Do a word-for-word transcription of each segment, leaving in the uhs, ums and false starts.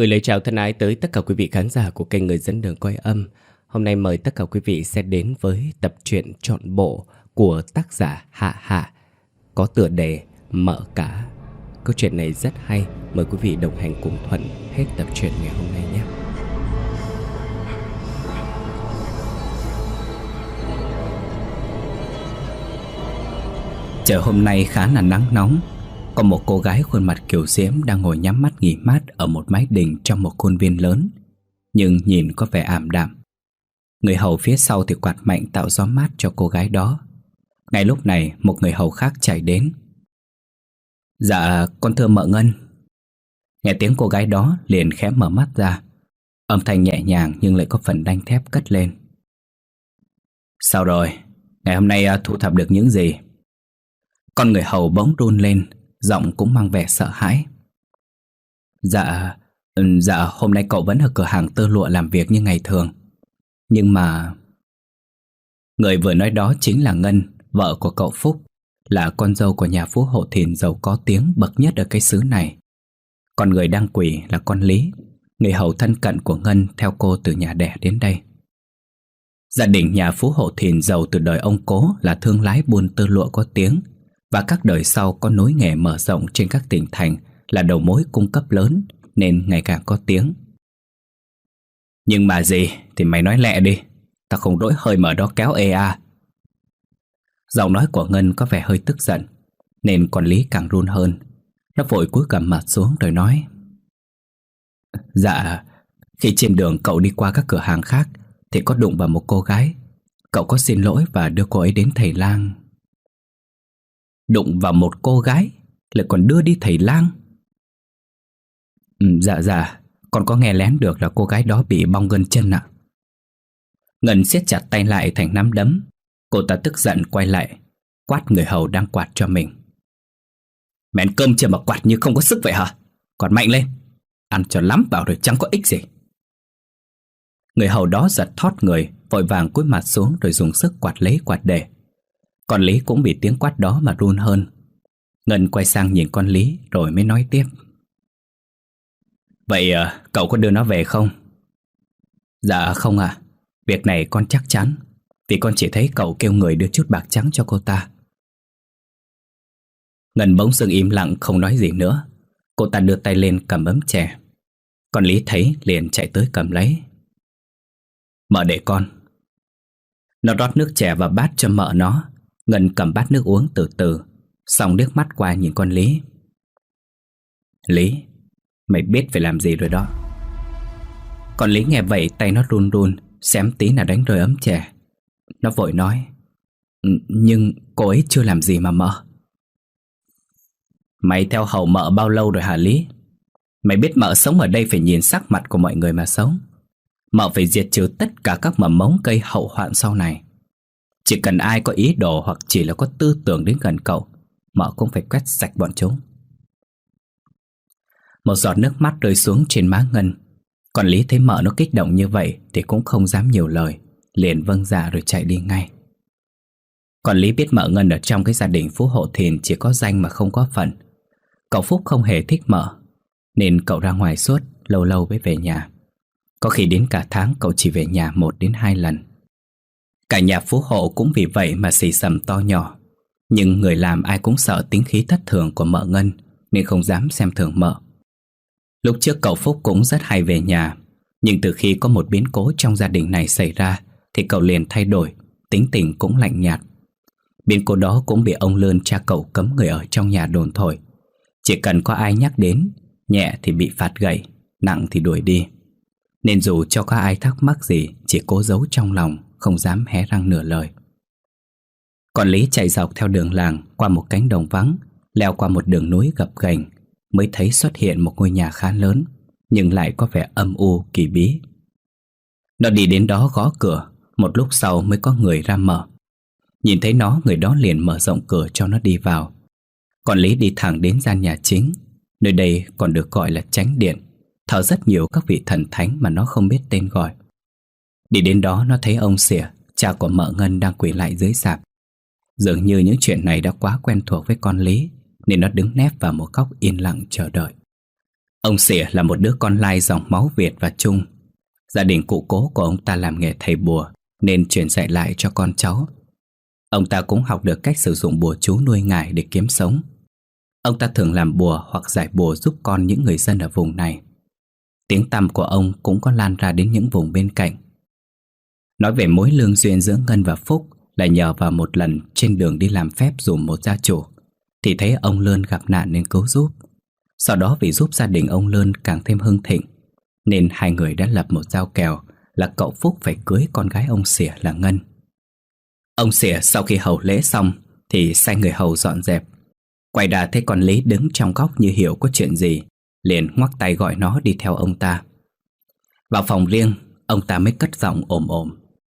Gửi lời chào thân ái tới tất cả quý vị khán giả của kênh Người Dẫn Đường Coi Âm. Hôm nay mời tất cả quý vị sẽ đến với tập truyện trọn bộ của tác giả Hạ Hạ, có tựa đề Mợ Cả. Câu chuyện này rất hay, mời quý vị đồng hành cùng Thuận hết tập truyện ngày hôm nay nhé. Trời hôm nay khá là nắng nóng. Có một cô gái khuôn mặt kiều diễm đang ngồi nhắm mắt nghỉ mát ở một mái đình trong một khuôn viên lớn, nhưng nhìn có vẻ ảm đạm. Người hầu phía sau thì quạt mạnh tạo gió mát cho cô gái đó. Ngay lúc này một người hầu khác chạy đến. Dạ con thưa mợ Ngân. Nghe tiếng cô gái đó liền khẽ mở mắt ra. Âm thanh nhẹ nhàng nhưng lại có phần đanh thép cất lên. Sao rồi? Ngày hôm nay thu thập được những gì? Con người hầu bỗng run lên, giọng cũng mang vẻ sợ hãi. Dạ, dạ hôm nay cậu vẫn ở cửa hàng tơ lụa làm việc như ngày thường. Nhưng mà... Người vừa nói đó chính là Ngân, vợ của cậu Phúc, là con dâu của nhà phú hộ Thìn giàu có tiếng bậc nhất ở cái xứ này. Còn người đang quỳ là con Lý, người hầu thân cận của Ngân theo cô từ nhà đẻ đến đây. Gia đình nhà phú hộ Thìn giàu từ đời ông cố là thương lái buôn tơ lụa có tiếng, và các đời sau có nối nghề mở rộng trên các tỉnh thành là đầu mối cung cấp lớn nên ngày càng có tiếng. Nhưng mà gì thì mày nói lẹ đi, tao không rỗi hơi mở đó kéo ê à. Giọng nói của Ngân có vẻ hơi tức giận nên con Lý càng run hơn. Nó vội cúi gằm mặt xuống rồi nói: Dạ, khi trên đường cậu đi qua các cửa hàng khác thì có đụng vào một cô gái. Cậu có xin lỗi và đưa cô ấy đến thầy lang. Đụng vào một cô gái lại còn đưa đi thầy lang? Ừ, dạ dạ, con có nghe lén được là cô gái đó bị bong gân chân ạ. Ngân siết chặt tay lại thành nắm đấm. Cô ta tức giận quay lại, quát người hầu đang quạt cho mình: Mẹ ăn cơm chưa mà quạt như không có sức vậy hả? Còn mạnh lên, ăn cho lắm vào rồi chẳng có ích gì. Người hầu đó giật thót người, vội vàng cúi mặt xuống rồi dùng sức quạt lấy quạt để. Con Lý cũng bị tiếng quát đó mà run hơn. Ngân quay sang nhìn con Lý rồi mới nói tiếp: Vậy à, cậu có đưa nó về không? Dạ không ạ, à. Việc này con chắc chắn, vì con chỉ thấy cậu kêu người đưa chút bạc trắng cho cô ta. Ngân bỗng dưng im lặng không nói gì nữa. Cô ta đưa tay lên cầm ấm chè. Con Lý thấy liền chạy tới cầm lấy. Mợ để con. Nó rót nước chè vào bát cho mợ nó. Ngân cầm bát nước uống từ từ, xong liếc mắt qua nhìn con Lý. Lý, mày biết phải làm gì rồi đó. Con Lý nghe vậy tay nó run run, xém tí là đánh rơi ấm chè. Nó vội nói: Nhưng cô ấy chưa làm gì mà mợ. Mày theo hầu mợ bao lâu rồi hả Lý? Mày biết mợ sống ở đây phải nhìn sắc mặt của mọi người mà sống. Mợ phải diệt trừ tất cả các mầm mống cây hậu hoạn sau này. Chỉ cần ai có ý đồ hoặc chỉ là có tư tưởng đến gần cậu, mợ cũng phải quét sạch bọn chúng. Một giọt nước mắt rơi xuống trên má Ngân. Còn Lý thấy mợ nó kích động như vậy thì cũng không dám nhiều lời, liền vâng dạ rồi chạy đi ngay. Còn Lý biết mợ Ngân ở trong cái gia đình phú hộ Thìn chỉ có danh mà không có phận. Cậu Phúc không hề thích mợ nên cậu ra ngoài suốt, lâu lâu mới về nhà. Có khi đến cả tháng cậu chỉ về nhà một đến hai lần. Cả nhà phú hộ cũng vì vậy mà xì xầm to nhỏ. Nhưng người làm ai cũng sợ tính khí thất thường của mợ Ngân nên không dám xem thường mợ. Lúc trước cậu Phúc cũng rất hay về nhà, nhưng từ khi có một biến cố trong gia đình này xảy ra thì cậu liền thay đổi, tính tình cũng lạnh nhạt. Biến cố đó cũng bị ông Lơn cha cậu cấm người ở trong nhà đồn thổi. Chỉ cần có ai nhắc đến, nhẹ thì bị phạt gậy, nặng thì đuổi đi. Nên dù cho có ai thắc mắc gì, chỉ cố giấu trong lòng, không dám hé răng nửa lời. Còn Lý chạy dọc theo đường làng, qua một cánh đồng vắng, leo qua một đường núi gập ghềnh, mới thấy xuất hiện một ngôi nhà khá lớn, nhưng lại có vẻ âm u kỳ bí. Nó đi đến đó gõ cửa, một lúc sau mới có người ra mở. Nhìn thấy nó, người đó liền mở rộng cửa cho nó đi vào. Còn Lý đi thẳng đến gian nhà chính. Nơi đây còn được gọi là chánh điện, thờ rất nhiều các vị thần thánh mà nó không biết tên gọi. Đi đến đó nó thấy ông Xỉa, cha của mợ Ngân đang quỳ lại dưới sạp. Dường như những chuyện này đã quá quen thuộc với con Lý nên nó đứng nép vào một góc yên lặng chờ đợi. Ông Xỉa là một đứa con lai dòng máu Việt và Trung. Gia đình cụ cố của ông ta làm nghề thầy bùa nên truyền dạy lại cho con cháu. Ông ta cũng học được cách sử dụng bùa chú nuôi ngải để kiếm sống. Ông ta thường làm bùa hoặc giải bùa giúp con những người dân ở vùng này. Tiếng tăm của ông cũng có lan ra đến những vùng bên cạnh. Nói về mối lương duyên giữa Ngân và Phúc là nhờ vào một lần trên đường đi làm phép dùm một gia chủ, thì thấy ông Lơn gặp nạn nên cứu giúp. Sau đó vì giúp gia đình ông Lơn càng thêm hưng thịnh, nên hai người đã lập một giao kèo là cậu Phúc phải cưới con gái ông Xỉa là Ngân. Ông Xỉa sau khi hầu lễ xong thì sai người hầu dọn dẹp. Quay ra thấy con Lý đứng trong góc như hiểu có chuyện gì, liền ngoắc tay gọi nó đi theo ông ta. Vào phòng riêng, ông ta mới cất giọng ồm ồm: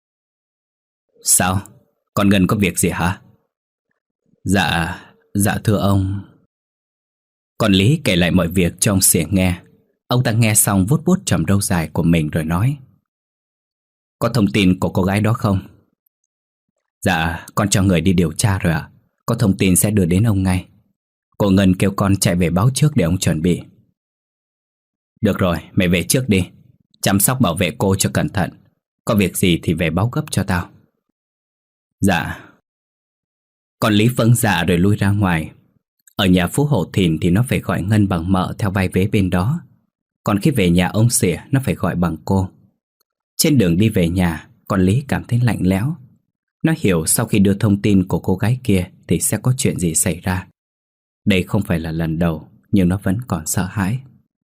"Sao? Con Ngân có việc gì hả?" Dạ, dạ thưa ông." Còn Lý kể lại mọi việc cho ông Xỉa nghe. Ông ta nghe xong vuốt vuốt tròm râu dài của mình rồi nói: "Có thông tin của cô gái đó không?" "Dạ, con cho người đi điều tra rồi ạ. Có thông tin sẽ đưa đến ông ngay. Cô Ngân kêu con chạy về báo trước để ông chuẩn bị." "Được rồi, mày về trước đi. Chăm sóc bảo vệ cô cho cẩn thận. Có việc gì thì về báo gấp cho tao." "Dạ." Còn Lý vâng dạ rồi lui ra ngoài. Ở nhà Phú Hộ Thìn thì nó phải gọi Ngân bằng mợ theo vai vế bên đó. Còn khi về nhà ông Xỉa nó phải gọi bằng cô. Trên đường đi về nhà, con Lý cảm thấy lạnh lẽo. Nó hiểu sau khi đưa thông tin của cô gái kia thì sẽ có chuyện gì xảy ra. Đây không phải là lần đầu, nhưng nó vẫn còn sợ hãi.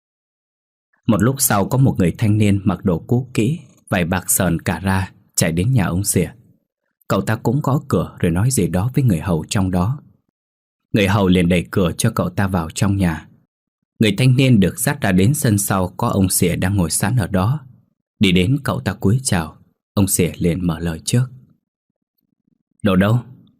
Một lúc sau có một người thanh niên mặc đồ cũ kỹ, vải bạc sờn cả ra, chạy đến nhà ông Xỉa. Cậu ta cũng gõ cửa rồi nói gì đó với người hầu trong đó. Người hầu liền đẩy cửa cho cậu ta vào trong nhà. Người thanh niên được dắt ra đến sân sau, có ông Xỉa đang ngồi sẵn ở đó. Đi đến cậu ta cúi chào. Ông Xỉa liền mở lời trước: "Đồ đâu?"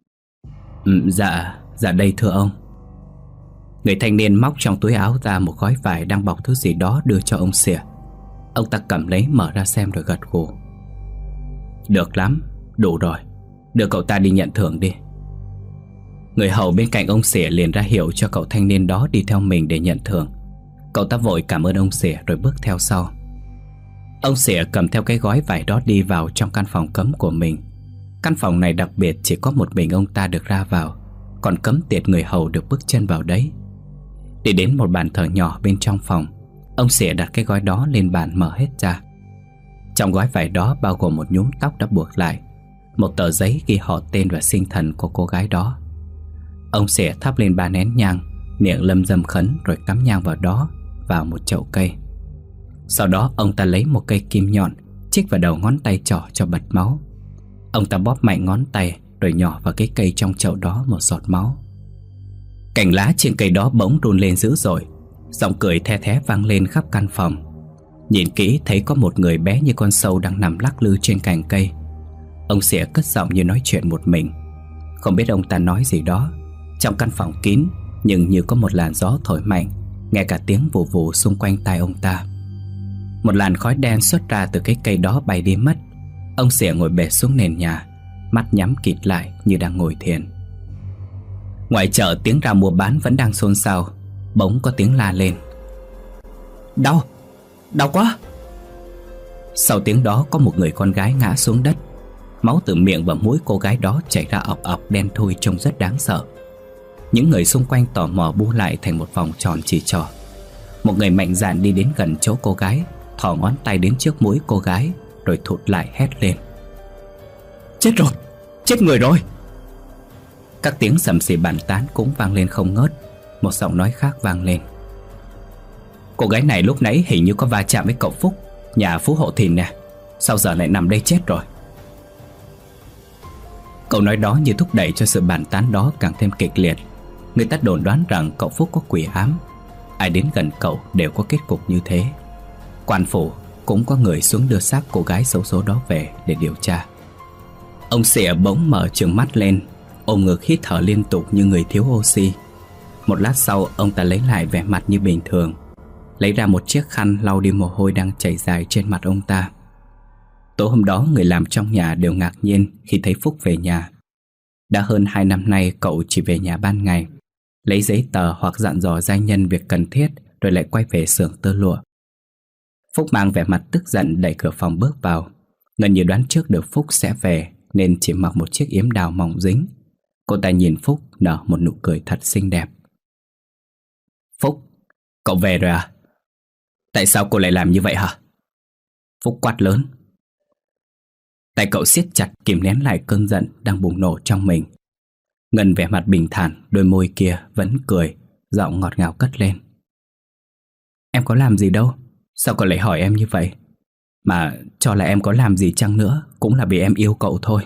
Ừ, dạ, dạ đây thưa ông." Người thanh niên móc trong túi áo ra một gói vải đang bọc thứ gì đó đưa cho ông Xỉa. Ông ta cầm lấy mở ra xem rồi gật gù: "Được lắm, đủ rồi. Đưa cậu ta đi nhận thưởng đi." Người hầu bên cạnh ông Xỉa liền ra hiệu cho cậu thanh niên đó đi theo mình để nhận thưởng. Cậu ta vội cảm ơn ông Xỉa rồi bước theo sau. Ông Xỉa cầm theo cái gói vải đó đi vào trong căn phòng cấm của mình. Căn phòng này đặc biệt chỉ có một mình ông ta được ra vào, còn cấm tiệt người hầu được bước chân vào đấy. Đi đến một bàn thờ nhỏ bên trong phòng, ông Xỉa đặt cái gói đó lên bàn mở hết ra. Trong gói vải đó bao gồm một nhúm tóc đã buộc lại, một tờ giấy ghi họ tên và sinh thần của cô gái đó. Ông Xỉa thắp lên ba nén nhang, miệng lầm rầm khấn rồi cắm nhang vào đó, vào một chậu cây. Sau đó ông ta lấy một cây kim nhọn chích vào đầu ngón tay trỏ cho bật máu. Ông ta bóp mạnh ngón tay rồi nhỏ vào cái cây trong chậu đó một giọt máu. Cành lá trên cây đó bỗng run lên dữ dội, giọng cười the thé vang lên khắp căn phòng. Nhìn kỹ thấy có một người bé như con sâu đang nằm lắc lư trên cành cây. Ông Xỉa cất giọng như nói chuyện một mình. Không biết ông ta nói gì đó. Trong căn phòng kín, nhưng như có một làn gió thổi mạnh, nghe cả tiếng vù vù xung quanh tai ông ta. Một làn khói đen xuất ra từ cái cây đó bay đi mất. Ông Xỉa ngồi bệt xuống nền nhà, mắt nhắm kịt lại như đang ngồi thiền. Ngoài chợ tiếng rao mua bán vẫn đang xôn xao. Bỗng có tiếng la lên: "Đau! Đau quá!" Sau tiếng đó có một người con gái ngã xuống đất. Máu từ miệng và mũi cô gái đó chảy ra ọc ọc đen thui trông rất đáng sợ. Những người xung quanh tò mò bu lại thành một vòng tròn chỉ trỏ. Một người mạnh dạn đi đến gần chỗ cô gái, thò ngón tay đến trước mũi cô gái rồi thụt lại hét lên: "Chết rồi! Chết người rồi!" Các tiếng sầm xì bàn tán cũng vang lên không ngớt. Một giọng nói khác vang lên: "Cô gái này lúc nãy hình như có va chạm với cậu Phúc, nhà Phú Hộ Thìn nè. Sao giờ lại nằm đây chết rồi?" Câu nói đó như thúc đẩy cho sự bàn tán đó càng thêm kịch liệt. Người ta đồn đoán rằng cậu Phúc có quỷ ám. Ai đến gần cậu đều có kết cục như thế. Quan phủ cũng có người xuống đưa xác cô gái xấu số đó về để điều tra. Ông Xỉa bỗng mở trừng mắt lên, ôm ngực hít thở liên tục như người thiếu oxy. Một lát sau ông ta lấy lại vẻ mặt như bình thường, lấy ra một chiếc khăn lau đi mồ hôi đang chảy dài trên mặt ông ta. Tối hôm đó người làm trong nhà đều ngạc nhiên khi thấy Phúc về nhà. Đã hơn hai năm nay cậu chỉ về nhà ban ngày, lấy giấy tờ hoặc dặn dò gia nhân việc cần thiết rồi lại quay về xưởng tơ lụa. Phúc mang vẻ mặt tức giận đẩy cửa phòng bước vào. Ngân như đoán trước được Phúc sẽ về nên chỉ mặc một chiếc yếm đào mỏng dính. Cô ta nhìn Phúc nở một nụ cười thật xinh đẹp. Phúc, cậu về rồi à? Tại sao cô lại làm như vậy hả? Phúc quát lớn. Tay cậu siết chặt kìm nén lại cơn giận đang bùng nổ trong mình. Ngân vẻ mặt bình thản, đôi môi kia vẫn cười, giọng ngọt ngào cất lên. Em có làm gì đâu, sao cậu lại hỏi em như vậy? Mà cho là em có làm gì chăng nữa cũng là vì em yêu cậu thôi.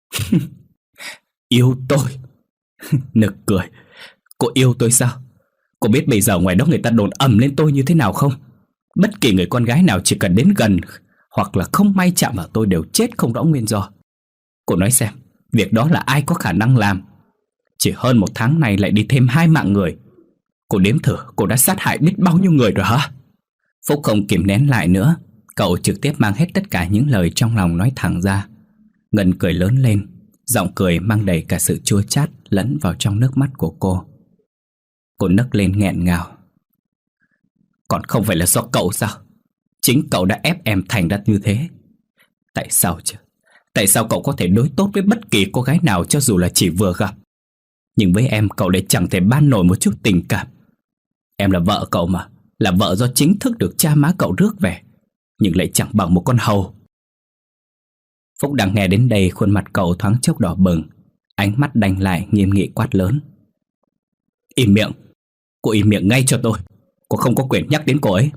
Yêu tôi? Nực cười. Cô yêu tôi sao? Cô biết bây giờ ngoài đó người ta đồn ầm lên tôi như thế nào không? Bất kỳ người con gái nào chỉ cần đến gần hoặc là không may chạm vào tôi đều chết không rõ nguyên do. Cô nói xem, việc đó là ai có khả năng làm? Chỉ hơn một tháng này lại đi thêm hai mạng người. Cô đếm thử cô đã sát hại biết bao nhiêu người rồi hả? Phúc không kìm nén lại nữa. Cậu trực tiếp mang hết tất cả những lời trong lòng nói thẳng ra. Ngân cười lớn lên, giọng cười mang đầy cả sự chua chát lẫn vào trong nước mắt của cô. Cô nấc lên nghẹn ngào. Còn không phải là do cậu sao? Chính cậu đã ép em thành ra như thế. Tại sao chứ? Tại sao cậu có thể đối tốt với bất kỳ cô gái nào cho dù là chỉ vừa gặp? Nhưng với em cậu lại chẳng thể ban nổi một chút tình cảm. Em là vợ cậu mà, là vợ do chính thức được cha má cậu rước về, nhưng lại chẳng bằng một con hầu. Phúc đang nghe đến đây, khuôn mặt cậu thoáng chốc đỏ bừng, ánh mắt đanh lại nghiêm nghị quát lớn. Im miệng, cô im miệng ngay cho tôi. Cô không có quyền nhắc đến cô ấy.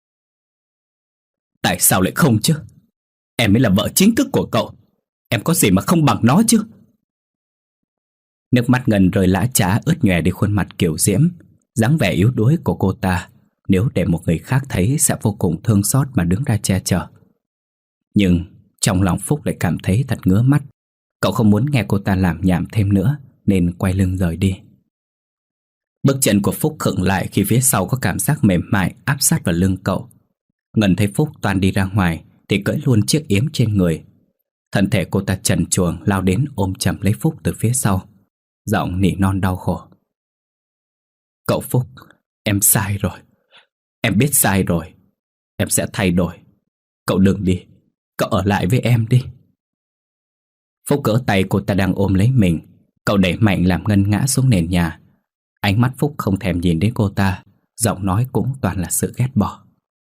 Tại sao lại không chứ? Em mới là vợ chính thức của cậu. Em có gì mà không bằng nó chứ? Nước mắt Ngân rơi lã chã ướt nhòe đi khuôn mặt kiểu diễm. Dáng vẻ yếu đuối của cô ta nếu để một người khác thấy sẽ vô cùng thương xót mà đứng ra che chở. Nhưng trong lòng Phúc lại cảm thấy thật ngứa mắt. Cậu không muốn nghe cô ta làm nhảm thêm nữa nên quay lưng rời đi. Bước chân của Phúc khựng lại khi phía sau có cảm giác mềm mại áp sát vào lưng cậu. Ngân thấy Phúc toan đi ra ngoài thì cởi luôn chiếc yếm trên người. Thân thể cô ta trần truồng lao đến ôm chầm lấy Phúc từ phía sau, giọng nỉ non đau khổ. Cậu Phúc, em sai rồi. Em biết sai rồi. Em sẽ thay đổi. Cậu đừng đi. Cậu ở lại với em đi. Phúc cỡ tay cô ta đang ôm lấy mình. Cậu đẩy mạnh làm Ngân ngã xuống nền nhà. Ánh mắt Phúc không thèm nhìn đến cô ta, giọng nói cũng toàn là sự ghét bỏ.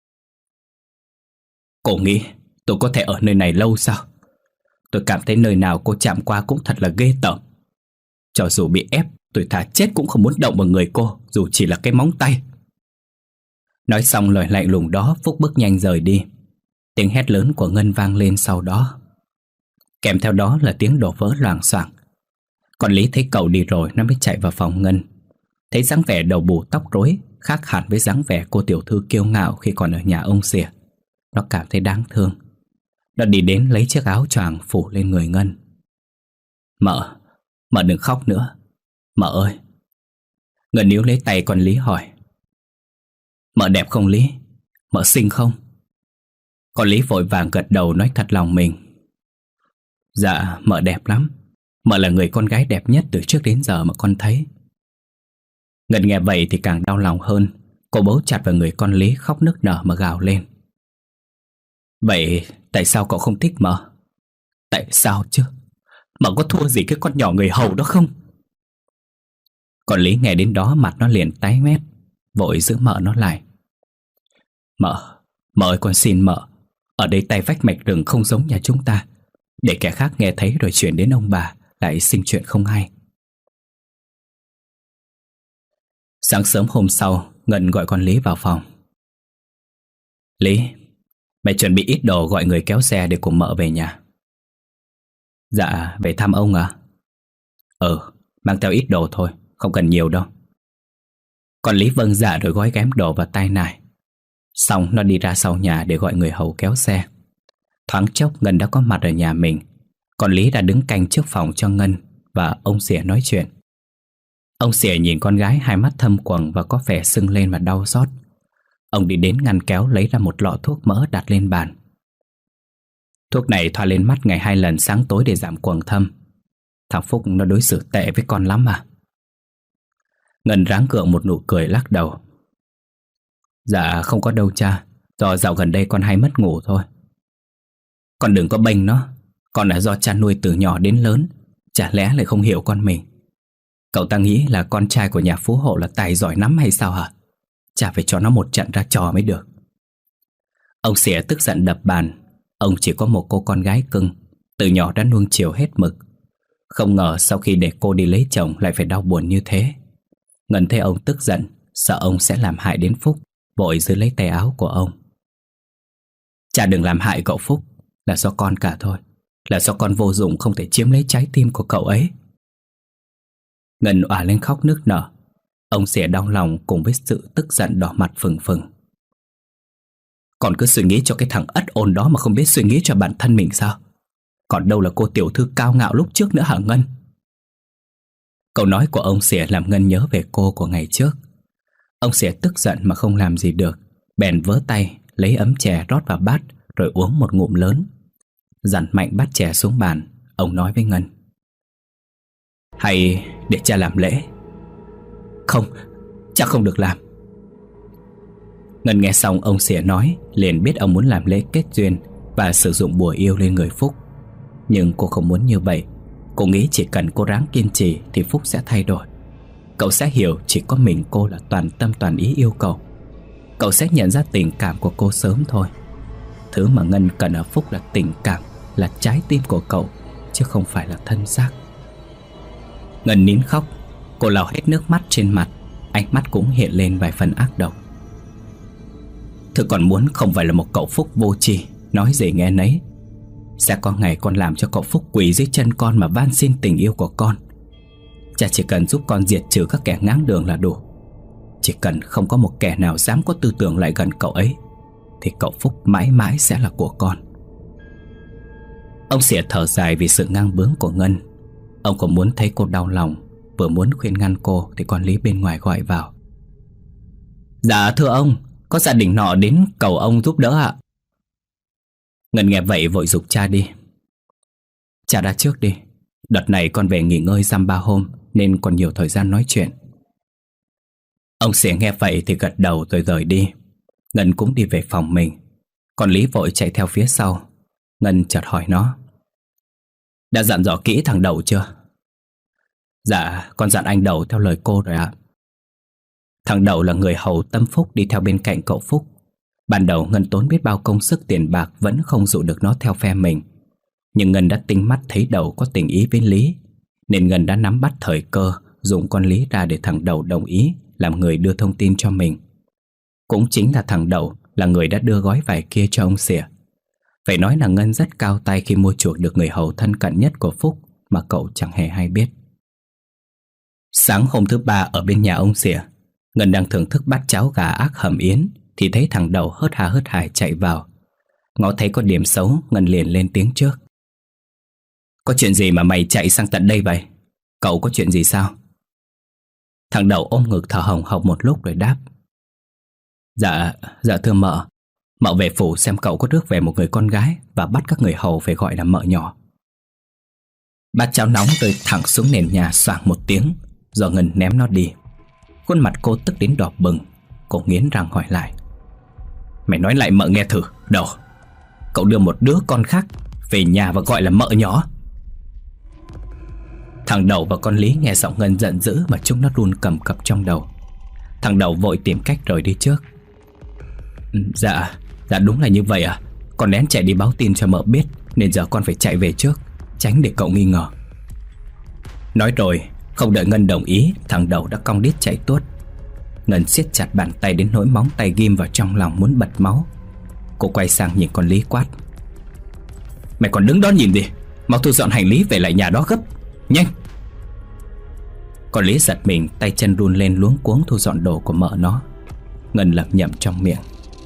Cô nghĩ tôi có thể ở nơi này lâu sao? Tôi cảm thấy nơi nào cô chạm qua cũng thật là ghê tởm. Cho dù bị ép, tôi thà chết cũng không muốn động vào người cô, dù chỉ là cái móng tay. Nói xong lời lạnh lùng đó, Phúc bước nhanh rời đi. Tiếng hét lớn của Ngân vang lên sau đó. Kèm theo đó là tiếng đổ vỡ loảng xoảng. Còn Lý thấy cậu đi rồi nó mới chạy vào phòng Ngân. Thấy dáng vẻ đầu bù tóc rối khác hẳn với dáng vẻ cô tiểu thư kiêu ngạo khi còn ở nhà ông Xỉa. Nó cảm thấy đáng thương. Nó đi đến lấy chiếc áo choàng phủ lên người Ngân. Mợ, mợ đừng khóc nữa. Mợ ơi. Ngân níu lấy tay con Lý hỏi. Mợ đẹp không Lý? Mợ xinh không? Con Lý vội vàng gật đầu nói thật lòng mình. Dạ, mợ đẹp lắm. Mợ là người con gái đẹp nhất từ trước đến giờ mà con thấy. Ngân nghe vậy thì càng đau lòng hơn. Cô bấu chặt vào người con Lý khóc nức nở mà gào lên. Vậy tại sao cậu không thích mợ? Tại sao chứ? Mợ có thua gì cái con nhỏ người hầu đó không? Con Lý nghe đến đó mặt nó liền tái mét, vội giữ mợ nó lại. Mợ, mợ ơi con xin mợ. Ở đây tay vách mạch rừng không giống nhà chúng ta. Để kẻ khác nghe thấy rồi chuyển đến ông bà lại sinh chuyện không hay. Sáng sớm hôm sau, Ngân gọi con Lý vào phòng. Lý, mày chuẩn bị ít đồ gọi người kéo xe để cùng mợ về nhà. Dạ, về thăm ông à? Ừ, mang theo ít đồ thôi, không cần nhiều đâu. Con Lý vâng dạ rồi gói ghém đồ vào tay nải. Xong nó đi ra sau nhà để gọi người hầu kéo xe. Thoáng chốc Ngân đã có mặt ở nhà mình. Con Lý đã đứng canh trước phòng cho Ngân và ông Xỉa nói chuyện. Ông Xỉa nhìn con gái hai mắt thâm quầng và có vẻ sưng lên mà đau xót. Ông đi đến ngăn kéo lấy ra một lọ thuốc mỡ đặt lên bàn. Thuốc này thoa lên mắt ngày hai lần sáng tối để giảm quầng thâm. Thằng Phúc nó đối xử tệ với con lắm à? Ngân ráng gượng một nụ cười lắc đầu. Dạ không có đâu cha, do dạo gần đây con hay mất ngủ thôi. Con đừng có bênh nó. Con là do cha nuôi từ nhỏ đến lớn, chả lẽ lại không hiểu con mình. Cậu ta nghĩ là con trai của nhà phú hộ là tài giỏi lắm hay sao hả? Cha phải cho nó một trận ra trò mới được. Ông Xỉa tức giận đập bàn. Ông chỉ có một cô con gái cưng, từ nhỏ đã nuông chiều hết mực. Không ngờ sau khi để cô đi lấy chồng lại phải đau buồn như thế. Ngân thấy ông tức giận, sợ ông sẽ làm hại đến Phúc, vội giữ lấy tay áo của ông. Cha đừng làm hại cậu Phúc, là do con cả thôi. Là do con vô dụng không thể chiếm lấy trái tim của cậu ấy. Ngân òa lên khóc nức nở. Ông Xỉa đau lòng cùng với sự tức giận đỏ mặt phừng phừng. Còn cứ suy nghĩ cho cái thằng ất ôn đó mà không biết suy nghĩ cho bản thân mình sao? Còn đâu là cô tiểu thư cao ngạo lúc trước nữa hả Ngân? Câu nói của ông Xỉa làm Ngân nhớ về cô của ngày trước. Ông Xỉa tức giận mà không làm gì được, bèn vớ tay lấy ấm chè rót vào bát rồi uống một ngụm lớn. Dằn mạnh bát chè xuống bàn, ông nói với Ngân: Hay để cha làm lễ. Không, cha không được làm. Ngân nghe xong ông Xỉa nói, liền biết ông muốn làm lễ kết duyên và sử dụng bùa yêu lên người Phúc. Nhưng cô không muốn như vậy. Cô nghĩ chỉ cần cô ráng kiên trì thì Phúc sẽ thay đổi. Cậu sẽ hiểu chỉ có mình cô là toàn tâm toàn ý yêu cậu. Cậu sẽ nhận ra tình cảm của cô sớm thôi. Thứ mà Ngân cần ở Phúc là tình cảm, là trái tim của cậu, chứ không phải là thân xác. Ngân nín khóc. Cô lau hết nước mắt trên mặt, ánh mắt cũng hiện lên vài phần ác độc. Thứ còn muốn không phải là một cậu Phúc vô tri, nói gì nghe nấy. Sẽ có ngày con làm cho cậu Phúc quỳ dưới chân con mà van xin tình yêu của con. Cha chỉ cần giúp con diệt trừ các kẻ ngáng đường là đủ. Chỉ cần không có một kẻ nào dám có tư tưởng lại gần cậu ấy, thì cậu Phúc mãi mãi sẽ là của con. Ông Xỉa thở dài vì sự ngang bướng của Ngân. Ông cũng muốn thấy cô đau lòng. Vừa muốn khuyên ngăn cô thì con Lý bên ngoài gọi vào: Dạ thưa ông, có gia đình nọ đến cầu ông giúp đỡ ạ. Ngân nghe vậy vội giục cha đi. Cha ra trước đi. Đợt này con về nghỉ ngơi dăm ba hôm nên còn nhiều thời gian nói chuyện. Ông Xỉa nghe vậy thì gật đầu rồi rời đi. Ngân cũng đi về phòng mình. Còn Lý vội chạy theo phía sau. Ngân chợt hỏi nó: Đã dặn dò kỹ thằng Đậu chưa? Dạ con dặn anh Đậu theo lời cô rồi ạ. Thằng Đậu là người hầu tâm Phúc đi theo bên cạnh cậu Phúc. Ban đầu Ngân tốn biết bao công sức tiền bạc vẫn không dụ được nó theo phe mình. Nhưng Ngân đã tinh mắt thấy Đậu có tình ý với Lý, nên Ngân đã nắm bắt thời cơ dùng con Lý ra để thằng Đậu đồng ý làm người đưa thông tin cho mình. Cũng chính là thằng Đậu là người đã đưa gói vải kia cho ông Xỉa. Phải nói là Ngân rất cao tay khi mua chuộc được người hầu thân cận nhất của Phúc mà cậu chẳng hề hay biết. Sáng hôm thứ ba ở bên nhà ông Xỉa, Ngân đang thưởng thức bát cháo gà ác hầm yến thì thấy thằng Đậu hớt hà hớt hải chạy vào. Ngó thấy có điểm xấu, Ngân liền lên tiếng trước: Có chuyện gì mà mày chạy sang tận đây vậy? Cậu có chuyện gì sao? Thằng Đậu ôm ngực thở hồng hộc một lúc rồi đáp: Dạ, dạ thưa mợ. Mợ về phủ xem cậu có rước về một người con gái và bắt các người hầu phải gọi là mợ nhỏ. Bát cháo nóng rơi thẳng xuống nền nhà xoảng một tiếng, rồi Ngân ném nó đi. Khuôn mặt cô tức đến đỏ bừng. Cô nghiến răng hỏi lại: Mày nói lại mợ nghe thử. Đâu, cậu đưa một đứa con khác về nhà và gọi là mợ nhỏ? Thằng Đậu và con Lý nghe giọng Ngân giận dữ mà chúng nó run cầm cập trong đầu. Thằng Đậu vội tìm cách rời đi trước. Dạ, dạ đúng là như vậy à. Con lén chạy đi báo tin cho mợ biết, nên giờ con phải chạy về trước, tránh để cậu nghi ngờ. Nói rồi, không đợi Ngân đồng ý, thằng Đậu đã cong đít chạy tuốt. Ngân siết chặt bàn tay đến nỗi móng tay ghim vào trong lòng muốn bật máu. Cô quay sang nhìn con Lý quát: Mày còn đứng đó nhìn gì? Mau thu dọn hành lý về lại nhà đó gấp, nhanh! Con Lý giật mình, tay chân run lên luống cuống thu dọn đồ của mợ nó. Ngân lẩm nhẩm trong miệng: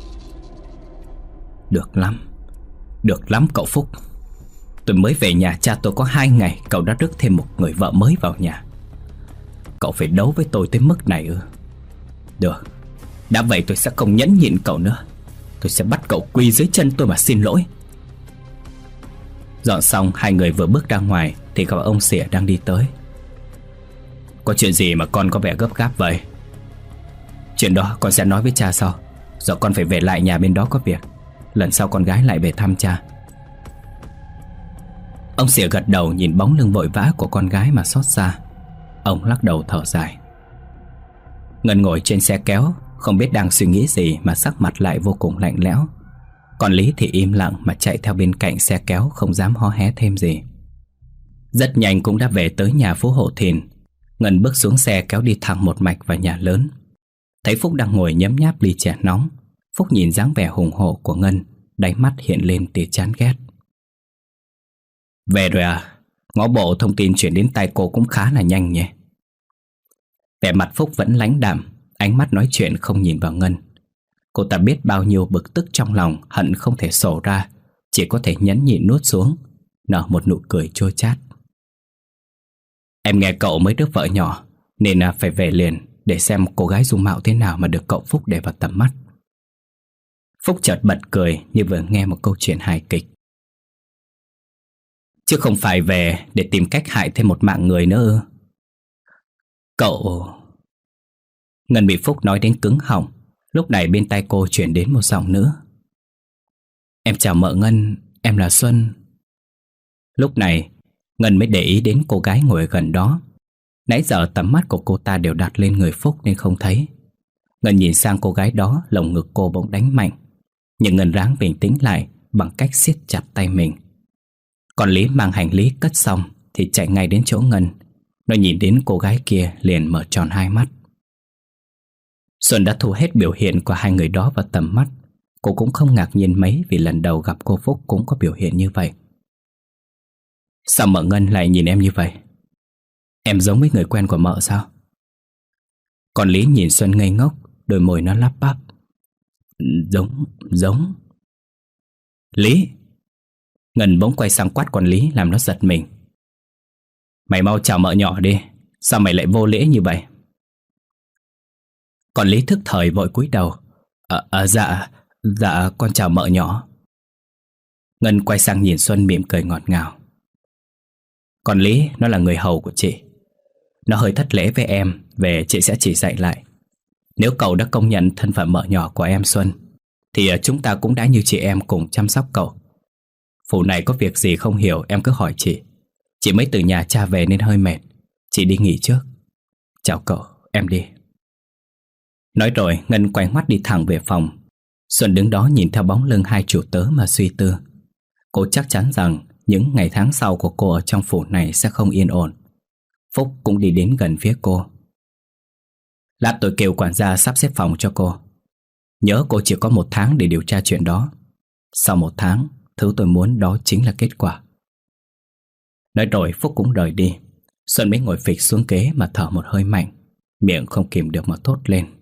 Được lắm, được lắm cậu Phúc. Tôi mới về nhà cha tôi có hai ngày, cậu đã rước thêm một người vợ mới vào nhà. Cậu phải đấu với tôi tới mức này ư? Được, đã vậy tôi sẽ không nhẫn nhịn cậu nữa. Tôi sẽ bắt cậu quỳ dưới chân tôi mà xin lỗi. Dọn xong, hai người vừa bước ra ngoài thì gặp ông Xỉa đang đi tới. Có chuyện gì mà con có vẻ gấp gáp vậy? Chuyện đó con sẽ nói với cha sau. Giờ con phải về lại nhà bên đó có việc. Lần sau con gái lại về thăm cha. Ông Xỉa gật đầu nhìn bóng lưng vội vã của con gái mà xót xa. Ông lắc đầu thở dài. Ngân ngồi trên xe kéo, không biết đang suy nghĩ gì mà sắc mặt lại vô cùng lạnh lẽo. Còn Lý thì im lặng mà chạy theo bên cạnh xe kéo, không dám hó hé thêm gì. Rất nhanh cũng đã về tới nhà Phú Hộ Thìn. Ngân bước xuống xe kéo đi thẳng một mạch vào nhà lớn. Thấy Phúc đang ngồi nhấm nháp ly chè nóng. Phúc nhìn dáng vẻ hùng hổ của Ngân, đáy mắt hiện lên tia chán ghét. Về rồi à? Ngó bộ thông tin chuyển đến tay cô cũng khá là nhanh nhỉ. Vẻ mặt Phúc vẫn lãnh đạm, ánh mắt nói chuyện không nhìn vào Ngân. Cô ta biết bao nhiêu bực tức trong lòng, hận không thể sổ ra, chỉ có thể nhẫn nhịn nuốt xuống, nở một nụ cười chua chát. Em nghe cậu mới đứa vợ nhỏ, nên là phải về liền để xem cô gái dung mạo thế nào mà được cậu Phúc để vào tầm mắt. Phúc chợt bật cười như vừa nghe một câu chuyện hài kịch. Chứ không phải về để tìm cách hại thêm một mạng người nữa. Cậu... Ngân bị Phúc nói đến cứng họng. Lúc này bên tai cô chuyển đến một giọng nữa. Em chào mợ Ngân, em là Xuân. Lúc này Ngân mới để ý đến cô gái ngồi gần đó. Nãy giờ tầm mắt của cô ta đều đặt lên người Phúc nên không thấy. Ngân nhìn sang cô gái đó, lồng ngực cô bỗng đánh mạnh. Nhưng Ngân ráng bình tĩnh lại bằng cách siết chặt tay mình. Còn Lý mang hành lý cất xong thì chạy ngay đến chỗ Ngân. Nó nhìn đến cô gái kia liền mở tròn hai mắt. Xuân đã thu hết biểu hiện của hai người đó vào tầm mắt. Cô cũng không ngạc nhiên mấy vì lần đầu gặp cô Phúc cũng có biểu hiện như vậy. Sao mợ Ngân lại nhìn em như vậy? Em giống với người quen của mợ sao? Còn Lý nhìn Xuân ngây ngốc, đôi môi nó lắp bắp. Giống, giống. Lý! Ngân bỗng quay sang quát con Lý làm nó giật mình. Mày mau chào mợ nhỏ đi, sao mày lại vô lễ như vậy? Còn Lý thức thời vội cúi đầu. À, à, dạ, dạ con chào mợ nhỏ. Ngân quay sang nhìn Xuân mỉm cười ngọt ngào. Còn Lý nó là người hầu của chị. Nó hơi thất lễ với em, về chị sẽ chỉ dạy lại. Nếu cậu đã công nhận thân phận mợ nhỏ của em Xuân thì chúng ta cũng đã như chị em cùng chăm sóc cậu. Phủ này có việc gì không hiểu em cứ hỏi chị. Chị mới từ nhà cha về nên hơi mệt. Chị đi nghỉ trước. Chào cậu, em đi. Nói rồi Ngân quay mắt đi thẳng về phòng. Xuân đứng đó nhìn theo bóng lưng hai chủ tớ mà suy tư. Cô chắc chắn rằng những ngày tháng sau của cô ở trong phủ này sẽ không yên ổn. Phúc cũng đi đến gần phía cô. Lát tôi kêu quản gia sắp xếp phòng cho cô. Nhớ cô chỉ có một tháng để điều tra chuyện đó. Sau một tháng, thứ tôi muốn đó chính là kết quả. Nói rồi Phúc cũng rời đi. Xuân mới ngồi phịch xuống ghế mà thở một hơi mạnh, miệng không kìm được mà thốt lên.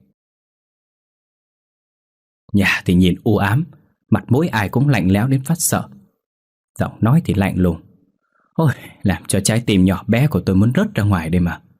Nhà thì nhìn u ám, mặt mũi ai cũng lạnh lẽo đến phát sợ. Giọng nói thì lạnh lùng. Ôi, làm cho trái tim nhỏ bé của tôi muốn rớt ra ngoài đây mà.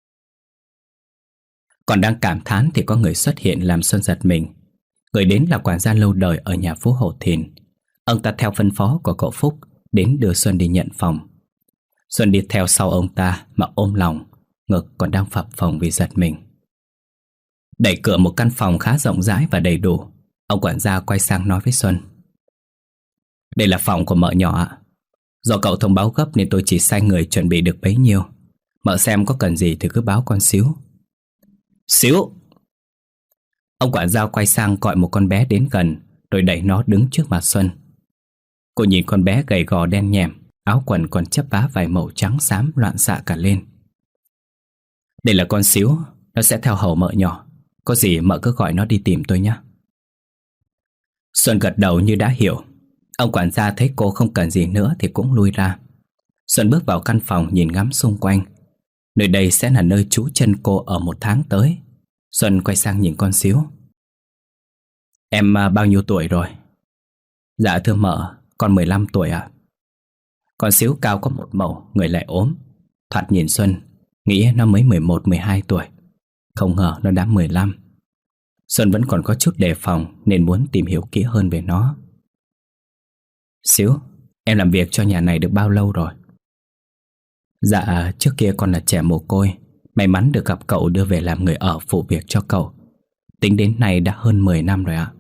Còn đang cảm thán thì có người xuất hiện làm Xuân giật mình. Người đến là quản gia lâu đời ở nhà Phú Hộ Thìn. Ông ta theo phân phó của cậu Phúc đến đưa Xuân đi nhận phòng. Xuân đi theo sau ông ta mà ôm lòng, ngực còn đang phập phồng vì giật mình. Đẩy cửa một căn phòng khá rộng rãi và đầy đủ. Ông quản gia quay sang nói với Xuân. Đây là phòng của mợ nhỏ ạ. Do cậu thông báo gấp nên tôi chỉ sai người chuẩn bị được bấy nhiêu. Mợ xem có cần gì thì cứ báo con Xíu. Xíu! Ông quản gia quay sang gọi một con bé đến gần, rồi đẩy nó đứng trước mặt Xuân. Cô nhìn con bé gầy gò đen nhèm, áo quần còn chấp vá vài màu trắng xám loạn xạ cả lên. Đây là con Xíu, nó sẽ theo hầu mợ nhỏ. Có gì mợ cứ gọi nó đi tìm tôi nhé. Xuân gật đầu như đã hiểu. Ông quản gia thấy cô không cần gì nữa thì cũng lui ra. Xuân bước vào căn phòng nhìn ngắm xung quanh. Nơi đây sẽ là nơi trú chân cô ở một tháng tới. Xuân quay sang nhìn con Xíu. Em bao nhiêu tuổi rồi? Dạ thưa mợ, con mười lăm tuổi ạ. Con Xíu cao có một mẩu, người lại ốm. Thoạt nhìn Xuân nghĩ nó mới mười một mười hai tuổi. Không ngờ nó đã mười lăm. Xuân vẫn còn có chút đề phòng nên muốn tìm hiểu kỹ hơn về nó. Xíu, em làm việc cho nhà này được bao lâu rồi? Dạ, trước kia con là trẻ mồ côi. May mắn được gặp cậu đưa về làm người ở phụ việc cho cậu. Tính đến nay đã hơn mười năm rồi ạ.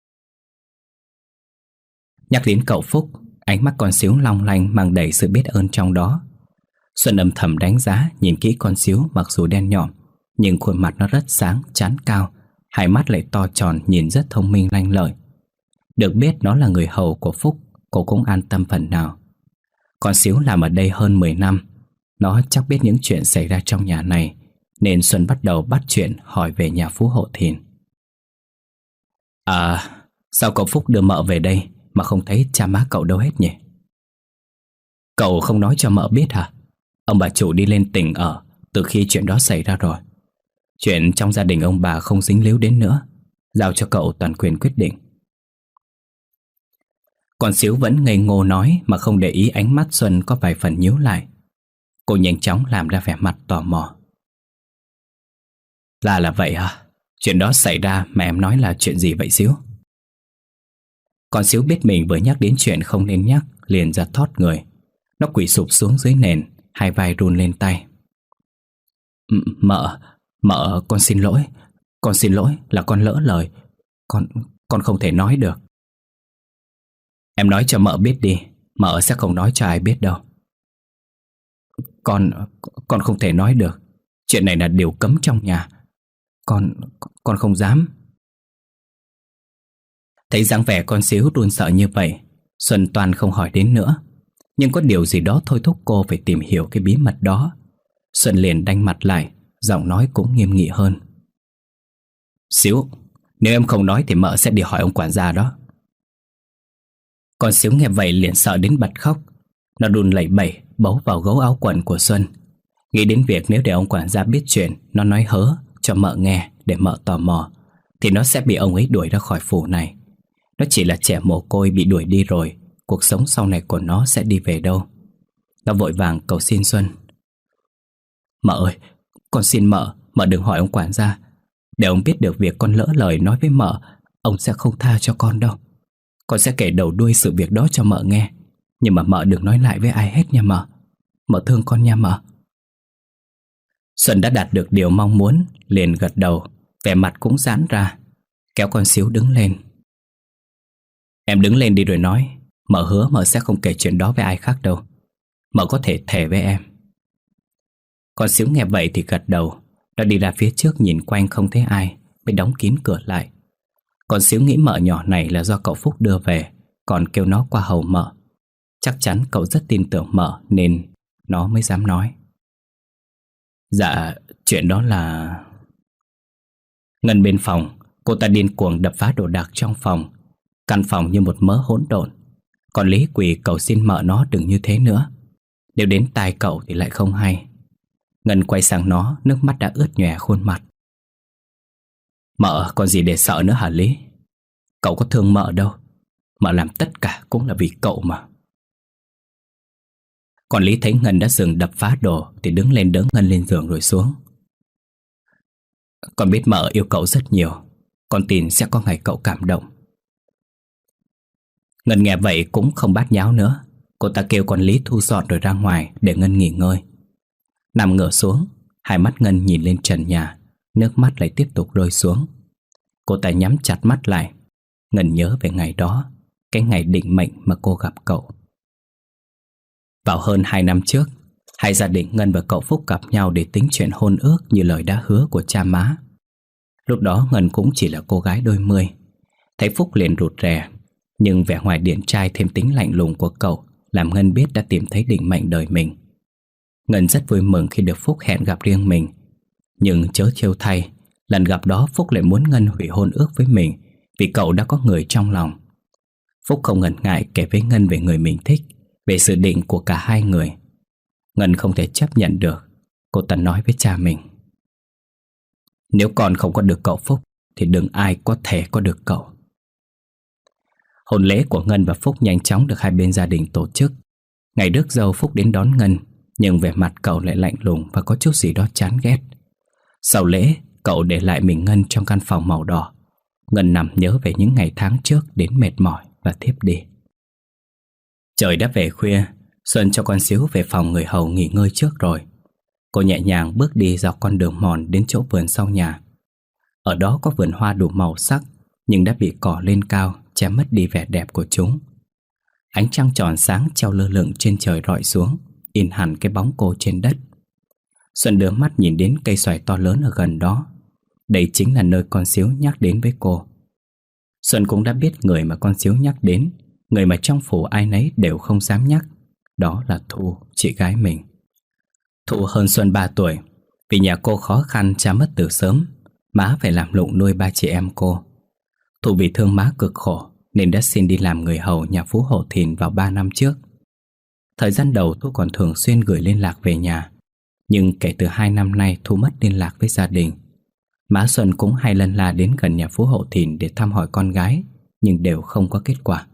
Nhắc đến cậu Phúc, ánh mắt con Xíu long lanh mang đầy sự biết ơn trong đó. Xuân âm thầm đánh giá, nhìn kỹ con Xíu mặc dù đen nhỏm, nhưng khuôn mặt nó rất sáng, trán cao, hai mắt lại to tròn, nhìn rất thông minh lanh lợi. Được biết nó là người hầu của Phúc, cô cũng an tâm phần nào. Con Xíu làm ở đây hơn mười năm, nó chắc biết những chuyện xảy ra trong nhà này, nên Xuân bắt đầu bắt chuyện hỏi về nhà Phú Hộ Thìn. À, sao cậu Phúc đưa mợ về đây mà không thấy cha má cậu đâu hết nhỉ? Cậu không nói cho mợ biết hả? Ông bà chủ đi lên tỉnh ở từ khi chuyện đó xảy ra rồi. Chuyện trong gia đình ông bà không dính líu đến nữa, giao cho cậu toàn quyền quyết định. Con Xíu vẫn ngây ngô nói mà không để ý ánh mắt Xuân có vài phần nhíu lại. Cô nhanh chóng làm ra vẻ mặt tò mò. Là là vậy hả? Chuyện đó xảy ra mà em nói là chuyện gì vậy Xíu? Con Xíu biết mình vừa nhắc đến chuyện không nên nhắc, liền ra thót người. Nó quỳ sụp xuống dưới nền, hai vai run lên tay. Mợ, mợ con xin lỗi. Con xin lỗi là con lỡ lời. Con, con không thể nói được. Em nói cho mợ biết đi, mợ sẽ không nói cho ai biết đâu. Con, con không thể nói được. Chuyện này là điều cấm trong nhà. Con, con không dám. Thấy dáng vẻ con Xíu run sợ như vậy, Xuân toàn không hỏi đến nữa. Nhưng có điều gì đó thôi thúc cô phải tìm hiểu cái bí mật đó. Xuân liền đanh mặt lại, giọng nói cũng nghiêm nghị hơn. Xíu, nếu em không nói thì mợ sẽ đi hỏi ông quản gia đó. Con Xíu nghe vậy liền sợ đến bật khóc. Nó run lẩy bẩy bấu vào gấu áo quần của Xuân, nghĩ đến việc nếu để ông quản gia biết chuyện nó nói hớ cho mợ nghe để mợ tò mò, thì nó sẽ bị ông ấy đuổi ra khỏi phủ này. Nó chỉ là trẻ mồ côi bị đuổi đi rồi, cuộc sống sau này của nó sẽ đi về đâu. Nó vội vàng cầu xin Xuân. Mợ ơi, con xin mợ, mợ đừng hỏi ông quản gia. Để ông biết được việc con lỡ lời nói với mợ, ông sẽ không tha cho con đâu. Con sẽ kể đầu đuôi sự việc đó cho mợ nghe, nhưng mà mợ đừng nói lại với ai hết nha mợ. Mợ thương con nha mợ. Xuân đã đạt được điều mong muốn, liền gật đầu, vẻ mặt cũng giãn ra, kéo con Xíu đứng lên. Em đứng lên đi rồi nói. Mợ hứa mợ sẽ không kể chuyện đó với ai khác đâu. Mợ có thể thề với em. Con Xíu nghe vậy thì gật đầu. Nó đi ra phía trước nhìn quanh không thấy ai, mới đóng kín cửa lại. Con Xíu nghĩ mợ nhỏ này là do cậu Phúc đưa về, còn kêu nó qua hầu mợ. Chắc chắn cậu rất tin tưởng mợ nên nó mới dám nói. Dạ, chuyện đó là... Ngân bên phòng, cô ta điên cuồng đập phá đồ đạc trong phòng. Căn phòng như một mớ hỗn độn. Còn Lý quỳ cầu xin mợ nó đừng như thế nữa. Nếu đến tai cậu thì lại không hay. Ngân quay sang nó, nước mắt đã ướt nhòe khuôn mặt. Mợ còn gì để sợ nữa hả Lý? Cậu có thương mợ đâu. Mợ làm tất cả cũng là vì cậu mà. Còn Lý thấy Ngân đã dừng đập phá đồ thì đứng lên đỡ Ngân lên giường rồi xuống. Con biết mợ yêu cậu rất nhiều. Con tin sẽ có ngày cậu cảm động. Ngân nghe vậy cũng không bát nháo nữa. Cô ta kêu con Lý thu dọn rồi ra ngoài để Ngân nghỉ ngơi. Nằm ngửa xuống, hai mắt Ngân nhìn lên trần nhà, nước mắt lại tiếp tục rơi xuống. Cô ta nhắm chặt mắt lại. Ngân nhớ về ngày đó, cái ngày định mệnh mà cô gặp cậu. Vào hơn hai năm trước, hai gia đình Ngân và cậu Phúc gặp nhau để tính chuyện hôn ước như lời đã hứa của cha má. Lúc đó Ngân cũng chỉ là cô gái đôi mươi. Thấy Phúc liền rụt rè, nhưng vẻ ngoài điển trai thêm tính lạnh lùng của cậu làm Ngân biết đã tìm thấy định mệnh đời mình. Ngân rất vui mừng khi được Phúc hẹn gặp riêng mình. Nhưng chớ trêu thay, lần gặp đó Phúc lại muốn Ngân hủy hôn ước với mình vì cậu đã có người trong lòng. Phúc không ngần ngại kể với Ngân về người mình thích, về dự định của cả hai người. Ngân không thể chấp nhận được. Cô ta nói với cha mình. Nếu con không có được cậu Phúc thì đừng ai có thể có được cậu. Hôn lễ của Ngân và Phúc nhanh chóng được hai bên gia đình tổ chức. Ngày rước dâu Phúc đến đón Ngân, nhưng vẻ mặt cậu lại lạnh lùng và có chút gì đó chán ghét. Sau lễ, cậu để lại mình Ngân trong căn phòng màu đỏ. Ngân nằm nhớ về những ngày tháng trước đến mệt mỏi và thiếp đi. Trời đã về khuya, Xuân cho con Xíu về phòng người hầu nghỉ ngơi trước rồi. Cô nhẹ nhàng bước đi dọc con đường mòn đến chỗ vườn sau nhà. Ở đó có vườn hoa đủ màu sắc, nhưng đã bị cỏ lên cao, che mất đi vẻ đẹp của chúng. Ánh trăng tròn sáng treo lơ lửng trên trời rọi xuống, in hẳn cái bóng cô trên đất. Xuân đưa mắt nhìn đến cây xoài to lớn ở gần đó. Đây chính là nơi con Xíu nhắc đến với cô. Xuân cũng đã biết người mà con Xíu nhắc đến, người mà trong phủ ai nấy đều không dám nhắc. Đó là Thu, chị gái mình. Thu hơn Xuân ba tuổi. Vì nhà cô khó khăn, cha mất từ sớm, má phải làm lụng nuôi ba chị em cô. Thu vì thương má cực khổ nên đã xin đi làm người hầu nhà Phú Hộ Thìn vào ba năm trước. Thời gian đầu Thu còn thường xuyên gửi liên lạc về nhà, nhưng kể từ hai năm nay Thu mất liên lạc với gia đình. Má Xuân cũng hai lần la đến gần nhà Phú Hộ Thìn để thăm hỏi con gái, nhưng đều không có kết quả.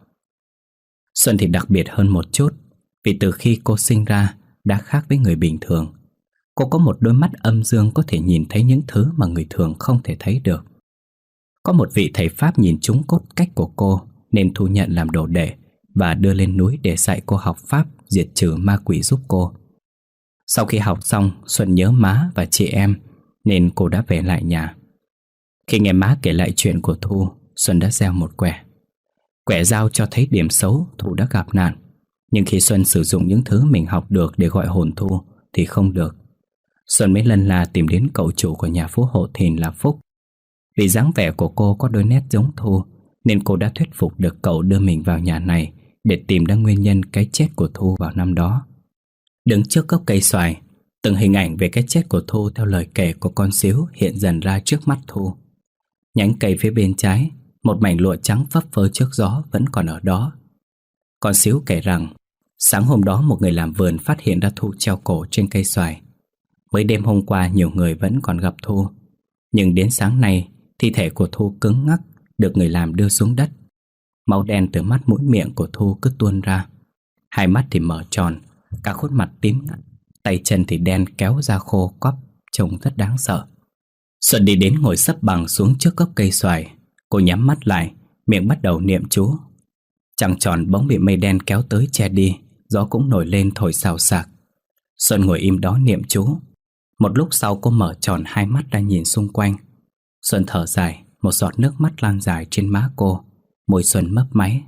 Xuân thì đặc biệt hơn một chút, vì từ khi cô sinh ra đã khác với người bình thường. Cô có một đôi mắt âm dương có thể nhìn thấy những thứ mà người thường không thể thấy được. Có một vị thầy Pháp nhìn trúng cốt cách của cô nên thu nhận làm đồ đệ và đưa lên núi để dạy cô học Pháp diệt trừ ma quỷ giúp cô. Sau khi học xong, Xuân nhớ má và chị em nên cô đã về lại nhà. Khi nghe má kể lại chuyện của Thu, Xuân đã gieo một quẻ. Quẻ giao cho thấy điểm xấu Thu đã gặp nạn, nhưng khi Xuân sử dụng những thứ mình học được để gọi hồn Thu thì không được. Xuân mấy lần là tìm đến cậu chủ của nhà Phú Hộ Thìn là Phúc. Vì dáng vẻ của cô có đôi nét giống Thu nên cô đã thuyết phục được cậu đưa mình vào nhà này để tìm ra nguyên nhân cái chết của Thu vào năm đó. Đứng trước gốc cây xoài, từng hình ảnh về cái chết của Thu theo lời kể của con Xíu hiện dần ra trước mắt Thu. Nhánh cây phía bên trái, một mảnh lụa trắng phấp phơ trước gió vẫn còn ở đó. Con Xíu kể rằng sáng hôm đó một người làm vườn phát hiện ra Thu treo cổ trên cây xoài. Mới đêm hôm qua nhiều người vẫn còn gặp Thu, nhưng đến sáng nay thi thể của Thu cứng ngắc được người làm đưa xuống đất. Máu đen từ mắt mũi miệng của Thu cứ tuôn ra. Hai mắt thì mở tròn, cả khuôn mặt tím ngắt, tay chân thì đen kéo ra khô quắp, trông rất đáng sợ. Xuân đi đến ngồi xấp bằng xuống trước gốc cây xoài. Cô nhắm mắt lại, miệng bắt đầu niệm chú. Trăng tròn bỗng bị mây đen kéo tới che đi, gió cũng nổi lên thổi xào xạc. Xuân ngồi im đó niệm chú. Một lúc sau cô mở tròn hai mắt ra nhìn xung quanh. Xuân thở dài, một giọt nước mắt lan dài trên má cô. Môi Xuân mấp máy.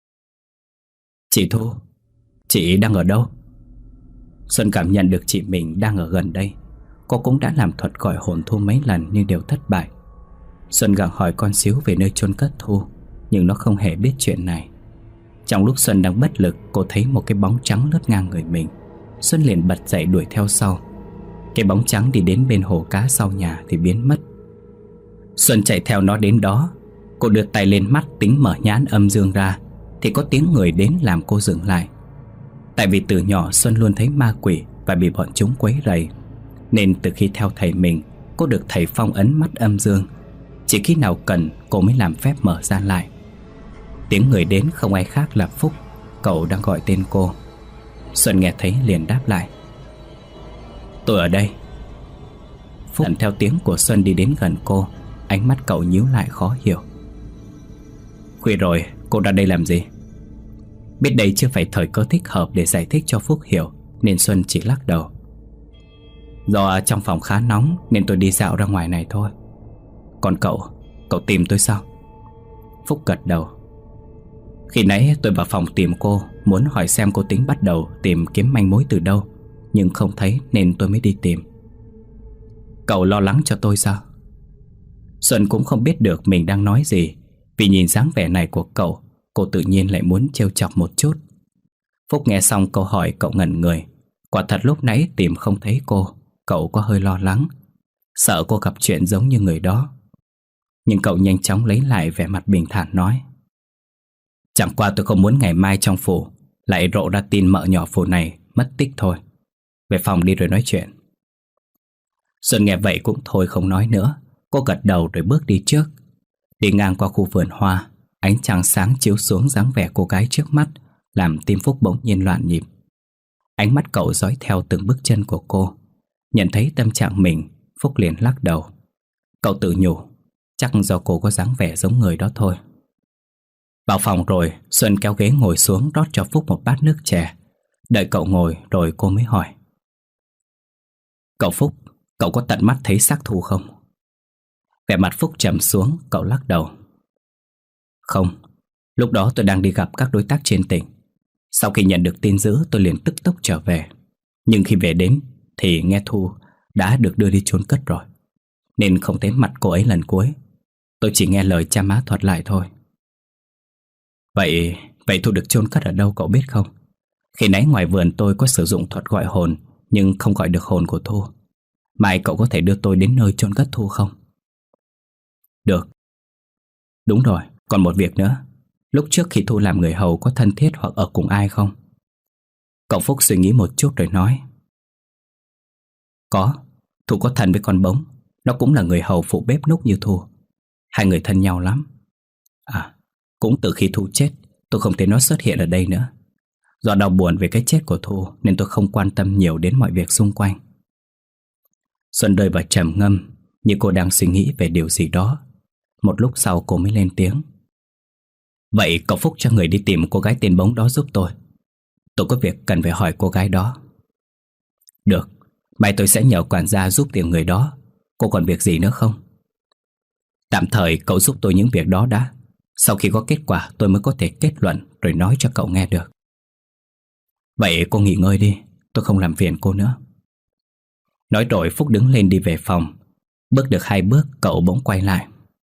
Chị Thu, chị đang ở đâu? Xuân cảm nhận được chị mình đang ở gần đây. Cô cũng đã làm thuật gọi hồn Thu mấy lần nhưng đều thất bại. Xuân gặng hỏi con Xíu về nơi chôn cất Thu, nhưng nó không hề biết chuyện này. Trong lúc Xuân đang bất lực, cô thấy một cái bóng trắng lướt ngang người mình. Xuân liền bật dậy đuổi theo sau. Cái bóng trắng đi đến bên hồ cá sau nhà thì biến mất. Xuân chạy theo nó đến đó. Cô đưa tay lên mắt tính mở nhãn âm dương ra thì có tiếng người đến làm cô dừng lại. Tại vì từ nhỏ Xuân luôn thấy ma quỷ và bị bọn chúng quấy rầy, nên từ khi theo thầy mình, cô được thầy phong ấn mắt âm dương. Chỉ khi nào cần cô mới làm phép mở ra lại. Tiếng người đến không ai khác là Phúc, cậu đang gọi tên cô. Xuân nghe thấy liền đáp lại. Tôi ở đây. Phúc ẩn theo tiếng của Xuân đi đến gần cô. Ánh mắt cậu nhíu lại khó hiểu. Khuya rồi, cô ra đây làm gì? Biết đây chưa phải thời cơ thích hợp để giải thích cho Phúc hiểu, nên Xuân chỉ lắc đầu. Do trong phòng khá nóng nên tôi đi dạo ra ngoài này thôi. Còn cậu, cậu tìm tôi sao? Phúc gật đầu. Khi nãy tôi vào phòng tìm cô, muốn hỏi xem cô tính bắt đầu tìm kiếm manh mối từ đâu, nhưng không thấy nên tôi mới đi tìm. Cậu lo lắng cho tôi sao? Xuân cũng không biết được mình đang nói gì. Vì nhìn dáng vẻ này của cậu, cô tự nhiên lại muốn trêu chọc một chút. Phúc nghe xong câu hỏi cậu ngẩn người. Quả thật lúc nãy tìm không thấy cô, cậu có hơi lo lắng, sợ cô gặp chuyện giống như người đó. Nhưng cậu nhanh chóng lấy lại vẻ mặt bình thản nói. Chẳng qua tôi không muốn ngày mai trong phủ lại rộ ra tin mợ nhỏ phủ này mất tích thôi. Về phòng đi rồi nói chuyện. Xuân nghe vậy cũng thôi không nói nữa. Cô gật đầu rồi bước đi trước. Đi ngang qua khu vườn hoa, ánh trăng sáng chiếu xuống dáng vẻ cô gái trước mắt, làm tim Phúc bỗng nhiên loạn nhịp. Ánh mắt cậu dõi theo từng bước chân của cô. Nhận thấy tâm trạng mình, Phúc liền lắc đầu. Cậu tự nhủ, chắc do cô có dáng vẻ giống người đó thôi. Vào phòng rồi, Xuân kéo ghế ngồi xuống rót cho Phúc một bát nước chè. Đợi cậu ngồi rồi cô mới hỏi. Cậu Phúc, cậu có tận mắt thấy xác Thu không? Vẻ mặt Phúc trầm xuống, cậu lắc đầu. Không, lúc đó tôi đang đi gặp các đối tác trên tỉnh. Sau khi nhận được tin dữ tôi liền tức tốc trở về. Nhưng khi về đến thì nghe Thu đã được đưa đi chôn cất rồi, nên không thấy mặt cô ấy lần cuối. Tôi chỉ nghe lời cha má thuật lại thôi. Vậy, vậy Thu được chôn cất ở đâu cậu biết không? Khi nãy ngoài vườn tôi có sử dụng thuật gọi hồn, nhưng không gọi được hồn của Thu. Mai cậu có thể đưa tôi đến nơi chôn cất Thu không? Được. Đúng rồi, còn một việc nữa. Lúc trước khi Thu làm người hầu có thân thiết hoặc ở cùng ai không? Cậu Phúc suy nghĩ một chút rồi nói. Có, Thu có thân với con Bống. Nó cũng là người hầu phụ bếp núc như Thu. Hai người thân nhau lắm. À, cũng từ khi Thu chết tôi không thấy nó xuất hiện ở đây nữa. Do đau buồn về cái chết của Thu nên tôi không quan tâm nhiều đến mọi việc xung quanh. Xuân rơi vào trầm ngâm, như cô đang suy nghĩ về điều gì đó. Một lúc sau cô mới lên tiếng. Vậy cậu Phúc cho người đi tìm cô gái tên Bống đó giúp tôi. Tôi có việc cần phải hỏi cô gái đó. Được, mai tôi sẽ nhờ quản gia giúp tìm người đó. Cô còn việc gì nữa không? Tạm thời cậu giúp tôi những việc đó đã. Sau khi có kết quả tôi mới có thể kết luận rồi nói cho cậu nghe được. Vậy cô nghỉ ngơi đi, tôi không làm phiền cô nữa. Nói rồi Phúc đứng lên đi về phòng. Bước được hai bước cậu bỗng quay lại.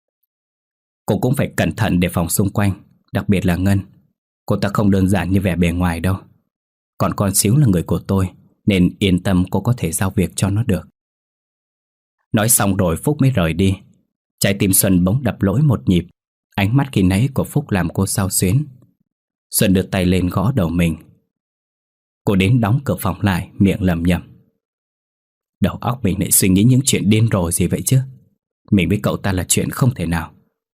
Cô cũng phải cẩn thận đề phòng xung quanh, đặc biệt là Ngân. Cô ta không đơn giản như vẻ bề ngoài đâu. Còn con Xíu là người của tôi, nên yên tâm cô có thể giao việc cho nó được. Nói xong rồi Phúc mới rời đi. Trái tim Xuân bỗng đập lỗi một nhịp. Ánh mắt khi nãy của Phúc làm cô xao xuyến. Xuân đưa tay lên gõ đầu mình. Cô đến đóng cửa phòng lại, miệng lẩm nhẩm. Đầu óc mình lại suy nghĩ những chuyện điên rồ gì vậy chứ. Mình với cậu ta là chuyện không thể nào.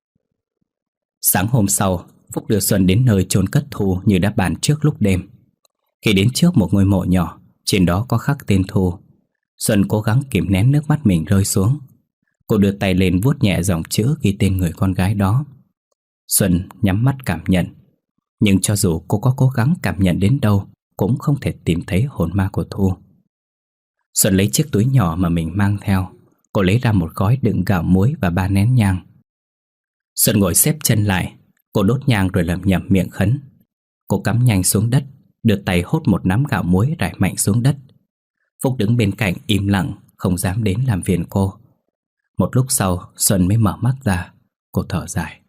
Sáng hôm sau, Phúc đưa Xuân đến nơi chôn cất Thu như đã bàn trước lúc đêm. Khi đến trước một ngôi mộ nhỏ, trên đó có khắc tên Thu. Xuân cố gắng kìm nén nước mắt mình rơi xuống. Cô đưa tay lên vuốt nhẹ dòng chữ ghi tên người con gái đó. Xuân nhắm mắt cảm nhận. Nhưng cho dù cô có cố gắng cảm nhận đến đâu, cũng không thể tìm thấy hồn ma của Thu. Xuân lấy chiếc túi nhỏ mà mình mang theo. Cô lấy ra một gói đựng gạo muối và ba nén nhang. Xuân ngồi xếp chân lại. Cô đốt nhang rồi lẩm nhẩm miệng khấn. Cô cắm nhanh xuống đất, đưa tay hốt một nắm gạo muối rải mạnh xuống đất. Phúc đứng bên cạnh im lặng, không dám đến làm phiền cô. Một lúc sau Xuân mới mở mắt ra. Cô thở dài.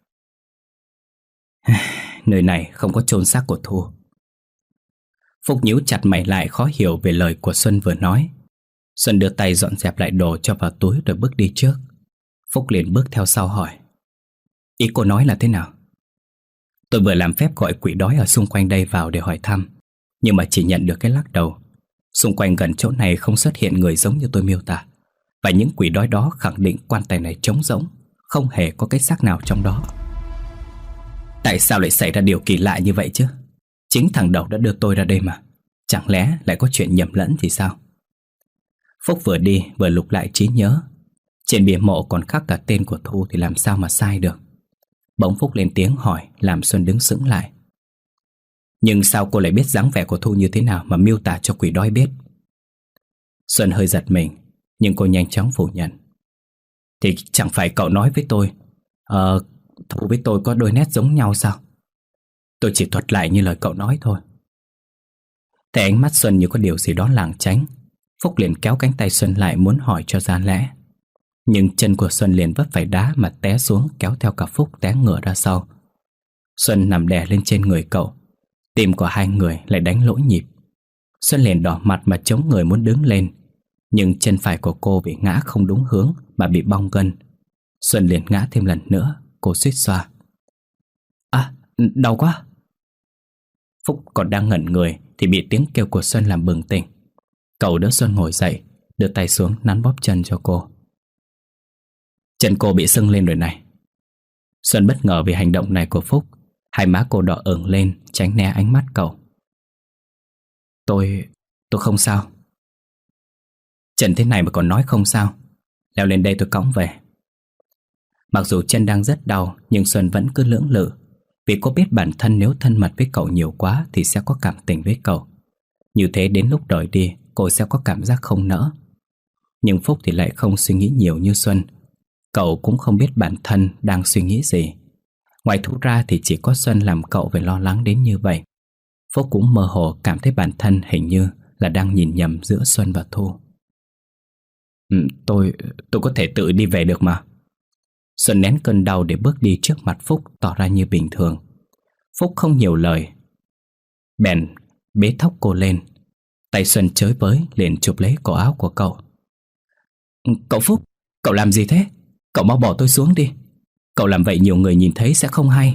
Nơi này không có chôn xác của Thu. Phúc nhíu chặt mày lại, khó hiểu về lời của Xuân vừa nói. Xuân đưa tay dọn dẹp lại đồ cho vào túi rồi bước đi trước. Phúc liền bước theo sau hỏi. Ý cô nói là thế nào? Tôi vừa làm phép gọi quỷ đói ở xung quanh đây vào để hỏi thăm, nhưng mà chỉ nhận được cái lắc đầu. Xung quanh gần chỗ này không xuất hiện người giống như tôi miêu tả. Và những quỷ đói đó khẳng định quan tài này trống rỗng, không hề có cái xác nào trong đó. Tại sao lại xảy ra điều kỳ lạ như vậy chứ? Chính thằng Đầu đã đưa tôi ra đây mà. Chẳng lẽ lại có chuyện nhầm lẫn thì sao? Phúc vừa đi vừa lục lại trí nhớ. Trên bia mộ còn khắc cả tên của Thu thì làm sao mà sai được. Bỗng Phúc lên tiếng hỏi, làm Xuân đứng sững lại. Nhưng sao cô lại biết dáng vẻ của Thu như thế nào mà miêu tả cho quỷ đói biết? Xuân hơi giật mình, nhưng cô nhanh chóng phủ nhận. Thì chẳng phải cậu nói với tôi Ờ, Thu với tôi có đôi nét giống nhau sao? Tôi chỉ thuật lại như lời cậu nói thôi. Thấy ánh mắt Xuân như có điều gì đó lảng tránh, Phúc liền kéo cánh tay Xuân lại muốn hỏi cho ra lẽ. Nhưng chân của Xuân liền vấp phải đá mà té xuống, kéo theo cả Phúc té ngửa ra sau. Xuân nằm đè lên trên người cậu. Tim của hai người lại đánh lỗi nhịp. Xuân liền đỏ mặt mà chống người muốn đứng lên. Nhưng chân phải của cô bị ngã không đúng hướng mà bị bong gân. Xuân liền ngã thêm lần nữa. Cô suýt xoa. À, đau quá. Phúc còn đang ngẩn người thì bị tiếng kêu của Xuân làm bừng tỉnh. Cậu đỡ Xuân ngồi dậy, đưa tay xuống nắn bóp chân cho cô. Chân cô bị sưng lên rồi này. Xuân bất ngờ vì hành động này của Phúc. Hai má cô đỏ ửng lên, tránh né ánh mắt cậu. Tôi... tôi không sao. Chân thế này mà còn nói không sao. Leo lên đây tôi cõng về. Mặc dù chân đang rất đau, nhưng Xuân vẫn cứ lưỡng lự. Vì cô biết bản thân nếu thân mật với cậu nhiều quá thì sẽ có cảm tình với cậu. Như thế đến lúc rời đi, cô sẽ có cảm giác không nỡ. Nhưng Phúc thì lại không suy nghĩ nhiều như Xuân. Cậu cũng không biết bản thân đang suy nghĩ gì. Ngoài Thu ra thì chỉ có Xuân làm cậu phải lo lắng đến như vậy. Phúc cũng mơ hồ cảm thấy bản thân hình như là đang nhìn nhầm giữa Xuân và Thu. ừ, Tôi, tôi có thể tự đi về được mà. Xuân nén cơn đau để bước đi trước mặt Phúc, tỏ ra như bình thường. Phúc không nhiều lời, bèn bế thốc cô lên. Tay Xuân chới với liền chụp lấy cổ áo của cậu. Cậu Phúc, cậu làm gì thế? Cậu mau bỏ tôi xuống đi. Cậu làm vậy nhiều người nhìn thấy sẽ không hay.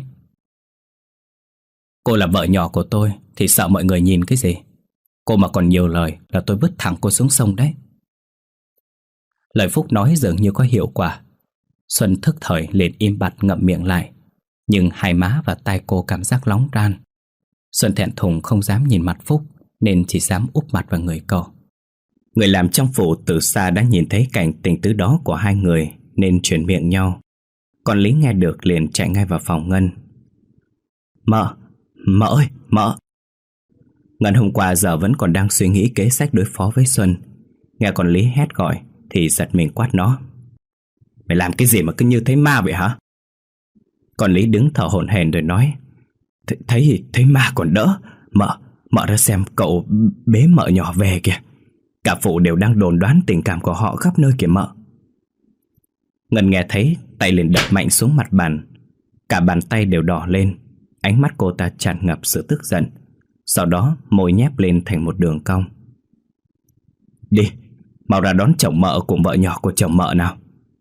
Cô là vợ nhỏ của tôi thì sợ mọi người nhìn cái gì? Cô mà còn nhiều lời là tôi vứt thẳng cô xuống sông đấy. Lời Phúc nói dường như có hiệu quả. Xuân thức thời liền im bặt ngậm miệng lại. Nhưng hai má và tai cô cảm giác nóng ran. Xuân thẹn thùng không dám nhìn mặt Phúc, nên chỉ dám úp mặt vào người cậu. Người làm trong phủ từ xa đã nhìn thấy cảnh tình tứ đó của hai người, nên chuyển miệng nhau. Còn Lý nghe được liền chạy ngay vào phòng Ngân. Mợ, mợ ơi, mợ. Ngân hôm qua giờ vẫn còn đang suy nghĩ kế sách đối phó với Xuân. Nghe con Lý hét gọi thì giật mình quát nó. Mày làm cái gì mà cứ như thấy ma vậy hả? Còn Lý đứng thở hổn hển rồi nói. Thấy thấy ma còn đỡ. Mợ, mợ ra xem, cậu bế mợ nhỏ về kìa. Cả phủ đều đang đồn đoán tình cảm của họ khắp nơi kìa mợ. Ngân nghe thấy, tay liền đập mạnh xuống mặt bàn. Cả bàn tay đều đỏ lên. Ánh mắt cô ta tràn ngập sự tức giận. Sau đó môi nhép lên thành một đường cong. Đi, mau ra đón chồng mợ cùng vợ nhỏ của chồng mợ nào.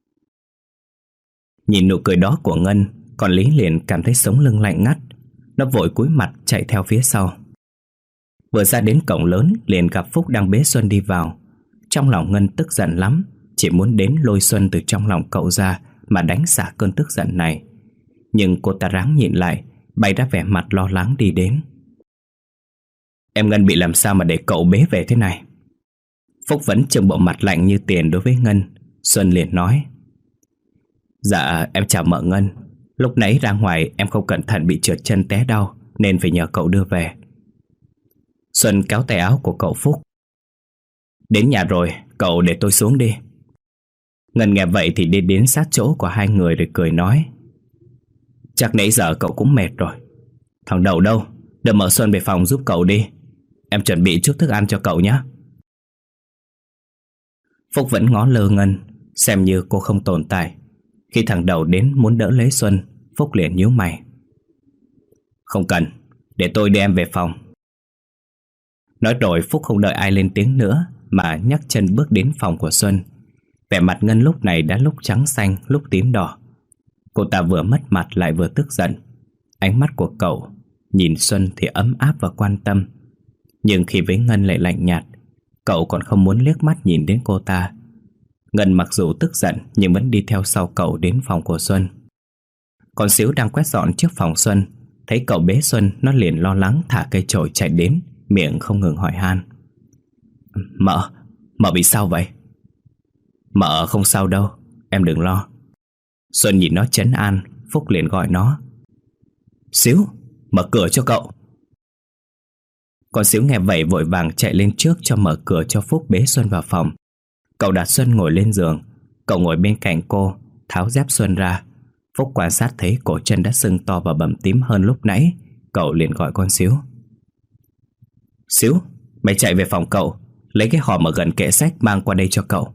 Nhìn nụ cười đó của Ngân, còn Lý liền cảm thấy sống lưng lạnh ngắt. Nó vội cúi mặt chạy theo phía sau. Vừa ra đến cổng lớn liền gặp Phúc đang bế Xuân đi vào. Trong lòng Ngân tức giận lắm, chỉ muốn đến lôi Xuân từ trong lòng cậu ra mà đánh xả cơn tức giận này. Nhưng cô ta ráng nhịn lại, bày ra vẻ mặt lo lắng đi đến. Em Ngân bị làm sao mà để cậu bế về thế này? Phúc vẫn trông bộ mặt lạnh như tiền đối với Ngân. Xuân liền nói. Dạ em chào mợ Ngân. Lúc nãy ra ngoài em không cẩn thận bị trượt chân té đau, nên phải nhờ cậu đưa về. Xuân kéo tay áo của cậu Phúc. Đến nhà rồi, cậu để tôi xuống đi. Ngân nghe vậy thì đi đến sát chỗ của hai người rồi cười nói. Chắc nãy giờ cậu cũng mệt rồi. Thằng Đậu đâu, đưa mợ Xuân về phòng giúp cậu đi. Em chuẩn bị chút thức ăn cho cậu nhé. Phúc vẫn ngó lơ Ngân, xem như cô không tồn tại. Khi thằng Đậu đến muốn đỡ lấy Xuân, Phúc liền nhíu mày. Không cần, để tôi đưa em về phòng. Nói rồi Phúc không đợi ai lên tiếng nữa mà nhấc chân bước đến phòng của Xuân. Vẻ mặt Ngân lúc này đã lúc trắng xanh lúc tím đỏ. Cô ta vừa mất mặt lại vừa tức giận. Ánh mắt của cậu nhìn Xuân thì ấm áp và quan tâm, nhưng khi với Ngân lại lạnh nhạt. Cậu còn không muốn liếc mắt nhìn đến cô ta. Ngân mặc dù tức giận nhưng vẫn đi theo sau cậu đến phòng của Xuân. Con Xíu đang quét dọn trước phòng Xuân, thấy cậu bế Xuân, nó liền lo lắng thả cây chổi chạy đến, miệng không ngừng hỏi han. Mợ, mợ bị sao vậy? Mợ không sao đâu, em đừng lo. Xuân nhìn nó trấn an. Phúc liền gọi nó. Xíu, mở cửa cho cậu. Con Xíu nghe vậy vội vàng chạy lên trước cho mở cửa cho Phúc bế Xuân vào phòng. Cậu đặt Xuân ngồi lên giường. Cậu ngồi bên cạnh cô, tháo dép Xuân ra. Phúc quan sát thấy cổ chân đã sưng to và bầm tím hơn lúc nãy. Cậu liền gọi con Xíu. Xíu, mày chạy về phòng cậu, lấy cái hòm ở gần kệ sách mang qua đây cho cậu.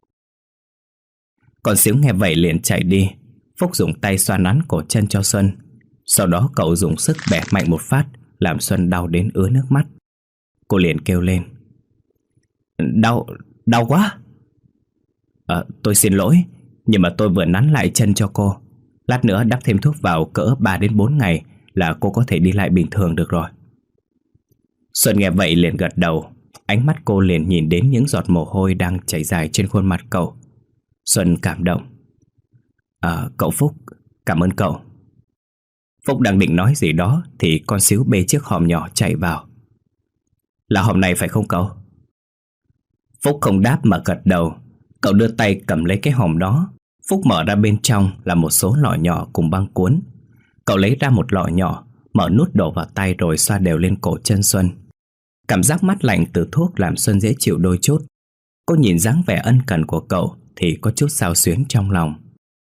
Con Xíu nghe vậy liền chạy đi. Phúc dùng tay xoa nắn cổ chân cho Xuân. Sau đó cậu dùng sức bẻ mạnh một phát, làm Xuân đau đến ứa nước mắt. Cô liền kêu lên. Đau, đau quá. À, tôi xin lỗi, nhưng mà tôi vừa nắn lại chân cho cô. Lát nữa đắp thêm thuốc vào cỡ ba đến bốn ngày là cô có thể đi lại bình thường được rồi. Xuân nghe vậy liền gật đầu. Ánh mắt cô liền nhìn đến những giọt mồ hôi đang chảy dài trên khuôn mặt cậu. Xuân cảm động. À, cậu Phúc, cảm ơn cậu. Phúc đang định nói gì đó thì con Xíu bê chiếc hòm nhỏ chạy vào. Là hòm này phải không cậu? Phúc không đáp mà gật đầu. Cậu đưa tay cầm lấy cái hòm đó. Phúc mở ra bên trong là một số lọ nhỏ cùng băng cuốn. Cậu lấy ra một lọ nhỏ, mở nút đổ vào tay rồi xoa đều lên cổ chân Xuân. Cảm giác mát lạnh từ thuốc làm Xuân dễ chịu đôi chút. Cô nhìn dáng vẻ ân cần của cậu thì có chút xao xuyến trong lòng.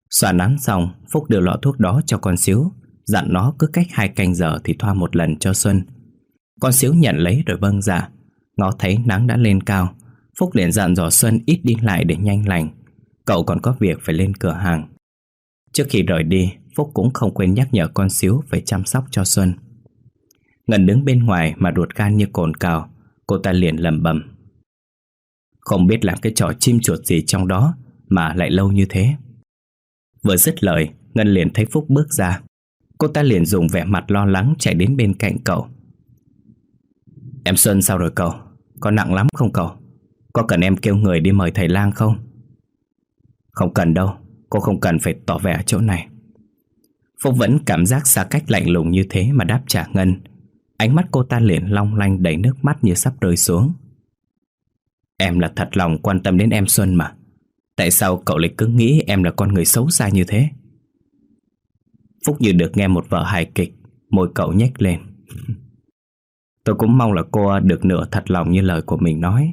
Xoa nắn xong, Phúc đưa lọ thuốc đó cho con Xíu, dặn nó cứ cách hai canh giờ thì thoa một lần cho Xuân. Con Xíu nhận lấy rồi vâng dạ. Ngó thấy nắng đã lên cao, Phúc liền dặn dò Xuân ít đi lại để nhanh lành. Cậu còn có việc phải lên cửa hàng. Trước khi rời đi, Phúc cũng không quên nhắc nhở con Xíu phải chăm sóc cho Xuân. Ngân đứng bên ngoài mà ruột gan như cồn cào. Cô ta liền lẩm bẩm: không biết làm cái trò chim chuột gì trong đó mà lại lâu như thế. Vừa dứt lời, Ngân liền thấy Phúc bước ra. Cô ta liền dùng vẻ mặt lo lắng chạy đến bên cạnh cậu. Em Xuân sao rồi cậu? Có nặng lắm không cậu? Có cần em kêu người đi mời thầy lang không? Không cần đâu, cô không cần phải tỏ vẻ ở chỗ này. Phúc vẫn cảm giác xa cách lạnh lùng như thế mà đáp trả Ngân. Ánh mắt cô ta liền long lanh đầy nước mắt như sắp rơi xuống. Em là thật lòng quan tâm đến em Xuân mà. Tại sao cậu lại cứ nghĩ em là con người xấu xa như thế? Phúc như được nghe một vở hài kịch, môi cậu nhếch lên. Tôi cũng mong là cô được nửa thật lòng như lời của mình nói.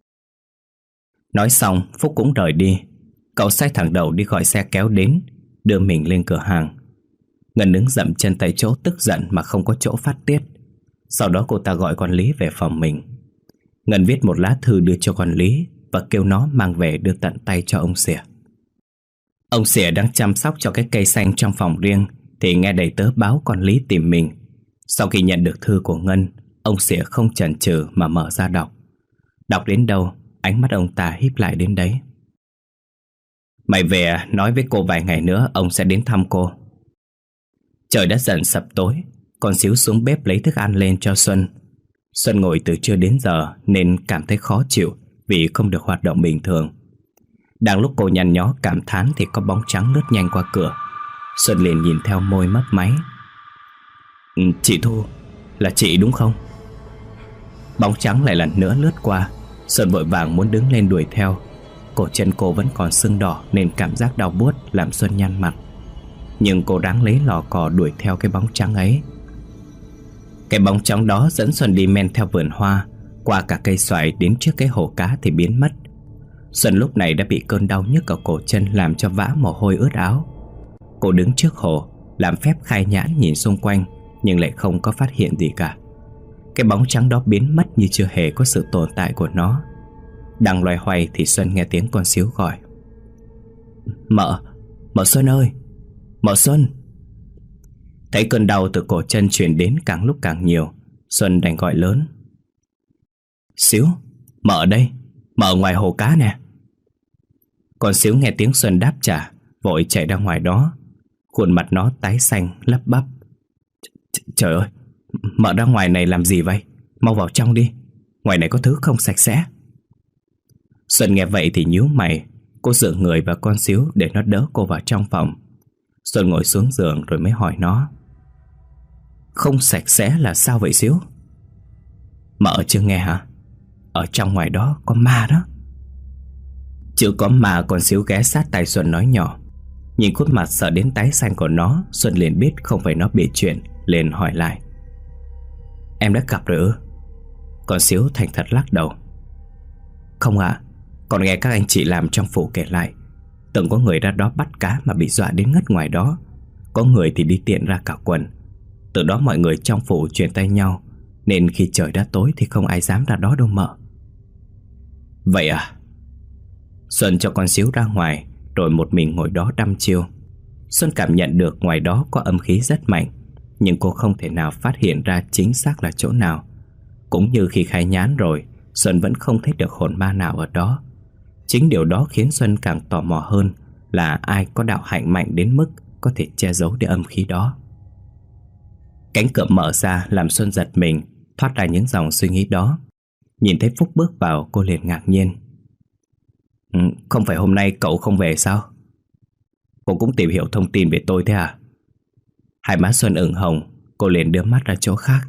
Nói xong, Phúc cũng rời đi. Cậu xoay thẳng đầu đi gọi xe kéo đến, đưa mình lên cửa hàng. Ngân đứng dậm chân tại chỗ tức giận mà không có chỗ phát tiết. Sau đó cô ta gọi con Lý về phòng mình. Ngân viết một lá thư đưa cho con Lý và kêu nó mang về đưa tận tay cho ông Xỉa. Ông Xỉa đang chăm sóc cho cái cây xanh trong phòng riêng thì nghe đầy tớ báo con Lý tìm mình. Sau khi nhận được thư của Ngân, ông Xỉa không chần chừ mà mở ra đọc. Đọc đến đâu, ánh mắt ông ta híp lại đến đấy. Mày về nói với cô vài ngày nữa ông sẽ đến thăm cô. Trời đã dần sập tối. Con Xíu xuống bếp lấy thức ăn lên cho Xuân. Xuân ngồi từ trưa đến giờ nên cảm thấy khó chịu vì không được hoạt động bình thường. Đang lúc cô nhăn nhó cảm thán thì có bóng trắng lướt nhanh qua cửa. Xuân liền nhìn theo môi mấp máy. Ừ, chị Thu, là chị đúng không? Bóng trắng lại lần nữa lướt qua. Xuân vội vàng muốn đứng lên đuổi theo. Cổ chân cô vẫn còn sưng đỏ nên cảm giác đau buốt làm Xuân nhăn mặt. Nhưng cô ráng lấy lò cò đuổi theo cái bóng trắng ấy. Cái bóng trắng đó dẫn Xuân đi men theo vườn hoa, qua cả cây xoài đến trước cái hồ cá thì biến mất. Xuân lúc này đã bị cơn đau nhức ở cổ chân làm cho vã mồ hôi ướt áo. Cô đứng trước hồ, làm phép khai nhãn nhìn xung quanh, nhưng lại không có phát hiện gì cả. Cái bóng trắng đó biến mất như chưa hề có sự tồn tại của nó. Đang loay hoay thì Xuân nghe tiếng con Xíu gọi. Mợ, mợ Xuân ơi, mợ Xuân. Thấy cơn đau từ cổ chân truyền đến càng lúc càng nhiều, Xuân đành gọi lớn. Xíu, mợ ở đây, mợ ở ngoài hồ cá nè. Con Xíu nghe tiếng Xuân đáp trả, vội chạy ra ngoài đó. Khuôn mặt nó tái xanh lắp bắp. Trời ơi, mợ ra ngoài này làm gì vậy? Mau vào trong đi, ngoài này có thứ không sạch sẽ. Xuân nghe vậy thì nhíu mày. Cô dựa người vào con Xíu để nó đỡ cô vào trong phòng. Xuân ngồi xuống giường rồi mới hỏi nó. Không sạch sẽ là sao vậy Xíu? Mợ chưa nghe hả? Ở trong ngoài đó có ma đó. Chữ có ma con Xíu ghé sát tai Xuân nói nhỏ. Nhìn khuôn mặt sợ đến tái xanh của nó, Xuân liền biết không phải nó bị chuyện, liền hỏi lại. Em đã gặp rồi ư? Con Xíu thành thật lắc đầu. Không ạ, à, còn nghe các anh chị làm trong phủ kể lại, từng có người ra đó bắt cá mà bị dọa đến ngất ngoài đó. Có người thì đi tiện ra cả quần. Từ đó mọi người trong phủ truyền tay nhau, nên khi trời đã tối thì không ai dám ra đó đâu mợ. Vậy à? Xuân cho con Xíu ra ngoài, rồi một mình ngồi đó đăm chiêu. Xuân cảm nhận được ngoài đó có âm khí rất mạnh, nhưng cô không thể nào phát hiện ra chính xác là chỗ nào. Cũng như khi khai nhãn rồi, Xuân vẫn không thấy được hồn ma nào ở đó. Chính điều đó khiến Xuân càng tò mò hơn là ai có đạo hạnh mạnh đến mức có thể che giấu được âm khí đó. Cánh cửa mở ra làm Xuân giật mình, thoát ra những dòng suy nghĩ đó. Nhìn thấy Phúc bước vào, cô liền ngạc nhiên. Ừ, không phải hôm nay cậu không về sao? Cô cũng tìm hiểu thông tin về tôi thế à? Hai má Xuân ửng hồng, cô liền đưa mắt ra chỗ khác.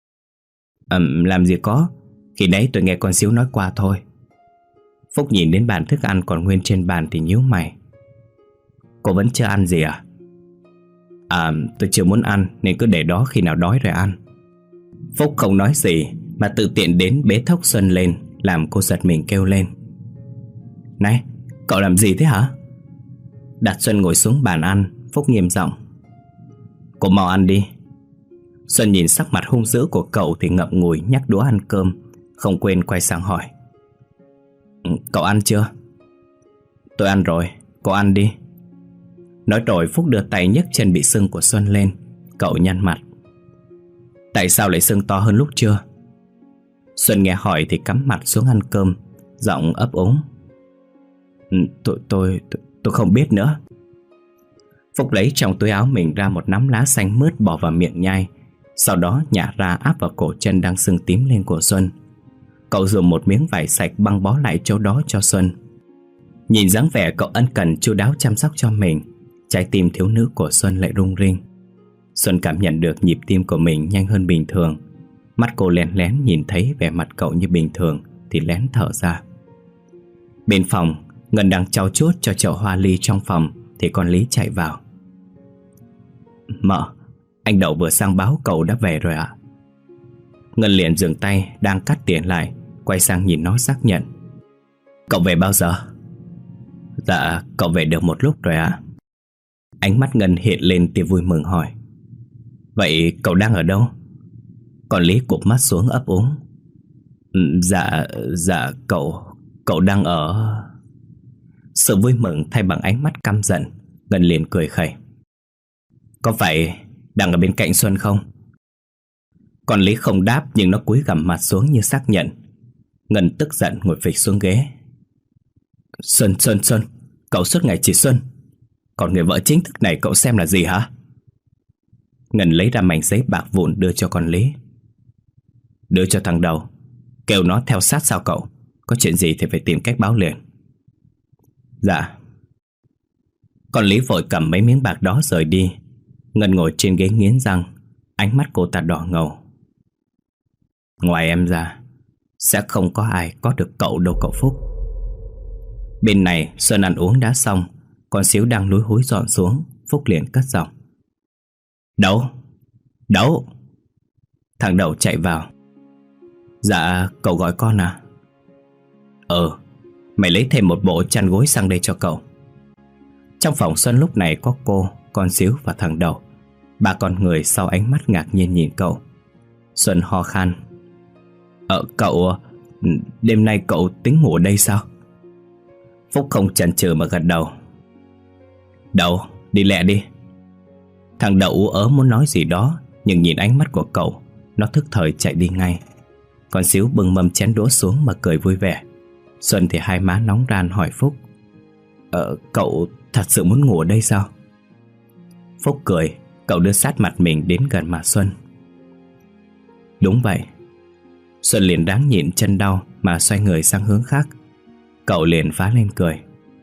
Ừm, làm gì có, khi nãy tôi nghe con Xíu nói qua thôi. Phúc nhìn đến bàn thức ăn còn nguyên trên bàn thì nhíu mày. Cô vẫn chưa ăn gì à? À, tôi chưa muốn ăn nên cứ để đó khi nào đói rồi ăn. Phúc không nói gì mà tự tiện đến bế thốc Xuân lên, làm cô giật mình kêu lên. Này, cậu làm gì thế hả? Đặt Xuân ngồi xuống bàn ăn, Phúc nghiêm giọng: "Cô mau ăn đi." Xuân nhìn sắc mặt hung dữ của cậu thì ngậm ngùi nhắc đũa ăn cơm, không quên quay sang hỏi: "Cậu ăn chưa?" "Tôi ăn rồi, cô ăn đi." Nói rồi Phúc đưa tay nhấc chân bị sưng của Xuân lên. Cậu nhăn mặt: "Tại sao lại sưng to hơn lúc trưa?" Xuân nghe hỏi thì cắm mặt xuống ăn cơm, giọng ấp úng: "Ừ, tôi, tôi, tôi, tôi không biết nữa." Phúc lấy trong túi áo mình ra một nắm lá xanh mướt bỏ vào miệng nhai, sau đó nhả ra áp vào cổ chân đang sưng tím lên của Xuân. Cậu dùng một miếng vải sạch băng bó lại chỗ đó cho Xuân. Nhìn dáng vẻ cậu ân cần chu đáo chăm sóc cho mình, trái tim thiếu nữ của Xuân lại rung rinh. Xuân cảm nhận được nhịp tim của mình nhanh hơn bình thường. Mắt cô lén lén nhìn thấy vẻ mặt cậu như bình thường thì lén thở ra. Bên phòng, Ngân đang trau chuốt cho chậu hoa ly trong phòng thì con Lý chạy vào: "Mợ, anh Đậu vừa sang báo cậu đã về rồi ạ." Ngân liền dừng tay đang cắt tiền lại, quay sang nhìn nó xác nhận: "Cậu về bao giờ?" "Dạ, cậu về được một lúc rồi ạ." Ánh mắt Ngân hiện lên tia vui mừng hỏi: "Vậy cậu đang ở đâu?" Còn Lý cụp mắt xuống ấp úng: Dạ, dạ cậu, cậu đang ở..." Sự vui mừng thay bằng ánh mắt căm giận, Ngân liền cười khẩy: "Có phải đang ở bên cạnh Xuân không?" Còn Lý không đáp nhưng nó cúi gằm mặt xuống như xác nhận. Ngân tức giận ngồi phịch xuống ghế: "Xuân, Xuân, Xuân, cậu suốt ngày chỉ Xuân. Còn người vợ chính thức này cậu xem là gì hả?" Ngân lấy ra mảnh giấy bạc vụn đưa cho con Lý: "Đưa cho thằng Đầu, kêu nó theo sát sau cậu. Có chuyện gì thì phải tìm cách báo liền." "Dạ." Con Lý vội cầm mấy miếng bạc đó rời đi. Ngân ngồi trên ghế nghiến răng, ánh mắt cô ta đỏ ngầu: "Ngoài em ra sẽ không có ai có được cậu đâu cậu Phúc." Bên này Xuân ăn uống đã xong, con Xíu đang lúi húi dọn xuống. Phúc liền cất giọng: "Đậu, Đậu." Thằng Đậu chạy vào: "Dạ, cậu gọi con à?" "Ờ, mày lấy thêm một bộ chăn gối sang đây cho cậu." Trong phòng Xuân lúc này có cô, con Xíu và thằng Đậu. Ba con người sau ánh mắt ngạc nhiên nhìn cậu. Xuân ho khan: "Ờ, cậu... đêm nay cậu tính ngủ ở đây sao?" Phúc không chần chừ mà gật đầu: "Đậu, đi lẹ đi." Thằng Đậu ú ớ muốn nói gì đó, nhưng nhìn ánh mắt của cậu, nó thức thời chạy đi ngay. Con Xíu bưng mâm chén đũa xuống mà cười vui vẻ. Xuân thì hai má nóng ran hỏi Phúc: Ờ, cậu thật sự muốn ngủ ở đây sao?" Phúc cười, cậu đưa sát mặt mình đến gần mặt Xuân: "Đúng vậy." Xuân liền đáng nhịn chân đau mà xoay người sang hướng khác. Cậu liền phá lên cười: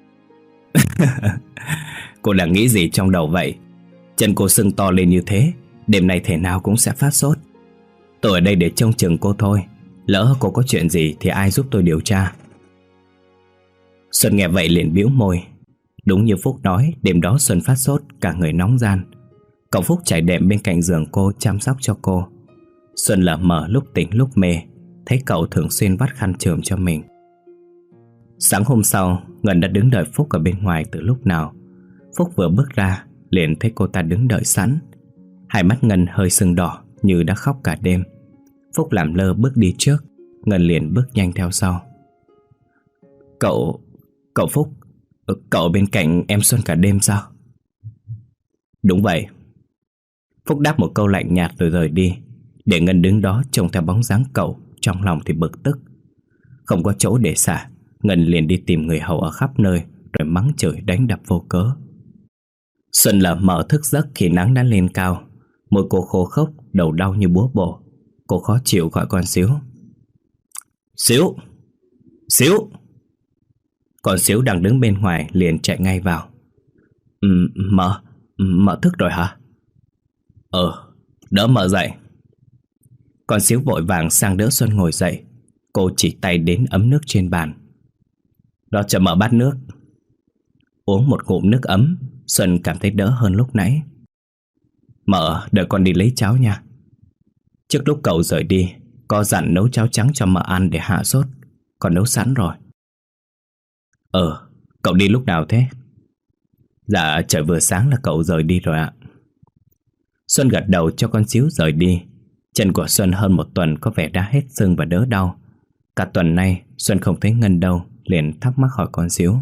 "Cô đang nghĩ gì trong đầu vậy? Chân cô sưng to lên như thế, đêm nay thể nào cũng sẽ phát sốt. Tôi ở đây để trông chừng cô thôi, lỡ cô có chuyện gì thì ai giúp tôi điều tra?" Xuân nghe vậy liền bĩu môi. Đúng như Phúc nói, đêm đó Xuân phát sốt, cả người nóng ran. Cậu Phúc trải đệm bên cạnh giường cô chăm sóc cho cô. Xuân lờ mờ lúc tỉnh lúc mê, thấy cậu thường xuyên vắt khăn chườm cho mình. Sáng hôm sau, Ngân đã đứng đợi Phúc ở bên ngoài từ lúc nào. Phúc vừa bước ra liền thấy cô ta đứng đợi sẵn. Hai mắt Ngân hơi sưng đỏ như đã khóc cả đêm. Phúc làm lơ bước đi trước, Ngân liền bước nhanh theo sau. Cậu... cậu Phúc, cậu bên cạnh em Xuân cả đêm sao?" "Đúng vậy." Phúc đáp một câu lạnh nhạt rồi rời đi, để Ngân đứng đó trông theo bóng dáng cậu, trong lòng thì bực tức. Không có chỗ để xả, Ngân liền đi tìm người hầu ở khắp nơi, rồi mắng chửi đánh đập vô cớ. Xuân lờ mờ thức giấc khi nắng đã lên cao. Môi cô khô khốc, đầu đau như búa bổ. Cô khó chịu gọi con Xíu: "Xíu! Xíu!" Con Xíu đang đứng bên ngoài liền chạy ngay vào: ừ, "Mợ, mợ thức rồi hả?" "Ờ, đỡ mợ dậy." Con Xíu vội vàng sang đỡ Xuân ngồi dậy. Cô chỉ tay đến ấm nước trên bàn: "Đó cho mợ bát nước." Uống một ngụm nước ấm, Xuân cảm thấy đỡ hơn lúc nãy. "Mợ đợi con đi lấy cháo nha." Trước lúc cậu rời đi, có dặn nấu cháo trắng cho mợ ăn để hạ sốt. Con nấu sẵn rồi. "Ờ, cậu đi lúc nào thế?" Dạ trời vừa sáng là cậu rời đi rồi ạ. Xuân gật đầu cho con xíu rời đi. Chân của Xuân hơn một tuần có vẻ đã hết sưng và đỡ đau. Cả tuần nay Xuân không thấy Ngân đâu, liền thắc mắc hỏi con xíu.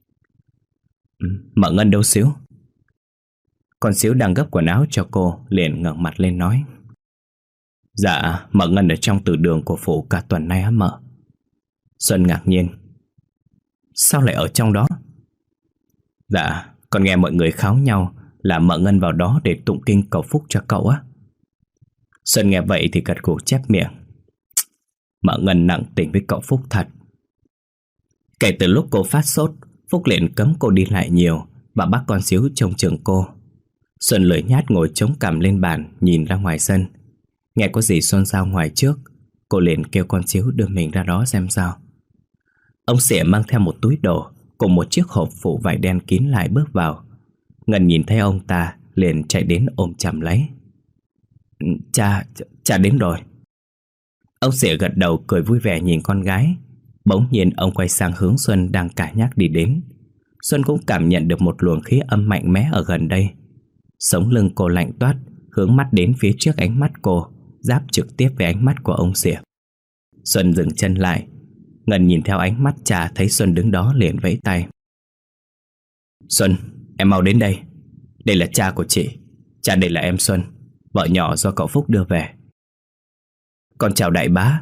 Mợ Ngân đâu xíu? Con xíu đang gấp quần áo cho cô, liền ngẩng mặt lên nói. Dạ mợ Ngân ở trong từ đường của phủ cả tuần nay á mợ. Xuân ngạc nhiên. Sao lại ở trong đó? Dạ con nghe mọi người kháo nhau là mợ Ngân vào đó để tụng kinh cầu phúc cho cậu á. Xuân nghe vậy thì gật gù chép miệng. Mợ Ngân nặng tình với cậu Phúc thật. Kể từ lúc cô phát sốt, Phúc liền cấm cô đi lại nhiều và bắt con xíu trông chừng cô. Xuân lười nhát ngồi chống cằm lên bàn nhìn ra ngoài sân. Nghe có gì xôn xao ngoài trước, cô liền kêu con xíu đưa mình ra đó xem sao. Ông Xỉa mang theo một túi đồ cùng một chiếc hộp phủ vải đen kín lại bước vào. Ngân nhìn thấy ông ta liền chạy đến ôm chầm lấy. Cha, cha đến rồi. Ông Xỉa gật đầu cười vui vẻ nhìn con gái. Bỗng nhiên ông quay sang hướng Xuân đang cả nhắc đi đến. Xuân cũng cảm nhận được một luồng khí âm mạnh mẽ ở gần đây. Sống lưng cô lạnh toát, hướng mắt đến phía trước ánh mắt cô, giáp trực tiếp với ánh mắt của ông Xỉa. Xuân dừng chân lại. Ngân nhìn theo ánh mắt cha thấy Xuân đứng đó liền vẫy tay. Xuân, em mau đến đây. Đây là cha của chị. Cha đây là em Xuân, vợ nhỏ do cậu Phúc đưa về. Con chào đại bá.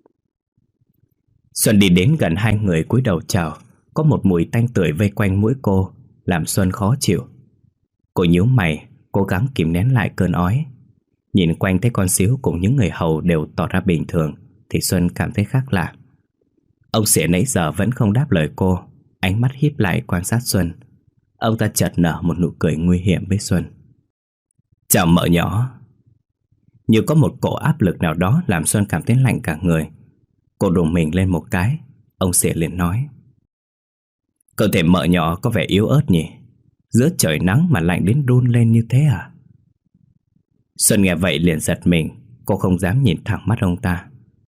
Xuân đi đến gần hai người cúi đầu chào. Có một mùi tanh tưởi vây quanh mũi cô, làm Xuân khó chịu. Cô nhíu mày, cố gắng kìm nén lại cơn ói. Nhìn quanh thấy con xíu cùng những người hầu đều tỏ ra bình thường thì Xuân cảm thấy khác lạ. Ông Xỉa nãy giờ vẫn không đáp lời cô, ánh mắt híp lại quan sát Xuân. Ông ta chợt nở một nụ cười nguy hiểm với Xuân. Chào mợ nhỏ. Như có một cỗ áp lực nào đó làm Xuân cảm thấy lạnh cả người. Cô đùng mình lên một cái. Ông Xỉa liền nói. Cơ thể mợ nhỏ có vẻ yếu ớt nhỉ? Giữa trời nắng mà lạnh đến run lên như thế à? Xuân nghe vậy liền giật mình. Cô không dám nhìn thẳng mắt ông ta.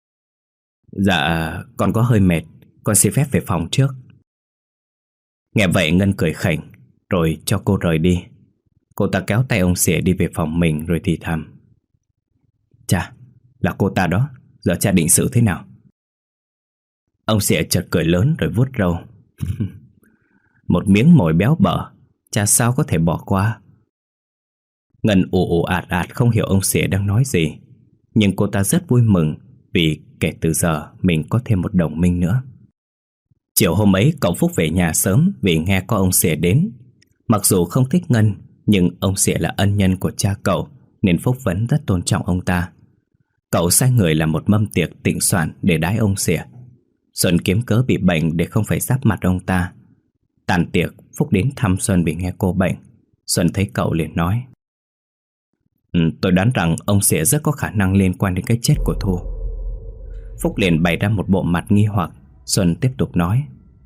Dạ con có hơi mệt, con xin phép về phòng trước. Nghe vậy Ngân cười khỉnh rồi cho cô rời đi. Cô ta kéo tay ông Xỉa đi về phòng mình rồi thì thầm. Chà, là cô ta đó. Giờ cha định xử thế nào? Ông Xỉa chợt cười lớn rồi vuốt râu. Một miếng mồi béo bở, cha sao có thể bỏ qua. Ngân ù ù ạt ạt không hiểu ông Xỉa đang nói gì. Nhưng cô ta rất vui mừng vì kể từ giờ mình có thêm một đồng minh nữa. Chiều hôm ấy cậu Phúc về nhà sớm vì nghe có ông Xỉa đến. Mặc dù không thích Ngân, nhưng ông Xỉa là ân nhân của cha cậu nên Phúc vẫn rất tôn trọng ông ta. Cậu sai người làm một mâm tiệc tịnh soạn để đãi ông Xỉa. Xuân kiếm cớ bị bệnh để không phải giáp mặt ông ta. Tàn tiệc, Phúc đến thăm Xuân vì nghe cô bệnh. Xuân thấy cậu liền nói. Ừ, tôi đoán rằng ông Xỉa rất có khả năng liên quan đến cái chết của Thu. Phúc liền bày ra một bộ mặt nghi hoặc. Xuân tiếp tục nói.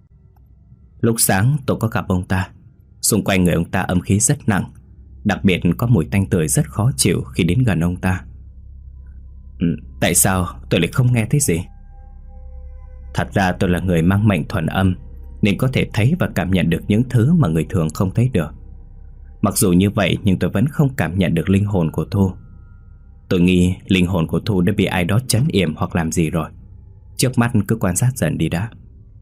Lúc sáng tôi có gặp ông ta. Xung quanh người ông ta âm khí rất nặng. Đặc biệt có mùi tanh tưởi rất khó chịu khi đến gần ông ta. ừ, Tại sao tôi lại không nghe thấy gì? Thật ra tôi là người mang mệnh thuần âm nên có thể thấy và cảm nhận được những thứ mà người thường không thấy được. Mặc dù như vậy nhưng tôi vẫn không cảm nhận được linh hồn của Thu. Tôi nghi linh hồn của Thu đã bị ai đó trấn yểm hoặc làm gì rồi. Trước mắt cứ quan sát dần đi đã.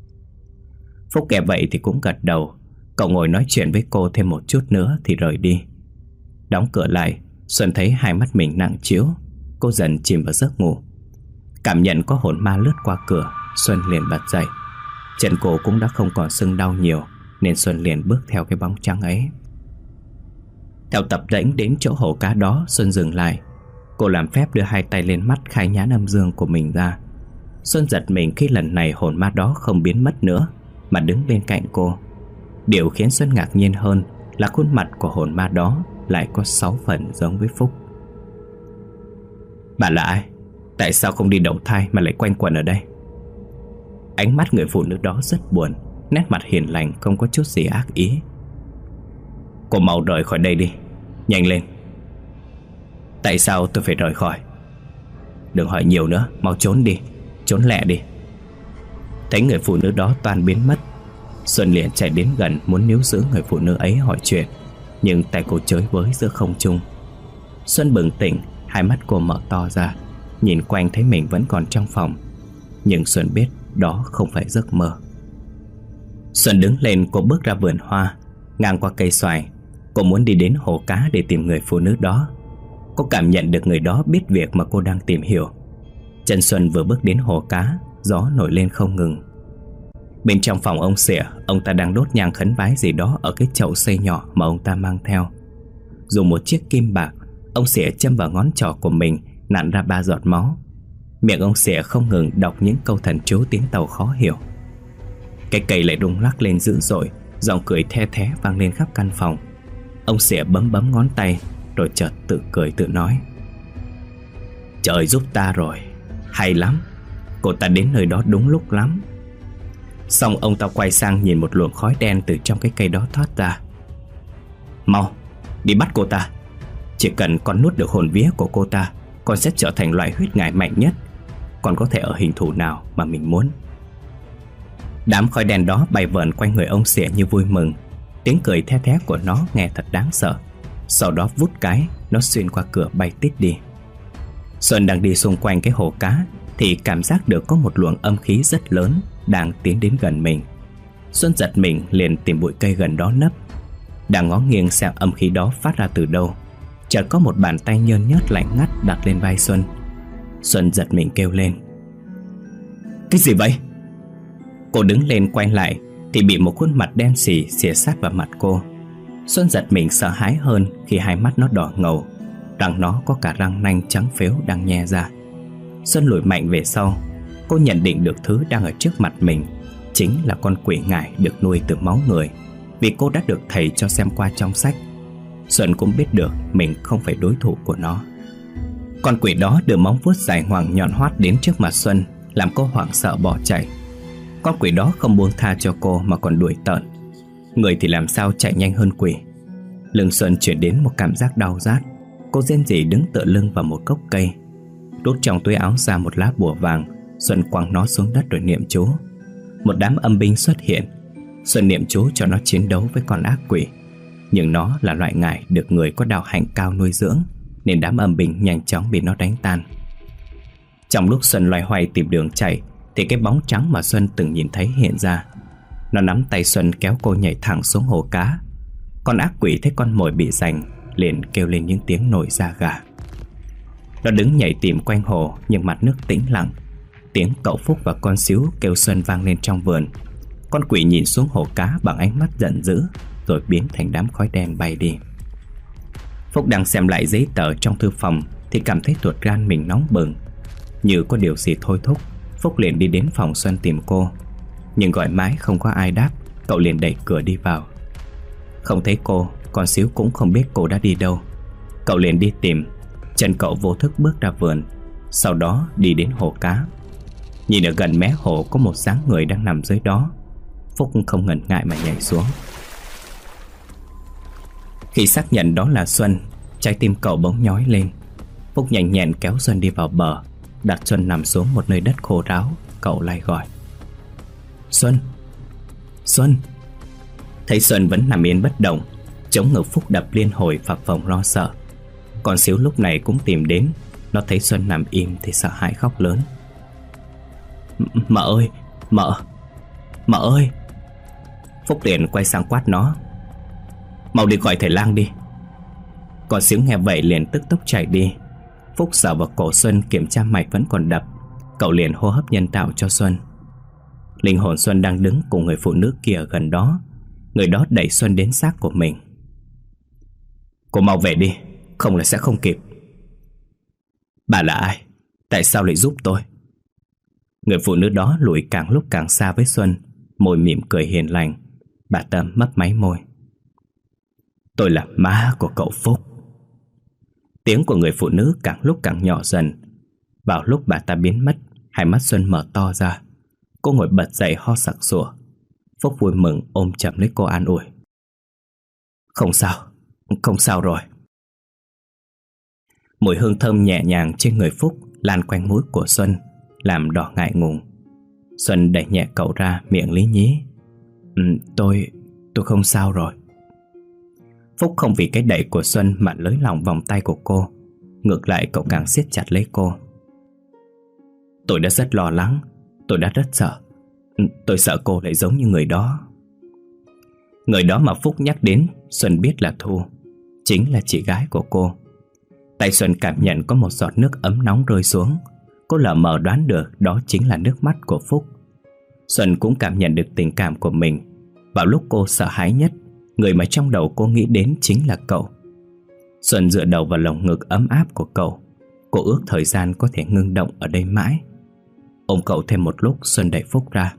Phúc nghe vậy thì cũng gật đầu. Cậu ngồi nói chuyện với cô thêm một chút nữa thì rời đi. Đóng cửa lại, Xuân thấy hai mắt mình nặng trĩu. Cô dần chìm vào giấc ngủ. Cảm nhận có hồn ma lướt qua cửa, Xuân liền bật dậy. Chân cô cũng đã không còn sưng đau nhiều nên Xuân liền bước theo cái bóng trắng ấy. Theo tập rãnh đến chỗ hồ cá đó, Xuân dừng lại. Cô làm phép đưa hai tay lên mắt khai nhãn âm dương của mình ra. Xuân giật mình khi lần này hồn ma đó không biến mất nữa mà đứng bên cạnh cô. Điều khiến Xuân ngạc nhiên hơn là khuôn mặt của hồn ma đó lại có sáu phần giống với Phúc. Bà là ai? Tại sao không đi đậu thai mà lại quanh quẩn ở đây? Ánh mắt người phụ nữ đó rất buồn, nét mặt hiền lành không có chút gì ác ý. Cô mau rời khỏi đây đi, nhanh lên. Tại sao tôi phải rời khỏi? Đừng hỏi nhiều nữa, mau trốn đi, trốn lẹ đi. Thấy người phụ nữ đó toàn biến mất, Xuân liền chạy đến gần muốn níu giữ người phụ nữ ấy hỏi chuyện, nhưng tay cô chới với giữa không trung. Xuân bừng tỉnh, hai mắt cô mở to ra, nhìn quanh thấy mình vẫn còn trong phòng. Nhưng Xuân biết đó không phải giấc mơ. Xuân đứng lên, cô bước ra vườn hoa, ngang qua cây xoài. Cô muốn đi đến hồ cá để tìm người phụ nữ đó. Cô cảm nhận được người đó biết việc mà cô đang tìm hiểu. Chân Xuân vừa bước đến hồ cá, gió nổi lên không ngừng. Bên trong phòng ông Xỉa, ông ta đang đốt nhang khấn vái gì đó ở cái chậu xây nhỏ mà ông ta mang theo. Dùng một chiếc kim bạc, ông Xỉa châm vào ngón trỏ của mình, nặn ra ba giọt máu. Miệng ông Xỉa không ngừng đọc những câu thần chú tiếng Tàu khó hiểu. Cái cây lại rung lắc lên dữ dội, giọng cười the thé vang lên khắp căn phòng. Ông Xỉa bấm bấm ngón tay, rồi chợt tự cười tự nói: "Trời giúp ta rồi, hay lắm, cô ta đến nơi đó đúng lúc lắm." Xong ông ta quay sang nhìn một luồng khói đen từ trong cái cây đó thoát ra. "Mau, đi bắt cô ta. Chỉ cần con nuốt được hồn vía của cô ta, con sẽ trở thành loại huyết ngải mạnh nhất. Con có thể ở hình thù nào mà mình muốn." Đám khói đen đó bay vờn quanh người ông Xỉa như vui mừng. Tiếng cười the thé của nó nghe thật đáng sợ. Sau đó vút cái, nó xuyên qua cửa bay tít đi. Xuân đang đi xung quanh cái hồ cá thì cảm giác được có một luồng âm khí rất lớn đang tiến đến gần mình. Xuân giật mình liền tìm bụi cây gần đó nấp. Đang ngó nghiêng xem âm khí đó phát ra từ đâu, chợt có một bàn tay nhơn nhớt lạnh ngắt đặt lên vai Xuân. Xuân giật mình kêu lên: "Cái gì vậy?" Cô đứng lên quay lại thì bị một khuôn mặt đen sì xìa sát vào mặt cô. Xuân giật mình sợ hãi hơn khi hai mắt nó đỏ ngầu, răng nó có cả răng nanh trắng phếu đang nhe ra. Xuân lùi mạnh về sau. Cô nhận định được thứ đang ở trước mặt mình chính là con quỷ ngải được nuôi từ máu người, vì cô đã được thầy cho xem qua trong sách. Xuân cũng biết được mình không phải đối thủ của nó. Con quỷ đó đưa móng vuốt dài ngoằng nhọn hoắt đến trước mặt Xuân, làm cô hoảng sợ bỏ chạy. Con quỷ đó không buông tha cho cô mà còn đuổi tợn. Người thì làm sao chạy nhanh hơn quỷ. Lưng Xuân chuyển đến một cảm giác đau rát. Cô rên rỉ đứng tựa lưng vào một gốc cây, rút trong túi áo ra một lá bùa vàng. Xuân quăng nó xuống đất rồi niệm chú. Một đám âm binh xuất hiện. Xuân niệm chú cho nó chiến đấu với con ác quỷ, nhưng nó là loại ngải được người có đạo hạnh cao nuôi dưỡng, nên đám âm binh nhanh chóng bị nó đánh tan. Trong lúc Xuân loay hoay tìm đường chạy thì cái bóng trắng mà Xuân từng nhìn thấy hiện ra. Nó nắm tay Xuân kéo cô nhảy thẳng xuống hồ cá. Con ác quỷ thấy con mồi bị giành liền kêu lên những tiếng nổi da gà. Nó đứng nhảy tìm quanh hồ, nhưng mặt nước tĩnh lặng. Tiếng cậu Phúc và con Xíu kêu Xuân vang lên trong vườn. Con quỷ nhìn xuống hồ cá bằng ánh mắt giận dữ, rồi biến thành đám khói đen bay đi. Phúc đang xem lại giấy tờ trong thư phòng thì cảm thấy ruột gan mình nóng bừng. Như có điều gì thôi thúc, Phúc liền đi đến phòng Xuân tìm cô. Nhưng gọi mãi không có ai đáp, cậu liền đẩy cửa đi vào. Không thấy cô, con Xíu cũng không biết cô đã đi đâu. Cậu liền đi tìm. Chân cậu vô thức bước ra vườn, sau đó đi đến hồ cá. Nhìn ở gần mé hồ có một dáng người đang nằm dưới đó. Phúc không ngần ngại mà nhảy xuống. Khi xác nhận đó là Xuân, trái tim cậu bỗng nhói lên. Phúc nhanh nhẹn kéo Xuân đi vào bờ, đặt Xuân nằm xuống một nơi đất khô ráo. Cậu lại gọi: "Xuân! Xuân!" Thấy Xuân vẫn nằm yên bất động, chống ngực Phúc đập liên hồi phập phồng lo sợ. Con Xíu lúc này cũng tìm đến. Nó thấy Xuân nằm im thì sợ hãi khóc lớn: "Mợ ơi! Mợ! Mợ ơi!" Phúc liền quay sang quát nó: "Mau đi gọi thầy lang đi." Con Xíu nghe vậy liền tức tốc chạy đi. Phúc sờ vào cổ Xuân kiểm tra mạch vẫn còn đập. Cậu liền hô hấp nhân tạo cho Xuân. Linh hồn Xuân đang đứng cùng người phụ nữ kia gần đó. Người đó đẩy Xuân đến xác của mình. "Cô mau về đi, không là sẽ không kịp." "Bà là ai? Tại sao lại giúp tôi?" Người phụ nữ đó lùi càng lúc càng xa với Xuân, môi mỉm cười hiền lành. Bà ta mấp máy môi: "Tôi là má của cậu Phúc." Tiếng của người phụ nữ càng lúc càng nhỏ dần. Vào lúc bà ta biến mất, hai mắt Xuân mở to ra. Cô ngồi bật dậy ho sặc sụa. Phúc vui mừng ôm chầm lấy cô an ủi: "Không sao, không sao rồi." Mùi hương thơm nhẹ nhàng trên người Phúc lan quanh mũi của Xuân, làm đỏ ngại ngùng. Xuân đẩy nhẹ cậu ra, miệng lý nhí: Ừ, tôi, tôi không sao rồi. Phúc không vì cái đẩy của Xuân mà lới lỏng vòng tay của cô. Ngược lại cậu càng siết chặt lấy cô. Tôi đã rất lo lắng. Tôi đã rất sợ. Tôi sợ cô lại giống như người đó. Người đó mà Phúc nhắc đến Xuân biết là Thu, chính là chị gái của cô. Tay Xuân cảm nhận có một giọt nước ấm nóng rơi xuống. Cô lờ mờ đoán được đó chính là nước mắt của Phúc. Xuân cũng cảm nhận được tình cảm của mình. Vào lúc cô sợ hãi nhất, người mà trong đầu cô nghĩ đến chính là cậu. Xuân dựa đầu vào lồng ngực ấm áp của cậu. Cô ước thời gian có thể ngưng động ở đây mãi. Ôm cậu thêm một lúc, Xuân đẩy Phúc ra.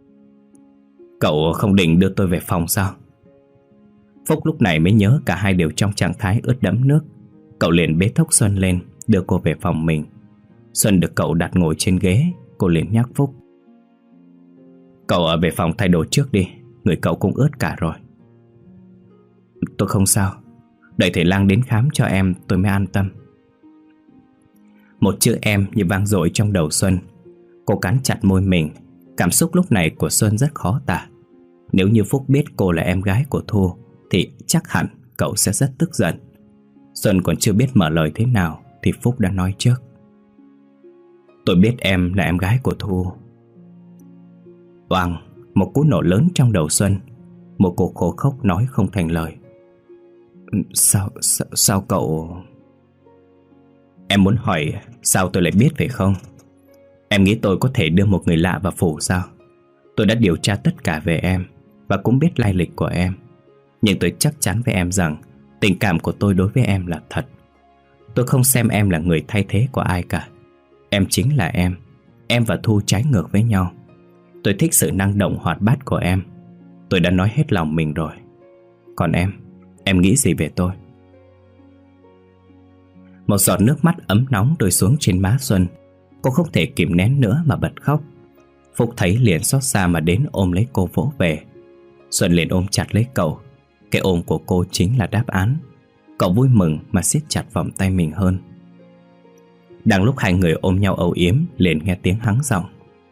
Cậu không định đưa tôi về phòng sao? Phúc lúc này mới nhớ cả hai đều trong trạng thái ướt đẫm nước. Cậu liền bế thốc Xuân lên, đưa cô về phòng mình. Xuân được cậu đặt ngồi trên ghế. Cô liền nhắc Phúc. Cậu ở về phòng thay đồ trước đi. Người cậu cũng ướt cả rồi. Tôi không sao. Đợi thầy lang đến khám cho em tôi mới an tâm. Một chữ em như vang dội trong đầu Xuân. Cô cắn chặt môi mình. Cảm xúc lúc này của Xuân rất khó tả. Nếu như Phúc biết cô là em gái của Thu thì chắc hẳn cậu sẽ rất tức giận. Xuân còn chưa biết mở lời thế nào thì Phúc đã nói trước. Tôi biết em là em gái của Thu. Oằng, một cú nổ lớn trong đầu Xuân. Một cuộc khổ khóc nói không thành lời. Sao, sao, sao cậu... Em muốn hỏi sao tôi lại biết phải không? Em nghĩ tôi có thể đưa một người lạ vào phủ sao? Tôi đã điều tra tất cả về em và cũng biết lai lịch của em. Nhưng tôi chắc chắn với em rằng tình cảm của tôi đối với em là thật. Tôi không xem em là người thay thế của ai cả. Em chính là em. Em và Thu trái ngược với nhau. Tôi thích sự năng động hoạt bát của em. Tôi đã nói hết lòng mình rồi. Còn em, em nghĩ gì về tôi? Một giọt nước mắt ấm nóng rơi xuống trên má Xuân. Cô không thể kìm nén nữa mà bật khóc. Phúc thấy liền xót xa mà đến ôm lấy cô vỗ về. Xuân liền ôm chặt lấy cậu. Cái ôm của cô chính là đáp án. Cậu vui mừng mà siết chặt vòng tay mình hơn. Đang lúc hai người ôm nhau âu yếm, liền nghe tiếng hắng giọng.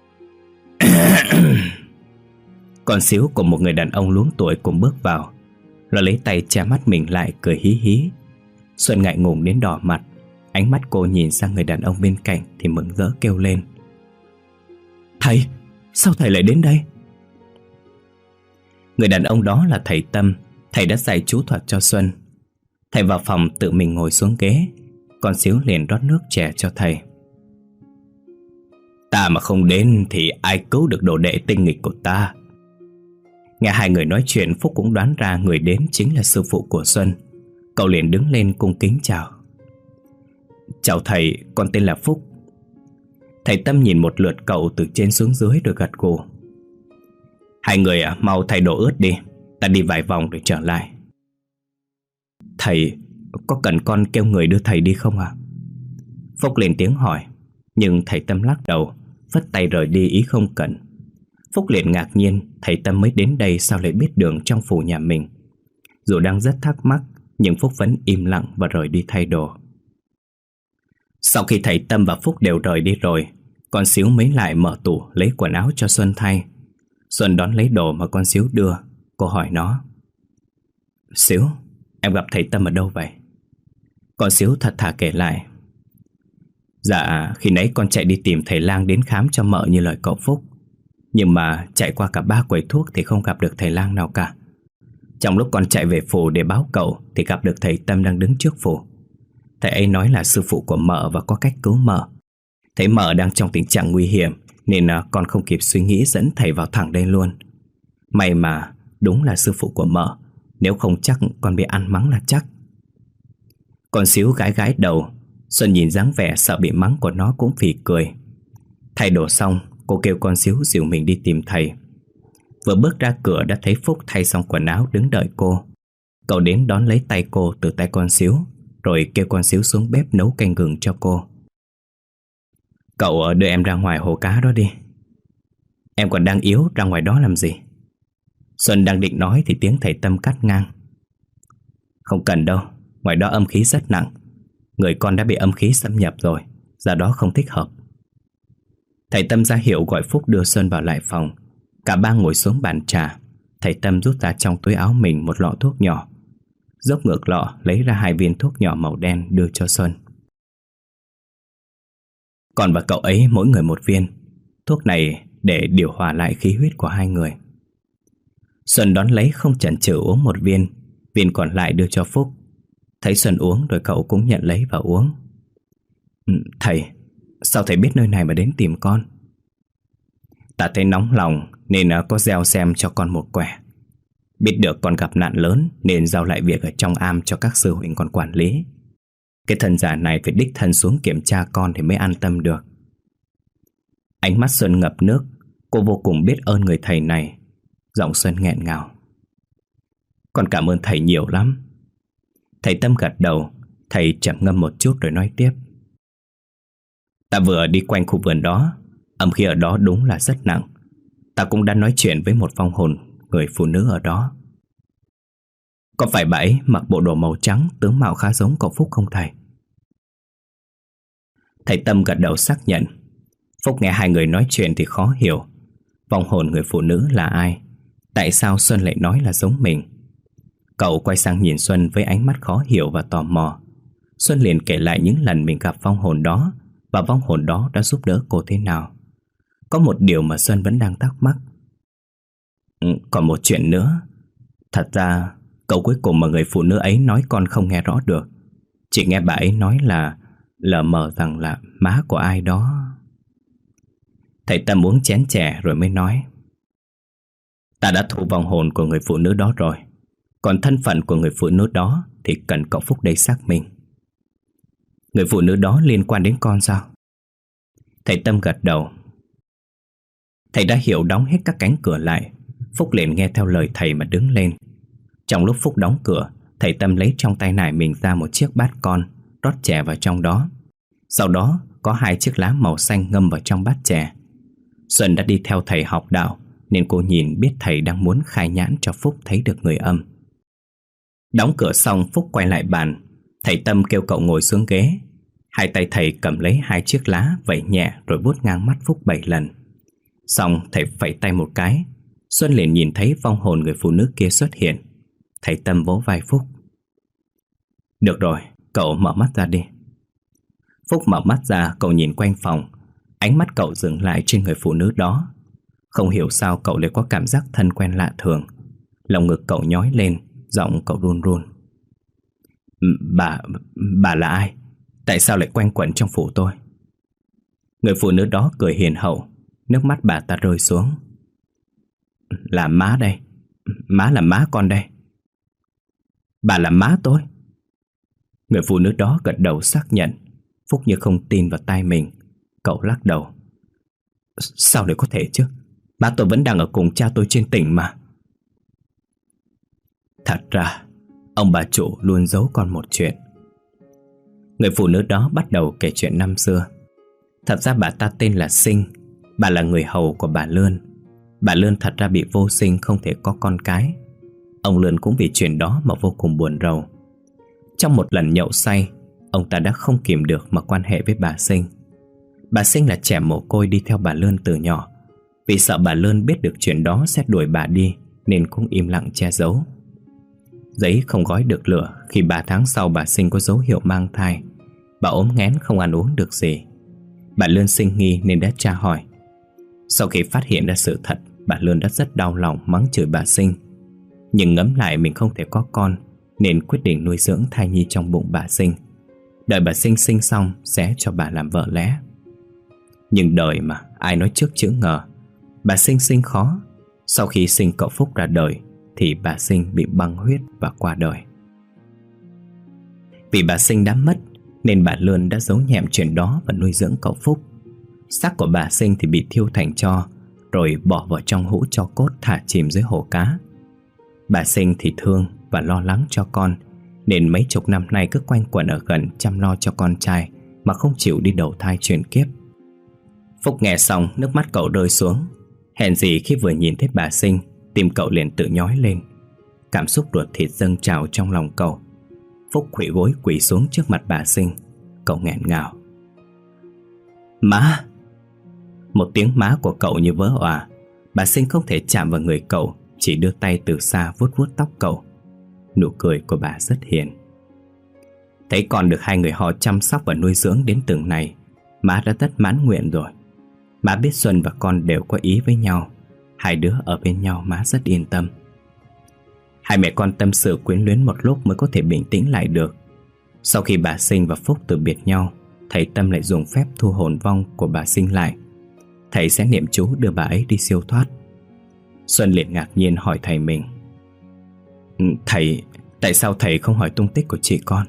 Con xíu của một người đàn ông luống tuổi cùng bước vào. Nó lấy tay che mắt mình lại cười hí hí. Xuân ngại ngùng đến đỏ mặt. Ánh mắt cô nhìn sang người đàn ông bên cạnh thì mừng rỡ kêu lên. Thầy, sao thầy lại đến đây? Người đàn ông đó là thầy Tâm. Thầy đã dạy chú thuật cho Xuân. Thầy vào phòng tự mình ngồi xuống ghế. Con xíu liền rót nước chè cho thầy. Ta mà không đến thì ai cứu được đồ đệ tinh nghịch của ta? Nghe hai người nói chuyện, Phúc cũng đoán ra người đến chính là sư phụ của Xuân. Cậu liền đứng lên cung kính chào. Chào thầy, con tên là Phúc. Thầy Tâm nhìn một lượt cậu từ trên xuống dưới rồi gật gù. Hai người à, mau thay đồ ướt đi. Ta đi vài vòng rồi trở lại. Thầy, có cần con kêu người đưa thầy đi không ạ? À? Phúc lên tiếng hỏi. Nhưng thầy Tâm lắc đầu, phất tay rời đi ý không cần. Phúc liền ngạc nhiên, thầy Tâm mới đến đây sao lại biết đường trong phủ nhà mình. Dù đang rất thắc mắc, nhưng Phúc vẫn im lặng và rời đi thay đồ. Sau khi thầy Tâm và Phúc đều rời đi rồi, con xíu mới lại mở tủ lấy quần áo cho Xuân thay. Xuân đón lấy đồ mà con xíu đưa. Cô hỏi nó. Xíu, em gặp thầy Tâm ở đâu vậy? Con xíu thật thà kể lại. Dạ, khi nãy con chạy đi tìm thầy lang đến khám cho mợ như lời cậu Phúc. Nhưng mà chạy qua cả ba quầy thuốc thì không gặp được thầy lang nào cả. Trong lúc con chạy về phủ để báo cậu thì gặp được thầy Tâm đang đứng trước phủ. Thầy ấy nói là sư phụ của mợ và có cách cứu mợ. Thấy mợ đang trong tình trạng nguy hiểm nên con không kịp suy nghĩ dẫn thầy vào thẳng đây luôn. May mà đúng là sư phụ của mợ, nếu không chắc con bị ăn mắng là chắc. Con xíu gái gái đầu. Xuân nhìn dáng vẻ sợ bị mắng của nó cũng phì cười. Thay đồ xong, cô kêu con xíu dìu mình đi tìm thầy. Vừa bước ra cửa đã thấy Phúc thay xong quần áo đứng đợi cô. Cậu đến đón lấy tay cô từ tay con xíu, rồi kêu con xíu xuống bếp nấu canh gừng cho cô. Cậu đưa em ra ngoài hồ cá đó đi. Em còn đang yếu, ra ngoài đó làm gì? Xuân đang định nói thì tiếng thầy Tâm cắt ngang. Không cần đâu, ngoài đó âm khí rất nặng. Người con đã bị âm khí xâm nhập rồi, ra đó không thích hợp. Thầy Tâm ra hiệu gọi Phúc đưa Xuân vào lại phòng. Cả ba ngồi xuống bàn trà. Thầy Tâm rút ra trong túi áo mình một lọ thuốc nhỏ, dốc ngược lọ lấy ra hai viên thuốc nhỏ màu đen đưa cho Xuân. Con và cậu ấy mỗi người một viên. Thuốc này để điều hòa lại khí huyết của hai người. Xuân đón lấy không chần chừ uống một viên. Viên còn lại đưa cho Phúc. Thấy Xuân uống rồi cậu cũng nhận lấy và uống. Thầy, sao thầy biết nơi này mà đến tìm con? Ta thấy nóng lòng nên có gieo xem cho con một quẻ. Biết được con gặp nạn lớn nên giao lại việc ở trong am cho các sư huynh con quản lý. Cái thần giả này phải đích thân xuống kiểm tra con thì mới an tâm được. Ánh mắt Xuân ngập nước. Cô vô cùng biết ơn người thầy này. Giọng Xuân nghẹn ngào. Con cảm ơn thầy nhiều lắm. Thầy Tâm gật đầu. Thầy trầm ngâm một chút rồi nói tiếp. Ta vừa đi quanh khu vườn đó. Âm khí ở đó đúng là rất nặng. Ta cũng đã nói chuyện với một vong hồn người phụ nữ ở đó. Có phải bà ấy mặc bộ đồ màu trắng, tướng mạo khá giống cậu Phúc không thầy? Thầy Tâm gật đầu xác nhận. Phúc nghe hai người nói chuyện thì khó hiểu. Vong hồn người phụ nữ là ai? Tại sao Xuân lại nói là giống mình? Cậu quay sang nhìn Xuân với ánh mắt khó hiểu và tò mò. Xuân liền kể lại những lần mình gặp vong hồn đó và vong hồn đó đã giúp đỡ cô thế nào. Có một điều mà Xuân vẫn đang thắc mắc. Ừ, còn một chuyện nữa. Thật ra câu cuối cùng mà người phụ nữ ấy nói con không nghe rõ được. Chỉ nghe bà ấy nói là lờ mờ rằng là má của ai đó. Thầy Tâm uống chén chè rồi mới nói. Ta đã thu vong hồn của người phụ nữ đó rồi. Còn thân phận của người phụ nữ đó thì cần cậu Phúc đây xác minh. Người phụ nữ đó liên quan đến con sao? Thầy Tâm gật đầu. Thầy đã hiểu, đóng hết các cánh cửa lại. Phúc liền nghe theo lời thầy mà đứng lên. Trong lúc Phúc đóng cửa, thầy Tâm lấy trong tay nải mình ra một chiếc bát con, rót chè vào trong đó. Sau đó có hai chiếc lá màu xanh ngâm vào trong bát chè. Xuân đã đi theo thầy học đạo nên cô nhìn biết thầy đang muốn khai nhãn cho Phúc thấy được người âm. Đóng cửa xong, Phúc quay lại bàn. Thầy Tâm kêu cậu ngồi xuống ghế. Hai tay thầy cầm lấy hai chiếc lá, vẩy nhẹ rồi vuốt ngang mắt Phúc bảy lần. Xong thầy phẩy tay một cái. Xuân liền nhìn thấy vong hồn người phụ nữ kia xuất hiện. Thầy Tâm vỗ vai Phúc. Được rồi, cậu mở mắt ra đi. Phúc mở mắt ra, cậu nhìn quanh phòng. Ánh mắt cậu dừng lại trên người phụ nữ đó. Không hiểu sao cậu lại có cảm giác thân quen lạ thường. Lòng ngực cậu nhói lên, giọng cậu run run. Bà, bà là ai? Tại sao lại quanh quẩn trong phủ tôi? Người phụ nữ đó cười hiền hậu. Nước mắt bà ta rơi xuống. Là má đây. Má là má con đây. Bà là má tôi. Người phụ nữ đó gật đầu xác nhận. Phúc như không tin vào tai mình. Cậu lắc đầu. Sao để có thể chứ? Má tôi vẫn đang ở cùng cha tôi trên tỉnh mà. Thật ra ông bà chủ luôn giấu con một chuyện. Người phụ nữ đó bắt đầu kể chuyện năm xưa. Thật ra bà ta tên là Sinh. Bà là người hầu của bà Lươn. Bà Lươn thật ra bị vô sinh, không thể có con cái. Ông Lươn cũng vì chuyện đó mà vô cùng buồn rầu. Trong một lần nhậu say, ông ta đã không kìm được mà quan hệ với bà Sinh. Bà Sinh là trẻ mồ côi đi theo bà Lươn từ nhỏ. Vì sợ bà Lươn biết được chuyện đó sẽ đuổi bà đi nên cũng im lặng che giấu. Giấy không gói được lửa khi ba tháng sau bà Sinh có dấu hiệu mang thai. Bà ốm nghén không ăn uống được gì. Bà Lươn sinh nghi nên đã tra hỏi. Sau khi phát hiện ra sự thật, bà Lươn đã rất đau lòng mắng chửi bà Sinh. Nhưng ngẫm lại mình không thể có con nên quyết định nuôi dưỡng thai nhi trong bụng bà Sinh. Đợi bà Sinh sinh xong sẽ cho bà làm vợ lẽ. Nhưng đời mà, ai nói trước chữ ngờ. Bà Sinh sinh khó. Sau khi sinh cậu Phúc ra đời thì bà Sinh bị băng huyết và qua đời. Vì bà Sinh đã mất nên bà Lươn đã giấu nhẹm chuyện đó và nuôi dưỡng cậu Phúc. Xác của bà Sinh thì bị thiêu thành tro, rồi bỏ vào trong hũ tro cốt thả chìm dưới hồ cá. Bà Sinh thì thương và lo lắng cho con nên mấy chục năm nay cứ quanh quẩn ở gần chăm lo cho con trai mà không chịu đi đầu thai chuyển kiếp. Phúc nghe xong nước mắt cậu rơi xuống. Hèn gì khi vừa nhìn thấy bà Sinh, tim cậu liền tự nhói lên. Cảm xúc ruột thịt dâng trào trong lòng cậu. Phúc khuỵu gối quỳ xuống trước mặt bà Sinh. Cậu nghẹn ngào. Má! Một tiếng má của cậu như vỡ òa. Bà Sinh không thể chạm vào người cậu chỉ đưa tay từ xa vuốt vuốt tóc cậu. Nụ cười của bà rất hiền. Thấy con được hai người họ chăm sóc và nuôi dưỡng đến từng này, má đã rất mãn nguyện rồi. Má biết Xuân và con đều có ý với nhau. Hai đứa ở bên nhau má rất yên tâm. Hai mẹ con tâm sự quyến luyến một lúc mới có thể bình tĩnh lại được. Sau khi bà Sinh và Phúc từ biệt nhau, thầy Tâm lại dùng phép thu hồn vong của bà Sinh lại. Thầy sẽ niệm chú đưa bà ấy đi siêu thoát. Xuân liền ngạc nhiên hỏi thầy mình: Thầy, tại sao thầy không hỏi tung tích của chị con?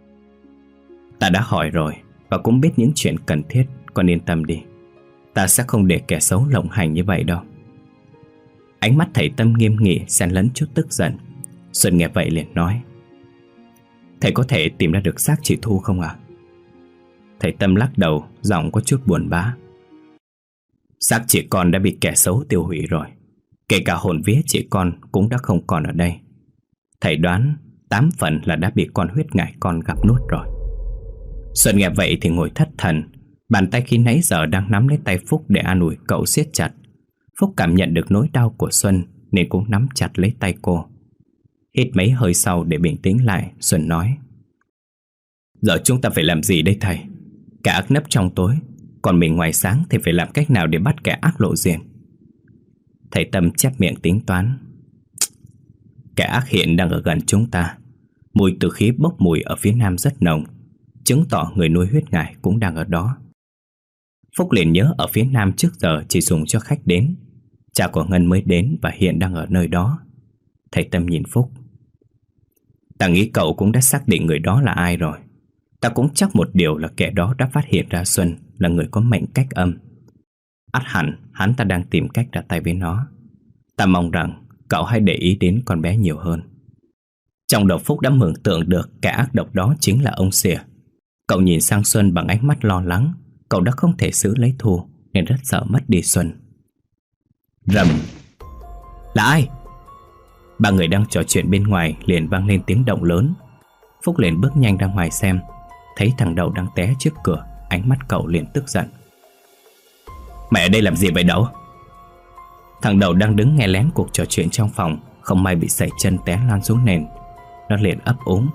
Ta đã hỏi rồi, và cũng biết những chuyện cần thiết. Con yên tâm đi, ta sẽ không để kẻ xấu lộng hành như vậy đâu. Ánh mắt thầy Tâm nghiêm nghị xen lẫn chút tức giận. Xuân nghe vậy liền nói: Thầy có thể tìm ra được xác chị Thu không ạ? À? Thầy Tâm lắc đầu, giọng có chút buồn bã: Xác chị con đã bị kẻ xấu tiêu hủy rồi. Kể cả hồn vía chị con cũng đã không còn ở đây. Thầy đoán tám phần là đã bị con huyết ngải con gặp nuốt rồi. Xuân nghe vậy thì ngồi thất thần. Bàn tay khi nãy giờ đang nắm lấy tay Phúc để an ủi cậu siết chặt. Phúc cảm nhận được nỗi đau của Xuân nên cũng nắm chặt lấy tay cô. Hít mấy hơi sau để bình tĩnh lại, Xuân nói: Giờ chúng ta phải làm gì đây thầy? Kẻ ác nấp trong tối, còn mình ngoài sáng thì phải làm cách nào để bắt kẻ ác lộ diện? Thầy Tâm chép miệng tính toán: Kẻ ác hiện đang ở gần chúng ta. Mùi tử khí bốc mùi ở phía nam rất nồng, chứng tỏ người nuôi huyết ngải cũng đang ở đó. Phúc liền nhớ ở phía nam trước giờ chỉ dùng cho khách đến. Cha của Ngân mới đến và hiện đang ở nơi đó. Thầy Tâm nhìn Phúc: Ta nghĩ cậu cũng đã xác định người đó là ai rồi. Ta cũng chắc một điều là kẻ đó đã phát hiện ra Xuân là người có mệnh cách âm. Ắt hẳn hắn ta đang tìm cách ra tay với nó. Ta mong rằng cậu hãy để ý đến con bé nhiều hơn. Trong đầu Phúc đã mường tượng được kẻ ác độc đó chính là ông Xỉa. Cậu nhìn sang Xuân bằng ánh mắt lo lắng. Cậu đã không thể giữ lấy Thu nên rất sợ mất đi Xuân. Rầm! Là ai? Ba người đang trò chuyện bên ngoài liền vang lên tiếng động lớn. Phúc liền bước nhanh ra ngoài xem. Thấy thằng Đậu đang té trước cửa, ánh mắt cậu liền tức giận: Mày ở đây làm gì vậy Đậu? Thằng Đậu đang đứng nghe lén cuộc trò chuyện trong phòng, không may bị sẩy chân té lăn xuống nền. Nó liền ấp úng: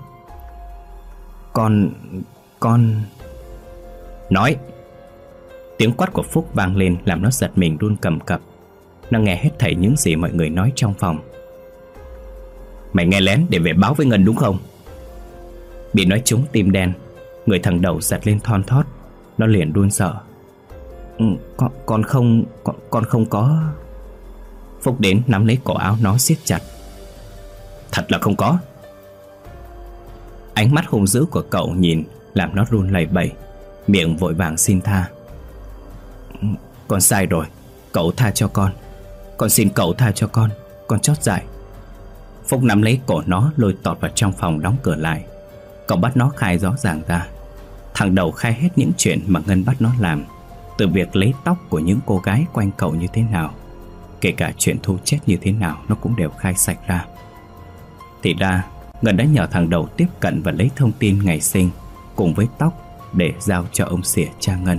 Con... con... Nói! Tiếng quát của Phúc vang lên làm nó giật mình run cầm cập. Nó nghe hết thảy những gì mọi người nói trong phòng. Mày nghe lén để về báo với Ngân đúng không? Bị nói trúng tim đen, người thằng Đầu giật lên thon thót. Nó liền run sợ: ừ, con, con không con, con không có. Phúc đến nắm lấy cổ áo nó siết chặt: Thật là không có. Ánh mắt hung dữ của cậu nhìn làm nó run lẩy bẩy, miệng vội vàng xin tha: Con sai rồi, cậu tha cho con. Con xin cậu tha cho con, con chót dại. Phúc nắm lấy cổ nó lôi tọt vào trong phòng đóng cửa lại. Cậu bắt nó khai rõ ràng ra. Thằng Đầu khai hết những chuyện mà Ngân bắt nó làm, từ việc lấy tóc của những cô gái quanh cậu như thế nào, kể cả chuyện Thu chết như thế nào nó cũng đều khai sạch ra. Thì ra Ngân đã nhờ thằng Đầu tiếp cận và lấy thông tin ngày sinh cùng với tóc để giao cho ông Xỉa cha Ngân.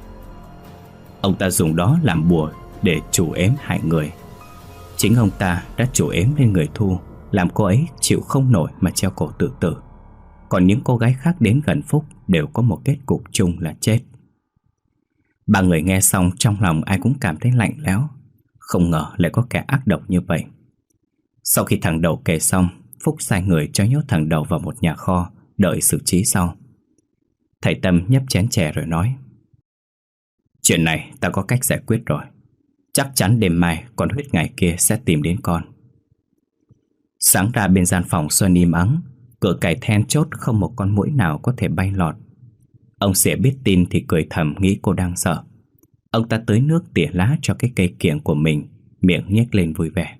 Ông ta dùng đó làm bùa để chủ ếm hại người. Chính ông ta đã chủ ếm lên người Thu, làm cô ấy chịu không nổi mà treo cổ tự tử. Còn những cô gái khác đến gần Phúc đều có một kết cục chung là chết. Ba người nghe xong trong lòng ai cũng cảm thấy lạnh lẽo. Không ngờ lại có kẻ ác độc như vậy. Sau khi thằng Đầu kể xong, Phúc sai người cho nhốt thằng Đầu vào một nhà kho đợi xử trí sau. Thầy Tâm nhấp chén chè rồi nói: Chuyện này ta có cách giải quyết rồi. Chắc chắn đêm mai con huyết ngải kia sẽ tìm đến con. Sáng ra bên gian phòng Xuân im ắng. Cửa cài then chốt, không một con muỗi nào có thể bay lọt. Ông Xỉa biết tin thì cười thầm nghĩ cô đang sợ. Ông ta tưới nước tỉa lá cho cái cây kiểng của mình, miệng nhếch lên vui vẻ: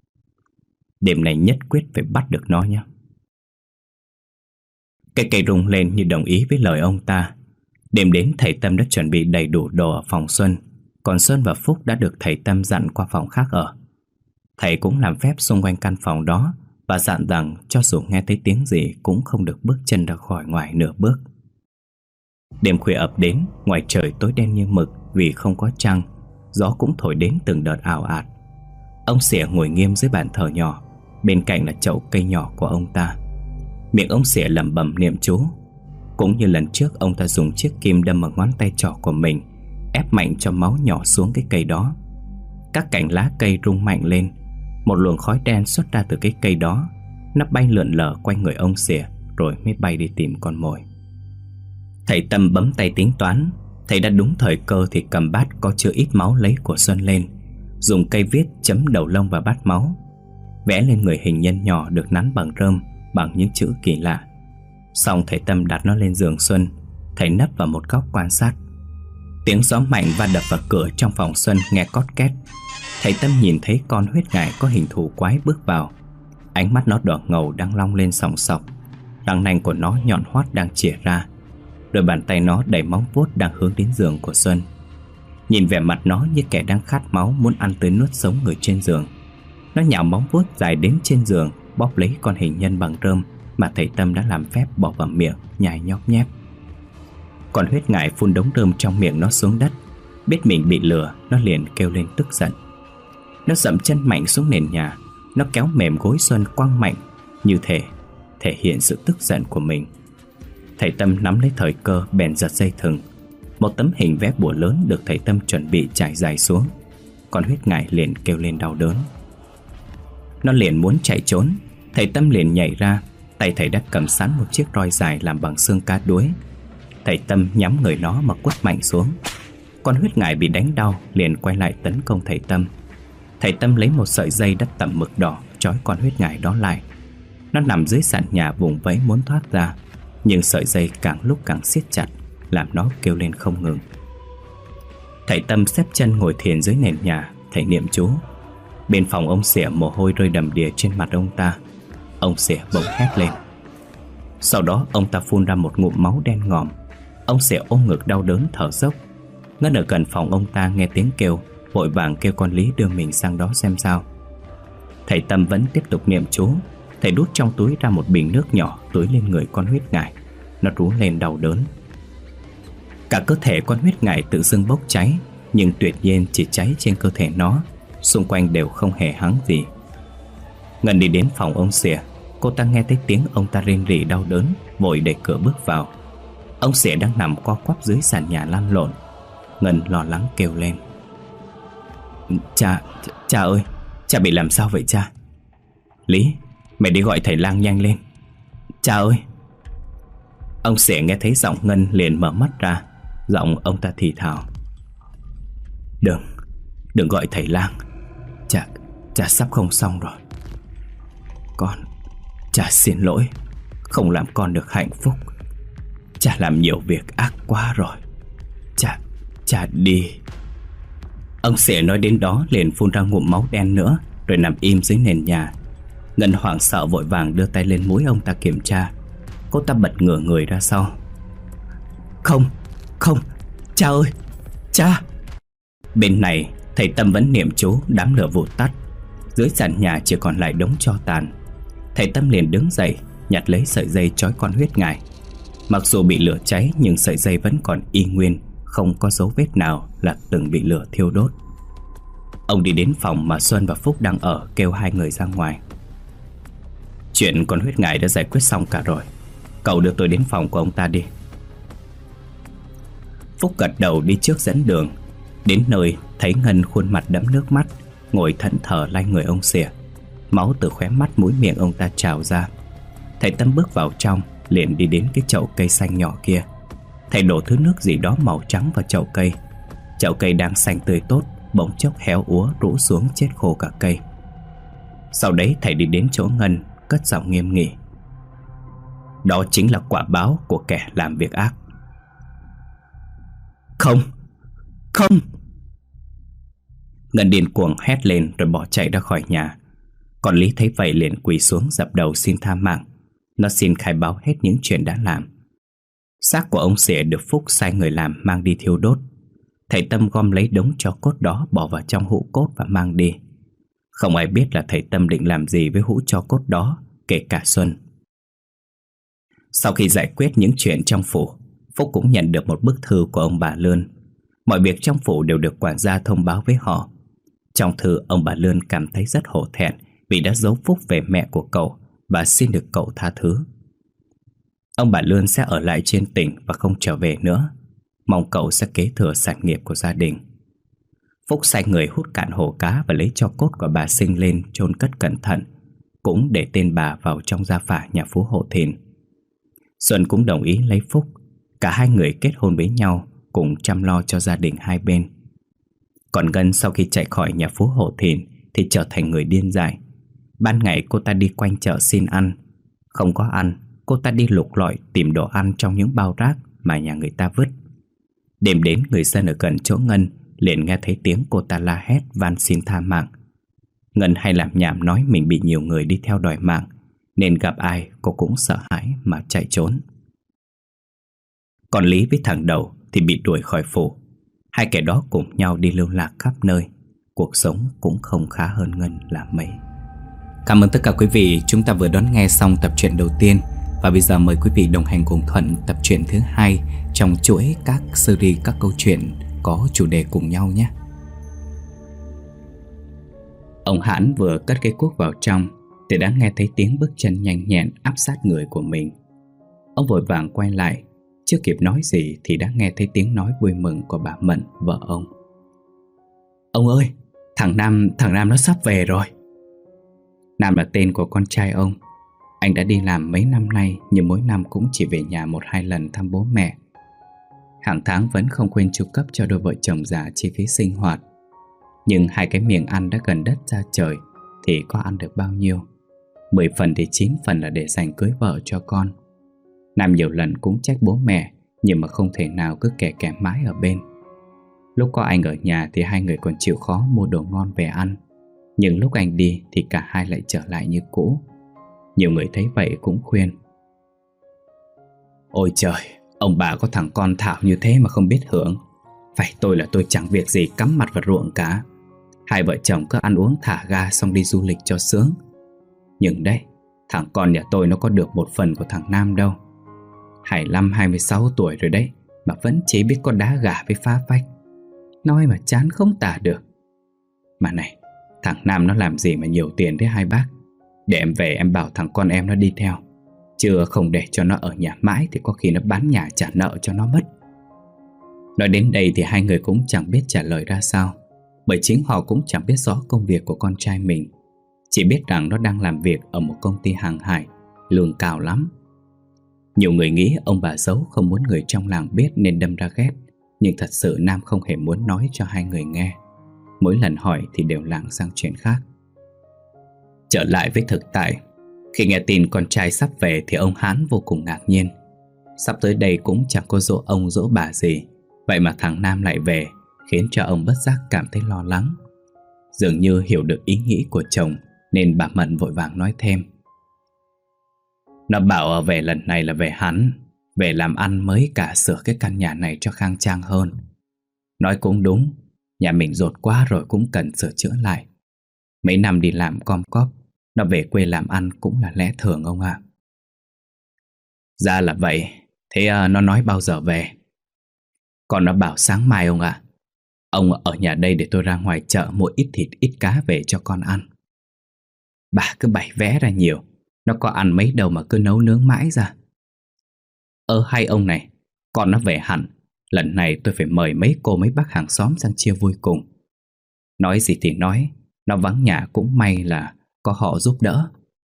Đêm này nhất quyết phải bắt được nó nhé. Cái cây rung lên như đồng ý với lời ông ta. Đêm đến thầy Tâm đã chuẩn bị đầy đủ đồ ở phòng Xuân, còn Xuân và Phúc đã được thầy Tâm dặn qua phòng khác ở. Thầy cũng làm phép xung quanh căn phòng đó và dặn rằng cho dù nghe thấy tiếng gì cũng không được bước chân ra khỏi ngoài nửa bước. Đêm khuya ập đến, ngoài trời tối đen như mực vì không có trăng. Gió cũng thổi đến từng đợt ảo ạt. Ông Xỉa ngồi nghiêm dưới bàn thờ nhỏ, bên cạnh là chậu cây nhỏ của ông ta. Miệng ông Xỉa lẩm bẩm niệm chú. Cũng như lần trước, ông ta dùng chiếc kim đâm vào ngón tay trỏ của mình, ép mạnh cho máu nhỏ xuống cái cây đó. Các cành lá cây rung mạnh lên. Một luồng khói đen xuất ra từ cái cây đó. Nó bay lượn lờ quanh người ông Xỉa, rồi mới bay đi tìm con mồi. Thầy Tâm bấm tay tính toán. Thầy đã đúng thời cơ thì cầm bát có chứa ít máu lấy của Xuân lên, dùng cây viết chấm đầu lông vào bát máu, vẽ lên người hình nhân nhỏ được nắn bằng rơm, bằng những chữ kỳ lạ. Xong thầy Tâm đặt nó lên giường Xuân. Thầy nấp vào một góc quan sát. Tiếng gió mạnh va đập vào cửa trong phòng Xuân nghe cót két. Thầy Tâm nhìn thấy con huyết ngải có hình thù quái bước vào. Ánh mắt nó đỏ ngầu đang long lên sòng sọc, răng nanh của nó nhọn hoắt đang chĩa ra, đôi bàn tay nó đầy móng vuốt đang hướng đến giường của Xuân. Nhìn vẻ mặt nó như kẻ đang khát máu, muốn ăn tới nuốt sống người trên giường. Nó nhào móng vuốt dài đến trên giường, bóp lấy con hình nhân bằng rơm mà thầy Tâm đã làm phép bỏ vào miệng, nhai nhóp nhép. Con huyết ngải phun đống rơm trong miệng nó xuống đất. Biết mình bị lừa, nó liền kêu lên tức giận. Nó dậm chân mạnh xuống nền nhà. Nó kéo mềm gối Xuân quăng mạnh, như thể thể hiện sự tức giận của mình. Thầy Tâm nắm lấy thời cơ bèn giật dây thừng. Một tấm hình vẽ bùa lớn được thầy Tâm chuẩn bị trải dài xuống. Con huyết ngải liền kêu lên đau đớn. Nó liền muốn chạy trốn. Thầy Tâm liền nhảy ra. Tay thầy đã cầm sẵn một chiếc roi dài làm bằng xương cá đuối. Thầy Tâm nhắm người nó mà quất mạnh xuống. Con huyết ngải bị đánh đau liền quay lại tấn công thầy Tâm. Thầy Tâm lấy một sợi dây đắt tẩm mực đỏ trói con huyết ngải đó lại. Nó nằm dưới sàn nhà vùng vẫy muốn thoát ra, nhưng sợi dây càng lúc càng siết chặt, làm nó kêu lên không ngừng. Thầy Tâm xếp chân ngồi thiền dưới nền nhà. Thầy niệm chú. Bên phòng ông Xỉa mồ hôi rơi đầm đìa trên mặt ông ta. Ông Xỉa bỗng hét lên. Sau đó ông ta phun ra một ngụm máu đen ngòm. Ông Xỉa ôm ngực đau đớn thở dốc. Ngân ở gần phòng ông ta nghe tiếng kêu, vội vàng kêu con Lý đưa mình sang đó xem sao. Thầy Tâm vẫn tiếp tục niệm chú. Thầy đút trong túi ra một bình nước nhỏ, tưới lên người con huyết ngải. Nó rú lên đau đớn. Cả cơ thể con huyết ngải tự dưng bốc cháy, nhưng tuyệt nhiên chỉ cháy trên cơ thể nó, xung quanh đều không hề hắng gì. Ngân đi đến phòng ông Xỉa. Cô ta nghe thấy tiếng ông ta rên rỉ đau đớn, vội đẩy cửa bước vào. Ông Xỉa đang nằm co quắp dưới sàn nhà lăn lộn. Ngân lo lắng kêu lên. Cha, cha ơi, cha bị làm sao vậy cha? Lý, mày đi gọi thầy lang nhanh lên. Cha ơi. Ông Xỉa nghe thấy giọng Ngân liền mở mắt ra. Giọng ông ta thì thào. Đừng, đừng gọi thầy lang. Cha, cha sắp không xong rồi. Con, cha xin lỗi, không làm con được hạnh phúc. Cha làm nhiều việc ác quá rồi. Cha, cha đi. Ông Xỉa nói đến đó liền phun ra ngụm máu đen nữa, rồi nằm im dưới nền nhà. Ngân hoảng sợ vội vàng đưa tay lên mũi ông ta kiểm tra. Cô ta bật ngửa người ra sau. Không, không, cha ơi, cha. Bên này thầy Tâm vẫn niệm chú, đám lửa vụt tắt. Dưới sàn nhà chỉ còn lại đống tro tàn. Thầy Tâm liền đứng dậy, nhặt lấy sợi dây trói con huyết ngải. Mặc dù bị lửa cháy nhưng sợi dây vẫn còn y nguyên, không có dấu vết nào là từng bị lửa thiêu đốt. Ông đi đến phòng mà Xuân và Phúc đang ở, kêu hai người ra ngoài. Chuyện con huyết ngải đã giải quyết xong cả rồi. Cậu đưa tôi đến phòng của ông ta đi. Phúc gật đầu đi trước dẫn đường. Đến nơi thấy Ngân khuôn mặt đẫm nước mắt, ngồi thẫn thờ lay người ông Xỉa. Máu từ khóe mắt mũi miệng ông ta trào ra. Thầy Tâm bước vào trong, liền đi đến cái chậu cây xanh nhỏ kia. Thầy đổ thứ nước gì đó màu trắng vào chậu cây. Chậu cây đang xanh tươi tốt, bỗng chốc héo úa rũ xuống chết khô cả cây. Sau đấy thầy đi đến chỗ Ngân, cất giọng nghiêm nghị. Đó chính là quả báo của kẻ làm việc ác. Không, không. Ngân điên cuồng hét lên rồi bỏ chạy ra khỏi nhà. Còn Lý thấy vậy liền quỳ xuống dập đầu xin tha mạng. Nó xin khai báo hết những chuyện đã làm. Xác của ông Xỉa được Phúc sai người làm mang đi thiêu đốt. Thầy Tâm gom lấy đống tro cốt đó bỏ vào trong hũ cốt và mang đi. Không ai biết là thầy Tâm định làm gì với hũ tro cốt đó, kể cả Xuân. Sau khi giải quyết những chuyện trong phủ, Phúc cũng nhận được một bức thư của ông bà Lươn. Mọi việc trong phủ đều được quản gia thông báo với họ. Trong thư, ông bà Lươn cảm thấy rất hổ thẹn vì đã giấu phúc về mẹ của cậu và xin được cậu tha thứ. Ông bà Lươn sẽ ở lại trên tỉnh và không trở về nữa, mong cậu sẽ kế thừa sản nghiệp của gia đình. Phúc sai người hút cạn hồ cá và lấy tro cốt của bà Sinh lên chôn cất cẩn thận, cũng để tên bà vào trong gia phả nhà Phú Hộ Thìn. Xuân cũng đồng ý lấy Phúc. Cả hai người kết hôn với nhau, cùng chăm lo cho gia đình hai bên. Còn Ngân sau khi chạy khỏi nhà Phú Hộ Thìn thì trở thành người điên dại. Ban ngày cô ta đi quanh chợ xin ăn, không có ăn, cô ta đi lục lọi tìm đồ ăn trong những bao rác mà nhà người ta vứt. Đêm đến, người dân ở gần chỗ Ngân liền nghe thấy tiếng cô ta la hét van xin tha mạng. Ngân hay làm nhảm nói mình bị nhiều người đi theo đòi mạng, nên gặp ai cô cũng sợ hãi mà chạy trốn. Còn Lý với thằng Đầu thì bị đuổi khỏi phủ. Hai kẻ đó cùng nhau đi lưu lạc khắp nơi. Cuộc sống cũng không khá hơn Ngân là mấy. Cảm ơn tất cả quý vị. Chúng ta vừa đón nghe xong tập truyện đầu tiên, và bây giờ mời quý vị đồng hành cùng Thuận tập truyện thứ hai trong chuỗi các series các câu chuyện có chủ đề cùng nhau nhé. Ông Hãn vừa cất cái cuốc vào trong thì đã nghe thấy tiếng bước chân nhanh nhẹn áp sát người của mình. Ông vội vàng quay lại, chưa kịp nói gì thì đã nghe thấy tiếng nói vui mừng của bà Mận, vợ ông. Ông ơi, thằng Nam, thằng Nam nó sắp về rồi. Nam là tên của con trai ông. Anh đã đi làm mấy năm nay, nhưng mỗi năm cũng chỉ về nhà một hai lần thăm bố mẹ. Hàng tháng vẫn không quên chu cấp cho đôi vợ chồng già chi phí sinh hoạt. Nhưng hai cái miệng ăn đã gần đất ra trời thì có ăn được bao nhiêu? Mười phần thì chín phần là để dành cưới vợ cho con. Nam nhiều lần cũng trách bố mẹ, nhưng mà không thể nào cứ kè kè mãi ở bên. Lúc có anh ở nhà thì hai người còn chịu khó mua đồ ngon về ăn, nhưng lúc anh đi thì cả hai lại trở lại như cũ. Nhiều người thấy vậy cũng khuyên: Ôi trời, ông bà có thằng con Thảo như thế mà không biết hưởng. Phải tôi là tôi chẳng việc gì cắm mặt vào ruộng cả. Hai vợ chồng cứ ăn uống thả ga xong đi du lịch cho sướng. Nhưng đấy, thằng con nhà tôi nó có được một phần của thằng Nam đâu. hai mươi lăm hai mươi sáu tuổi rồi đấy, mà vẫn chỉ biết có đá gà với phá phách. Nói mà chán không tả được. Mà này, thằng Nam nó làm gì mà nhiều tiền thế hai bác? Để em về em bảo thằng con em nó đi theo, chứ không để cho nó ở nhà mãi thì có khi nó bán nhà trả nợ cho nó mất. Nói đến đây thì hai người cũng chẳng biết trả lời ra sao, bởi chính họ cũng chẳng biết rõ công việc của con trai mình. Chỉ biết rằng nó đang làm việc ở một công ty hàng hải, lương cao lắm. Nhiều người nghĩ ông bà giấu không muốn người trong làng biết nên đâm ra ghét, nhưng thật sự Nam không hề muốn nói cho hai người nghe. Mỗi lần hỏi thì đều lảng sang chuyện khác. Trở lại với thực tại, khi nghe tin con trai sắp về thì ông Hán vô cùng ngạc nhiên. Sắp tới đây cũng chẳng có dỗ ông dỗ bà gì, vậy mà thằng Nam lại về, khiến cho ông bất giác cảm thấy lo lắng. Dường như hiểu được ý nghĩ của chồng, nên bà Mận vội vàng nói thêm: Nó bảo về lần này là về hắn, về làm ăn mới cả sửa cái căn nhà này cho khang trang hơn. Nói cũng đúng, nhà mình dột quá rồi cũng cần sửa chữa lại. Mấy năm đi làm com cóp, nó về quê làm ăn cũng là lẽ thường ông ạ. À. Ra là vậy, thế à, nó nói bao giờ về? Còn nó bảo sáng mai ông ạ. À. Ông ở nhà đây để tôi ra ngoài chợ mua ít thịt ít cá về cho con ăn. Bà cứ bày vẽ ra nhiều, nó có ăn mấy đâu mà cứ nấu nướng mãi ra. Ơ hay ông này, con nó về hẳn, lần này tôi phải mời mấy cô mấy bác hàng xóm sang chia vui cùng. Nói gì thì nói, nó vắng nhà cũng may là có họ giúp đỡ.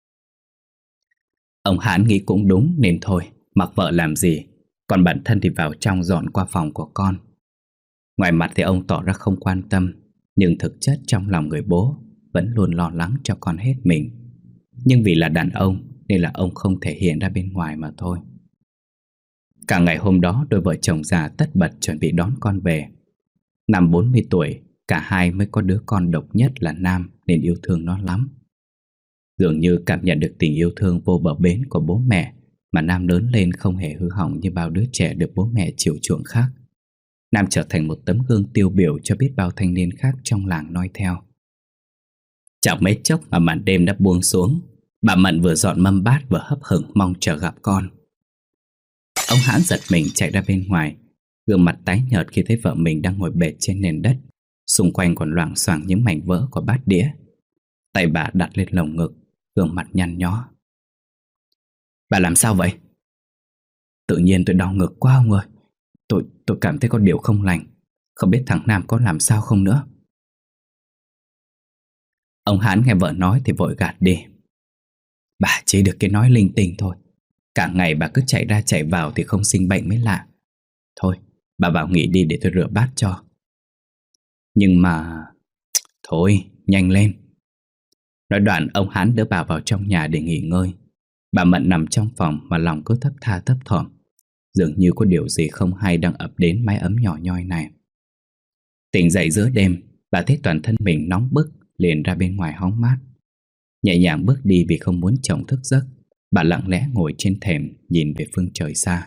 Ông Hán nghĩ cũng đúng nên thôi, mặc vợ làm gì, còn bản thân thì vào trong dọn qua phòng của con. Ngoài mặt thì ông tỏ ra không quan tâm, nhưng thực chất trong lòng người bố vẫn luôn lo lắng cho con hết mình. Nhưng vì là đàn ông nên là ông không thể hiện ra bên ngoài mà thôi. Cả ngày hôm đó đôi vợ chồng già tất bật chuẩn bị đón con về. Năm bốn mươi tuổi, cả hai mới có đứa con độc nhất là Nam nên yêu thương nó lắm. Dường như cảm nhận được tình yêu thương vô bờ bến của bố mẹ mà Nam lớn lên không hề hư hỏng như bao đứa trẻ được bố mẹ chiều chuộng khác. Nam trở thành một tấm gương tiêu biểu cho biết bao thanh niên khác trong làng noi theo. Chẳng mấy chốc mà màn đêm đã buông xuống, bà Mận vừa dọn mâm bát vừa hấp hửng mong chờ gặp con. Ông Hãn giật mình chạy ra bên ngoài, gương mặt tái nhợt khi thấy vợ mình đang ngồi bệt trên nền đất, Xung quanh còn loảng xoảng những mảnh vỡ của bát đĩa. Tay bà đặt lên lồng ngực, gương mặt nhăn nhó. Bà làm sao vậy? Tự nhiên tôi đau ngực quá ông ơi. Tôi, tôi cảm thấy có điều không lành. Không biết thằng Nam có làm sao không nữa. Ông Hán nghe vợ nói thì vội gạt đi. Bà chỉ được cái nói linh tinh thôi. Cả ngày bà cứ chạy ra chạy vào thì không sinh bệnh mới lạ. Thôi, bà vào nghỉ đi để tôi rửa bát cho. Nhưng mà... Thôi, nhanh lên. Nói đoạn ông Hán đỡ bà vào trong nhà để nghỉ ngơi. Bà Mận nằm trong phòng mà lòng cứ thấp tha thấp thỏm. Dường như có điều gì không hay đang ập đến mái ấm nhỏ nhoi này. Tỉnh dậy giữa đêm, bà thấy toàn thân mình nóng bức, liền ra bên ngoài hóng mát. Nhẹ nhàng bước đi vì không muốn chồng thức giấc. Bà lặng lẽ ngồi trên thềm nhìn về phương trời xa.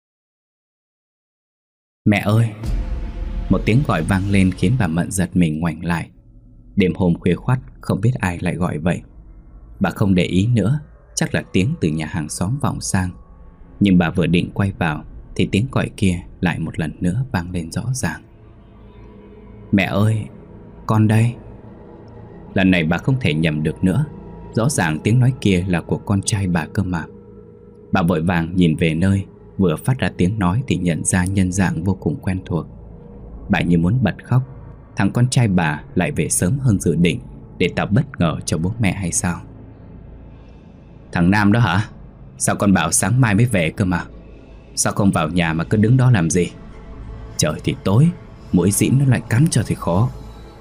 Mẹ ơi! Một tiếng gọi vang lên khiến bà Mận giật mình ngoảnh lại. Đêm hôm khuya khoắt không biết ai lại gọi vậy. Bà không để ý nữa, chắc là tiếng từ nhà hàng xóm vọng sang. Nhưng bà vừa định quay vào thì tiếng gọi kia lại một lần nữa vang lên rõ ràng. Mẹ ơi! Con đây! Lần này bà không thể nhầm được nữa. Rõ ràng tiếng nói kia là của con trai bà cơ mà. Bà vội vàng nhìn về nơi vừa phát ra tiếng nói thì nhận ra nhân dạng vô cùng quen thuộc. Bà như muốn bật khóc. Thằng con trai bà lại về sớm hơn dự định để tạo bất ngờ cho bố mẹ hay sao? Thằng Nam đó hả? Sao con bảo sáng mai mới về cơ mà? Sao không vào nhà mà cứ đứng đó làm gì? Trời thì tối, muỗi dĩn nó lại cắn cho thì khó.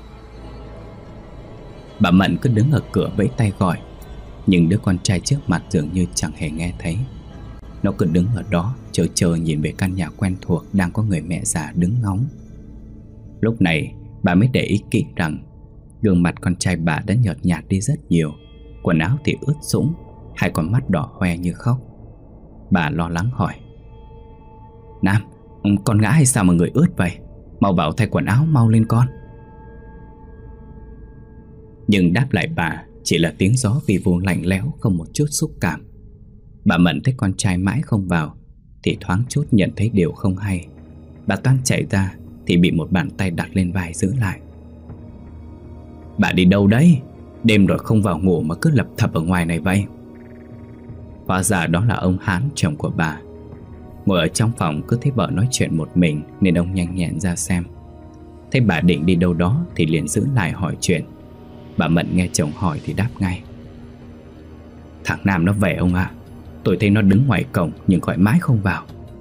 Bà Mận cứ đứng ở cửa vẫy tay gọi. Nhưng đứa con trai trước mặt dường như chẳng hề nghe thấy. Nó cứ đứng ở đó chờ chờ nhìn về căn nhà quen thuộc đang có người mẹ già đứng ngóng. Lúc này bà mới để ý kỹ rằng gương mặt con trai bà đã nhợt nhạt đi rất nhiều. Quần áo thì ướt sũng, hai con mắt đỏ hoe như khóc. Bà lo lắng hỏi: Nam, con ngã hay sao mà người ướt vậy? Mau vào thay quần áo mau lên con. Nhưng đáp lại bà chỉ là tiếng gió vi vu lạnh lẽo không một chút xúc cảm. Bà Mận thấy con trai mãi không vào thì thoáng chút nhận thấy điều không hay. Bà toan chạy ra thì bị một bàn tay đặt lên vai giữ lại. Bà đi đâu đấy? Đêm rồi không vào ngủ mà cứ lập thập ở ngoài này vậy? Hóa ra đó là ông Hán, chồng của bà. Ngồi ở trong phòng cứ thấy vợ nói chuyện một mình nên ông nhanh nhẹn ra xem. Thấy bà định đi đâu đó thì liền giữ lại hỏi chuyện. Bà Mận nghe chồng hỏi thì đáp ngay: Thằng Nam nó về ông ạ. À. Tôi thấy nó đứng ngoài cổng nhưng gọi mãi không vào.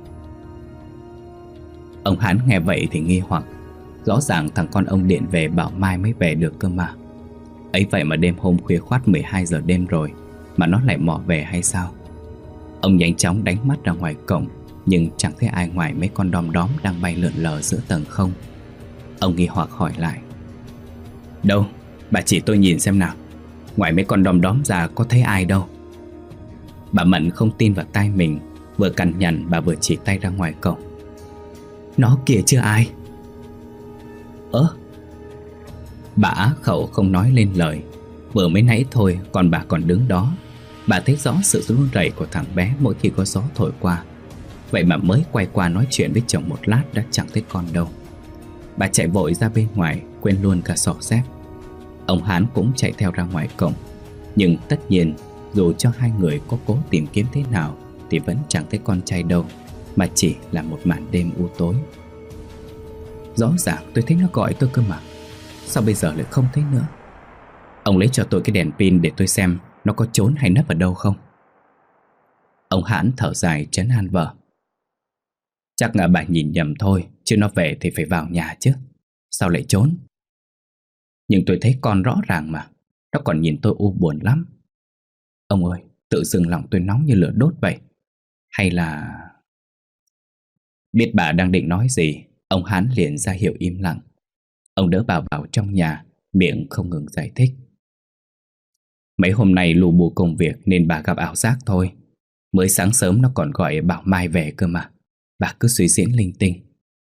Ông Hán nghe vậy thì nghi hoặc. Rõ ràng thằng con ông điện về bảo mai mới về được cơ mà. Ấy vậy mà đêm hôm khuya khoắt mười hai giờ đêm rồi mà nó lại mò về hay sao? Ông nhanh chóng đánh mắt ra ngoài cổng, nhưng chẳng thấy ai ngoài mấy con đom đóm đang bay lượn lờ giữa tầng không. Ông nghi hoặc hỏi lại: Đâu? Bà chỉ tôi nhìn xem nào. Ngoài mấy con đom đóm ra có thấy ai đâu. Bà Mận không tin vào tai mình. Vừa cằn nhằn bà vừa chỉ tay ra ngoài cổng: Nó kìa chưa ai. Ơ? Bà á khẩu không nói lên lời. Vừa mới nãy thôi còn bà còn đứng đó. Bà thấy rõ sự run rẩy của thằng bé mỗi khi có gió thổi qua. Vậy mà mới quay qua nói chuyện với chồng một lát đã chẳng thấy con đâu. Bà chạy vội ra bên ngoài, quên luôn cả xỏ dép. Ông Hán cũng chạy theo ra ngoài cổng. Nhưng tất nhiên dù cho hai người có cố tìm kiếm thế nào thì vẫn chẳng thấy con trai đâu, mà chỉ là một màn đêm u tối. Rõ ràng tôi thấy nó gọi tôi cơ mà. Sao bây giờ lại không thấy nữa? Ông lấy cho tôi cái đèn pin để tôi xem nó có trốn hay nấp ở đâu không. Ông Hán thở dài trấn an vợ: Chắc là bà nhìn nhầm thôi, chứ nó về thì phải vào nhà chứ. Sao lại trốn? Nhưng tôi thấy con rõ ràng mà. Nó còn nhìn tôi u buồn lắm. Ông ơi, tự dưng lòng tôi nóng như lửa đốt vậy. Hay là... Biết bà đang định nói gì, ông Hán liền ra hiệu im lặng. Ông đỡ bà vào trong nhà, miệng không ngừng giải thích: Mấy hôm nay lù bù công việc nên bà gặp ảo giác thôi. Mới sáng sớm nó còn gọi bảo mai về cơ mà. Bà cứ suy diễn linh tinh.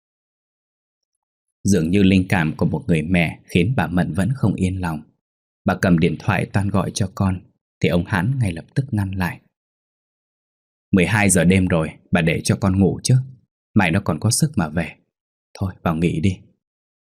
Dường như linh cảm của một người mẹ khiến bà Mận vẫn không yên lòng. Bà cầm điện thoại toan gọi cho con thì ông Hán ngay lập tức ngăn lại: mười hai giờ đêm rồi, bà để cho con ngủ chứ. Mai nó còn có sức mà về. Thôi vào nghỉ đi.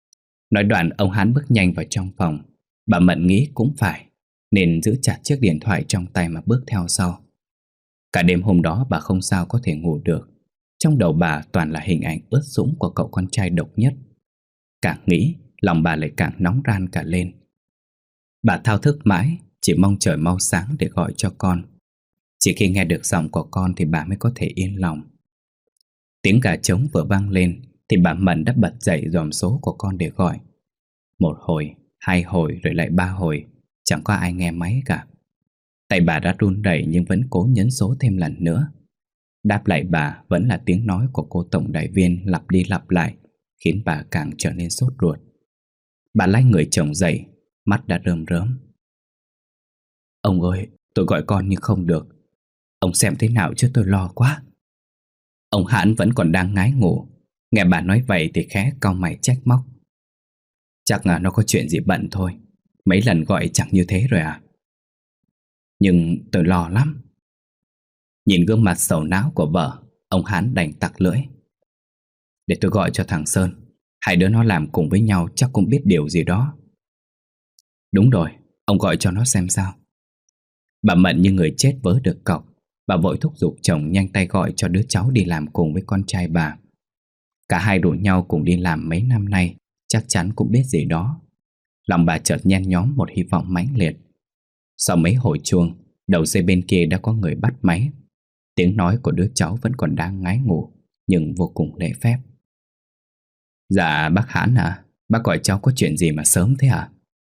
Nói đoạn ông Hán bước nhanh vào trong phòng. Bà Mận nghĩ cũng phải, nên giữ chặt chiếc điện thoại trong tay mà bước theo sau. Cả đêm hôm đó bà không sao có thể ngủ được. Trong đầu bà toàn là hình ảnh ướt sũng của cậu con trai độc nhất. Càng nghĩ, lòng bà lại càng nóng ran cả lên. Bà thao thức mãi, chỉ mong trời mau sáng để gọi cho con. Chỉ khi nghe được giọng của con thì bà mới có thể yên lòng. Tiếng gà trống vừa vang lên thì bà Mận đã bật dậy dòm số của con để gọi. Một hồi, hai hồi rồi lại ba hồi, chẳng có ai nghe máy cả. Tay bà đã run rẩy nhưng vẫn cố nhấn số thêm lần nữa. Đáp lại bà vẫn là tiếng nói của cô tổng đại viên lặp đi lặp lại, khiến bà càng trở nên sốt ruột. Bà lay người chồng dậy, mắt đã rơm rớm. Ông ơi, tôi gọi con nhưng không được. Ông xem thế nào chứ tôi lo quá. Ông Hãn vẫn còn đang ngái ngủ. Nghe bà nói vậy thì khẽ cau mày trách móc. Chắc là nó có chuyện gì bận thôi. Mấy lần gọi chẳng như thế rồi à? Nhưng tôi lo lắm. Nhìn gương mặt sầu não của vợ, ông Hán đành tặc lưỡi. Để tôi gọi cho thằng Sơn. Hai đứa nó làm cùng với nhau chắc cũng biết điều gì đó. Đúng rồi, ông gọi cho nó xem sao. Bà Mận như người chết vớ được cọc. Bà vội thúc giục chồng nhanh tay gọi cho đứa cháu đi làm cùng với con trai bà. Cả hai rủ nhau cùng đi làm mấy năm nay, chắc chắn cũng biết gì đó. Lòng bà chợt nhen nhóm một hy vọng mãnh liệt. Sau mấy hồi chuông, đầu dây bên kia đã có người bắt máy. Tiếng nói của đứa cháu vẫn còn đang ngái ngủ, nhưng vô cùng lễ phép. Dạ bác Hãn à, bác gọi cháu có chuyện gì mà sớm thế à?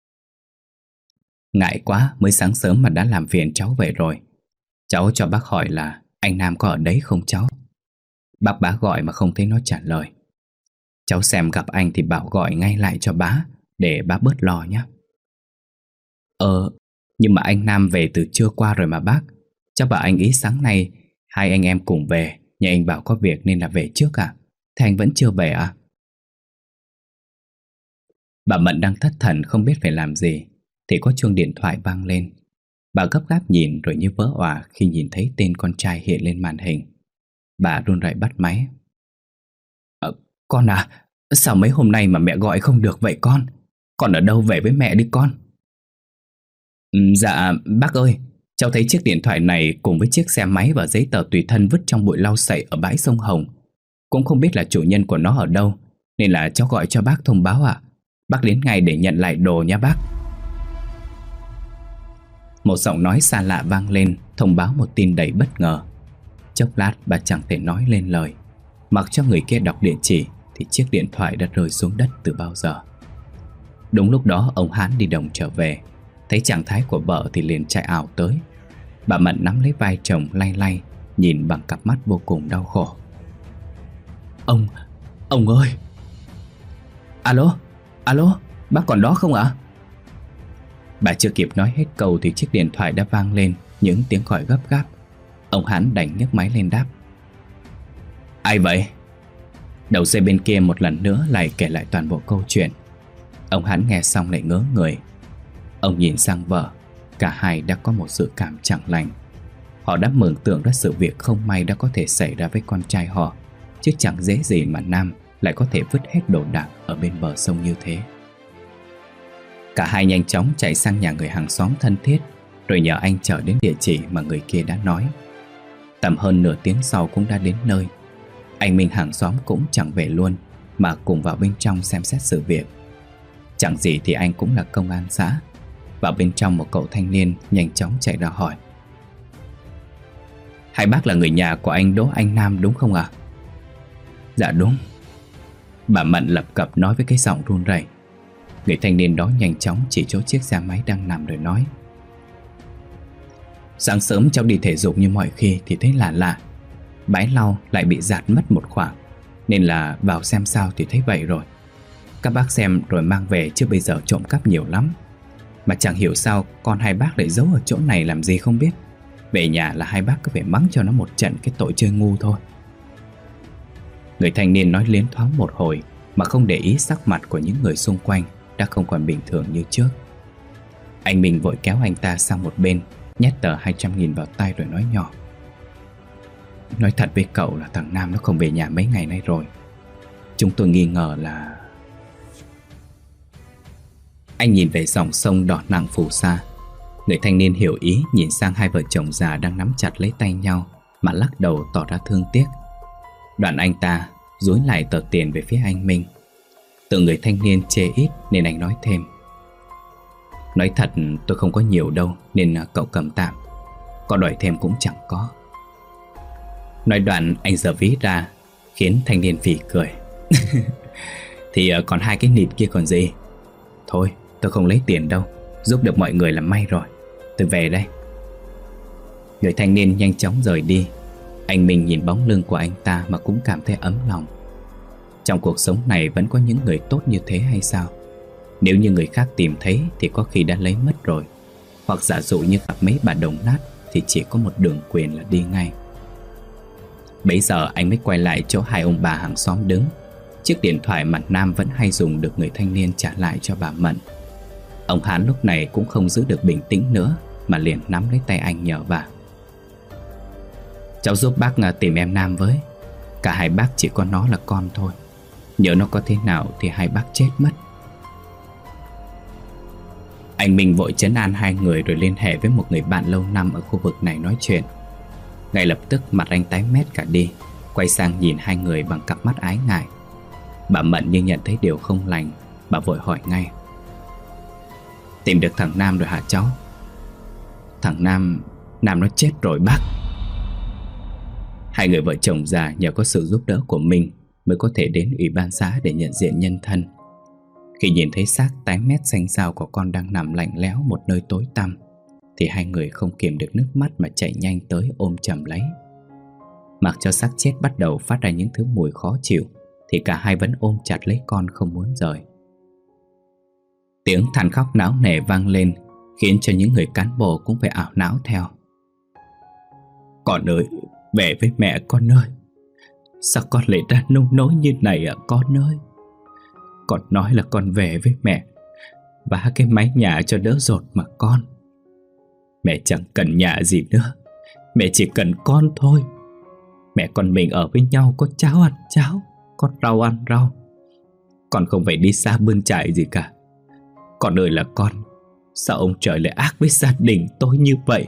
Ngại quá, mới sáng sớm mà đã làm phiền cháu vậy rồi. Cháu cho bác hỏi là anh Nam có ở đấy không cháu? Bác bá gọi mà không thấy nó trả lời. Cháu xem gặp anh thì bảo gọi ngay lại cho bá, để bá bớt lo nhé. Ờ, nhưng mà anh Nam về từ trưa qua rồi mà bác. Cháu bảo anh ý sáng nay hai anh em cùng về, nhưng anh bảo có việc nên là về trước à? Thế anh vẫn chưa về à? Bà Mận đang thất thần không biết phải làm gì thì có chuông điện thoại vang lên. Bà gấp gáp nhìn rồi như vỡ òa khi nhìn thấy tên con trai hiện lên màn hình. Bà run rẩy bắt máy. Ờ, con à, sao mấy hôm nay mà mẹ gọi không được vậy con? Con ở đâu về với mẹ đi con? Ừ, dạ bác ơi, cháu thấy chiếc điện thoại này cùng với chiếc xe máy và giấy tờ tùy thân vứt trong bụi lau sậy ở bãi sông Hồng. Cũng không biết là chủ nhân của nó ở đâu, nên là cháu gọi cho bác thông báo ạ. Bác đến ngay để nhận lại đồ nha bác. Một giọng nói xa lạ vang lên, thông báo một tin đầy bất ngờ. Chốc lát bà chẳng thể nói lên lời. Mặc cho người kia đọc địa chỉ thì chiếc điện thoại đã rơi xuống đất từ bao giờ. Đúng lúc đó ông Hán đi đồng trở về. Thấy trạng thái của vợ thì liền chạy ảo tới. Bà Mận nắm lấy vai chồng lay lay, nhìn bằng cặp mắt vô cùng đau khổ. Ông, ông ơi. Alo, alo, bác còn đó không ạ? Bà chưa kịp nói hết câu thì chiếc điện thoại đã vang lên những tiếng gọi gấp gáp. Ông Hán đành nhấc máy lên đáp. Ai vậy? Đầu dây bên kia một lần nữa lại kể lại toàn bộ câu chuyện. Ông Hán nghe xong lại ngớ người. Ông nhìn sang vợ. Cả hai đã có một sự cảm chẳng lành. Họ đã mường tượng ra sự việc không may đã có thể xảy ra với con trai họ, chứ chẳng dễ gì mà Nam lại có thể vứt hết đồ đạc ở bên bờ sông như thế. Cả hai nhanh chóng chạy sang nhà người hàng xóm thân thiết, rồi nhờ anh chở đến địa chỉ mà người kia đã nói. Tầm hơn nửa tiếng sau cũng đã đến nơi. Anh Minh hàng xóm cũng chẳng về luôn, mà cùng vào bên trong xem xét sự việc. Chẳng gì thì anh cũng là công an xã. Vào bên trong một cậu thanh niên nhanh chóng chạy ra hỏi. Hai bác là người nhà của anh Đỗ Anh Nam đúng không ạ? Dạ đúng. Bà Mận lập cập nói với cái giọng run rẩy. Người thanh niên đó nhanh chóng chỉ chỗ chiếc xe máy đang nằm rồi nói. Sáng sớm cháu đi thể dục như mọi khi thì thấy lạ lạ. Bãi lau lại bị dạt mất một khoảng, nên là vào xem sao thì thấy vậy rồi. Các bác xem rồi mang về, chứ bây giờ trộm cắp nhiều lắm. Mà chẳng hiểu sao con hai bác lại giấu ở chỗ này làm gì không biết. Về nhà là hai bác cứ phải mắng cho nó một trận cái tội chơi ngu thôi. Người thanh niên nói liến thoáng một hồi mà không để ý sắc mặt của những người xung quanh đã không còn bình thường như trước. Anh Minh vội kéo anh ta sang một bên, nhét tờ hai trăm nghìn vào tay rồi nói nhỏ. Nói thật với cậu là thằng Nam nó không về nhà mấy ngày nay rồi. Chúng tôi nghi ngờ là... Anh nhìn về dòng sông đỏ nặng phù sa. Người thanh niên hiểu ý, nhìn sang hai vợ chồng già đang nắm chặt lấy tay nhau mà lắc đầu tỏ ra thương tiếc. Đoạn anh ta dúi lại tờ tiền về phía anh Minh. Tự người thanh niên chê ít nên anh nói thêm: "Nói thật tôi không có nhiều đâu, nên cậu cầm tạm. Có đòi thêm cũng chẳng có." Nói đoạn anh giở ví ra, khiến thanh niên phì cười. "Thì còn hai cái nịt kia còn gì. Thôi tôi không lấy tiền đâu, giúp được mọi người là may rồi. Tôi về đây." Người thanh niên nhanh chóng rời đi. Anh Minh nhìn bóng lưng của anh ta mà cũng cảm thấy ấm lòng. Trong cuộc sống này vẫn có những người tốt như thế hay sao? Nếu như người khác tìm thấy thì có khi đã lấy mất rồi. Hoặc giả dụ như gặp mấy bà đồng nát thì chỉ có một đường quyền là đi ngay. Bấy giờ anh mới quay lại chỗ hai ông bà hàng xóm đứng. Chiếc điện thoại mà Nam vẫn hay dùng được người thanh niên trả lại cho bà Mận. Ông Hán lúc này cũng không giữ được bình tĩnh nữa mà liền nắm lấy tay anh nhờ vả: "Cháu giúp bác tìm em Nam với. Cả hai bác chỉ có nó là con thôi. Nhớ nó có thế nào thì hai bác chết mất." Anh Minh vội trấn an hai người rồi liên hệ với một người bạn lâu năm ở khu vực này nói chuyện. Ngay lập tức mặt anh tái mét cả đi, quay sang nhìn hai người bằng cặp mắt ái ngại. Bà Mận như nhận thấy điều không lành, bà vội hỏi ngay: "Tìm được thằng Nam rồi hả cháu?" "Thằng Nam, Nam nó chết rồi bác." Hai người vợ chồng già nhờ có sự giúp đỡ của mình mới có thể đến ủy ban xã để nhận diện nhân thân. Khi nhìn thấy xác tái mét xanh xao của con đang nằm lạnh lẽo một nơi tối tăm thì hai người không kiềm được nước mắt mà chạy nhanh tới ôm chầm lấy. Mặc cho xác chết bắt đầu phát ra những thứ mùi khó chịu thì cả hai vẫn ôm chặt lấy con không muốn rời. Tiếng than khóc náo nề vang lên khiến cho những người cán bộ cũng phải ảo não theo. "Con ơi, về với mẹ con ơi. Sao con lại ra nông nỗi như này ạ con ơi? Con nói là con về với mẹ, vá cái mái nhà cho đỡ dột mà con. Mẹ chẳng cần nhà gì nữa, mẹ chỉ cần con thôi. Mẹ con mình ở với nhau, có cháo ăn cháo, có rau ăn rau. Con không phải đi xa bươn trải gì cả. Con ơi là con, sao ông trời lại ác với gia đình tôi như vậy?"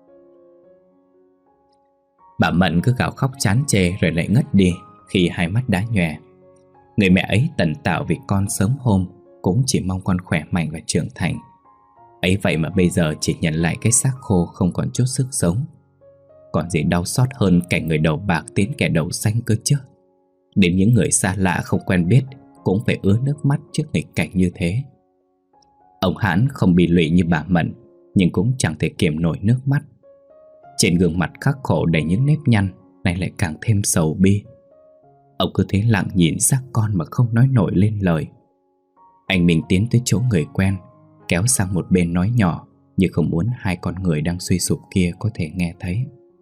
Bà Mận cứ gào khóc chán chê rồi lại ngất đi khi hai mắt đã nhòe. Người mẹ ấy tần tảo vì con sớm hôm cũng chỉ mong con khỏe mạnh và trưởng thành. Ấy vậy mà bây giờ chỉ nhận lại cái xác khô không còn chút sức sống. Còn gì đau xót hơn cảnh người đầu bạc tiến kẻ đầu xanh cơ chứ. Đến những người xa lạ không quen biết cũng phải ứa nước mắt trước nghịch cảnh như thế. Ông Hán không bị lụy như bà Mận, nhưng cũng chẳng thể kiềm nổi nước mắt. Trên gương mặt khắc khổ đầy những nếp nhăn này lại càng thêm sầu bi. Ông cứ thế lặng nhìn xác con mà không nói nổi lên lời. Anh Minh tiến tới chỗ người quen, kéo sang một bên nói nhỏ, như không muốn hai con người đang suy sụp kia có thể nghe thấy.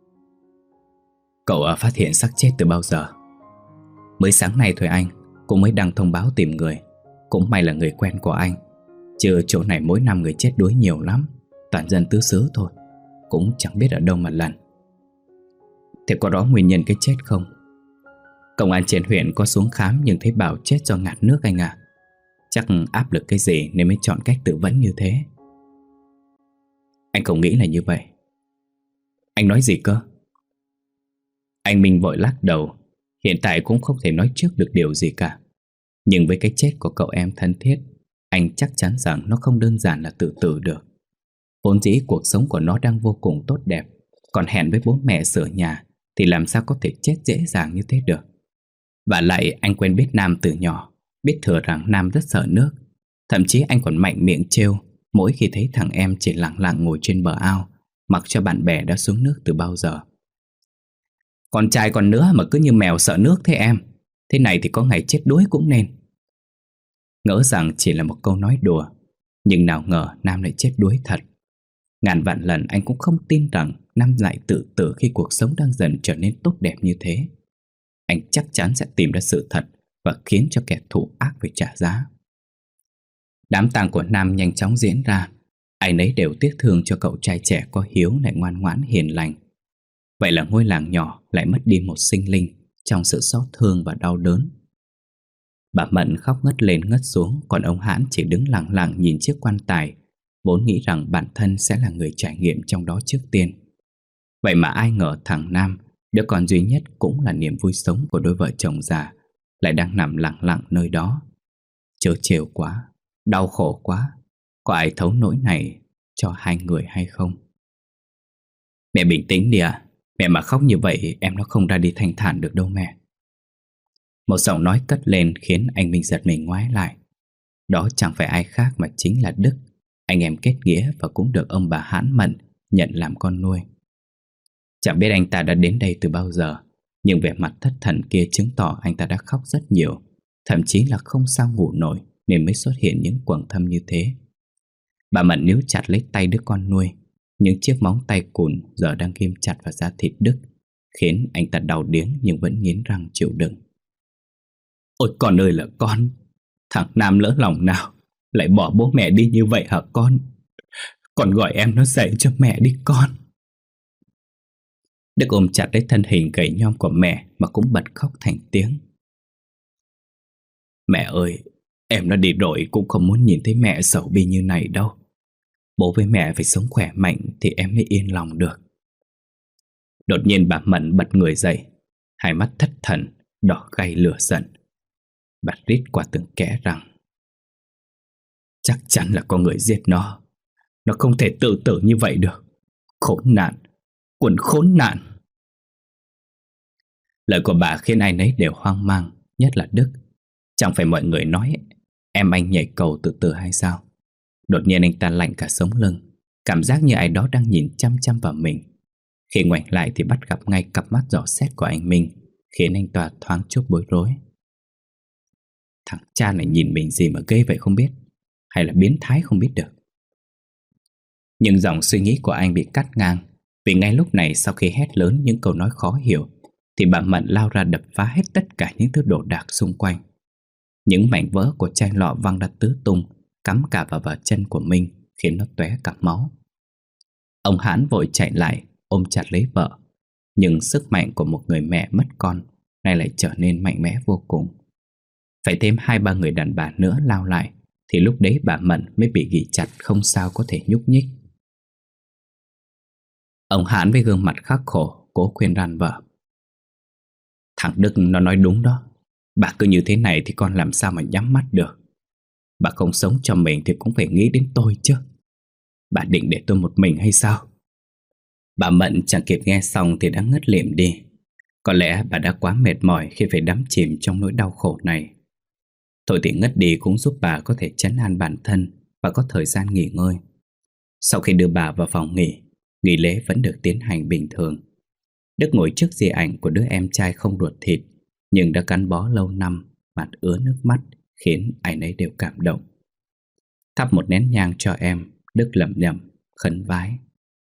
"Cậu à, phát hiện xác chết từ bao giờ?" "Mới sáng nay thôi anh, cũng mới đăng thông báo tìm người. Cũng may là người quen của anh, chứ chỗ này mỗi năm người chết đuối nhiều lắm, toàn dân tứ xứ thôi, cũng chẳng biết ở đâu mà lần." "Thế có rõ nguyên nhân cái chết không?" "Công an trên huyện có xuống khám nhưng thấy bảo chết do ngạt nước anh ạ. Chắc áp lực cái gì nên mới chọn cách tự vẫn như thế." "Anh không nghĩ là như vậy." "Anh nói gì cơ?" Anh Minh vội lắc đầu. Hiện tại cũng không thể nói trước được điều gì cả. Nhưng với cái chết của cậu em thân thiết, anh chắc chắn rằng nó không đơn giản là tự tử được. Vốn dĩ cuộc sống của nó đang vô cùng tốt đẹp, còn hẹn với bố mẹ sửa nhà thì làm sao có thể chết dễ dàng như thế được. Và lại anh quen biết Nam từ nhỏ, biết thừa rằng Nam rất sợ nước. Thậm chí anh còn mạnh miệng trêu mỗi khi thấy thằng em chỉ lặng lặng ngồi trên bờ ao, mặc cho bạn bè đã xuống nước từ bao giờ. "Con trai còn nữa mà cứ như mèo sợ nước thế em. Thế này thì có ngày chết đuối cũng nên." Ngỡ rằng chỉ là một câu nói đùa, nhưng nào ngờ Nam lại chết đuối thật. Ngàn vạn lần anh cũng không tin rằng Nam lại tự tử khi cuộc sống đang dần trở nên tốt đẹp như thế. Anh chắc chắn sẽ tìm ra sự thật và khiến cho kẻ thù ác phải trả giá. Đám tang của Nam nhanh chóng diễn ra. Ai nấy đều tiếc thương cho cậu trai trẻ có hiếu lại ngoan ngoãn hiền lành. Vậy là ngôi làng nhỏ lại mất đi một sinh linh trong sự xót thương và đau đớn. Bà Mận khóc ngất lên ngất xuống, còn ông Hãn chỉ đứng lặng lặng nhìn chiếc quan tài, vốn nghĩ rằng bản thân sẽ là người trải nghiệm trong đó trước tiên. Vậy mà ai ngờ thằng Nam, đứa con duy nhất cũng là niềm vui sống của đôi vợ chồng già, lại đang nằm lặng lặng nơi đó. Trớ trêu quá, đau khổ quá, có ai thấu nỗi này cho hai người hay không? Mẹ bình tĩnh đi à, mẹ mà khóc như vậy em nó không ra đi thanh thản được đâu mẹ. Một giọng nói cất lên khiến anh Minh giật mình ngoái lại. Đó chẳng phải ai khác mà chính là Đức, anh em kết nghĩa và cũng được ông bà Hãn Mận nhận làm con nuôi. Chẳng biết anh ta đã đến đây từ bao giờ, nhưng vẻ mặt thất thần kia chứng tỏ anh ta đã khóc rất nhiều, thậm chí là không sao ngủ nổi nên mới xuất hiện những quầng thâm như thế. Bà Mận níu chặt lấy tay đứa con nuôi, những chiếc móng tay cùn giờ đang ghim chặt vào da thịt Đức, khiến anh ta đau điếng nhưng vẫn nghiến răng chịu đựng. Ôi con ơi là con, thằng Nam lỡ lòng nào lại bỏ bố mẹ đi như vậy hả con? Con gọi em nó dậy cho mẹ đi con. Đức ôm chặt lấy thân hình gầy nhom của mẹ mà cũng bật khóc thành tiếng. Mẹ ơi, em nó đi rồi cũng không muốn nhìn thấy mẹ sầu bi như này đâu. Bố với mẹ phải sống khỏe mạnh thì em mới yên lòng được. Đột nhiên bà Mận bật người dậy, hai mắt thất thần, đỏ gay lửa giận. Bà rít qua từng kẽ răng. Chắc chắn là có người giết nó. Nó không thể tự tử như vậy được. Khốn nạn, quần khốn nạn. Lời của bà khiến ai nấy đều hoang mang, nhất là Đức. Chẳng phải mọi người nói em anh nhảy cầu tự tử hay sao? Đột nhiên anh ta lạnh cả sống lưng, cảm giác như ai đó đang nhìn chăm chăm vào mình. Khi ngoảnh lại thì bắt gặp ngay cặp mắt dò xét của anh Minh, khiến anh ta thoáng chút bối rối. Thằng cha này nhìn mình gì mà ghê vậy không biết, hay là biến thái không biết được. Nhưng dòng suy nghĩ của anh bị cắt ngang, vì ngay lúc này sau khi hét lớn những câu nói khó hiểu thì bà Mận lao ra đập phá hết tất cả những thứ đồ đạc xung quanh. Những mảnh vỡ của chai lọ văng ra tứ tung, cắm cả vào vào chân của Minh, khiến nó tóe cả máu. Ông Hãn vội chạy lại ôm chặt lấy vợ, nhưng sức mạnh của một người mẹ mất con nay lại trở nên mạnh mẽ vô cùng. Phải thêm hai ba người đàn bà nữa lao lại thì lúc đấy bà Mận mới bị ghì chặt không sao có thể nhúc nhích. Ông Hãn với gương mặt khắc khổ cố khuyên răn vợ. Thằng Đức nó nói đúng đó, bà cứ như thế này thì con làm sao mà nhắm mắt được. Bà không sống cho mình thì cũng phải nghĩ đến tôi chứ. Bà định để tôi một mình hay sao? Bà Mận chẳng kịp nghe xong thì đã ngất lịm đi. Có lẽ bà đã quá mệt mỏi khi phải đắm chìm trong nỗi đau khổ này. Thôi thì ngất đi cũng giúp bà có thể trấn an bản thân và có thời gian nghỉ ngơi. Sau khi đưa bà vào phòng nghỉ, nghi lễ vẫn được tiến hành bình thường. Đức ngồi trước di ảnh của đứa em trai không ruột thịt, nhưng đã gắn bó lâu năm, mặt ứa nước mắt, khiến ai nấy đều cảm động. Thắp một nén nhang cho em, Đức lẩm nhẩm khấn vái.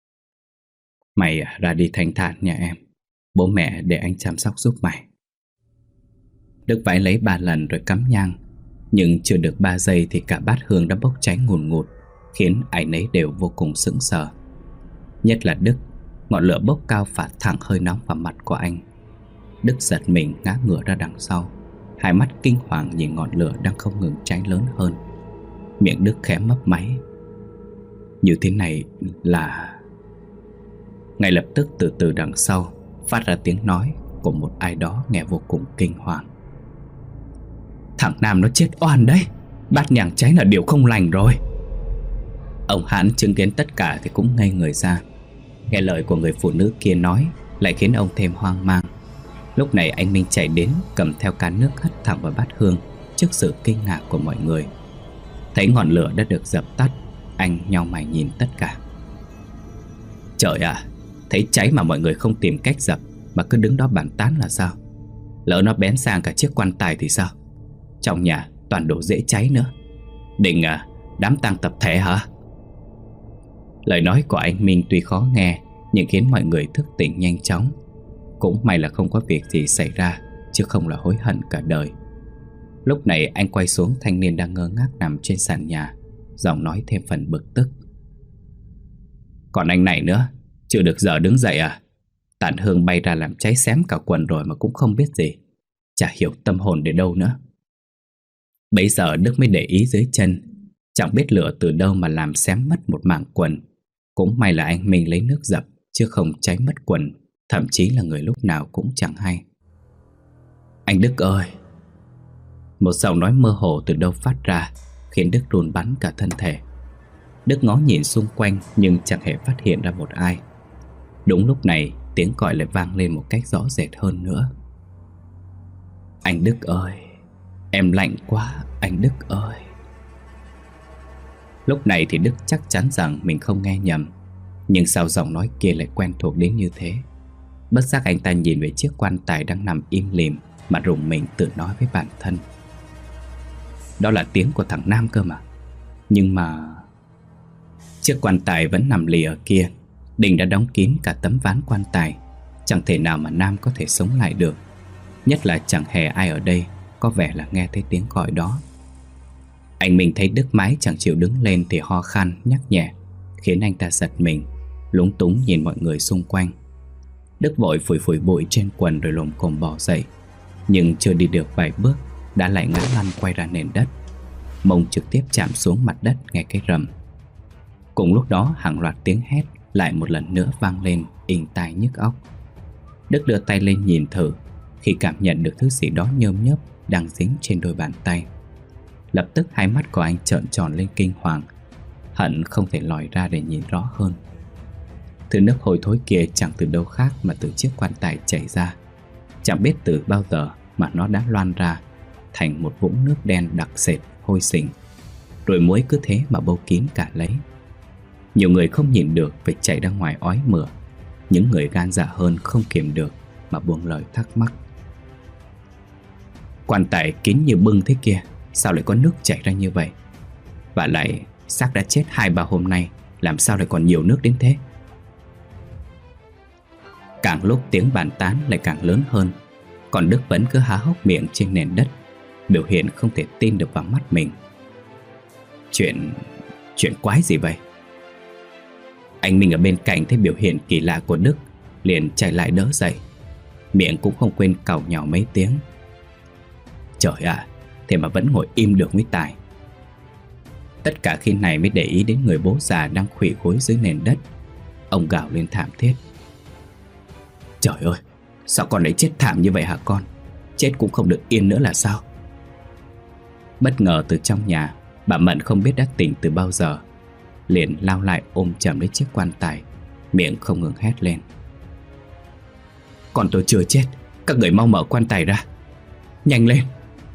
Mày ra đi thanh thản nhà em, bố mẹ để anh chăm sóc giúp mày. Đức vái lấy ba lần rồi cắm nhang, nhưng chưa được ba giây thì cả bát hương đã bốc cháy ngùn ngụt, khiến ai nấy đều vô cùng sững sờ. Nhất là Đức, ngọn lửa bốc cao phả thẳng hơi nóng vào mặt của anh. Đức giật mình ngã ngửa ra đằng sau, hai mắt kinh hoàng nhìn ngọn lửa đang không ngừng cháy lớn hơn. Miệng Đức khẽ mấp máy. Như thế này là... Ngay lập tức từ từ đằng sau phát ra tiếng nói của một ai đó nghe vô cùng kinh hoàng. Thằng Nam nó chết oan đấy, bát nhang cháy là điều không lành rồi. Ông Hãn chứng kiến tất cả thì cũng ngây người ra. Nghe lời của người phụ nữ kia nói lại khiến ông thêm hoang mang. Lúc này anh Minh chạy đến, cầm theo can nước hất thẳng vào bát hương trước sự kinh ngạc của mọi người. Thấy ngọn lửa đã được dập tắt, anh nhau mày nhìn tất cả. Trời ạ, thấy cháy mà mọi người không tìm cách dập, mà cứ đứng đó bàn tán là sao? Lỡ nó bén sang cả chiếc quan tài thì sao? Trong nhà toàn đồ dễ cháy nữa. Định à, đám tang tập thể hả? Lời nói của anh Minh tuy khó nghe, nhưng khiến mọi người thức tỉnh nhanh chóng. Cũng may là không có việc gì xảy ra, chứ không là hối hận cả đời. Lúc này anh quay xuống thanh niên đang ngơ ngác nằm trên sàn nhà, giọng nói thêm phần bực tức. Còn anh này nữa, chưa được giờ đứng dậy à? Tàn hương bay ra làm cháy xém cả quần rồi mà cũng không biết gì. Chả hiểu tâm hồn để đâu nữa. Bấy giờ Đức mới để ý dưới chân. Chẳng biết lửa từ đâu mà làm xém mất một mảng quần. Cũng may là anh Minh lấy nước dập, chứ không cháy mất quần. Thậm chí là người lúc nào cũng chẳng hay. Anh Đức ơi! Một giọng nói mơ hồ từ đâu phát ra, khiến Đức run bắn cả thân thể. Đức ngó nhìn xung quanh nhưng chẳng hề phát hiện ra một ai. Đúng lúc này, tiếng gọi lại vang lên một cách rõ rệt hơn nữa. Anh Đức ơi! Em lạnh quá, anh Đức ơi! Lúc này thì Đức chắc chắn rằng mình không nghe nhầm. Nhưng sao giọng nói kia lại quen thuộc đến như thế? Bất giác anh ta nhìn về chiếc quan tài đang nằm im lìm mà rùng mình tự nói với bản thân. Đó là tiếng của thằng Nam cơ mà. Nhưng mà... Chiếc quan tài vẫn nằm lì ở kia. Đình đã đóng kín cả tấm ván quan tài. Chẳng thể nào mà Nam có thể sống lại được. Nhất là chẳng hề ai ở đây có vẻ là nghe thấy tiếng gọi đó. Anh Minh thấy Đức mãi chẳng chịu đứng lên thì ho khan nhắc nhẹ, khiến anh ta giật mình, lúng túng nhìn mọi người xung quanh. Đức vội phủi phủi bụi trên quần rồi lồm cồm bò dậy. Nhưng chưa đi được vài bước đã lại ngã lăn quay ra nền đất, mông trực tiếp chạm xuống mặt đất nghe cái rầm. Cùng lúc đó hàng loạt tiếng hét lại một lần nữa vang lên inh tai nhức óc. Đức đưa tay lên nhìn thử, khi cảm nhận được thứ gì đó nhơm nhớp đang dính trên đôi bàn tay. Lập tức hai mắt của anh trợn tròn lên kinh hoàng, hận không thể lòi ra để nhìn rõ hơn. Thứ nước hôi thối kia chẳng từ đâu khác mà từ chiếc quan tài chảy ra. Chẳng biết từ bao giờ mà nó đã loan ra thành một vũng nước đen đặc sệt hôi sình, rồi muối cứ thế mà bâu kín cả lấy. Nhiều người không nhìn được phải chạy ra ngoài ói mửa. Những người gan dạ hơn không kiềm được mà buông lời thắc mắc. Quan tài kín như bưng thế kia, sao lại có nước chảy ra như vậy? Và lại xác đã chết hai ba hôm nay, làm sao lại còn nhiều nước đến thế? Càng lúc tiếng bàn tán lại càng lớn hơn. Còn Đức vẫn cứ há hốc miệng trên nền đất, biểu hiện không thể tin được vào mắt mình. Chuyện... chuyện quái gì vậy? Anh Minh ở bên cạnh thấy biểu hiện kỳ lạ của Đức, liền chạy lại đỡ dậy, miệng cũng không quên càu nhàu mấy tiếng. Trời ạ, thế mà vẫn ngồi im được mới tài. Tất cả khi này mới để ý đến người bố già đang khuỵu gối dưới nền đất. Ông gào lên thảm thiết. Trời ơi, sao con lại chết thảm như vậy hả con? Chết cũng không được yên nữa là sao? Bất ngờ từ trong nhà, bà Mận không biết đã tỉnh từ bao giờ, liền lao lại ôm chầm lấy chiếc quan tài, miệng không ngừng hét lên. Còn tôi chưa chết, các người mau mở quan tài ra, nhanh lên.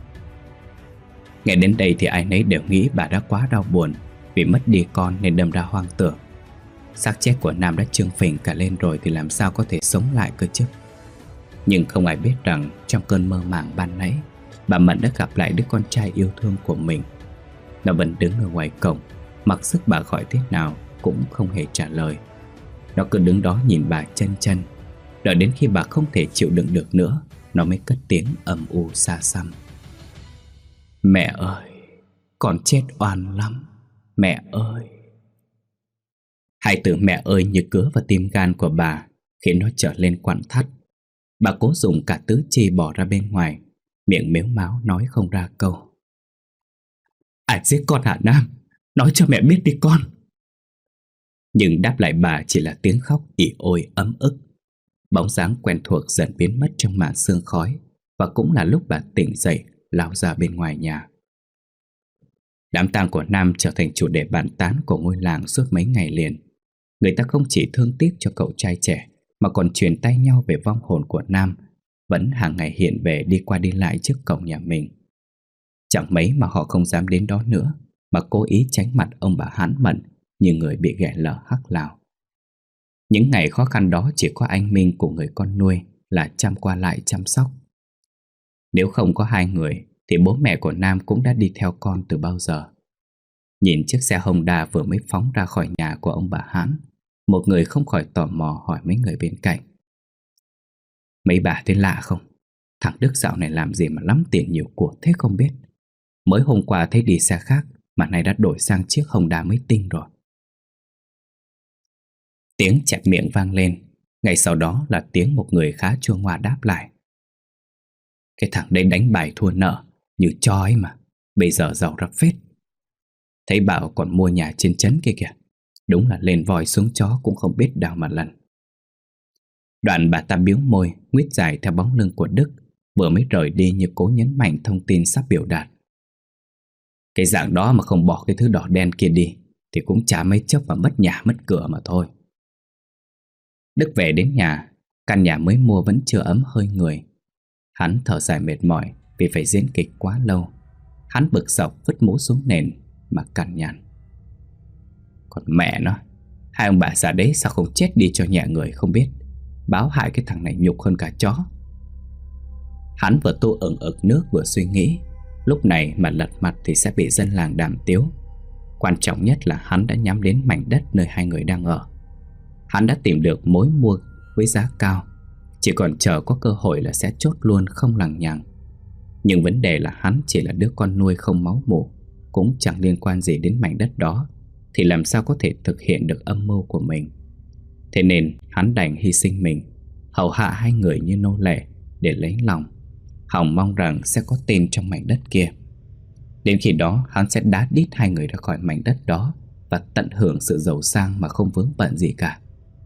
Nghe đến đây thì ai nấy đều nghĩ bà đã quá đau buồn vì mất đi con nên đâm ra hoang tưởng. Xác chết của Nam đã trương phình cả lên rồi thì làm sao có thể sống lại cơ chứ. Nhưng không ai biết rằng trong cơn mơ màng ban nãy, bà Mận đã gặp lại đứa con trai yêu thương của mình. Nó vẫn đứng ở ngoài cổng, mặc sức bà gọi thế nào cũng không hề trả lời. Nó cứ đứng đó nhìn bà chân chân, đợi đến khi bà không thể chịu đựng được nữa, nó mới cất tiếng âm u xa xăm. Mẹ ơi, con chết oan lắm, mẹ ơi. Hai từ mẹ ơi như cứa vào tim gan của bà, khiến nó trở lên quặn thắt. Bà cố dùng cả tứ chi bỏ ra bên ngoài, miệng mếu máo nói không ra câu. Ai giết con hả Nam? Nói cho mẹ biết đi con. Nhưng đáp lại bà chỉ là tiếng khóc ỉ ôi ấm ức. Bóng dáng quen thuộc dần biến mất trong màn sương khói, và cũng là lúc bà tỉnh dậy lao ra bên ngoài nhà. Đám tang của Nam trở thành chủ đề bàn tán của ngôi làng suốt mấy ngày liền. Người ta không chỉ thương tiếc cho cậu trai trẻ, mà còn truyền tay nhau về vong hồn của Nam, vẫn hàng ngày hiện về đi qua đi lại trước cổng nhà mình. Chẳng mấy mà họ không dám đến đó nữa, mà cố ý tránh mặt ông bà Hán Mận như người bị ghẻ lở hắc lào. Những ngày khó khăn đó chỉ có anh Minh của người con nuôi là chăm qua lại chăm sóc. Nếu không có hai người thì bố mẹ của Nam cũng đã đi theo con từ bao giờ. Nhìn chiếc xe Honda vừa mới phóng ra khỏi nhà của ông bà Hán, một người không khỏi tò mò hỏi mấy người bên cạnh. Mấy bà thấy lạ không? Thằng Đức dạo này làm gì mà lắm tiền nhiều của thế không biết. Mới hôm qua thấy đi xe khác mà nay đã đổi sang chiếc Honda mới tinh rồi. Tiếng chẹp miệng vang lên. Ngay sau đó là tiếng một người khá chua ngoa đáp lại. Cái thằng đấy đánh bài thua nợ, như cho ấy mà. Bây giờ giàu ra phết. Thấy bảo còn mua nhà trên trấn kia kìa. Đúng là lên voi xuống chó cũng không biết đào mà lần. Đoạn bà ta biếu môi, nguyết dài theo bóng lưng của Đức, vừa mới rời đi như cố nhấn mạnh thông tin sắp biểu đạt. Cái dạng đó mà không bỏ cái thứ đỏ đen kia đi thì cũng chả mấy chốc mà mất nhà mất cửa mà thôi. Đức về đến nhà, căn nhà mới mua vẫn chưa ấm hơi người. Hắn thở dài mệt mỏi vì phải diễn kịch quá lâu. Hắn bực dọc vứt mũ xuống nền mà cằn nhằn. Còn mẹ nó, hai ông bà già đấy sao không chết đi cho nhẹ người không biết. Báo hại cái thằng này nhục hơn cả chó. Hắn vừa tu ửng ực nước vừa suy nghĩ. Lúc này mà lật mặt thì sẽ bị dân làng đàm tiếu. Quan trọng nhất là hắn đã nhắm đến mảnh đất nơi hai người đang ở. Hắn đã tìm được mối mua với giá cao, chỉ còn chờ có cơ hội là sẽ chốt luôn không lằng nhằng. Nhưng vấn đề là hắn chỉ là đứa con nuôi không máu mủ, cũng chẳng liên quan gì đến mảnh đất đó, thì làm sao có thể thực hiện được âm mưu của mình. Thế nên hắn đành hy sinh mình, hầu hạ hai người như nô lệ để lấy lòng, hòng mong rằng sẽ có tên trong mảnh đất kia. Đến khi đó hắn sẽ đá đít hai người ra khỏi mảnh đất đó và tận hưởng sự giàu sang mà không vướng bận gì cả.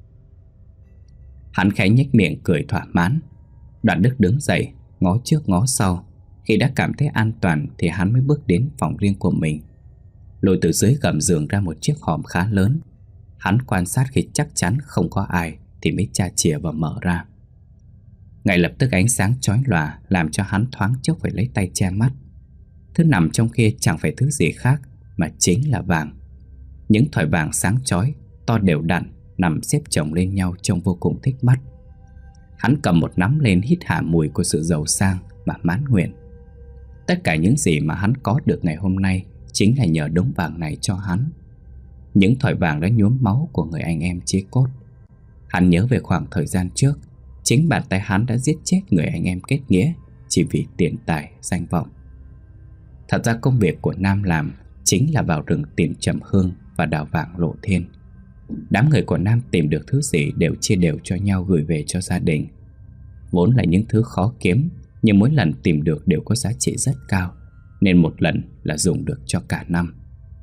Hắn khẽ nhếch miệng cười thỏa mãn. Đoạn Đức đứng dậy, ngó trước ngó sau. Khi đã cảm thấy an toàn thì hắn mới bước đến phòng riêng của mình, lôi từ dưới gầm giường ra một chiếc hòm khá lớn. Hắn quan sát khi chắc chắn không có ai thì mới tra chìa và mở ra. Ngay lập tức ánh sáng chói lòa làm cho hắn thoáng chốc phải lấy tay che mắt. Thứ nằm trong kia chẳng phải thứ gì khác mà chính là vàng. Những thỏi vàng sáng chói, to đều đặn, nằm xếp chồng lên nhau trông vô cùng thích mắt. Hắn cầm một nắm lên hít hà mùi của sự giàu sang mà mãn nguyện. Tất cả những gì mà hắn có được ngày hôm nay chính là nhờ đống vàng này cho hắn. Những thỏi vàng đã nhuốm máu của người anh em chí cốt. Hắn nhớ về khoảng thời gian trước, chính bàn tay hắn đã giết chết người anh em kết nghĩa chỉ vì tiền tài, danh vọng. Thật ra công việc của Nam làm chính là vào rừng tìm trầm hương và đào vàng lộ thiên. Đám người của Nam tìm được thứ gì đều chia đều cho nhau gửi về cho gia đình. Vốn là những thứ khó kiếm, nhưng mỗi lần tìm được đều có giá trị rất cao, nên một lần là dùng được cho cả năm.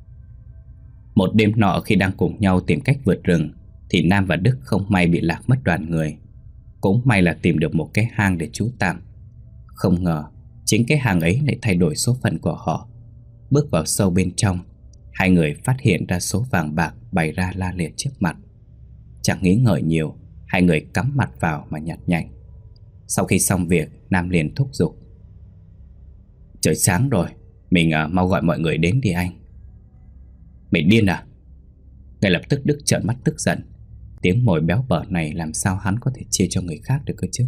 Một đêm nọ khi đang cùng nhau tìm cách vượt rừng thì Nam và Đức không may bị lạc mất đoàn người. Cũng may là tìm được một cái hang để trú tạm. Không ngờ chính cái hang ấy lại thay đổi số phận của họ. Bước vào sâu bên trong, hai người phát hiện ra số vàng bạc bày ra la liệt trước mặt. Chẳng nghĩ ngợi nhiều, hai người cắm mặt vào mà nhặt nhạnh. Sau khi xong việc, Nam liền thúc giục: "Trời sáng rồi, mình à, mau gọi mọi người đến đi anh." "Mày điên à?" Ngay lập tức Đức trợn mắt tức giận. Tiếng mồi béo bở này làm sao hắn có thể chia cho người khác được cơ chứ?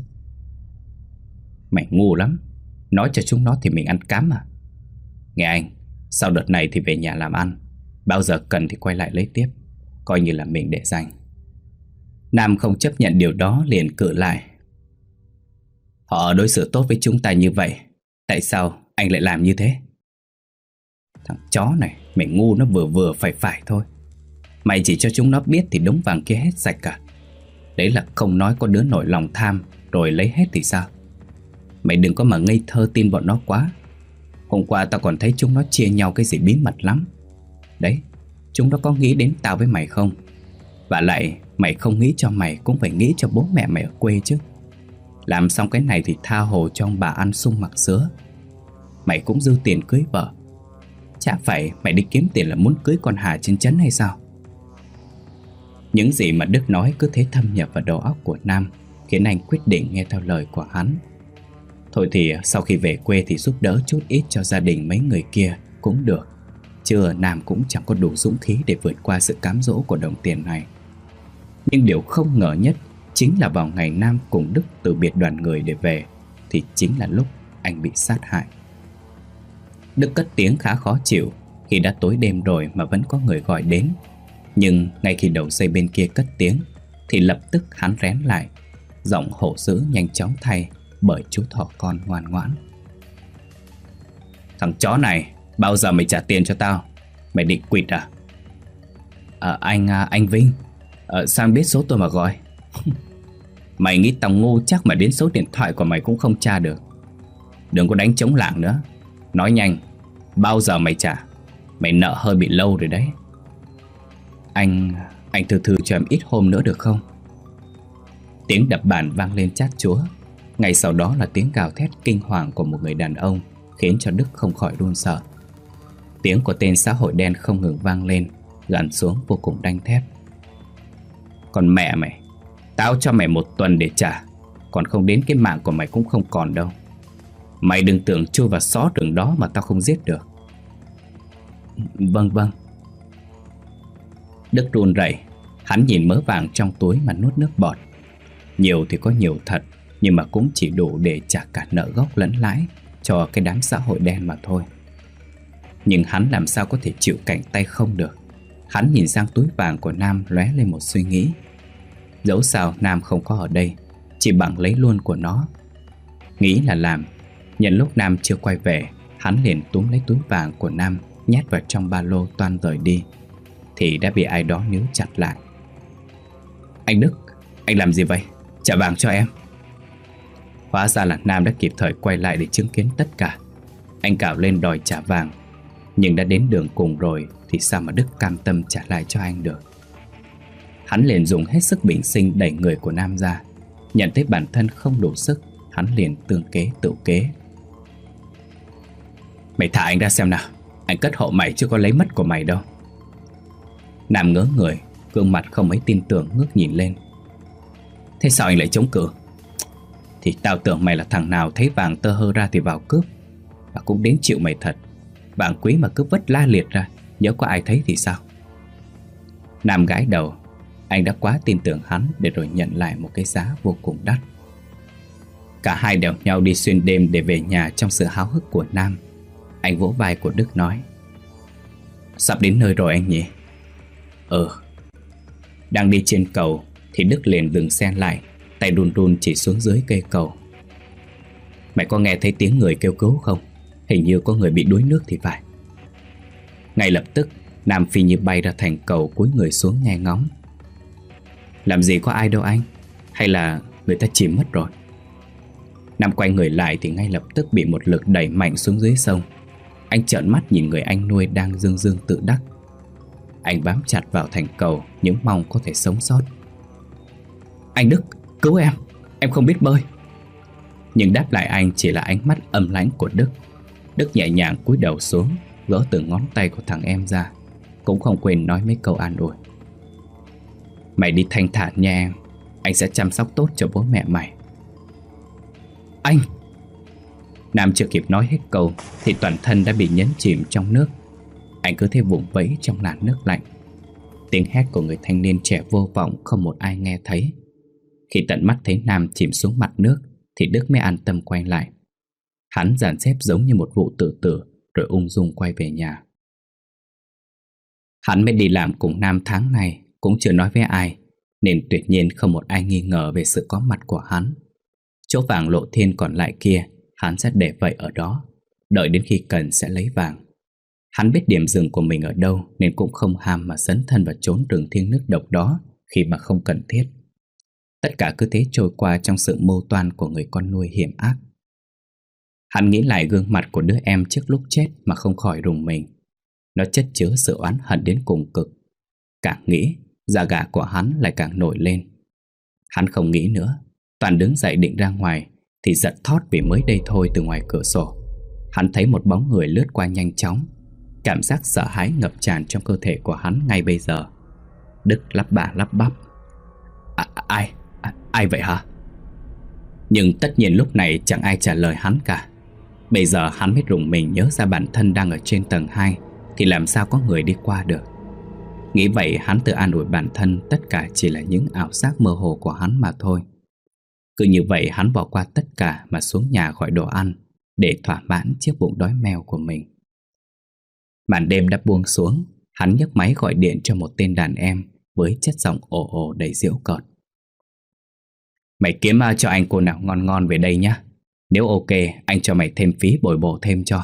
"Mày ngu lắm, nói cho chúng nó thì mình ăn cám à? Nghe anh, sau đợt này thì về nhà làm ăn, bao giờ cần thì quay lại lấy tiếp, coi như là mình để dành." Nam không chấp nhận điều đó liền cự lại: "Họ đối xử tốt với chúng ta như vậy, tại sao anh lại làm như thế?" "Thằng chó này, mày ngu nó vừa vừa phải phải thôi. Mày chỉ cho chúng nó biết thì đống vàng kia hết sạch cả. Đấy là không nói có đứa nổi lòng tham rồi lấy hết thì sao? Mày đừng có mà ngây thơ tin bọn nó quá. Hôm qua tao còn thấy chúng nó chia nhau cái gì bí mật lắm. Đấy, chúng nó có nghĩ đến tao với mày không? Và lại mày không nghĩ cho mày cũng phải nghĩ cho bố mẹ mày ở quê chứ. Làm xong cái này thì tha hồ cho ông bà ăn sung mặc sữa. Mày cũng dư tiền cưới vợ. Chả phải mày đi kiếm tiền là muốn cưới con Hà trên trấn hay sao?" Những gì mà Đức nói cứ thế thâm nhập vào đầu óc của Nam, khiến anh quyết định nghe theo lời của hắn. Thôi thì sau khi về quê thì giúp đỡ chút ít cho gia đình mấy người kia cũng được. Chứ Nam cũng chẳng có đủ dũng khí để vượt qua sự cám dỗ của đồng tiền này. Nhưng điều không ngờ nhất chính là vào ngày Nam cùng Đức từ biệt đoàn người để về thì chính là lúc anh bị sát hại. Đức cất tiếng khá khó chịu khi đã tối đêm rồi mà vẫn có người gọi đến. Nhưng ngay khi đầu dây bên kia cất tiếng thì lập tức hắn rén lại, giọng hổ dữ nhanh chóng thay bởi chú thỏ con ngoan ngoãn: "Thằng chó này, bao giờ mày trả tiền cho tao? Mày định quỵt à?" À, anh, anh Vinh, à, sao anh biết số tôi mà gọi?" "Mày nghĩ tao ngu chắc mà đến số điện thoại của mày cũng không tra được. Đừng có đánh trống lảng nữa. Nói nhanh, Bao giờ mày trả? Mày nợ hơi bị lâu rồi đấy. Anh... anh thư thư cho em ít hôm nữa được không? Tiếng đập bàn vang lên chát chúa. Ngay sau đó là tiếng gào thét kinh hoàng của một người đàn ông, khiến cho Đức không khỏi run sợ. Tiếng của tên xã hội đen không ngừng vang lên, gằn xuống vô cùng đanh thép. Còn mẹ mày, tao cho mày một tuần để trả, còn không đến cái mạng của mày cũng không còn đâu. Mày đừng tưởng chui vào xó rừng đó mà tao không giết được. Vâng vâng. Đức run rẩy. Hắn nhìn mớ vàng trong túi mà nuốt nước bọt. Nhiều thì có nhiều thật, nhưng mà cũng chỉ đủ để trả cả nợ gốc lẫn lãi cho cái đám xã hội đen mà thôi. Nhưng hắn làm sao có thể chịu cảnh tay không được. Hắn nhìn sang túi vàng của Nam lóe lên một suy nghĩ. Dẫu sao Nam không có ở đây, chỉ bằng lấy luôn của nó. Nghĩ là làm. Nhận lúc Nam chưa quay về, hắn liền túm lấy túi vàng của Nam, nhét vào trong ba lô toan rời đi, thì đã bị ai đó níu chặt lại. Anh Đức, anh làm gì vậy? Trả vàng cho em. Hóa ra là Nam đã kịp thời quay lại để chứng kiến tất cả. Anh cào lên đòi trả vàng, nhưng đã đến đường cùng rồi thì sao mà Đức cam tâm trả lại cho anh được. Hắn liền dùng hết sức bình sinh đẩy người của Nam ra. Nhận thấy bản thân không đủ sức, hắn liền tương kế tự kế. Mày thả anh ra xem nào, anh cất hộ mày chứ có lấy mất của mày đâu. Nam ngớ người, gương mặt không mấy tin tưởng ngước nhìn lên. Thế sao anh lại chống cự? Thì tao tưởng mày là thằng nào thấy vàng tơ hơ ra thì vào cướp, và cũng đến chịu mày thật. Vàng quý mà cướp vất la liệt ra, nhớ có ai thấy thì sao? Nam gãi đầu. Anh đã quá tin tưởng hắn để rồi nhận lại một cái giá vô cùng đắt. Cả hai đèo nhau đi xuyên đêm để về nhà trong sự háo hức của Nam. Anh vỗ vai của Đức nói: Sắp đến nơi rồi anh nhỉ? Ừ. Đang đi trên cầu thì Đức liền dừng xe lại, tay run run chỉ xuống dưới cây cầu. Mày có nghe thấy tiếng người kêu cứu không? Hình như có người bị đuối nước thì phải. Ngay lập tức Nam phi như bay ra thành cầu, cúi người xuống nghe ngóng. Làm gì có ai đâu anh, hay là người ta chìm mất rồi? Nam quay người lại thì ngay lập tức bị một lực đẩy mạnh xuống dưới sông. Anh trợn mắt nhìn người anh nuôi đang dương dương tự đắc. Anh bám chặt vào thành cầu, những mong có thể sống sót. Anh Đức, cứu em, em không biết bơi. Nhưng đáp lại anh chỉ là ánh mắt âm lãnh của Đức. Đức nhẹ nhàng cúi đầu xuống, gỡ từng ngón tay của thằng em ra, cũng không quên nói mấy câu an ủi. Mày đi thanh thản nha em, anh sẽ chăm sóc tốt cho bố mẹ mày. Anh! Nam chưa kịp nói hết câu thì toàn thân đã bị nhấn chìm trong nước. Anh cứ thế vùng vẫy trong làn nước lạnh. Tiếng hét của người thanh niên trẻ vô vọng, không một ai nghe thấy. Khi tận mắt thấy Nam chìm xuống mặt nước thì Đức mới an tâm quay lại. Hắn dàn xếp giống như một vụ tự tử, rồi ung dung quay về nhà. Hắn mới đi làm cùng Nam tháng này, cũng chưa nói với ai, nên tuyệt nhiên không một ai nghi ngờ về sự có mặt của hắn. Chỗ vàng lộ thiên còn lại kia hắn sẽ để vậy ở đó, đợi đến khi cần sẽ lấy vàng. Hắn biết điểm dừng của mình ở đâu, nên cũng không ham mà dấn thân vào chốn rừng thiêng nước độc đó khi mà không cần thiết. Tất cả cứ thế trôi qua trong sự mưu toan của người con nuôi hiểm ác. Hắn nghĩ lại gương mặt của đứa em trước lúc chết mà không khỏi rùng mình. Nó chất chứa sự oán hận đến cùng cực. Càng nghĩ, da gà của hắn lại càng nổi lên. Hắn không nghĩ nữa, toàn đứng dậy định ra ngoài thì giật thót vì mới đây thôi từ ngoài cửa sổ hắn thấy một bóng người lướt qua nhanh chóng. Cảm giác sợ hãi ngập tràn trong cơ thể của hắn ngay bây giờ. Đức lắp bả lắp bắp: à, Ai? À, ai vậy hả? Nhưng tất nhiên lúc này chẳng ai trả lời hắn cả. Bây giờ hắn mới rùng mình nhớ ra bản thân đang ở trên tầng hai, thì làm sao có người đi qua được. Nghĩ vậy hắn tự an ủi bản thân tất cả chỉ là những ảo giác mơ hồ của hắn mà thôi. Cứ như vậy hắn bỏ qua tất cả mà xuống nhà gọi đồ ăn để thỏa mãn chiếc bụng đói meo của mình. Màn đêm đã buông xuống, hắn nhấc máy gọi điện cho một tên đàn em với chất giọng ồ ồ đầy giễu cợt: Mày kiếm cho anh cô nào ngon ngon về đây nhá. Nếu ok, anh cho mày thêm phí bồi bổ thêm cho.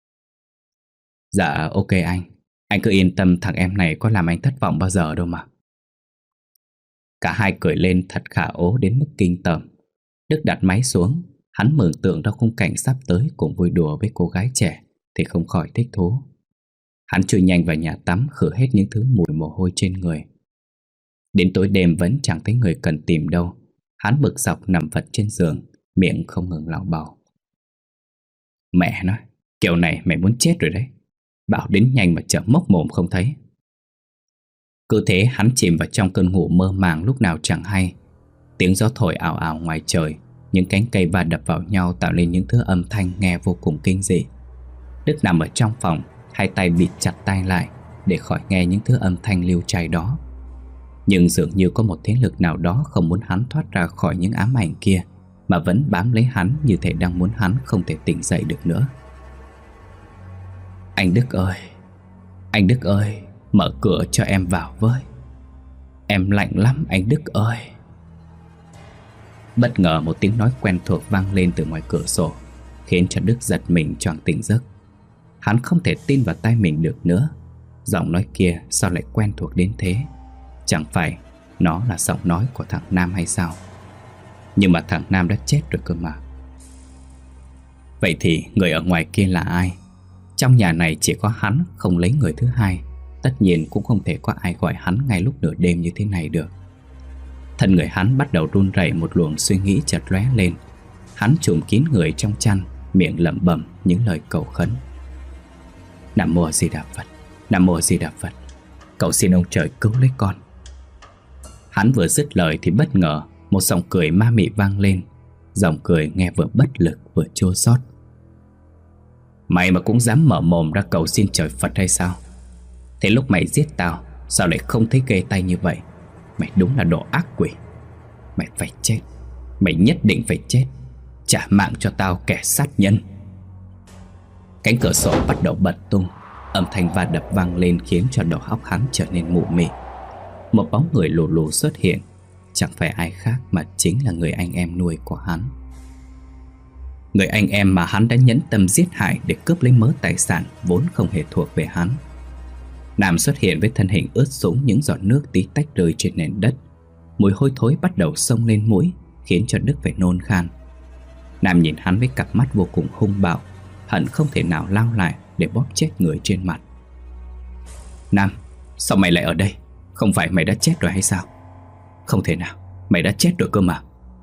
Dạ ok anh. Anh cứ yên tâm, thằng em này có làm anh thất vọng bao giờ đâu mà. Cả hai cười lên thật khả ố đến mức kinh tởm. Đức đặt máy xuống. Hắn mường tượng ra khung cảnh sắp tới cùng vui đùa với cô gái trẻ thì không khỏi thích thú. Hắn chui nhanh vào nhà tắm, khử hết những thứ mùi mồ hôi trên người. Đến tối đêm vẫn chẳng thấy người cần tìm đâu. Hắn bực dọc nằm vật trên giường, miệng không ngừng lảo bảo. Mẹ nói, kiểu này mày muốn chết rồi đấy. Bảo đến nhanh mà chở mốc mồm không thấy. Cứ thế hắn chìm vào trong cơn ngủ mơ màng lúc nào chẳng hay. Tiếng gió thổi ào ào ngoài trời, những cánh cây va đập vào nhau tạo nên những thứ âm thanh nghe vô cùng kinh dị. Đức nằm ở trong phòng, hai tay bịt chặt tai lại để khỏi nghe những thứ âm thanh liêu trai đó. Nhưng dường như có một thế lực nào đó không muốn hắn thoát ra khỏi những ám ảnh kia, mà vẫn bám lấy hắn như thể đang muốn hắn không thể tỉnh dậy được nữa. Anh Đức ơi, anh Đức ơi, mở cửa cho em vào với. Em lạnh lắm anh Đức ơi. Bất ngờ một tiếng nói quen thuộc vang lên từ ngoài cửa sổ, khiến cho Đức giật mình choàng tỉnh giấc. Hắn không thể tin vào tai mình được nữa. Giọng nói kia sao lại quen thuộc đến thế? Chẳng phải nó là giọng nói của thằng Nam hay sao? Nhưng mà thằng Nam đã chết rồi cơ mà. Vậy thì người ở ngoài kia là ai? Trong nhà này chỉ có hắn, không lấy người thứ hai. Tất nhiên cũng không thể có ai gọi hắn ngay lúc nửa đêm như thế này được. Thân người hắn bắt đầu run rẩy, một luồng suy nghĩ chợt lóe lên. Hắn trùm kín người trong chăn, miệng lẩm bẩm những lời cầu khấn. Nam Mô A Di Đà Phật, Nam Mô A Di Đà Phật, cầu xin ông trời cứu lấy con. Hắn vừa dứt lời thì bất ngờ một giọng cười ma mị vang lên. Giọng cười nghe vừa bất lực vừa chua xót. Mày mà cũng dám mở mồm ra cầu xin trời Phật hay sao? Thế lúc mày giết tao, sao lại không thấy ghê tay như vậy? Mày đúng là đồ ác quỷ. Mày phải chết, mày nhất định phải chết. Trả mạng cho tao kẻ sát nhân. Cánh cửa sổ bắt đầu bật tung, âm thanh va đập vang lên khiến cho đầu óc hắn trở nên mụ mị. Một bóng người lù lù xuất hiện, chẳng phải ai khác mà chính là người anh em nuôi của hắn. Người anh em mà hắn đã nhẫn tâm giết hại để cướp lấy mớ tài sản vốn không hề thuộc về hắn. Nam xuất hiện với thân hình ướt sũng, những giọt nước tí tách rơi trên nền đất. Mùi hôi thối bắt đầu xông lên mũi, khiến cho Đức phải nôn khan. Nam nhìn hắn với cặp mắt vô cùng hung bạo, hận không thể nào lao lại để bóp chết người trên mặt. Nam, sao mày lại ở đây? Không phải mày đã chết rồi hay sao? Không thể nào, mày đã chết rồi cơ mà.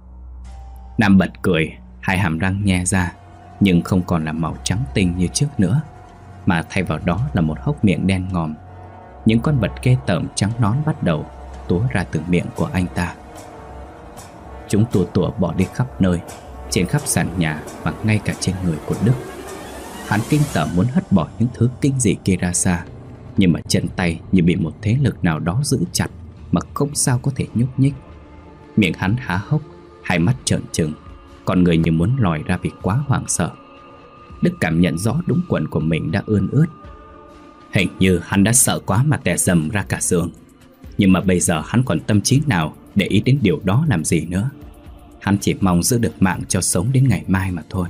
Nam bật cười, hai hàm răng nhe ra, nhưng không còn là màu trắng tinh như trước nữa, mà thay vào đó là một hốc miệng đen ngòm. Những con vật ghê tởm trắng nõn bắt đầu túa ra từ miệng của anh ta. Chúng tua tủa bỏ đi khắp nơi, trên khắp sàn nhà và ngay cả trên người của Đức. Hắn kinh tởm muốn hất bỏ những thứ kinh dị kia ra xa, nhưng mà chân tay như bị một thế lực nào đó giữ chặt, mà không sao có thể nhúc nhích. Miệng hắn há hốc, hai mắt trợn trừng, con người như muốn lòi ra vì quá hoảng sợ. Đức cảm nhận rõ đúng quần của mình đã ươn ướt. Hình như hắn đã sợ quá mà tè dầm ra cả giường. Nhưng mà bây giờ hắn còn tâm trí nào để ý đến điều đó làm gì nữa. Hắn chỉ mong giữ được mạng cho sống đến ngày mai mà thôi.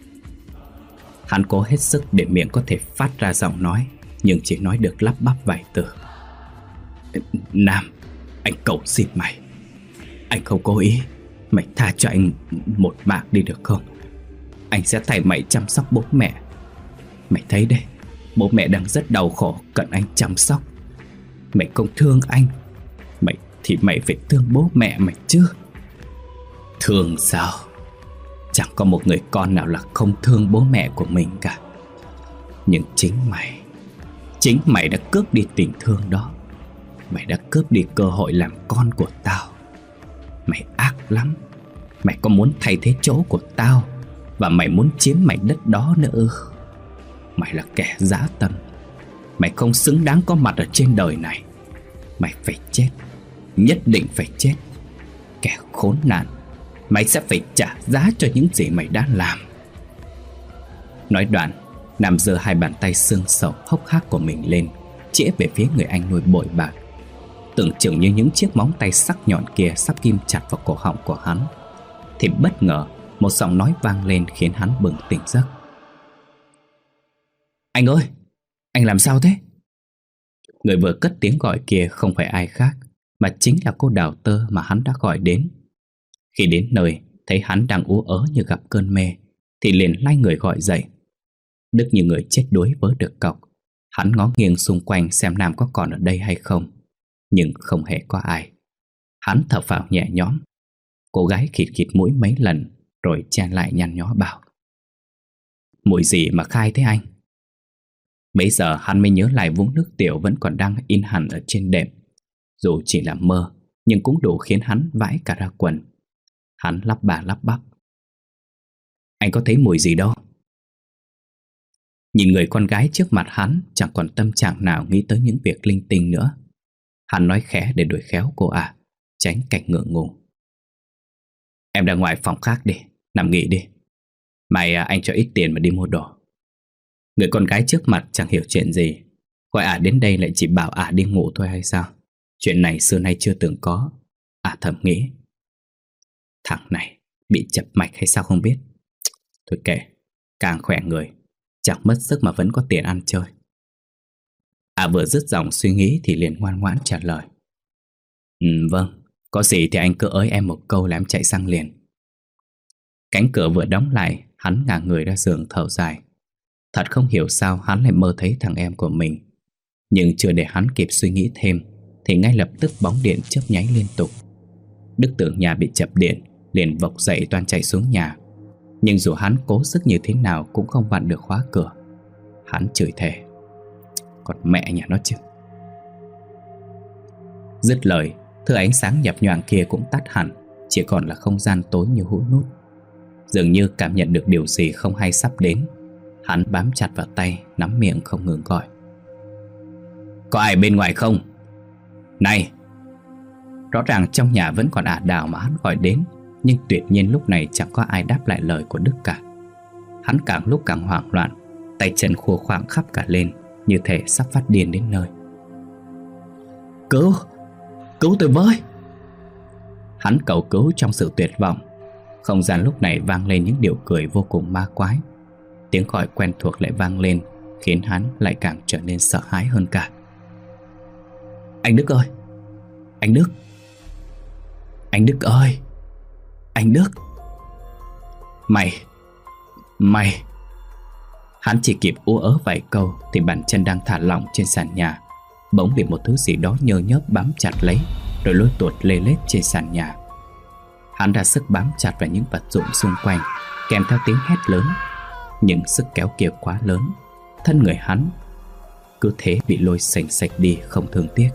Hắn cố hết sức để miệng có thể phát ra giọng nói, nhưng chỉ nói được lắp bắp vài từ. Nam, anh cầu xin mày, anh không cố ý. Mày tha cho anh một mạng đi được không? Anh sẽ thay mày chăm sóc bố mẹ. Mày thấy đấy, bố mẹ đang rất đau khổ, cần anh chăm sóc. Mày không thương anh, Mày thì mày phải thương bố mẹ mày chứ. Thương sao? Chẳng có một người con nào là không thương bố mẹ của mình cả. Nhưng chính mày, chính mày đã cướp đi tình thương đó. Mày đã cướp đi cơ hội làm con của tao. Mày ác lắm. Mày có muốn thay thế chỗ của tao, và mày muốn chiếm mảnh đất đó nữa ư? Mày là kẻ dã tâm. Mày không xứng đáng có mặt ở trên đời này. Mày phải chết, nhất định phải chết. Kẻ khốn nạn, mày sẽ phải trả giá cho những gì mày đã làm. Nói đoạn, Nam giơ hai bàn tay xương sầu hốc hác của mình lên, chĩa về phía người anh nuôi bội bạc. Tưởng chừng như những chiếc móng tay sắc nhọn kia sắp ghim chặt vào cổ họng của hắn, thì bất ngờ một giọng nói vang lên khiến hắn bừng tỉnh giấc. Anh ơi, anh làm sao thế? Người vừa cất tiếng gọi kia không phải ai khác, mà chính là cô Đào Tơ mà hắn đã gọi đến. Khi đến nơi, thấy hắn đang ú ớ như gặp cơn mê, thì liền lay người gọi dậy. Đức như người chết đuối vớ được cọc. Hắn ngó nghiêng xung quanh xem Nam có còn ở đây hay không, nhưng không hề có ai. Hắn thở phào nhẹ nhõm. Cô gái khịt khịt mũi mấy lần rồi chen lại nhăn nhó bảo: "Mùi gì mà khai thế anh?" Bấy giờ hắn mới nhớ lại vũng nước tiểu vẫn còn đang in hẳn ở trên đệm. Dù chỉ là mơ, nhưng cũng đủ khiến hắn vãi cả ra quần. Hắn lắp bà lắp bắp: "Anh có thấy mùi gì đâu." Nhìn người con gái trước mặt hắn, chẳng còn tâm trạng nào nghĩ tới những việc linh tinh nữa. Hắn nói khẽ để đuổi khéo cô à, tránh cảnh ngượng ngùng: "Em ra ngoài phòng khác đi, nằm nghỉ đi. Mai à, anh cho ít tiền mà đi mua đồ." Người con gái trước mặt chẳng hiểu chuyện gì, gọi ả à đến đây lại chỉ bảo ả à đi ngủ thôi hay sao? Chuyện này xưa nay chưa từng có. Ả à thầm nghĩ: thằng này bị chập mạch hay sao không biết. Thôi kệ, càng khỏe người, chẳng mất sức mà vẫn có tiền ăn chơi. Ả à vừa dứt dòng suy nghĩ thì liền ngoan ngoãn trả lời: Ừ vâng, có gì thì anh cứ ới em một câu là em chạy sang liền. Cánh cửa vừa đóng lại, hắn ngả người ra giường thở dài. Thật không hiểu sao hắn lại mơ thấy thằng em của mình. Nhưng chưa để hắn kịp suy nghĩ thêm thì ngay lập tức bóng điện chớp nháy liên tục. Đức tưởng nhà bị chập điện, liền vộc dậy toan chạy xuống nhà. Nhưng dù hắn cố sức như thế nào cũng không vặn được khóa cửa. Hắn chửi thề: Còn mẹ nhà nó chứ. Dứt lời, thứ ánh sáng nhập nhoạng kia cũng tắt hẳn, chỉ còn là không gian tối như hũ nút. Dường như cảm nhận được điều gì không hay sắp đến, hắn bám chặt vào tay, nắm miệng không ngừng gọi: Có ai bên ngoài không? Này! Rõ ràng trong nhà vẫn còn ả Đào mà hắn gọi đến, nhưng tuyệt nhiên lúc này chẳng có ai đáp lại lời của Đức cả. Hắn càng lúc càng hoảng loạn, tay chân khua khoạng khắp cả lên, như thể sắp phát điên đến nơi. Cứu! Cứu tôi với! Hắn cầu cứu trong sự tuyệt vọng. Không gian lúc này vang lên những điệu cười vô cùng ma quái. Tiếng gọi quen thuộc lại vang lên, khiến hắn lại càng trở nên sợ hãi hơn cả. Anh Đức ơi! Anh Đức! Anh Đức ơi! Anh Đức! Mày! Mày! Hắn chỉ kịp ú ớ vài câu thì bàn chân đang thả lỏng trên sàn nhà bỗng bị một thứ gì đó nhơ nhớp bám chặt lấy, rồi lôi tuột lê lết trên sàn nhà. Hắn ra sức bám chặt vào những vật dụng xung quanh, kèm theo tiếng hét lớn. Nhưng sức kéo kia quá lớn, thân người hắn cứ thế bị lôi xành xạch đi không thương tiếc.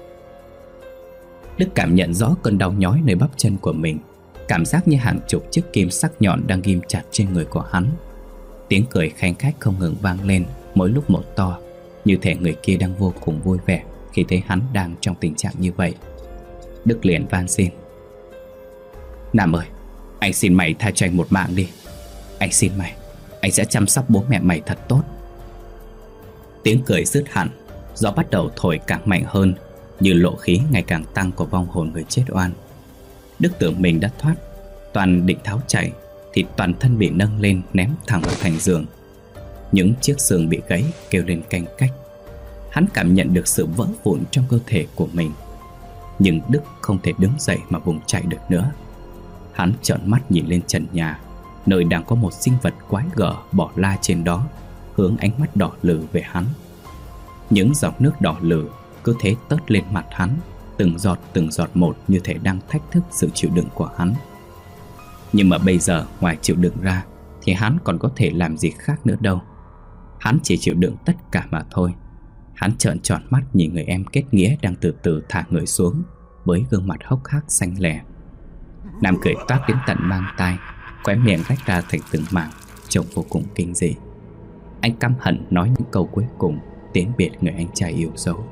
Đức cảm nhận rõ cơn đau nhói nơi bắp chân của mình, cảm giác như hàng chục chiếc kim sắc nhọn đang ghim chặt trên người của hắn. Tiếng cười khanh khách không ngừng vang lên, mỗi lúc một to, như thể người kia đang vô cùng vui vẻ khi thấy hắn đang trong tình trạng như vậy. Đức liền van xin: Nam ơi, anh xin mày tha cho anh một mạng đi. Anh xin mày, anh sẽ chăm sóc bố mẹ mày thật tốt. Tiếng cười dứt hẳn, gió bắt đầu thổi càng mạnh hơn, như lộ khí ngày càng tăng của vong hồn người chết oan. Đức tưởng mình đã thoát, toàn định tháo chạy thì toàn thân bị nâng lên ném thẳng vào thành giường. Những chiếc xương bị gãy kêu lên canh cách. Hắn cảm nhận được sự vỡ vụn trong cơ thể của mình. Nhưng Đức không thể đứng dậy mà vùng chạy được nữa. Hắn trợn mắt nhìn lên trần nhà, nơi đang có một sinh vật quái gở bỏ la trên đó, hướng ánh mắt đỏ lừ về hắn. Những giọt nước đỏ lừ cứ thế tớt lên mặt hắn, từng giọt từng giọt một, như thể đang thách thức sự chịu đựng của hắn. Nhưng mà bây giờ ngoài chịu đựng ra thì hắn còn có thể làm gì khác nữa đâu. Hắn chỉ chịu đựng tất cả mà thôi. Hắn trợn tròn mắt nhìn người em kết nghĩa đang từ từ thả người xuống, với gương mặt hốc hác xanh lè. Nam cười toát đến tận mang tai, khóe miệng rách ra thành từng mảng, trông vô cùng kinh dị. Anh căm hận nói những câu cuối cùng, tiễn biệt người anh trai yêu dấu.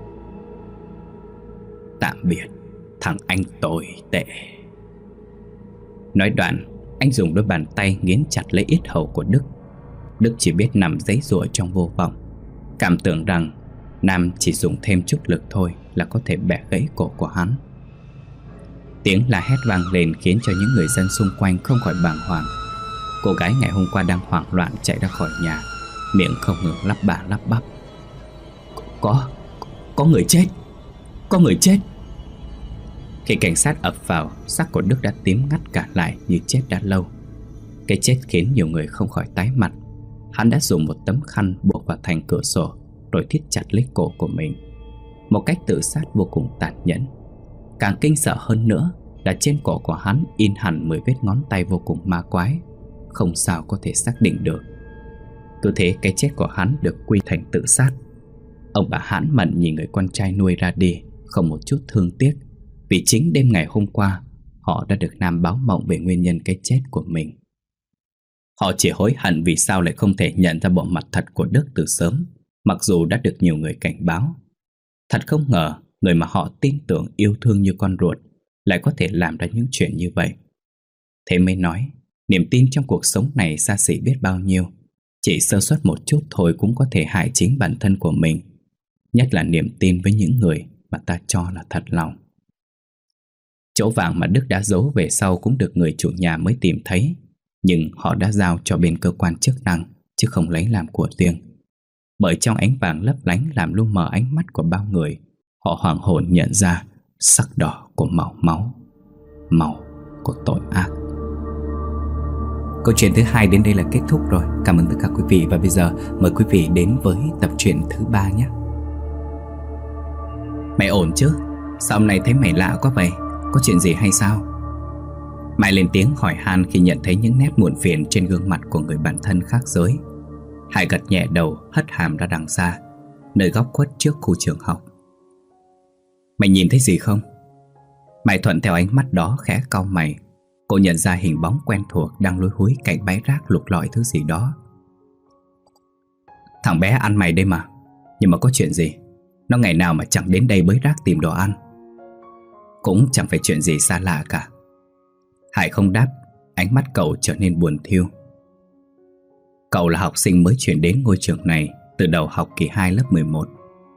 Tạm biệt thằng anh tồi tệ. Nói đoạn, anh dùng đôi bàn tay nghiến chặt lấy yết hầu của Đức. Đức chỉ biết nằm giãy giụa trong vô vọng, cảm tưởng rằng Nam chỉ dùng thêm chút lực thôi là có thể bẻ gãy cổ của hắn. Tiếng la hét vang lên khiến cho những người dân xung quanh không khỏi bàng hoàng. Cô gái ngày hôm qua đang hoảng loạn chạy ra khỏi nhà, miệng không ngừng lắp bả lắp bắp: Có, có người chết, có người chết. Khi cảnh sát ập vào, sắc của Đức đã tím ngắt cả lại như chết đã lâu. Cái chết khiến nhiều người không khỏi tái mặt. Hắn đã dùng một tấm khăn buộc vào thành cửa sổ, rồi thít chặt lấy cổ của mình, một cách tự sát vô cùng tàn nhẫn. Càng kinh sợ hơn nữa là trên cổ của hắn in hẳn mười vết ngón tay vô cùng ma quái, không sao có thể xác định được. Cứ thế cái chết của hắn được quy thành tự sát. Ông bà hãn mận nhìn người con trai nuôi ra đi, không một chút thương tiếc, vì chính đêm ngày hôm qua họ đã được Nam báo mộng về nguyên nhân cái chết của mình. Họ chỉ hối hận vì sao lại không thể nhận ra bộ mặt thật của Đức từ sớm, mặc dù đã được nhiều người cảnh báo. Thật không ngờ người mà họ tin tưởng yêu thương như con ruột lại có thể làm ra những chuyện như vậy. Thế mới nói, niềm tin trong cuộc sống này xa xỉ biết bao nhiêu, chỉ sơ suất một chút thôi cũng có thể hại chính bản thân của mình, nhất là niềm tin với những người mà ta cho là thật lòng. Chỗ vàng mà Đức đã giấu về sau cũng được người chủ nhà mới tìm thấy, nhưng họ đã giao cho bên cơ quan chức năng, chứ không lấy làm của riêng. Bởi trong ánh vàng lấp lánh làm lu mờ ánh mắt của bao người, họ hoàng hồn nhận ra sắc đỏ của màu máu, màu của tội ác. Câu chuyện thứ hai đến đây là kết thúc rồi. Cảm ơn tất cả quý vị. Và bây giờ mời quý vị đến với tập truyện thứ ba nhé. Mày ổn chứ? Sao hôm nay thấy mày lạ quá vậy? Có chuyện gì hay sao? Mai lên tiếng hỏi han khi nhận thấy những nét muộn phiền trên gương mặt của người bạn thân khác giới. Hải gật nhẹ đầu, hất hàm ra đằng xa, nơi góc khuất trước khu trường học. Mày nhìn thấy gì không? Mai thuận theo ánh mắt đó khẽ cau mày. Cô nhận ra hình bóng quen thuộc đang lúi húi cạnh bãi rác lục lọi thứ gì đó. Thằng bé ăn mày đây mà. Nhưng mà có chuyện gì? Nó ngày nào mà chẳng đến đây bới rác tìm đồ ăn. Cũng chẳng phải chuyện gì xa lạ cả. Hải không đáp, ánh mắt cậu trở nên buồn thiu. Cậu là học sinh mới chuyển đến ngôi trường này từ đầu học kỳ hai lớp mười một.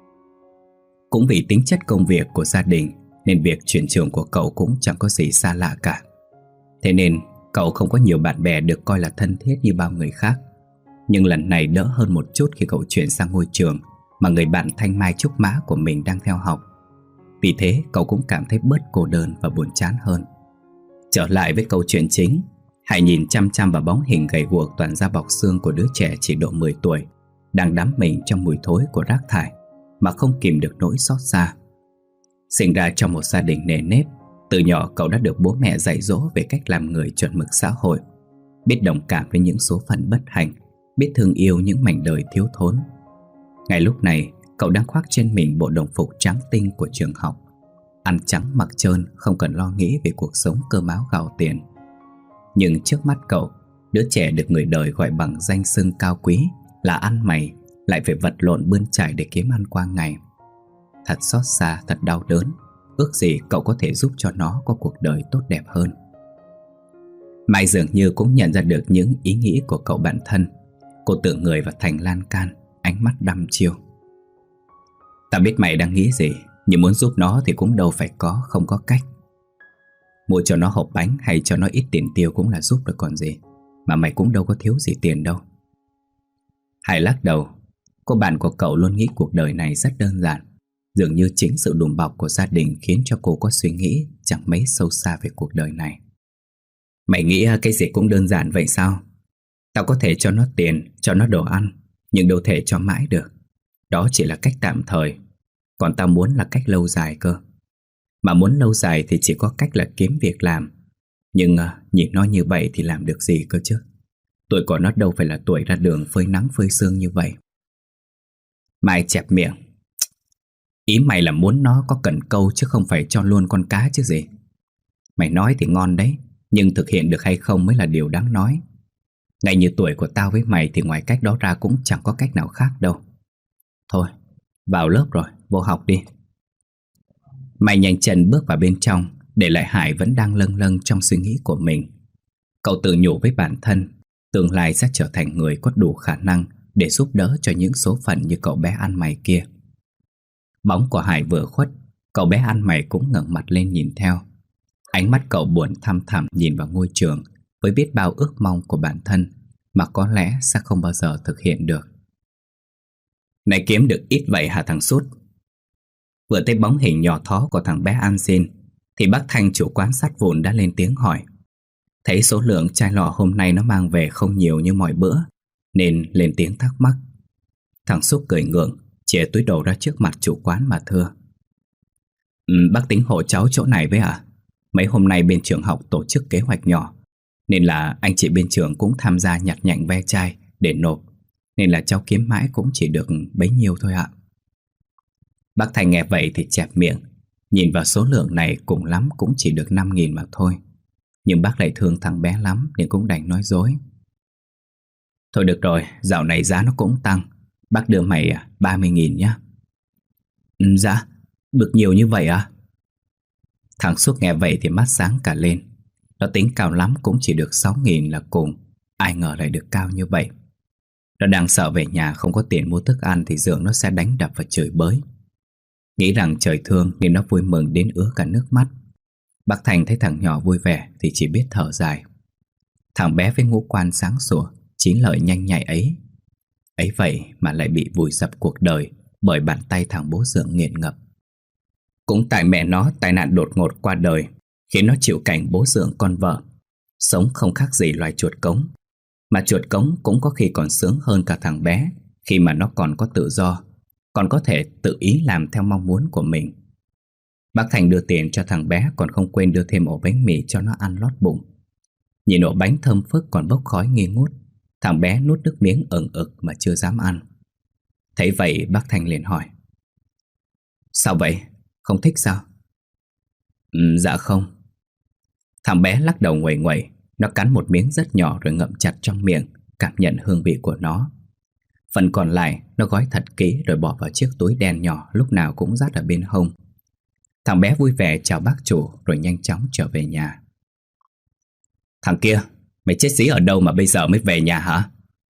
Cũng vì tính chất công việc của gia đình nên việc chuyển trường của cậu cũng chẳng có gì xa lạ cả. Thế nên cậu không có nhiều bạn bè được coi là thân thiết như bao người khác. Nhưng lần này đỡ hơn một chút khi cậu chuyển sang ngôi trường mà người bạn thanh mai trúc mã của mình đang theo học. Vì thế cậu cũng cảm thấy bớt cô đơn và buồn chán hơn. Trở lại với câu chuyện chính, Hải nhìn chăm chăm vào bóng hình gầy guộc toàn da bọc xương của đứa trẻ chỉ độ mười tuổi, đang đắm mình trong mùi thối của rác thải mà không kìm được nỗi xót xa. Sinh ra trong một gia đình nề nếp, từ nhỏ cậu đã được bố mẹ dạy dỗ về cách làm người chuẩn mực xã hội, biết đồng cảm với những số phận bất hạnh, biết thương yêu những mảnh đời thiếu thốn. Ngay lúc này, cậu đang khoác trên mình bộ đồng phục trắng tinh của trường học, ăn trắng mặc trơn, không cần lo nghĩ về cuộc sống cơm áo gạo tiền. Nhưng trước mắt cậu, đứa trẻ được người đời gọi bằng danh xưng cao quý là ăn mày lại phải vật lộn bươn chải để kiếm ăn qua ngày. Thật xót xa, thật đau đớn. Ước gì cậu có thể giúp cho nó có cuộc đời tốt đẹp hơn. Mai dường như cũng nhận ra được những ý nghĩ của cậu bạn thân. Cô tựa người vào thành lan can, ánh mắt đăm chiêu. Ta biết mày đang nghĩ gì, nhưng muốn giúp nó thì cũng đâu phải có, không có cách. Mua cho nó hộp bánh hay cho nó ít tiền tiêu cũng là giúp được còn gì. Mà mày cũng đâu có thiếu gì tiền đâu. Hải lắc đầu. Cô bạn của cậu luôn nghĩ cuộc đời này rất đơn giản. Dường như chính sự đùm bọc của gia đình khiến cho cô có suy nghĩ chẳng mấy sâu xa về cuộc đời này. Mày nghĩ cái gì cũng đơn giản vậy sao? Tao có thể cho nó tiền, cho nó đồ ăn, nhưng đâu thể cho mãi được. Đó chỉ là cách tạm thời. Còn tao muốn là cách lâu dài cơ. Mà muốn lâu dài thì chỉ có cách là kiếm việc làm. Nhưng nhìn nó như vậy thì làm được gì cơ chứ? Tuổi của nó đâu phải là tuổi ra đường phơi nắng phơi sương như vậy. Mai chẹp miệng. Ý mày là muốn nó có cần câu chứ không phải cho luôn con cá chứ gì. Mày nói thì ngon đấy, nhưng thực hiện được hay không mới là điều đáng nói. Ngay như tuổi của tao với mày thì ngoài cách đó ra cũng chẳng có cách nào khác đâu. Thôi, vào lớp rồi, vô học đi. Mày nhanh chân bước vào bên trong, để lại Hải vẫn đang lâng lâng trong suy nghĩ của mình. Cậu tự nhủ với bản thân, tương lai sẽ trở thành người có đủ khả năng để giúp đỡ cho những số phận như cậu bé ăn mày kia. Bóng của Hải vừa khuất, cậu bé ăn mày cũng ngẩng mặt lên nhìn theo. Ánh mắt cậu buồn thăm thẳm nhìn vào ngôi trường với biết bao ước mong của bản thân mà có lẽ sẽ không bao giờ thực hiện được. Này kiếm được ít vậy hả thằng Sút? Vừa thấy bóng hình nhỏ thó của thằng bé ăn xin thì bác Thanh chủ quán sắt vụn đã lên tiếng hỏi. Thấy số lượng chai lọ hôm nay nó mang về không nhiều như mọi bữa nên lên tiếng thắc mắc. Thằng Xúc cười ngượng, chìa túi đồ ra trước mặt chủ quán mà thưa: ừ, Bác tính hộ cháu chỗ này với à? Mấy hôm nay bên trường học tổ chức kế hoạch nhỏ, nên là anh chị bên trường cũng tham gia nhặt nhạnh ve chai để nộp, nên là cháu kiếm mãi cũng chỉ được bấy nhiêu thôi ạ. Bác Thành nghe vậy thì chẹp miệng. Nhìn vào số lượng này cùng lắm cũng chỉ được năm nghìn mà thôi. Nhưng bác lại thương thằng bé lắm nên cũng đành nói dối: thôi được rồi, dạo này giá nó cũng tăng, bác đưa mày ba mươi nghìn nhá. Ừ, dạ, được nhiều như vậy à? Thằng Xúc nghe vậy thì mắt sáng cả lên. Nó tính cao lắm cũng chỉ được sáu nghìn là cùng, ai ngờ lại được cao như vậy. Nó đang sợ về nhà không có tiền mua thức ăn thì Dượng nó sẽ đánh đập và chửi bới. Nghĩ rằng trời thương nên nó vui mừng đến ứa cả nước mắt. Bác Thành thấy thằng nhỏ vui vẻ thì chỉ biết thở dài. Thằng bé với ngũ quan sáng sủa, chín lời nhanh nhạy ấy ấy vậy mà lại bị vùi dập cuộc đời bởi bàn tay thằng bố Dượng nghiện ngập. Cũng tại mẹ nó tai nạn đột ngột qua đời khiến nó chịu cảnh bố Dượng con vợ. Sống không khác gì loài chuột cống, mà chuột cống cũng có khi còn sướng hơn cả thằng bé khi mà nó còn có tự do, còn có thể tự ý làm theo mong muốn của mình. Bác Thành đưa tiền cho thằng bé còn không quên đưa thêm ổ bánh mì cho nó ăn lót bụng. Nhìn ổ bánh thơm phức còn bốc khói nghi ngút, thằng bé nuốt nước miếng ửng ực mà chưa dám ăn. Thấy vậy bác Thành liền hỏi: sao vậy? Không thích sao? Ừ, dạ không. Thằng bé lắc đầu nguậy nguậy. Nó cắn một miếng rất nhỏ rồi ngậm chặt trong miệng, cảm nhận hương vị của nó. Phần còn lại nó gói thật kỹ rồi bỏ vào chiếc túi đen nhỏ lúc nào cũng dắt ở bên hông. Thằng bé vui vẻ chào bác chủ rồi nhanh chóng trở về nhà. Thằng kia, mày chết dí ở đâu mà bây giờ mới về nhà hả?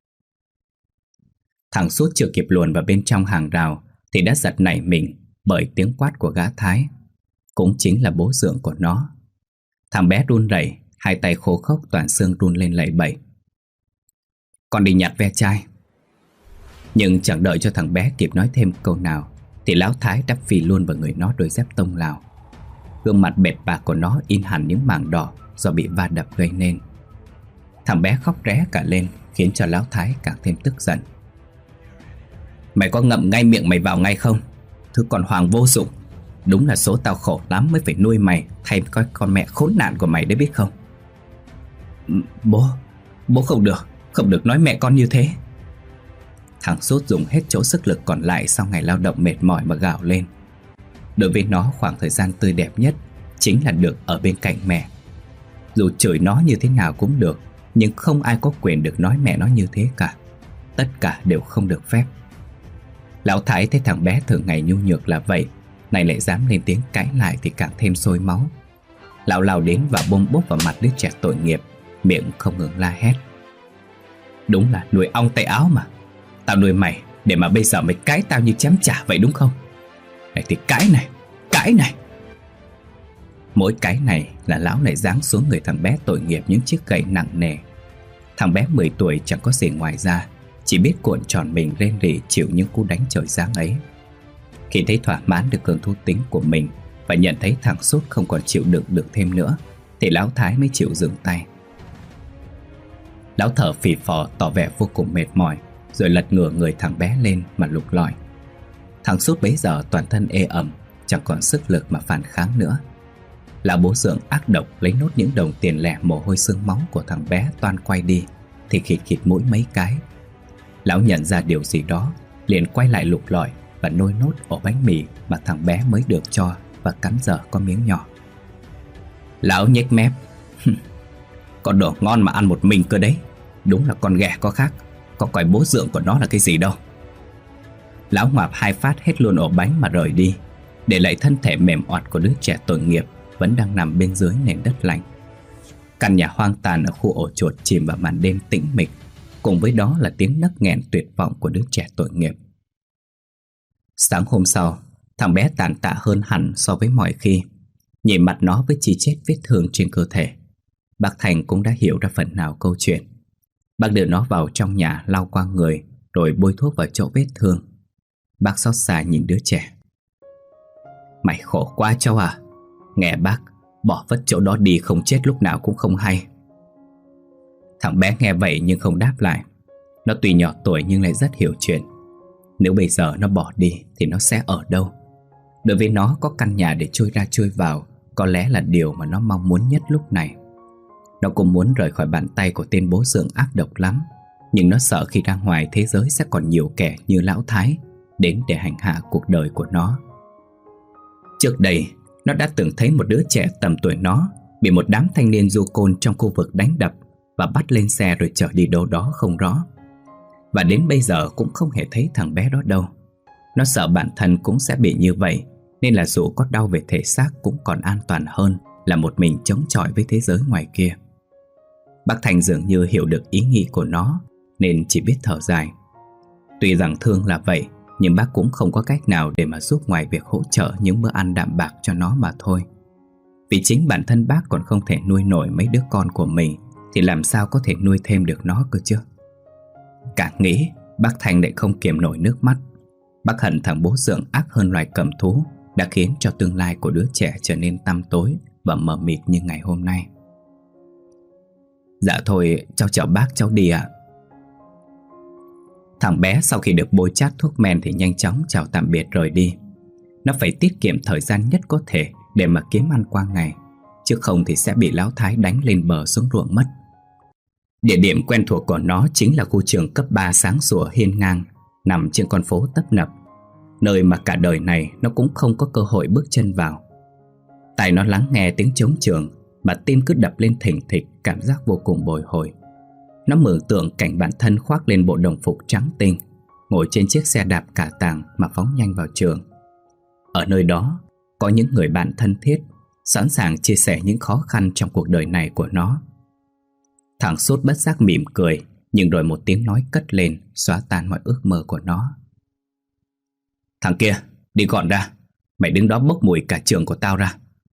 Thằng Sút chưa kịp luồn vào bên trong hàng rào thì đã giật nảy mình bởi tiếng quát của gã Thái, cũng chính là bố Dượng của nó. Thằng bé run rẩy, hai tay khô khốc toàn xương run lên lẩy bẩy. Con đi nhặt ve chai. Nhưng chẳng đợi cho thằng bé kịp nói thêm câu nào thì lão Thái đắp phì luôn vào người nó đôi dép tông Lào. Gương mặt bệt bạc của nó in hẳn những mảng đỏ do bị va đập gây nên. Thằng bé khóc ré cả lên khiến cho lão Thái càng thêm tức giận. Mày có ngậm ngay miệng mày vào ngay không? Thứ con hoàng vô dụng. Đúng là số tao khổ lắm mới phải nuôi mày thay coi con mẹ khốn nạn của mày đấy biết không? Bố, bố không được, không được nói mẹ con như thế. Thằng Sút dùng hết chỗ sức lực còn lại sau ngày lao động mệt mỏi mà gào lên. Đối với nó khoảng thời gian tươi đẹp nhất chính là được ở bên cạnh mẹ. Dù chửi nó như thế nào cũng được, nhưng không ai có quyền được nói mẹ nó như thế cả. Tất cả đều không được phép. Lão Thái thấy thằng bé thường ngày nhu nhược là vậy, này lại dám lên tiếng cãi lại thì càng thêm sôi máu. Lão lao đến và bôm bốp vào mặt đứa trẻ tội nghiệp, miệng không ngừng la hét. Đúng là nuôi ong tay áo mà. Tao nuôi mày để mà bây giờ mày cãi tao như chém trả vậy đúng không? Này thì cãi này, cãi này. Mỗi cái này là lão lại giáng xuống người thằng bé tội nghiệp những chiếc gậy nặng nề. Thằng bé mười tuổi chẳng có gì ngoài ra, chỉ biết cuộn tròn mình rên rỉ chịu những cú đánh trời giáng ấy. Khi thấy thỏa mãn được cơn thú tính của mình và nhận thấy thằng Sút không còn chịu đựng được thêm nữa thì lão Thái mới chịu dừng tay. Lão thở phì phò tỏ vẻ vô cùng mệt mỏi rồi lật ngửa người thằng bé lên mà lục lọi. Thằng Sút bấy giờ toàn thân ê ẩm, chẳng còn sức lực mà phản kháng nữa. Lão bố Dượng ác độc lấy nốt những đồng tiền lẻ mồ hôi xương máu của thằng bé toan quay đi thì khịt khịt mũi mấy cái. Lão nhận ra điều gì đó, liền quay lại lục lọi và nôi nốt ổ bánh mì mà thằng bé mới được cho và cắn dở có miếng nhỏ. Lão nhếch mép. Con đồ ngon mà ăn một mình cơ đấy. Đúng là con ghẻ có khác, có coi bố Dượng của nó là cái gì đâu. Lão ngoạp hai phát hết luôn ổ bánh mà rời đi, để lại thân thể mềm oặt của đứa trẻ tội nghiệp vẫn đang nằm bên dưới nền đất lạnh. Căn nhà hoang tàn ở khu ổ chuột chìm vào màn đêm tĩnh mịch, cùng với đó là tiếng nấc nghẹn tuyệt vọng của đứa trẻ tội nghiệp. Sáng hôm sau, thằng bé tàn tạ hơn hẳn so với mọi khi. Nhìn mặt nó với chi chít vết thương trên cơ thể, bác Thành cũng đã hiểu ra phần nào câu chuyện. Bác đưa nó vào trong nhà lau qua người rồi bôi thuốc vào chỗ vết thương. Bác xót xa nhìn đứa trẻ. Mày khổ quá cháu à. Nghe bác, bỏ vất chỗ đó đi không chết lúc nào cũng không hay. Thằng bé nghe vậy nhưng không đáp lại. Nó tuy nhỏ tuổi nhưng lại rất hiểu chuyện. Nếu bây giờ nó bỏ đi thì nó sẽ ở đâu? Đối với nó, có căn nhà để trôi ra trôi vào có lẽ là điều mà nó mong muốn nhất lúc này. Nó cũng muốn rời khỏi bàn tay của tên bố dượng ác độc lắm, nhưng nó sợ khi ra ngoài thế giới sẽ còn nhiều kẻ như Lão Thái đến để hành hạ cuộc đời của nó. Trước đây, nó đã từng thấy một đứa trẻ tầm tuổi nó bị một đám thanh niên du côn trong khu vực đánh đập và bắt lên xe rồi chở đi đâu đó không rõ. Và đến bây giờ cũng không hề thấy thằng bé đó đâu. Nó sợ bản thân cũng sẽ bị như vậy, nên là dù có đau về thể xác cũng còn an toàn hơn là một mình chống chọi với thế giới ngoài kia. Bác Thành dường như hiểu được ý nghĩ của nó nên chỉ biết thở dài. Tuy rằng thương là vậy, nhưng bác cũng không có cách nào để mà giúp ngoài việc hỗ trợ những bữa ăn đạm bạc cho nó mà thôi. Vì chính bản thân bác còn không thể nuôi nổi mấy đứa con của mình thì làm sao có thể nuôi thêm được nó cơ chứ. Càng nghĩ, bác Thành lại không kiềm nổi nước mắt. Bác hận thằng bố dượng ác hơn loài cầm thú đã khiến cho tương lai của đứa trẻ trở nên tăm tối và mờ mịt như ngày hôm nay. Dạ thôi, cháu chào bác, cháu đi ạ. Thằng bé sau khi được bôi chát thuốc men thì nhanh chóng chào tạm biệt rời đi. Nó phải tiết kiệm thời gian nhất có thể để mà kiếm ăn qua ngày, chứ không thì sẽ bị Lão Thái đánh lên bờ xuống ruộng mất. Địa điểm quen thuộc của nó chính là khu trường cấp ba sáng sủa hiên ngang, nằm trên con phố tấp nập, nơi mà cả đời này nó cũng không có cơ hội bước chân vào. Tại nó lắng nghe tiếng trống trường mà tim cứ đập lên thình thịch, cảm giác vô cùng bồi hồi. Nó mường tượng cảnh bản thân khoác lên bộ đồng phục trắng tinh, ngồi trên chiếc xe đạp cả tàng mà phóng nhanh vào trường. Ở nơi đó có những người bạn thân thiết, sẵn sàng chia sẻ những khó khăn trong cuộc đời này của nó. Thằng Sút bất giác mỉm cười, nhưng rồi một tiếng nói cất lên xóa tan mọi ước mơ của nó. Thằng kia, đi gọn ra, mày đứng đó bốc mùi cả trường của tao ra.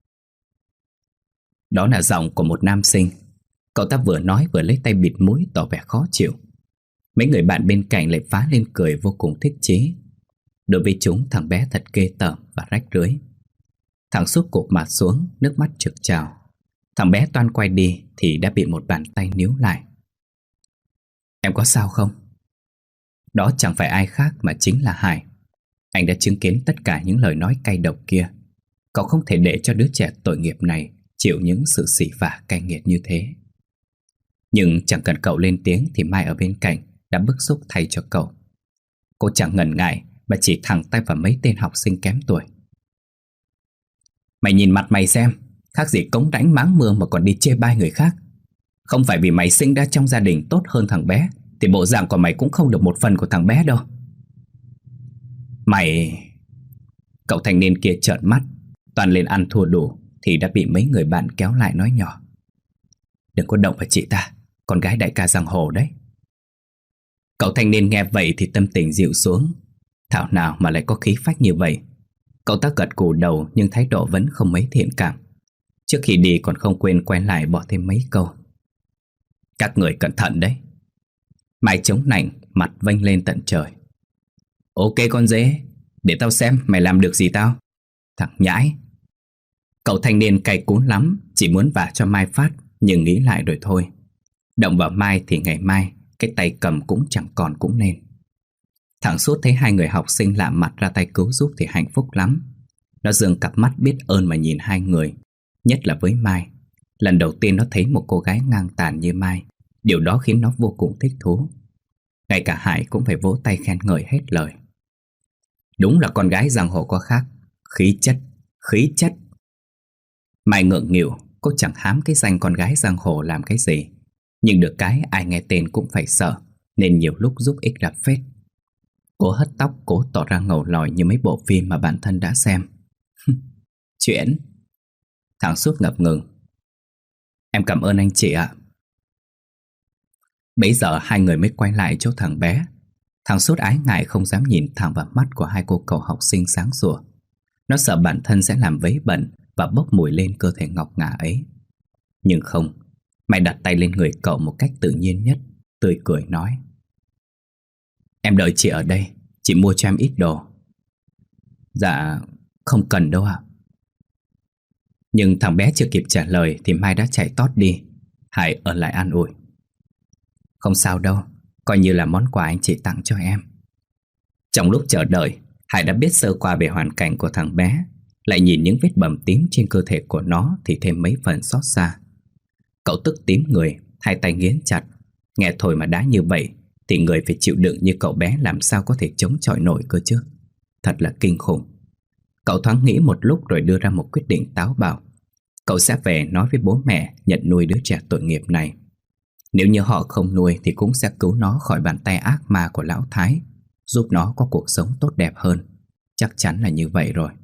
Đó là giọng của một nam sinh. Cậu ta vừa nói vừa lấy tay bịt mũi tỏ vẻ khó chịu. Mấy người bạn bên cạnh lại phá lên cười vô cùng thích chí. Đối với chúng, thằng bé thật ghê tởm và rách rưới. Thằng Sút cụp mặt xuống, nước mắt trực trào. Thằng bé toan quay đi thì đã bị một bàn tay níu lại. Em có sao không? Đó chẳng phải ai khác mà chính là Hải. Anh đã chứng kiến tất cả những lời nói cay độc kia. Cậu không thể để cho đứa trẻ tội nghiệp này chịu những sự sỉ vả cay nghiệt như thế. Nhưng chẳng cần cậu lên tiếng thì Mai ở bên cạnh đã bức xúc thay cho cậu. Cô chẳng ngần ngại mà chỉ thẳng tay vào mấy tên học sinh kém tuổi. Mày nhìn mặt mày xem, khác gì cống rãnh máng mưa mà còn đi chê bai người khác. Không phải vì mày sinh ra trong gia đình tốt hơn thằng bé thì bộ dạng của mày cũng không được một phần của thằng bé đâu. Mày... Cậu thanh niên kia trợn mắt, toàn lên ăn thua đủ thì đã bị mấy người bạn kéo lại nói nhỏ. Đừng có động vào chị ta, con gái đại ca giang hồ đấy. Cậu thanh niên nghe vậy thì tâm tình dịu xuống. Thảo nào mà lại có khí phách như vậy. Cậu ta gật gù đầu nhưng thái độ vẫn không mấy thiện cảm. Trước khi đi còn không quên quay lại bỏ thêm mấy câu. Các người cẩn thận đấy. Mai chống nạnh, mặt vênh lên tận trời. Ok con dế, để tao xem mày làm được gì tao. Thằng nhãi. Cậu thanh niên cay cún lắm, chỉ muốn vả cho Mai phát, nhưng nghĩ lại rồi thôi. Động vào Mai thì ngày mai cái tay cầm cũng chẳng còn cũng nên. Thằng Sút thấy hai người học sinh lạ mặt ra tay cứu giúp thì hạnh phúc lắm. Nó giương cặp mắt biết ơn mà nhìn hai người, nhất là với Mai. Lần đầu tiên nó thấy một cô gái ngang tàn như Mai. Điều đó khiến nó vô cùng thích thú. Ngay cả Hải cũng phải vỗ tay khen ngợi hết lời. Đúng là con gái giang hồ có khác. Khí chất, khí chất. Mai ngượng nghịu, cô chẳng hám cái danh con gái giang hồ làm cái gì. Nhưng được cái ai nghe tên cũng phải sợ, nên nhiều lúc giúp ích ra phết. Cô hất tóc, cố tỏ ra ngầu lòi như mấy bộ phim mà bản thân đã xem. Chuyện. Thằng Sút ngập ngừng. Em cảm ơn anh chị ạ. Bấy giờ hai người mới quay lại chỗ thằng bé. Thằng Sút ái ngại không dám nhìn thẳng vào mắt của hai cô cậu học sinh sáng sủa. Nó sợ bản thân sẽ làm vấy bẩn và bốc mùi lên cơ thể ngọc ngà ấy. Nhưng không, Mày đặt tay lên người cậu một cách tự nhiên nhất, tươi cười nói. Em đợi chị ở đây, chị mua cho em ít đồ. Dạ, không cần đâu ạ. Nhưng thằng bé chưa kịp trả lời thì Mai đã chạy tót đi. Hải ở lại an ủi. Không sao đâu, coi như là món quà anh chị tặng cho em. Trong lúc chờ đợi, Hải đã biết sơ qua về hoàn cảnh của thằng bé. Lại nhìn những vết bầm tím trên cơ thể của nó thì thêm mấy phần xót xa. Cậu tức tím người, hai tay nghiến chặt. Nghe thôi mà đã như vậy thì người phải chịu đựng như cậu bé làm sao có thể chống chọi nổi cơ chứ. Thật là kinh khủng. Cậu thoáng nghĩ một lúc rồi đưa ra một quyết định táo bạo. Cậu sẽ về nói với bố mẹ nhận nuôi đứa trẻ tội nghiệp này. Nếu như họ không nuôi thì cũng sẽ cứu nó khỏi bàn tay ác ma của lão Thái, giúp nó có cuộc sống tốt đẹp hơn. Chắc chắn là như vậy rồi.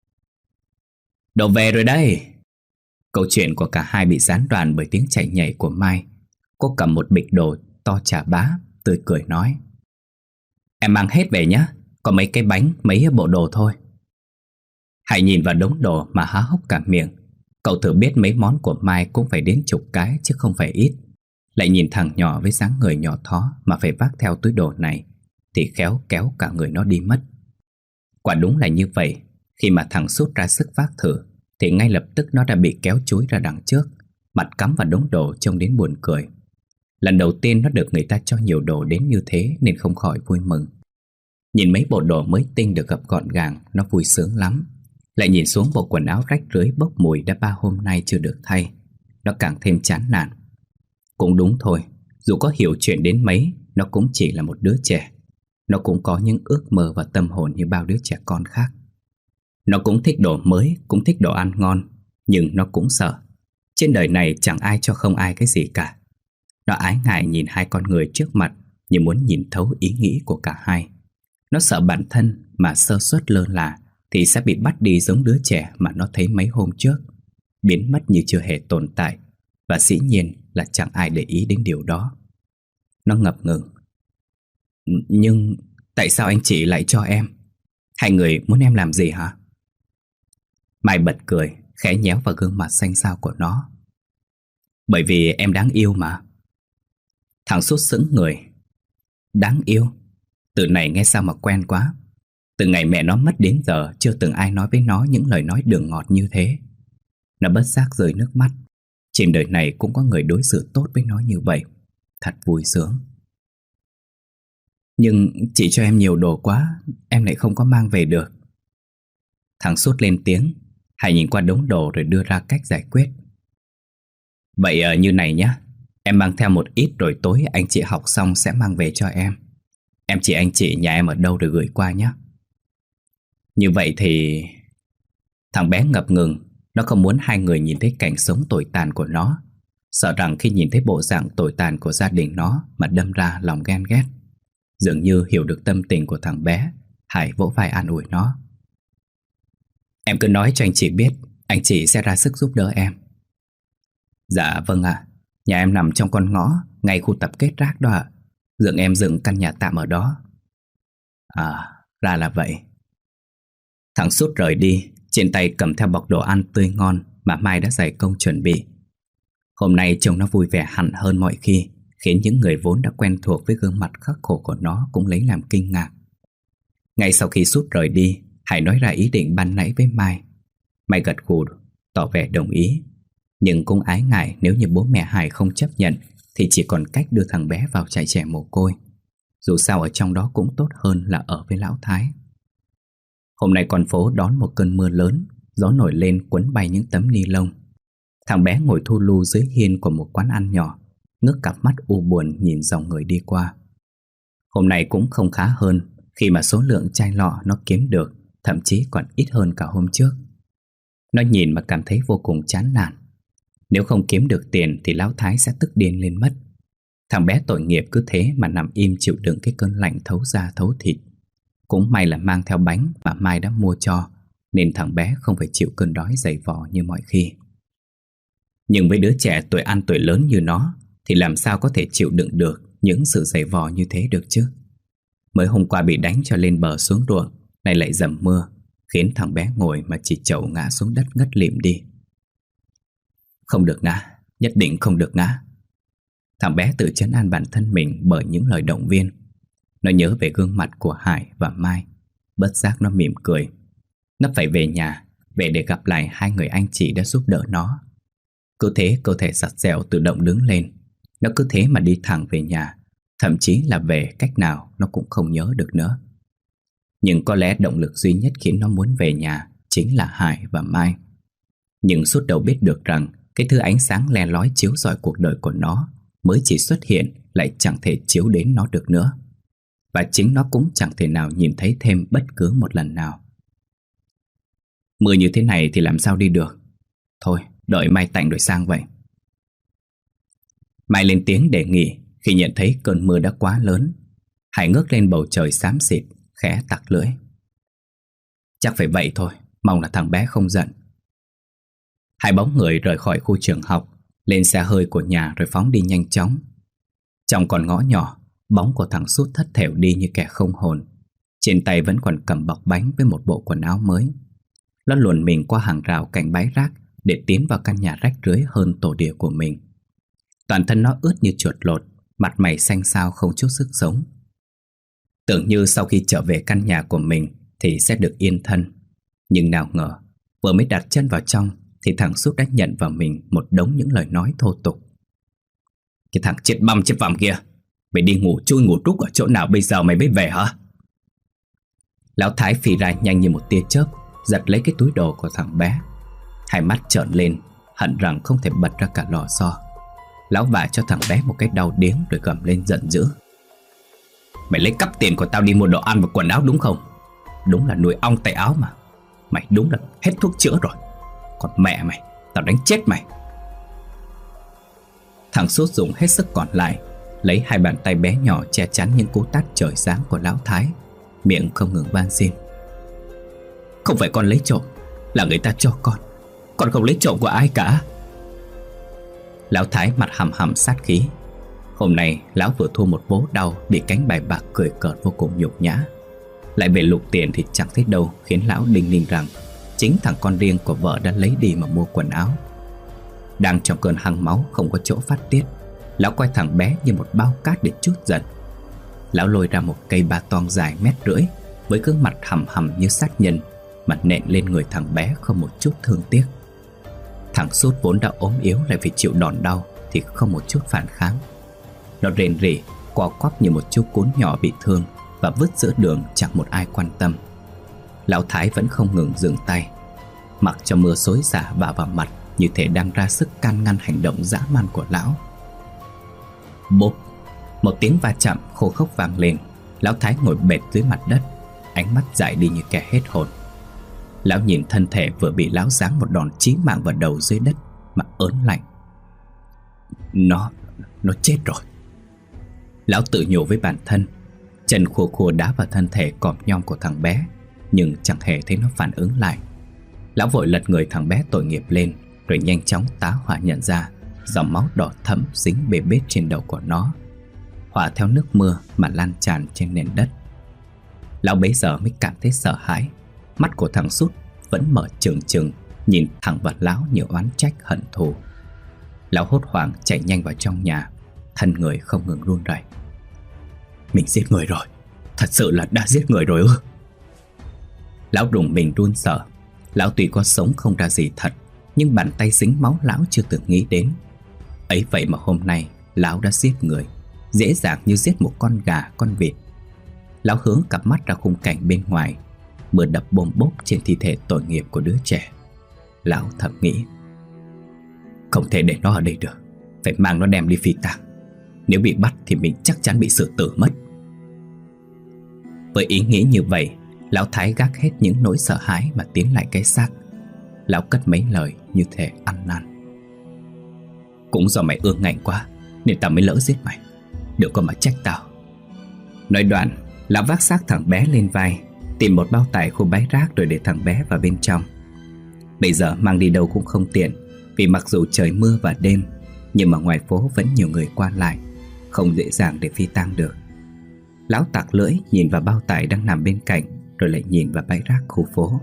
Đồ về rồi đây. Câu chuyện của cả hai bị gián đoạn bởi tiếng chạy nhảy của Mai. Cô cầm một bịch đồ to chà bá, tươi cười nói: Em mang hết về nhé, có mấy cái bánh, mấy bộ đồ thôi. Hãy nhìn vào đống đồ mà há hốc cả miệng. Cậu thử biết mấy món của Mai cũng phải đến chục cái chứ không phải ít. Lại nhìn thằng nhỏ với dáng người nhỏ thó mà phải vác theo túi đồ này thì khéo kéo cả người nó đi mất. Quả đúng là như vậy. Khi mà thằng Sút ra sức vác thử thì ngay lập tức nó đã bị kéo chúi ra đằng trước, mặt cắm vào đống đồ trông đến buồn cười. Lần đầu tiên nó được người ta cho nhiều đồ đến như thế nên không khỏi vui mừng. Nhìn mấy bộ đồ mới tinh được gập gọn gàng, nó vui sướng lắm. Lại nhìn xuống bộ quần áo rách rưới bốc mùi đã ba hôm nay chưa được thay, nó càng thêm chán nản. Cũng đúng thôi, dù có hiểu chuyện đến mấy, nó cũng chỉ là một đứa trẻ. Nó cũng có những ước mơ và tâm hồn như bao đứa trẻ con khác. Nó cũng thích đồ mới, cũng thích đồ ăn ngon, nhưng nó cũng sợ. Trên đời này chẳng ai cho không ai cái gì cả. Nó ái ngại nhìn hai con người trước mặt như muốn nhìn thấu ý nghĩ của cả hai. Nó sợ bản thân mà sơ suất lơ là thì sẽ bị bắt đi giống đứa trẻ mà nó thấy mấy hôm trước, biến mất như chưa hề tồn tại. Và dĩ nhiên là chẳng ai để ý đến điều đó. Nó ngập ngừng. Nhưng tại sao anh chị lại cho em? Hai người muốn em làm gì hả? Mai bật cười, khẽ nhéo vào gương mặt xanh xao của nó. Bởi vì em đáng yêu mà. Thằng Sút sững người. Đáng yêu? Từ này nghe sao mà quen quá. Từ ngày mẹ nó mất đến giờ chưa từng ai nói với nó những lời nói đường ngọt như thế. Nó bất giác rơi nước mắt. Trên đời này cũng có người đối xử tốt với nó như vậy. Thật vui sướng. Nhưng chị cho em nhiều đồ quá, em lại không có mang về được. Thằng Sút lên tiếng. Hải nhìn qua đống đồ rồi đưa ra cách giải quyết. Vậy à, như này nhá. Em mang theo một ít rồi tối anh chị học xong sẽ mang về cho em. Em chỉ anh chị nhà em ở đâu rồi gửi qua nhé. Như vậy thì... Thằng bé ngập ngừng. Nó không muốn hai người nhìn thấy cảnh sống tồi tàn của nó. Sợ rằng khi nhìn thấy bộ dạng tồi tàn của gia đình nó mà đâm ra lòng ghen ghét. Dường như hiểu được tâm tình của thằng bé, Hải vỗ vai an ủi nó. Em cứ nói cho anh chị biết, anh chị sẽ ra sức giúp đỡ em. Dạ vâng ạ. À. Nhà em nằm trong con ngõ, ngay khu tập kết rác đó ạ. Dượng em dựng căn nhà tạm ở đó. À, ra là vậy. Thằng Sút rời đi, trên tay cầm theo bọc đồ ăn tươi ngon mà Mai đã dày công chuẩn bị. Hôm nay trông nó vui vẻ hẳn hơn mọi khi, khiến những người vốn đã quen thuộc với gương mặt khắc khổ của nó cũng lấy làm kinh ngạc. Ngay sau khi Sút rời đi, Hải nói ra ý định ban nãy với Mai. Mai gật gù, tỏ vẻ đồng ý. Nhưng cũng ái ngại nếu như bố mẹ Hải không chấp nhận thì chỉ còn cách đưa thằng bé vào trại trẻ mồ côi. Dù sao ở trong đó cũng tốt hơn là ở với lão Thái. Hôm nay con phố đón một cơn mưa lớn, gió nổi lên cuốn bay những tấm ni lông. Thằng bé ngồi thu lu dưới hiên của một quán ăn nhỏ, ngước cặp mắt u buồn nhìn dòng người đi qua. Hôm nay cũng không khá hơn khi mà số lượng chai lọ nó kiếm được thậm chí còn ít hơn cả hôm trước. Nó nhìn mà cảm thấy vô cùng chán nản. Nếu không kiếm được tiền thì lão Thái sẽ tức điên lên mất. Thằng bé tội nghiệp cứ thế mà nằm im chịu đựng cái cơn lạnh thấu da thấu thịt. Cũng may là mang theo bánh mà Mai đã mua cho, nên thằng bé không phải chịu cơn đói dày vò như mọi khi. Nhưng với đứa trẻ tuổi ăn tuổi lớn như nó thì làm sao có thể chịu đựng được những sự dày vò như thế được chứ. Mới hôm qua bị đánh cho lên bờ xuống ruộng, nay lại dầm mưa, khiến thằng bé ngồi mà chỉ chậu ngã xuống đất ngất lịm đi. Không được ngã, nhất định không được ngã. Thằng bé tự trấn an bản thân mình bởi những lời động viên. Nó nhớ về gương mặt của Hải và Mai, bất giác nó mỉm cười. Nó phải về nhà, về để gặp lại hai người anh chị đã giúp đỡ nó. Cứ thế cơ thể sặt dẻo tự động đứng lên. Nó cứ thế mà đi thẳng về nhà, Thậm chí là về cách nào nó cũng không nhớ được nữa. Nhưng có lẽ động lực duy nhất khiến nó muốn về nhà chính là Hải và Mai. Nhưng suốt đầu biết được rằng cái thứ ánh sáng le lói chiếu rọi cuộc đời của nó mới chỉ xuất hiện lại chẳng thể chiếu đến nó được nữa. Và chính nó cũng chẳng thể nào nhìn thấy thêm bất cứ một lần nào. Mưa như thế này thì làm sao đi được. Thôi, đợi Mai tạnh rồi sang vậy. Mai lên tiếng đề nghị khi nhận thấy cơn mưa đã quá lớn. Hải ngước lên bầu trời xám xịt, khẽ tặc lưỡi. Chắc phải vậy thôi, mong là thằng bé không giận. Hai bóng người rời khỏi khu trường học, lên xe hơi của nhà rồi phóng đi nhanh chóng. Trong con ngõ nhỏ, bóng của thằng Sút thất thểu đi như kẻ không hồn. Trên tay vẫn còn cầm bọc bánh với một bộ quần áo mới. Nó luồn mình qua hàng rào cạnh bãi rác để tiến vào căn nhà rách rưới hơn tổ địa của mình. Toàn thân nó ướt như chuột lột, mặt mày xanh xao không chút sức sống. Tưởng như sau khi trở về căn nhà của mình thì sẽ được yên thân. Nhưng nào ngờ, vừa mới đặt chân vào trong thì thằng Sút đã nhận vào mình một đống những lời nói thô tục. Cái thằng chết băm chết vằm kia, mày đi ngủ chui ngủ trúc ở chỗ nào bây giờ mày mới về hả? Lão Thái phi ra nhanh như một tia chớp, giật lấy cái túi đồ của thằng bé. Hai mắt trợn lên, hận rằng không thể bật ra cả lò xo. Lão vả cho thằng bé một cái đau điếng rồi gầm lên giận dữ. Mày lấy cắp tiền của tao đi mua đồ ăn và quần áo đúng không? Đúng là nuôi ong tay áo mà. Mày đúng là hết thuốc chữa rồi. Còn mẹ mày, tao đánh chết mày. Thằng Sút dùng hết sức còn lại, lấy hai bàn tay bé nhỏ che chắn những cú tát trời giáng của lão Thái, miệng không ngừng van xin. Không phải con lấy trộm, là người ta cho con. Con không lấy trộm của ai cả. Lão Thái mặt hầm hầm sát khí. Hôm nay lão vừa thua một vố đau, bị cánh bài bạc cười cợt vô cùng nhục nhã. Lại về lục tiền thì chẳng thấy đâu, khiến lão đinh ninh rằng chính thằng con riêng của vợ đã lấy đi mà mua quần áo. Đang trong cơn hăng máu không có chỗ phát tiết, lão coi thằng bé như một bao cát để trút giận. Lão lôi ra một cây ba toang dài mét rưỡi với gương mặt hầm hầm như sát nhân mà nện lên người thằng bé không một chút thương tiếc. Thằng Sút vốn đã ốm yếu lại phải chịu đòn đau thì không một chút phản kháng. Nó rền rỉ, co quắp như một chú cún nhỏ bị thương và vứt giữa đường chẳng một ai quan tâm. Lão Thái vẫn không ngừng dừng tay, mặc cho mưa xối xả vả vào mặt như thể đang ra sức can ngăn hành động dã man của lão. Bốp, một tiếng va chạm khô khốc vang lên. Lão Thái ngồi bệt dưới mặt đất, ánh mắt dại đi như kẻ hết hồn. Lão nhìn thân thể vừa bị lão giáng một đòn chí mạng vào đầu dưới đất mà ớn lạnh. Nó, nó chết rồi. Lão tự nhủ với bản thân. Chân khua khua đá vào thân thể còm nhom của thằng bé, nhưng chẳng hề thấy nó phản ứng lại. Lão vội lật người thằng bé tội nghiệp lên, rồi nhanh chóng tá hỏa nhận ra dòng máu đỏ thẫm dính bê bết trên đầu của nó, hòa theo nước mưa mà lan tràn trên nền đất. Lão bấy giờ mới cảm thấy sợ hãi. Mắt của thằng Sút vẫn mở trừng trừng, nhìn thẳng vào lão như oán trách hận thù. Lão hốt hoảng chạy nhanh vào trong nhà, thân người không ngừng run rẩy. Mình giết người rồi, thật sự là đã giết người rồi ư? Lão đùng mình run sợ. Lão tuy có sống không ra gì thật, nhưng bàn tay dính máu lão chưa từng nghĩ đến. Ấy vậy mà hôm nay lão đã giết người, dễ dàng như giết một con gà, con vịt. Lão hướng cặp mắt ra khung cảnh bên ngoài. Mưa đập bôm bốp trên thi thể tội nghiệp của đứa trẻ. Lão thầm nghĩ, không thể để nó ở đây được, phải mang nó đem đi phi tang. Nếu bị bắt thì mình chắc chắn bị xử tử mất. Với ý nghĩ như vậy, lão Thái gác hết những nỗi sợ hãi mà tiến lại cái xác. Lão cất mấy lời như thể ăn năn. Cũng do mày ương ngạnh quá nên tao mới lỡ giết mày, đừng có mà trách tao. Nói đoạn, lão vác xác thằng bé lên vai, tìm một bao tải khu bãi rác rồi để thằng bé vào bên trong. Bây giờ mang đi đâu cũng không tiện, vì mặc dù trời mưa và đêm, nhưng mà ngoài phố vẫn nhiều người qua lại, không dễ dàng để phi tang được. Lão tặc lưỡi nhìn vào bao tải đang nằm bên cạnh, rồi lại nhìn vào bãi rác khu phố.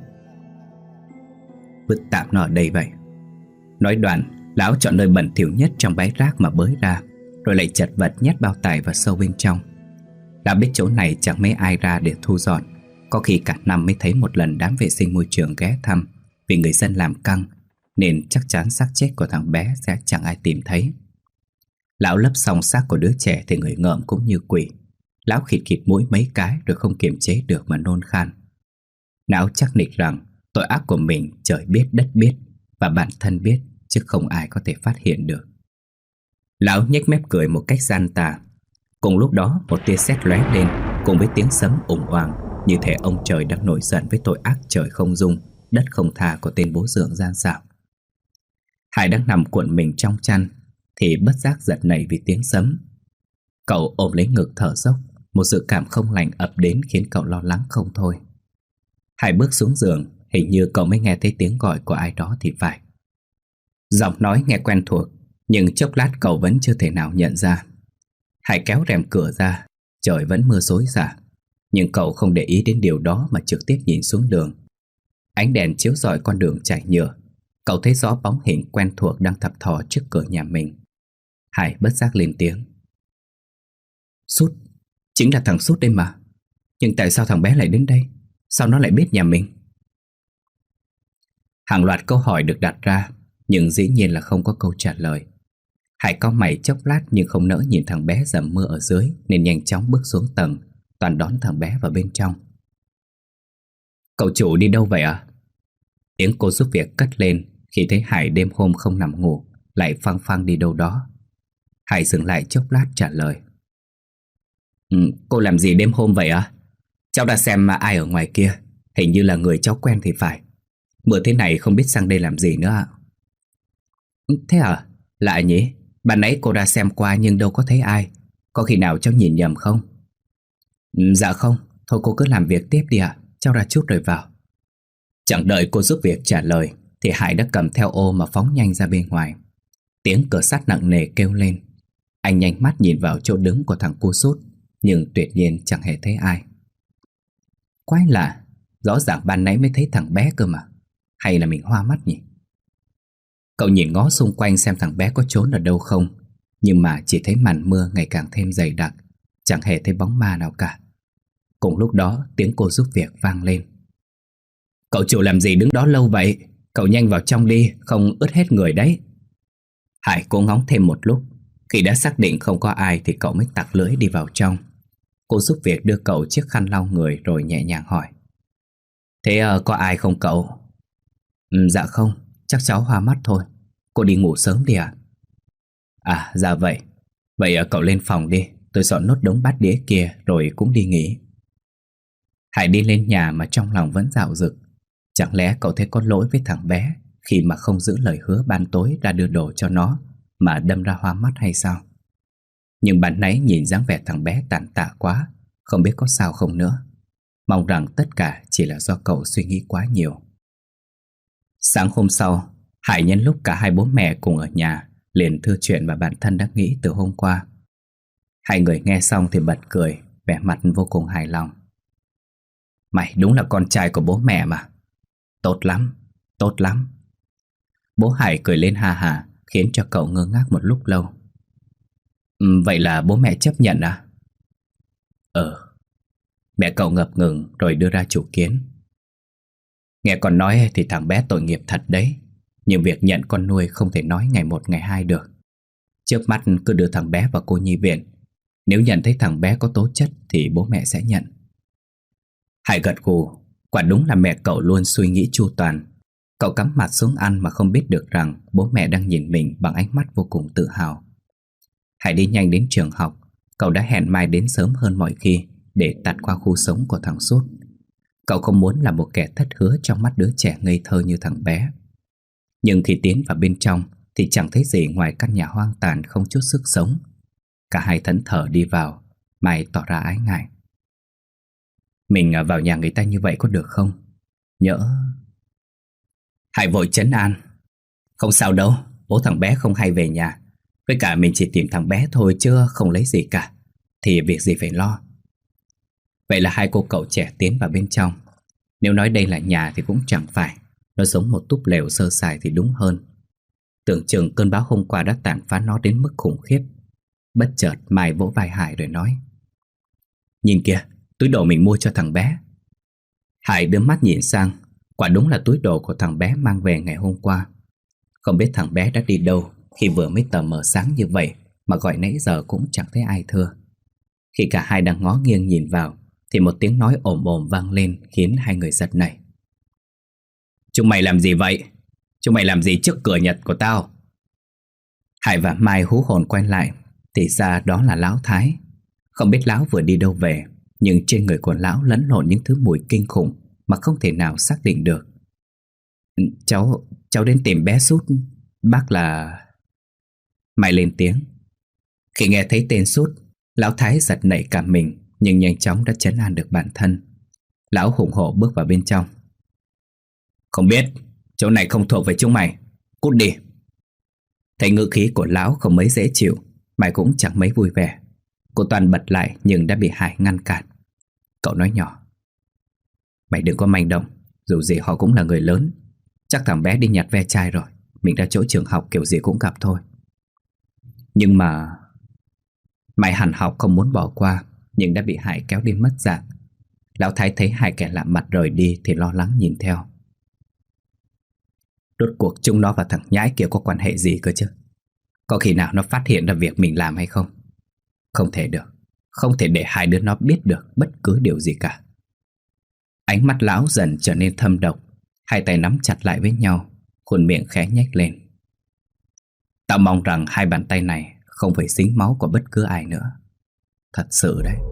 Vứt tạm nó ở đây vậy. Nói đoạn, lão chọn nơi bẩn thỉu nhất trong bãi rác mà bới ra, rồi lại chật vật nhét bao tải vào sâu bên trong. Lão biết chỗ này chẳng mấy ai ra để thu dọn, có khi cả năm mới thấy một lần đám vệ sinh môi trường ghé thăm, vì người dân làm căng nên chắc chắn xác chết của thằng bé sẽ chẳng ai tìm thấy. Lão lấp xong xác của đứa trẻ thì người ngợm cũng như quỷ. Lão khịt khịt mũi mấy cái rồi không kiềm chế được mà nôn khan. Lão chắc nịch rằng tội ác của mình trời biết đất biết, và bản thân biết, chứ không ai có thể phát hiện được. Lão nhếch mép cười một cách gian tà. Cùng lúc đó một tia sét lóe lên, cùng với tiếng sấm ùng oàng, như thể ông trời đang nổi giận với tội ác trời không dung, đất không tha của tên bố dượng gian xảo. Hải đang nằm cuộn mình trong chăn thì bất giác giật nảy vì tiếng sấm. Cậu ôm lấy ngực thở dốc. Một dự cảm không lành ập đến khiến cậu lo lắng không thôi. Hải bước xuống giường, hình như cậu mới nghe thấy tiếng gọi của ai đó thì phải. Giọng nói nghe quen thuộc, nhưng chốc lát cậu vẫn chưa thể nào nhận ra. Hải kéo rèm cửa ra. Trời vẫn mưa xối xả, nhưng cậu không để ý đến điều đó mà trực tiếp nhìn xuống đường. Ánh đèn chiếu rọi con đường trải nhựa. Cậu thấy rõ bóng hình quen thuộc đang thập thò trước cửa nhà mình. Hải bất giác lên tiếng. Sút, chính là thằng Sút đây mà. Nhưng tại sao thằng bé lại đến đây? Sao nó lại biết nhà mình? Hàng loạt câu hỏi được đặt ra, nhưng dĩ nhiên là không có câu trả lời. Hải cau mày chốc lát nhưng không nỡ nhìn thằng bé dầm mưa ở dưới, nên nhanh chóng bước xuống tầng, toàn đón thằng bé vào bên trong. Cậu chủ đi đâu vậy à? Tiếng cô giúp việc cất lên khi thấy Hải đêm hôm không nằm ngủ, lại phăng phăng đi đâu đó. Hải dừng lại chốc lát trả lời. Ừ, cô làm gì đêm hôm vậy à? Cháu đã xem mà ai ở ngoài kia, hình như là người cháu quen thì phải. Mưa thế này không biết sang đây làm gì nữa ạ. Thế à? Lạ nhỉ? Ban nãy cô ra xem qua nhưng đâu có thấy ai. Có khi nào cháu nhìn nhầm không? Ừ, dạ không. Thôi cô cứ làm việc tiếp đi ạ. Cháu ra chút rồi vào. Chẳng đợi cô giúp việc trả lời thì Hải đã cầm theo ô mà phóng nhanh ra bên ngoài. Tiếng cửa sắt nặng nề kêu lên. Anh nhanh mắt nhìn vào chỗ đứng của thằng cu Sút, nhưng tuyệt nhiên chẳng hề thấy ai. Quái lạ, rõ ràng ban nãy mới thấy thằng bé cơ mà. Hay là mình hoa mắt nhỉ? Cậu nhìn ngó xung quanh xem thằng bé có trốn ở đâu không, nhưng mà chỉ thấy màn mưa ngày càng thêm dày đặc, chẳng hề thấy bóng ma nào cả. Cùng lúc đó tiếng cô giúp việc vang lên. Cậu chủ làm gì đứng đó lâu vậy? Cậu nhanh vào trong đi, không ướt hết người đấy. Hải cố ngóng thêm một lúc. Khi đã xác định không có ai thì cậu mới tặc lưỡi đi vào trong. Cô giúp việc đưa cậu chiếc khăn lau người rồi nhẹ nhàng hỏi. Thế uh, có ai không cậu? Ừ, dạ không, chắc cháu hoa mắt thôi. Cô đi ngủ sớm đi ạ. À? À dạ vậy. Vậy uh, cậu lên phòng đi. Tôi dọn nốt đống bát đĩa kia rồi cũng đi nghỉ. Hải đi lên nhà mà trong lòng vẫn dạo dực. Chẳng lẽ cậu thấy có lỗi với thằng bé khi mà không giữ lời hứa ban tối ra đưa đồ cho nó mà đâm ra hoa mắt hay sao? Nhưng bạn nãy nhìn dáng vẻ thằng bé tàn tạ quá, không biết có sao không nữa. Mong rằng tất cả chỉ là do cậu suy nghĩ quá nhiều. Sáng hôm sau, Hải nhân lúc cả hai bố mẹ cùng ở nhà liền thưa chuyện mà bản thân đã nghĩ từ hôm qua. Hai người nghe xong thì bật cười, vẻ mặt vô cùng hài lòng. Mày đúng là con trai của bố mẹ mà. Tốt lắm, tốt lắm. Bố Hải cười lên ha hả, khiến cho cậu ngơ ngác một lúc lâu. Ừ, vậy là bố mẹ chấp nhận à? Ờ. Mẹ cậu ngập ngừng rồi đưa ra chủ kiến. Nghe con nói thì thằng bé tội nghiệp thật đấy. Nhưng việc nhận con nuôi không thể nói ngày một ngày hai được. Trước mắt cứ đưa thằng bé vào cô nhi viện. Nếu nhận thấy thằng bé có tố chất thì bố mẹ sẽ nhận. Hải gật gù. Quả đúng là mẹ cậu luôn suy nghĩ chu toàn. Cậu cắm mặt xuống ăn mà không biết được rằng bố mẹ đang nhìn mình bằng ánh mắt vô cùng tự hào. Hải đi nhanh đến trường học. Cậu đã hẹn mai đến sớm hơn mọi khi để tạt qua khu sống của thằng Sút. Cậu không muốn là một kẻ thất hứa trong mắt đứa trẻ ngây thơ như thằng bé. Nhưng khi tiến vào bên trong thì chẳng thấy gì ngoài căn nhà hoang tàn không chút sức sống. Cả hai thẫn thờ đi vào. Mai tỏ ra ái ngại. Mình vào nhà người ta như vậy có được không? Nhỡ... Hải vội trấn an. Không sao đâu, bố thằng bé không hay về nhà. Với cả mình chỉ tìm thằng bé thôi chứ không lấy gì cả. Thì việc gì phải lo. Vậy là hai cô cậu trẻ tiến vào bên trong. Nếu nói đây là nhà thì cũng chẳng phải. Nó giống một túp lều sơ sài thì đúng hơn. Tưởng chừng cơn bão hôm qua đã tàn phá nó đến mức khủng khiếp. Bất chợt Mai vỗ vai Hải rồi nói. Nhìn kìa, túi đồ mình mua cho thằng bé. Hải đưa mắt nhìn sang. Quả đúng là túi đồ của thằng bé mang về ngày hôm qua. Không biết thằng bé đã đi đâu khi vừa mới tờ mờ sáng như vậy mà gọi nãy giờ cũng chẳng thấy ai thưa. Khi cả hai đang ngó nghiêng nhìn vào thì một tiếng nói ồm ồm vang lên khiến hai người giật nảy. Chúng mày làm gì vậy? Chúng mày làm gì trước cửa Nhật của tao? Hải và Mai hú hồn quay lại thì ra đó là lão Thái. Không biết lão vừa đi đâu về, nhưng trên người của lão lẫn lộn những thứ mùi kinh khủng mà không thể nào xác định được. Cháu, cháu đến tìm bé Sút. Bác là... Mai lên tiếng. Khi nghe thấy tên Sút, lão Thái giật nảy cả mình, nhưng nhanh chóng đã trấn an được bản thân. Lão hùng hổ bước vào bên trong. Không biết, chỗ này không thuộc về chúng mày. Cút đi. Thấy ngữ khí của lão không mấy dễ chịu, Mai cũng chẳng mấy vui vẻ. Cô toàn bật lại nhưng đã bị Hải ngăn cản. Cậu nói nhỏ. Mày đừng có manh động, dù gì họ cũng là người lớn. Chắc thằng bé đi nhặt ve chai rồi. Mình ra chỗ trường học kiểu gì cũng gặp thôi. Nhưng mà... Mai hằn học không muốn bỏ qua, nhưng đã bị Hải kéo đi mất dạng. Lão Thái thấy hai kẻ lạ mặt rời đi thì lo lắng nhìn theo. Rốt cuộc chúng nó và thằng nhãi kia có quan hệ gì cơ chứ? Có khi nào nó phát hiện ra việc mình làm hay không? Không thể được. Không thể để hai đứa nó biết được bất cứ điều gì cả. Ánh mắt lão dần trở nên thâm độc. Hai tay nắm chặt lại với nhau, khuôn miệng khẽ nhếch lên. Tao mong rằng hai bàn tay này không phải dính máu của bất cứ ai nữa. Thật sự đấy.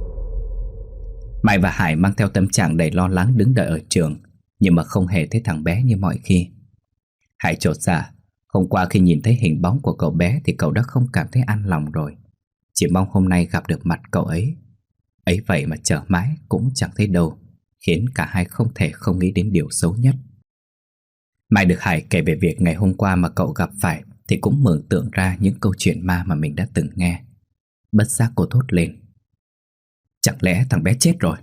Mai và Hải mang theo tâm trạng đầy lo lắng đứng đợi ở trường, nhưng mà không hề thấy thằng bé như mọi khi. Hải chột dạ. Hôm qua khi nhìn thấy hình bóng của cậu bé thì cậu đã không cảm thấy an lòng rồi. Chỉ mong hôm nay gặp được mặt cậu ấy. Ấy vậy mà chờ mãi cũng chẳng thấy đâu, khiến cả hai không thể không nghĩ đến điều xấu nhất. Mai được Hải kể về việc ngày hôm qua mà cậu gặp phải thì cũng mường tượng ra những câu chuyện ma mà mình đã từng nghe. Bất giác cô thốt lên. Chẳng lẽ thằng bé chết rồi?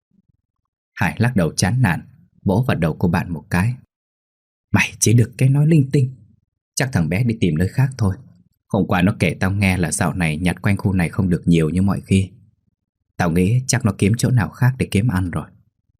Hải lắc đầu chán nản, vỗ vào đầu cô bạn một cái. Mày chỉ được cái nói linh tinh. Chắc thằng bé đi tìm nơi khác thôi. Hôm qua nó kể tao nghe là dạo này nhặt quanh khu này không được nhiều như mọi khi. Tao nghĩ chắc nó kiếm chỗ nào khác để kiếm ăn rồi.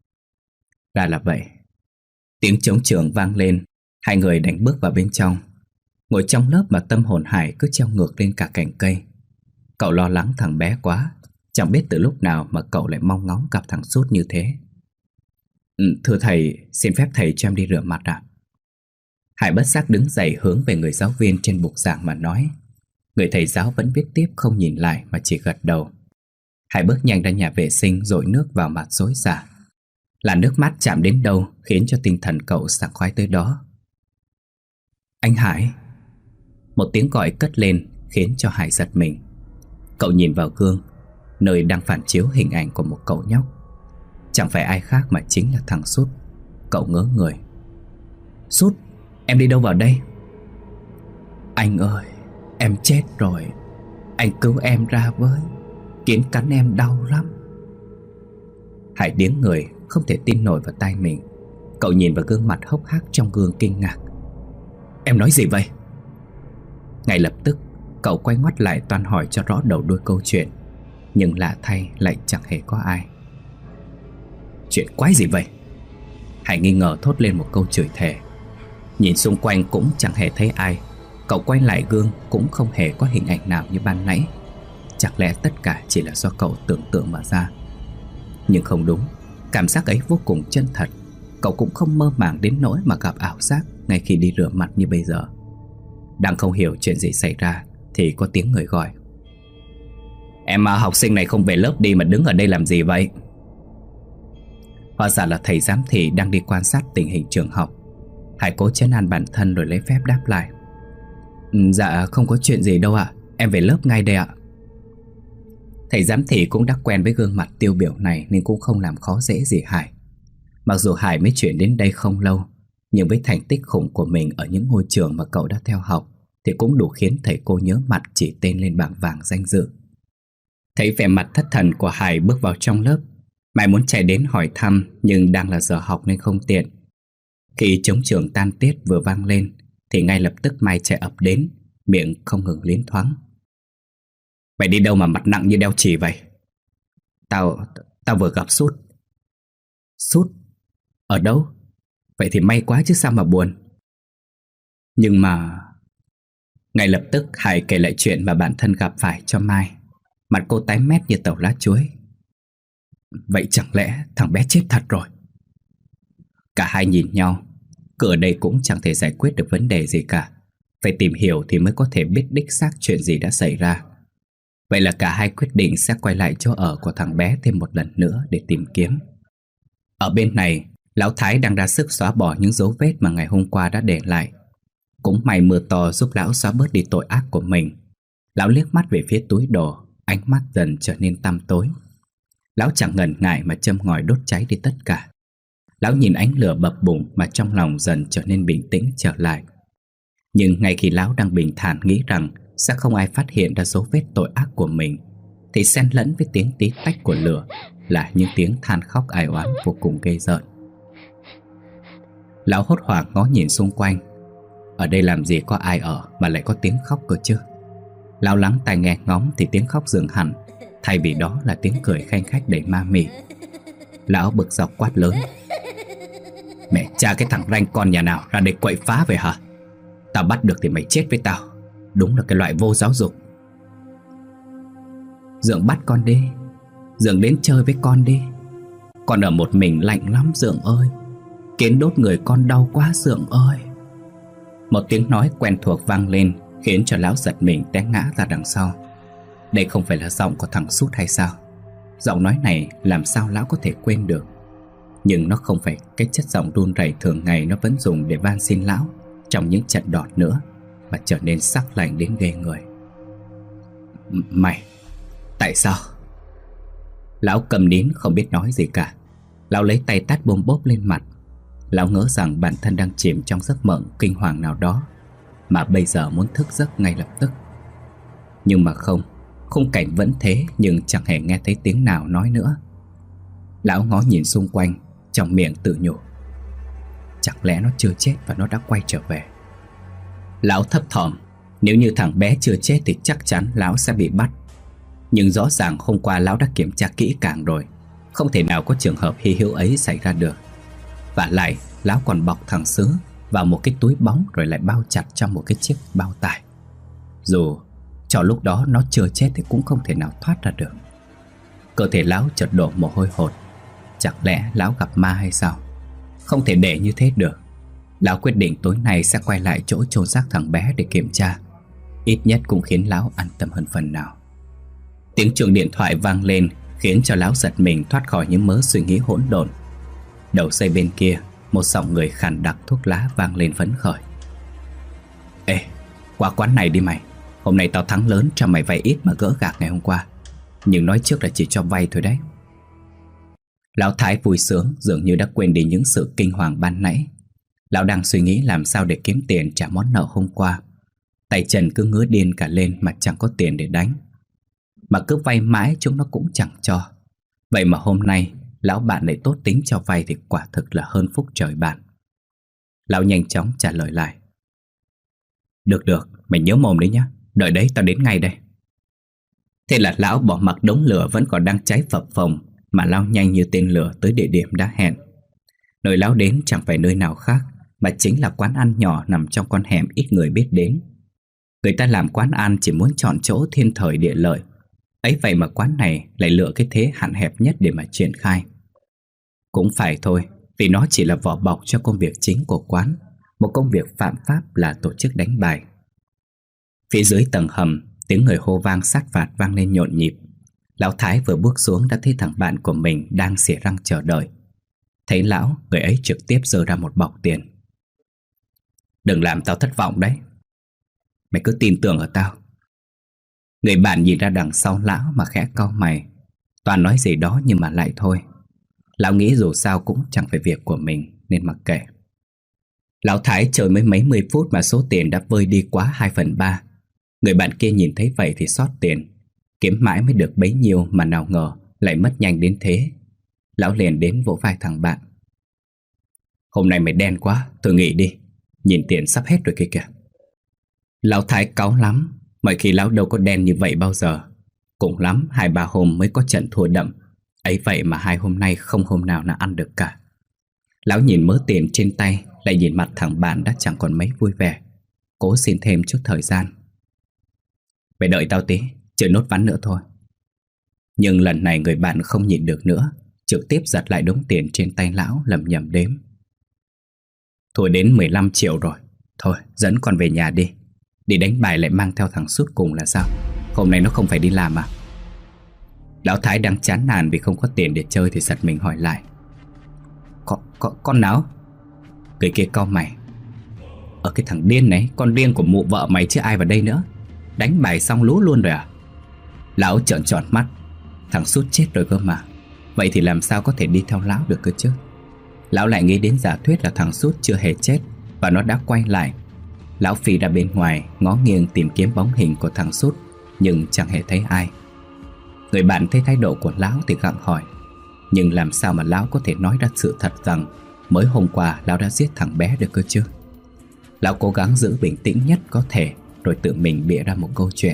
Ra là vậy. Tiếng trống trường vang lên. Hai người đành bước vào bên trong. Ngồi trong lớp mà tâm hồn Hải cứ treo ngược lên cả cành cây. Cậu lo lắng thằng bé quá. Chẳng biết từ lúc nào mà cậu lại mong ngóng gặp thằng Sút như thế. ừ, Thưa thầy, xin phép thầy cho em đi rửa mặt ạ. Hải bất giác đứng dậy hướng về người giáo viên trên bục giảng mà nói. Người thầy giáo vẫn viết tiếp không nhìn lại mà chỉ gật đầu. Hải bước nhanh ra nhà vệ sinh dội nước vào mặt xối xả. Làn nước mát chạm đến đâu khiến cho tinh thần cậu sảng khoái tới đó. Anh Hải! Một tiếng gọi cất lên khiến cho Hải giật mình. Cậu nhìn vào gương, nơi đang phản chiếu hình ảnh của một cậu nhóc. Chẳng phải ai khác mà chính là thằng Sút. Cậu ngớ người. Sút, em đi đâu vào đây? Anh ơi, em chết rồi. Anh cứu em ra với. Kiến cắn em đau lắm. Hải điếng người, không thể tin nổi vào tai mình. Cậu nhìn vào gương mặt hốc hác trong gương kinh ngạc. Em nói gì vậy? Ngay lập tức cậu quay ngoắt lại toan hỏi cho rõ đầu đuôi câu chuyện. Nhưng lạ thay lại chẳng hề có ai. Chuyện quái gì vậy? Hải nghi ngờ thốt lên một câu chửi thề. Nhìn xung quanh cũng chẳng hề thấy ai. Cậu quay lại gương cũng không hề có hình ảnh nào như ban nãy. Chẳng lẽ tất cả chỉ là do cậu tưởng tượng mà ra? Nhưng không đúng. Cảm giác ấy vô cùng chân thật. Cậu cũng không mơ màng đến nỗi mà gặp ảo giác ngay khi đi rửa mặt như bây giờ. Đang không hiểu chuyện gì xảy ra thì có tiếng người gọi. Em à, học sinh này không về lớp đi mà đứng ở đây làm gì vậy? Hóa ra là thầy giám thị đang đi quan sát tình hình trường học. Hải cố trấn an bản thân rồi lấy phép đáp lại. Dạ không có chuyện gì đâu ạ. Em về lớp ngay đây ạ. Thầy giám thị cũng đã quen với gương mặt tiêu biểu này nên cũng không làm khó dễ gì Hải. Mặc dù Hải mới chuyển đến đây không lâu, nhưng với thành tích khủng của mình ở những ngôi trường mà cậu đã theo học thì cũng đủ khiến thầy cô nhớ mặt chỉ tên lên bảng vàng danh dự. Thấy vẻ mặt thất thần của Hải bước vào trong lớp, Mai muốn chạy đến hỏi thăm nhưng đang là giờ học nên không tiện. Khi trống trường tan tiết vừa vang lên thì ngay lập tức Mai chạy ập đến, miệng không ngừng liến thoáng. Mày đi đâu mà mặt nặng như đeo chì vậy? Tao, tao vừa gặp Sút. Sút? Ở đâu? Vậy thì may quá chứ sao mà buồn. Nhưng mà... Ngay lập tức Hải kể lại chuyện mà bản thân gặp phải cho Mai. Mặt cô tái mét như tàu lá chuối. Vậy chẳng lẽ thằng bé chết thật rồi? Cả hai nhìn nhau. Cửa đây cũng chẳng thể giải quyết được vấn đề gì cả. Phải tìm hiểu thì mới có thể biết đích xác chuyện gì đã xảy ra. Vậy là cả hai quyết định sẽ quay lại chỗ ở của thằng bé thêm một lần nữa để tìm kiếm. Ở bên này, Lão Thái đang ra sức xóa bỏ những dấu vết mà ngày hôm qua đã để lại. Cũng may mưa to giúp lão xóa bớt đi tội ác của mình. Lão liếc mắt về phía túi đồ, ánh mắt dần trở nên tăm tối. Lão chẳng ngần ngại mà châm ngòi đốt cháy đi tất cả. Lão nhìn ánh lửa bập bùng mà trong lòng dần trở nên bình tĩnh trở lại. Nhưng ngay khi lão đang bình thản nghĩ rằng sẽ không ai phát hiện ra dấu vết tội ác của mình, thì xen lẫn với tiếng tí tách của lửa là những tiếng than khóc ai oán vô cùng ghê rợn. Lão hốt hoảng ngó nhìn xung quanh. Ở đây làm gì có ai ở mà lại có tiếng khóc cơ chứ? Lão lắng tai nghe ngóng thì tiếng khóc dừng hẳn, thay vì đó là tiếng cười khanh khách đầy ma mị. Lão bực dọc quát lớn: Mẹ cha cái thằng ranh con nhà nào ra đây quậy phá vậy hả? Tao bắt được thì mày chết với tao. Đúng là cái loại vô giáo dục. Dượng bắt con đi, Dượng đến chơi với con đi. Con ở một mình lạnh lắm Dượng ơi. Kiến đốt người con đau quá Dượng ơi. Một tiếng nói quen thuộc vang lên, khiến cho lão giật mình té ngã ra đằng sau. Đây không phải là giọng của thằng Sút hay sao? Giọng nói này làm sao lão có thể quên được? Nhưng nó không phải cái chất giọng run rẩy thường ngày nó vẫn dùng để van xin lão trong những trận đọt nữa, mà trở nên sắc lạnh đến ghê người. Mày, tại sao? Lão cầm nín không biết nói gì cả. Lão lấy tay tát bôm bốp lên mặt. Lão ngỡ rằng bản thân đang chìm trong giấc mộng kinh hoàng nào đó, mà bây giờ muốn thức giấc ngay lập tức. Nhưng mà không, khung cảnh vẫn thế, nhưng chẳng hề nghe thấy tiếng nào nói nữa. Lão ngó nhìn xung quanh, trong miệng tự nhủ: Chẳng lẽ nó chưa chết và nó đã quay trở về? Lão thấp thỏm, nếu như thằng bé chưa chết thì chắc chắn lão sẽ bị bắt. Nhưng rõ ràng hôm qua lão đã kiểm tra kỹ càng rồi, không thể nào có trường hợp hy hữu ấy xảy ra được. Và lại, lão còn bọc thằng Sứ vào một cái túi bóng rồi lại bao chặt trong một cái chiếc bao tải. Dù cho lúc đó nó chưa chết thì cũng không thể nào thoát ra được. Cơ thể lão chợt đổ mồ hôi hột. Chẳng lẽ lão gặp ma hay sao? Không thể để như thế được. Lão quyết định tối nay sẽ quay lại chỗ chôn xác thằng bé để kiểm tra. Ít nhất cũng khiến lão an tâm hơn phần nào. Tiếng chuông điện thoại vang lên, khiến cho lão giật mình thoát khỏi những mớ suy nghĩ hỗn độn. Đầu dây bên kia, một giọng người khàn đặc thuốc lá vang lên phấn khởi: Ê, qua quán này đi mày. Hôm nay tao thắng lớn cho mày vay ít mà gỡ gạc ngày hôm qua. Nhưng nói trước là chỉ cho vay thôi đấy. Lão Thái vui sướng, dường như đã quên đi những sự kinh hoàng ban nãy. Lão đang suy nghĩ làm sao để kiếm tiền trả món nợ hôm qua. Tay chân cứ ngứa điên cả lên mà chẳng có tiền để đánh. Mà cứ vay mãi chúng nó cũng chẳng cho. Vậy mà hôm nay lão bạn lại tốt tính cho vay thì quả thực là hơn phúc trời bạn. Lão nhanh chóng trả lời lại: Được được, mày nhớ mồm đấy nhá. Đợi đấy, tao đến ngay đây. Thế là lão bỏ mặc đống lửa vẫn còn đang cháy phập phồng mà lao nhanh như tên lửa tới địa điểm đã hẹn. Nơi lão đến chẳng phải nơi nào khác mà chính là quán ăn nhỏ nằm trong con hẻm ít người biết đến. Người ta làm quán ăn chỉ muốn chọn chỗ thiên thời địa lợi. Ấy vậy mà quán này lại lựa cái thế hạn hẹp nhất để mà triển khai. Cũng phải thôi, vì nó chỉ là vỏ bọc cho công việc chính của quán, một công việc phạm pháp là tổ chức đánh bài. Phía dưới tầng hầm, tiếng người hô vang sát phạt vang lên nhộn nhịp. Lão Thái vừa bước xuống đã thấy thằng bạn của mình đang xỉa răng chờ đợi. Thấy lão, người ấy trực tiếp giơ ra một bọc tiền. Đừng làm tao thất vọng đấy. Mày cứ tin tưởng ở tao. Người bạn nhìn ra đằng sau lão mà khẽ cau mày. Toàn nói gì đó nhưng mà lại thôi. Lão nghĩ dù sao cũng chẳng phải việc của mình nên mặc kệ. Lão Thái chờ mới mấy mươi phút mà số tiền đã vơi đi quá hai phần ba. Người bạn kia nhìn thấy vậy thì xót tiền. Kiếm mãi mới được bấy nhiêu mà nào ngờ lại mất nhanh đến thế. Lão liền đến vỗ vai thằng bạn. Hôm nay mày đen quá, thôi nghỉ đi. Nhìn tiền sắp hết rồi kia kìa. Lão Thái cáu lắm. Mọi khi lão đâu có đen như vậy bao giờ. Cũng lắm hai ba hôm mới có trận thua đậm. Ấy vậy mà hai hôm nay không hôm nào nào ăn được cả. Lão nhìn mớ tiền trên tay, lại nhìn mặt thằng bạn đã chẳng còn mấy vui vẻ. Cố xin thêm chút thời gian Phải đợi tao tí, chơi nốt ván nữa thôi. Nhưng lần này người bạn không nhịn được nữa, trực tiếp giật lại đống tiền trên tay lão, lẩm nhẩm đếm. Thôi đến mười lăm triệu rồi. Thôi dẫn con về nhà đi. Đi đánh bài lại mang theo thằng Sút cùng là sao? Hôm nay nó không phải đi làm à? Lão Thái đang chán nản vì không có tiền để chơi thì giật mình hỏi lại. Con, con, con nào? Người kia cau mày. Ở cái thằng điên này, con riêng của mụ vợ mày chứ ai vào đây nữa. Đánh bài xong lú luôn rồi à? Lão trợn tròn mắt. Thằng Sút chết rồi cơ mà. Vậy thì làm sao có thể đi theo lão được cơ chứ? Lão lại nghĩ đến giả thuyết là thằng Sút chưa hề chết và nó đã quay lại. Lão phi ra bên ngoài, ngó nghiêng tìm kiếm bóng hình của thằng Sút, nhưng chẳng hề thấy ai. Người bạn thấy thái độ của lão thì gặng hỏi. Nhưng làm sao mà lão có thể nói ra sự thật rằng mới hôm qua lão đã giết thằng bé được cơ chứ? Lão cố gắng giữ bình tĩnh nhất có thể, rồi tự mình bịa ra một câu chuyện.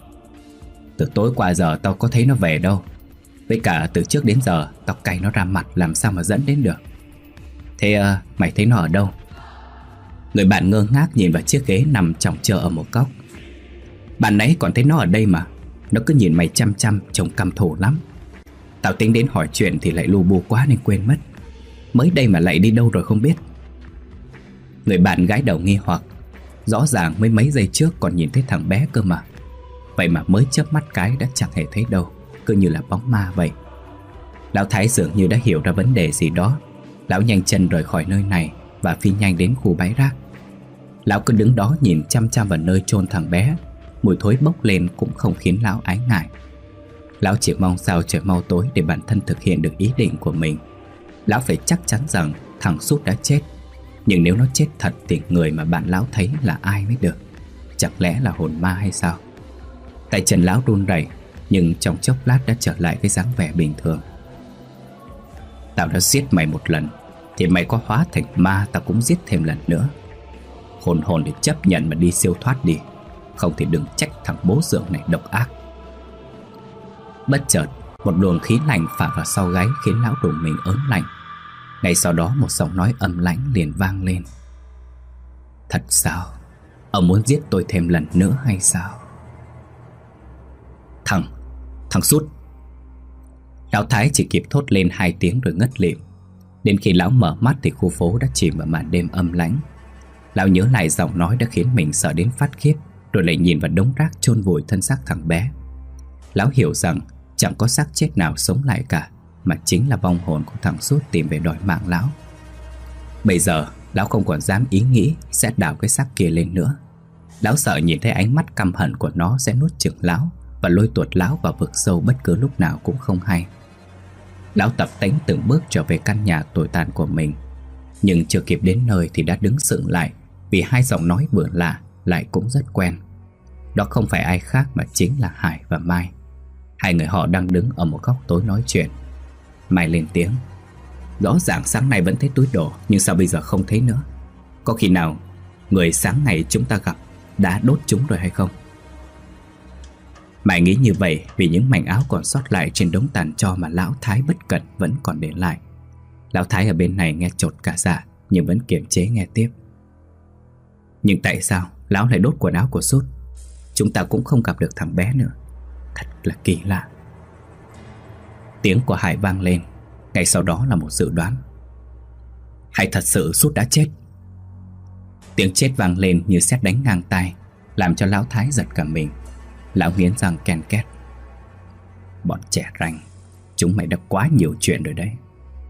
Từ tối qua giờ tao có thấy nó về đâu. Với cả từ trước đến giờ tao cay nó ra mặt, làm sao mà dẫn đến được. Thế uh, mày thấy nó ở đâu? Người bạn ngơ ngác nhìn vào chiếc ghế nằm chòng chờ ở một góc. Bạn nãy còn thấy nó ở đây mà. Nó cứ nhìn mày chăm chăm, trông căm thù lắm. Tao tính đến hỏi chuyện thì lại lu bu quá nên quên mất. Mới đây mà lại đi đâu rồi không biết. Người bạn gái đầu nghi hoặc. Rõ ràng mới mấy giây trước còn nhìn thấy thằng bé cơ mà. Vậy mà mới chớp mắt cái đã chẳng hề thấy đâu, cứ như là bóng ma vậy. Lão Thái dường như đã hiểu ra vấn đề gì đó. Lão nhanh chân rời khỏi nơi này và phi nhanh đến khu bãi rác. Lão cứ đứng đó nhìn chăm chăm vào nơi chôn thằng bé. Mùi thối bốc lên cũng không khiến lão ái ngại. Lão chỉ mong sao trời mau tối để bản thân thực hiện được ý định của mình. Lão phải chắc chắn rằng thằng Sút đã chết. Nhưng nếu nó chết thật thì người mà bạn lão thấy là ai mới được? Chẳng lẽ là hồn ma hay sao? Tay chân lão run rẩy, nhưng trong chốc lát đã trở lại cái dáng vẻ bình thường. Tao đã giết mày một lần, thì mày có hóa thành ma tao cũng giết thêm lần nữa. Hồn hồn để chấp nhận mà đi siêu thoát đi. Không thì đừng trách thằng bố dượng này độc ác. Bất chợt một luồng khí lạnh phả vào sau gáy khiến lão rùng mình ớn lạnh. Ngay sau đó một giọng nói âm lãnh liền vang lên. Thật sao? Ông muốn giết tôi thêm lần nữa hay sao? Thằng, thằng Sút. Lão Thái chỉ kịp thốt lên hai tiếng rồi ngất lịm. Đến khi lão mở mắt thì khu phố đã chìm vào màn đêm âm lãnh. Lão nhớ lại giọng nói đã khiến mình sợ đến phát khiếp, rồi lại nhìn vào đống rác chôn vùi thân xác thằng bé. Lão hiểu rằng chẳng có xác chết nào sống lại cả, mà chính là vong hồn của thằng Sút tìm về đòi mạng lão. Bây giờ lão không còn dám ý nghĩ sẽ đào cái xác kia lên nữa. Lão sợ nhìn thấy ánh mắt căm hận của nó sẽ nuốt chửng lão và lôi tuột lão vào vực sâu bất cứ lúc nào cũng không hay. Lão tập tễnh từng bước trở về căn nhà tồi tàn của mình. Nhưng chưa kịp đến nơi thì đã đứng sững lại, vì hai giọng nói vừa lạ lại cũng rất quen. Đó không phải ai khác mà chính là Hải và Mai. Hai người họ đang đứng ở một góc tối nói chuyện. Mai lên tiếng. Rõ ràng sáng nay vẫn thấy túi đồ, nhưng sao bây giờ không thấy nữa? Có khi nào người sáng ngày chúng ta gặp đã đốt chúng rồi hay không? Mai nghĩ như vậy vì những mảnh áo còn sót lại trên đống tàn tro mà lão Thái bất cẩn vẫn còn để lại. Lão Thái ở bên này nghe chột cả dạ, nhưng vẫn kiềm chế nghe tiếp. Nhưng tại sao lão lại đốt quần áo của Sút? Chúng ta cũng không gặp được thằng bé nữa. Thật là kỳ lạ. Tiếng của Hải vang lên. Ngay sau đó là một dự đoán. Hay thật sự Sút đã chết? Tiếng chết vang lên như sét đánh ngang tai, làm cho lão Thái giật cả mình. Lão nghiến răng ken két. Bọn trẻ ranh, chúng mày đã quá nhiều chuyện rồi đấy.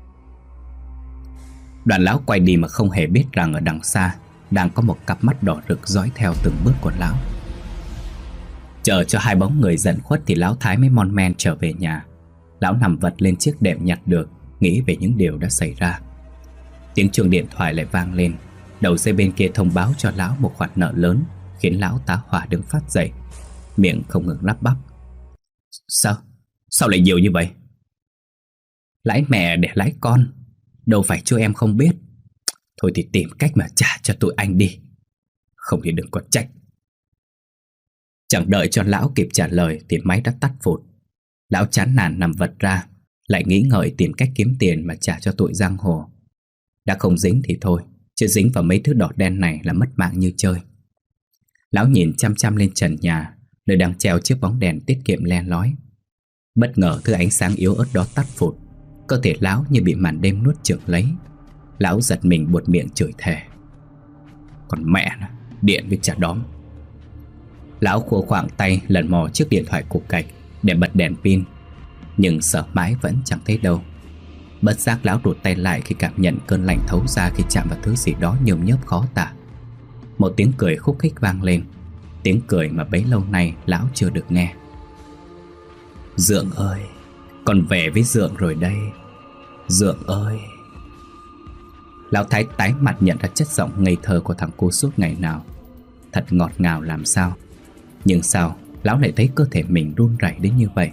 Đoàn lão quay đi mà không hề biết rằng ở đằng xa đang có một cặp mắt đỏ rực dõi theo từng bước của lão. Chờ cho hai bóng người dần khuất thì lão Thái mới mon men trở về nhà. Lão nằm vật lên chiếc đệm nhặt được, nghĩ về những điều đã xảy ra. Tiếng chuông điện thoại lại vang lên. Đầu dây bên kia thông báo cho lão một khoản nợ lớn, khiến lão tá hỏa đứng phát dậy, miệng không ngừng lắp bắp. Sao? Sao lại nhiều như vậy? Lãi mẹ để lãi con, đâu phải chú em không biết. Thôi thì tìm cách mà trả cho tụi anh đi, không thì đừng có trách. Chẳng đợi cho lão kịp trả lời thì máy đã tắt phụt. Lão chán nản nằm vật ra, lại nghĩ ngợi tìm cách kiếm tiền mà trả cho tụi giang hồ. Đã không dính thì thôi, chứ dính vào mấy thứ đỏ đen này là mất mạng như chơi. Lão nhìn chăm chăm lên trần nhà, nơi đang treo chiếc bóng đèn tiết kiệm len lói. Bất ngờ thứ ánh sáng yếu ớt đó tắt phụt, cơ thể lão như bị màn đêm nuốt chửng lấy. Lão giật mình buột miệng chửi thề: "Còn mẹ nó, điện với chả đóm." Lão khua khoạng tay lần mò chiếc điện thoại cục gạch để bật đèn pin, nhưng sợ mãi vẫn chẳng thấy đâu. Bất giác lão đụt tay lại khi cảm nhận cơn lạnh thấu ra khi chạm vào thứ gì đó nhôm nhớp khó tả. Một tiếng cười khúc khích vang lên, tiếng cười mà bấy lâu nay lão chưa được nghe. "Dượng ơi, con về với Dượng rồi đây. Dượng ơi." Lão Thái tái mặt nhận ra chất giọng ngây thơ của thằng cu suốt ngày nào. Thật ngọt ngào làm sao. Nhưng sao lão lại thấy cơ thể mình run rẩy đến như vậy?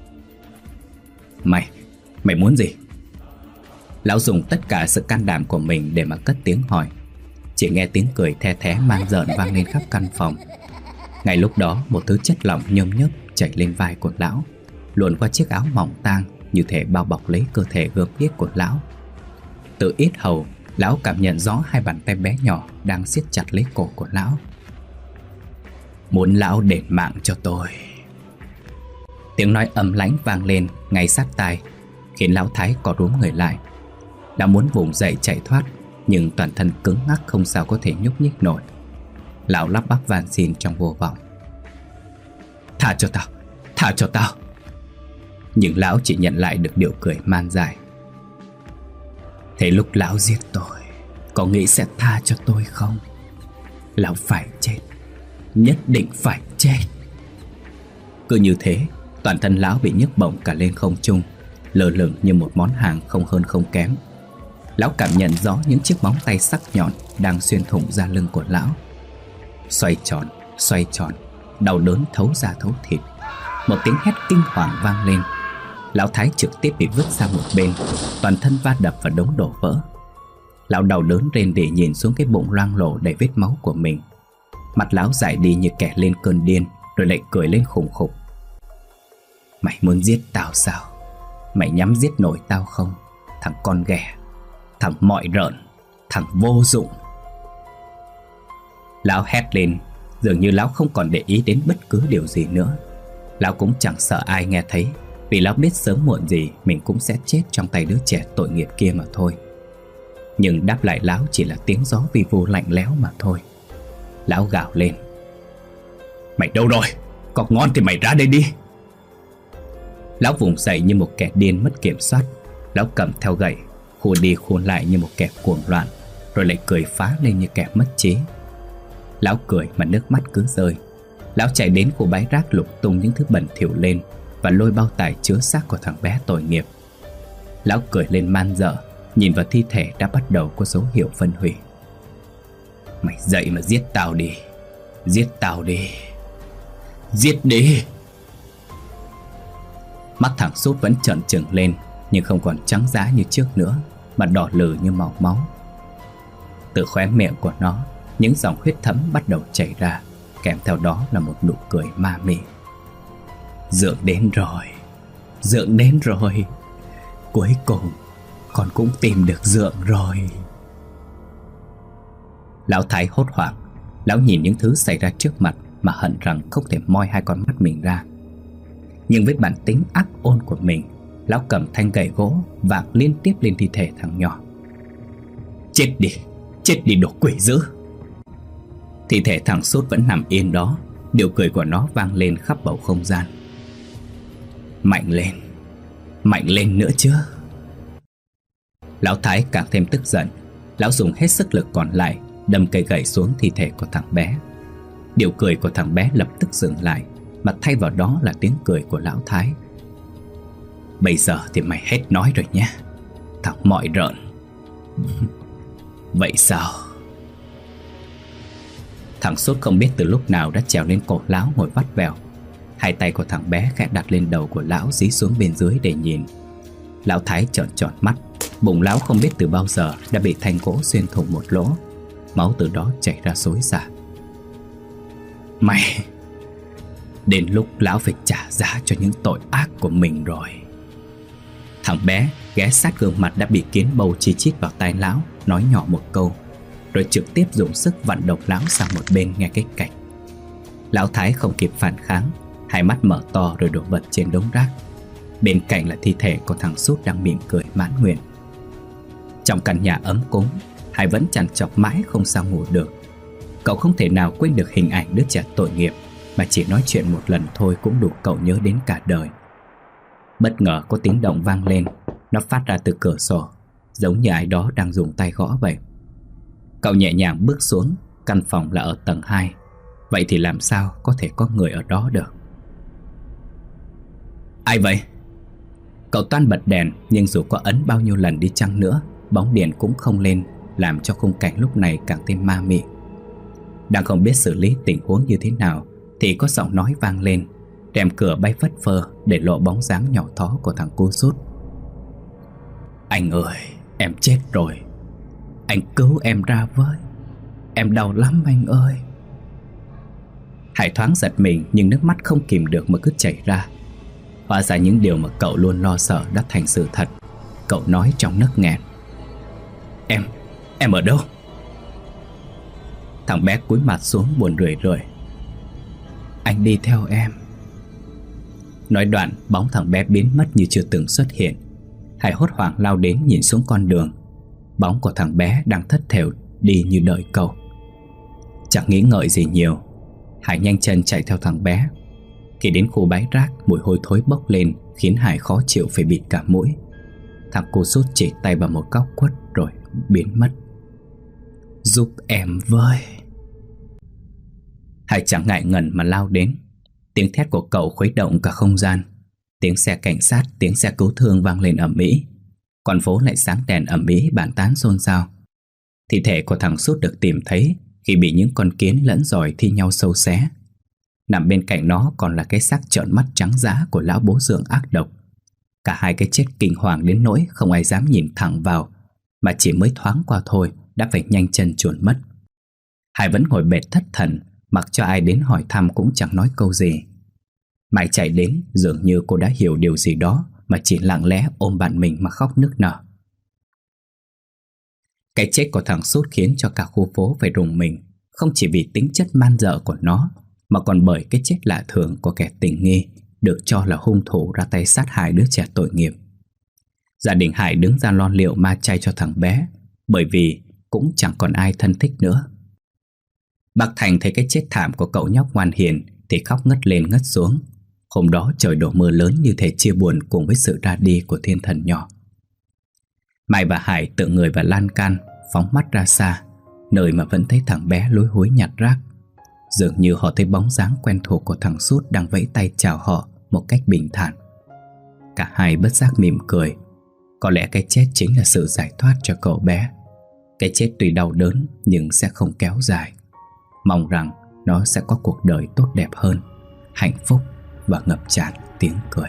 Mày, mày muốn gì?" Lão dùng tất cả sự can đảm của mình để mà cất tiếng hỏi. Chỉ nghe tiếng cười the thé man rợn vang lên khắp căn phòng. Ngay lúc đó, một thứ chất lỏng nhôm nhớp chảy lên vai của lão, luồn qua chiếc áo mỏng tang, như thể bao bọc lấy cơ thể gớm ghiếc của lão. Từ yết hầu, lão cảm nhận rõ hai bàn tay bé nhỏ đang siết chặt lấy cổ của lão. "Muốn lão đền mạng cho tôi." Tiếng nói ấm lãnh vang lên ngay sát tai, khiến lão Thái co rúm người lại. Đã muốn vùng dậy chạy thoát, nhưng toàn thân cứng ngắc không sao có thể nhúc nhích nổi. Lão lắp bắp van xin trong vô vọng: "Tha cho tao, tha cho tao." Nhưng lão chỉ nhận lại được điệu cười man dại. "Thế lúc lão giết tôi, có nghĩ sẽ tha cho tôi không? Lão phải chết, nhất định phải chết." Cứ như thế, toàn thân lão bị nhấc bổng cả lên không trung, lơ lửng như một món hàng không hơn không kém. Lão cảm nhận rõ những chiếc móng tay sắc nhọn đang xuyên thủng da lưng của lão. Xoay tròn, xoay tròn, đau đớn thấu da thấu thịt. Một tiếng hét kinh hoàng vang lên. Lão Thái trực tiếp bị vứt sang một bên, toàn thân va đập vào đống đổ vỡ. Lão đau đớn rên rỉ nhìn xuống cái bụng loang lổ đầy vết máu của mình. Mặt lão dại đi như kẻ lên cơn điên, rồi lại cười lên khủng khục: "Mày muốn giết tao sao? Mày nhắm giết nổi tao không? Thằng con ghẻ, thằng mọi rợn, thằng vô dụng." Lão hét lên, dường như lão không còn để ý đến bất cứ điều gì nữa. Lão cũng chẳng sợ ai nghe thấy, vì lão biết sớm muộn gì mình cũng sẽ chết trong tay đứa trẻ tội nghiệp kia mà thôi. Nhưng đáp lại lão chỉ là tiếng gió vi vu lạnh lẽo mà thôi. Lão gào lên: "Mày đâu rồi? Có ngon thì mày ra đây đi." Lão vùng dậy như một kẻ điên mất kiểm soát. Lão cầm theo gậy, khua đi khua lại như một kẻ cuồng loạn, rồi lại cười phá lên như kẻ mất trí. Lão cười mà nước mắt cứ rơi. Lão chạy đến khu bãi rác lục tung những thứ bẩn thỉu lên và lôi bao tải chứa xác của thằng bé tội nghiệp. Lão cười lên man dợ, nhìn vào thi thể đã bắt đầu có dấu hiệu phân hủy. "Mày dậy mà giết tao đi, giết tao đi, giết đi." Mắt thằng Sút vẫn trợn trừng lên, nhưng không còn trắng giá như trước nữa, mà đỏ lừ như màu máu. Từ khóe miệng của nó, những dòng huyết thấm bắt đầu chảy ra, kèm theo đó là một nụ cười ma mị. "Dượng đến rồi, Dượng đến rồi. Cuối cùng con cũng tìm được Dượng rồi." Lão Thái hốt hoảng. Lão nhìn những thứ xảy ra trước mặt mà hận rằng không thể moi hai con mắt mình ra. Nhưng với bản tính ác ôn của mình, lão cầm thanh gậy gỗ vạc liên tiếp lên thi thể thằng nhỏ. "Chết đi, chết đi đồ quỷ dữ." Thi thể thằng Sút vẫn nằm yên đó. Điệu cười của nó vang lên khắp bầu không gian. "Mạnh lên, mạnh lên nữa chứ." Lão Thái càng thêm tức giận. Lão dùng hết sức lực còn lại đâm cây gậy xuống thi thể của thằng bé. Điệu cười của thằng bé lập tức dừng lại, mà thay vào đó là tiếng cười của lão Thái. "Bây giờ thì mày hết nói rồi nhé, thằng mọi rợn." "Vậy sao?" Thằng Sút không biết từ lúc nào đã trèo lên cổ lão ngồi vắt vẻo. Hai tay của thằng bé khẽ đặt lên đầu của lão, dí xuống bên dưới để nhìn. Lão Thái trợn tròn mắt. Bụng lão không biết từ bao giờ đã bị thanh gỗ xuyên thủng một lỗ. Máu từ đó chảy ra xối xả. "Mày, đến lúc lão phải trả giá cho những tội ác của mình rồi." Thằng bé ghé sát gương mặt đã bị kiến bầu chi chít vào tai lão, nói nhỏ một câu, rồi trực tiếp dùng sức vận động lão sang một bên nghe cái cạch. Lão Thái không kịp phản kháng, hai mắt mở to rồi đổ vật trên đống rác. Bên cạnh là thi thể của thằng Sút đang mỉm cười mãn nguyện. Trong căn nhà ấm cúng, Hải vẫn trằn trọc mãi không sao ngủ được. Cậu không thể nào quên được hình ảnh đứa trẻ tội nghiệp mà chỉ nói chuyện một lần thôi cũng đủ cậu nhớ đến cả đời. Bất ngờ có tiếng động vang lên. Nó phát ra từ cửa sổ, giống như ai đó đang dùng tay gõ vậy. Cậu nhẹ nhàng bước xuống. Căn phòng là ở tầng hai. Vậy thì làm sao có thể có người ở đó được? Ai vậy? Cậu toan bật đèn, nhưng dù có ấn bao nhiêu lần đi chăng nữa, bóng điện cũng không lên, làm cho khung cảnh lúc này càng thêm ma mị. Đang không biết xử lý tình huống như thế nào thì có giọng nói vang lên. Rèm cửa bay phất phơ để lộ bóng dáng nhỏ thó của thằng cu Sút. Anh ơi, em chết rồi. Anh cứu em ra với. Em đau lắm anh ơi. Hải thoáng giật mình, nhưng nước mắt không kìm được mà cứ chảy ra. Hóa ra những điều mà cậu luôn lo sợ đã thành sự thật. Cậu nói trong nấc nghẹn. Em, em ở đâu? Thằng bé cúi mặt xuống buồn rười rượi. Anh đi theo em. Nói đoạn, bóng thằng bé biến mất như chưa từng xuất hiện. Hải hốt hoảng lao đến nhìn xuống con đường. Bóng của thằng bé đang thất thểu đi như đợi cậu. Chẳng nghĩ ngợi gì nhiều, Hải nhanh chân chạy theo thằng bé. Khi đến khu bãi rác, mùi hôi thối bốc lên khiến Hải khó chịu phải bịt cả mũi. Thằng cu Sút chỉ tay vào một góc khuất rồi biến mất. Giúp em với. Hải chẳng ngại ngần mà lao đến. Tiếng thét của cậu khuấy động cả không gian. Tiếng xe cảnh sát, tiếng xe cứu thương vang lên ầm ĩ. Con phố lại sáng đèn ầm ĩ bàn tán xôn xao. Thi thể của thằng Sút được tìm thấy khi bị những con kiến lẫn giỏi thi nhau sâu xé. Nằm bên cạnh nó còn là cái xác trợn mắt trắng dã của lão bố dượng ác độc. Cả hai cái chết kinh hoàng đến nỗi không ai dám nhìn thẳng vào, mà chỉ mới thoáng qua thôi đã phải nhanh chân chuồn mất. Hải vẫn ngồi bệt thất thần, mặc cho ai đến hỏi thăm cũng chẳng nói câu gì. Mai chạy đến, dường như cô đã hiểu điều gì đó mà chỉ lặng lẽ ôm bạn mình mà khóc nức nở. Cái chết của thằng Sút khiến cho cả khu phố phải rùng mình, không chỉ vì tính chất man dợ của nó, mà còn bởi cái chết lạ thường của kẻ tình nghi được cho là hung thủ ra tay sát hại đứa trẻ tội nghiệp. Gia đình Hải đứng ra lo liệu ma chay cho thằng bé, bởi vì cũng chẳng còn ai thân thích nữa. Bác Thành thấy cái chết thảm của cậu nhóc ngoan hiền thì khóc ngất lên ngất xuống. Hôm đó trời đổ mưa lớn như thể chia buồn cùng với sự ra đi của thiên thần nhỏ. Mai và Hải tựa người vào lan can, phóng mắt ra xa, nơi mà vẫn thấy thằng bé lúi húi nhặt rác. Dường như họ thấy bóng dáng quen thuộc của thằng Sút đang vẫy tay chào họ một cách bình thản. Cả hai bất giác mỉm cười. Có lẽ cái chết chính là sự giải thoát cho cậu bé. Cái chết tuy đau đớn nhưng sẽ không kéo dài. Mong rằng nó sẽ có cuộc đời tốt đẹp hơn, hạnh phúc và ngập tràn tiếng cười.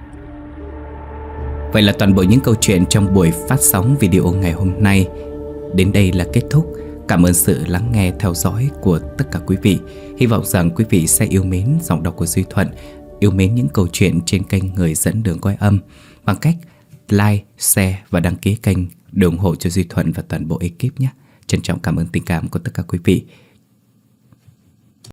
Vậy là toàn bộ những câu chuyện trong buổi phát sóng video ngày hôm nay đến đây là kết thúc. Cảm ơn sự lắng nghe theo dõi của tất cả quý vị. Hy vọng rằng quý vị sẽ yêu mến giọng đọc của Duy Thuận, yêu mến những câu chuyện trên kênh Người Dẫn Đường Quay Âm bằng cách like, share và đăng ký kênh để ủng hộ cho Duy Thuận và toàn bộ ekip nhé. Trân trọng cảm ơn tình cảm của tất cả quý vị.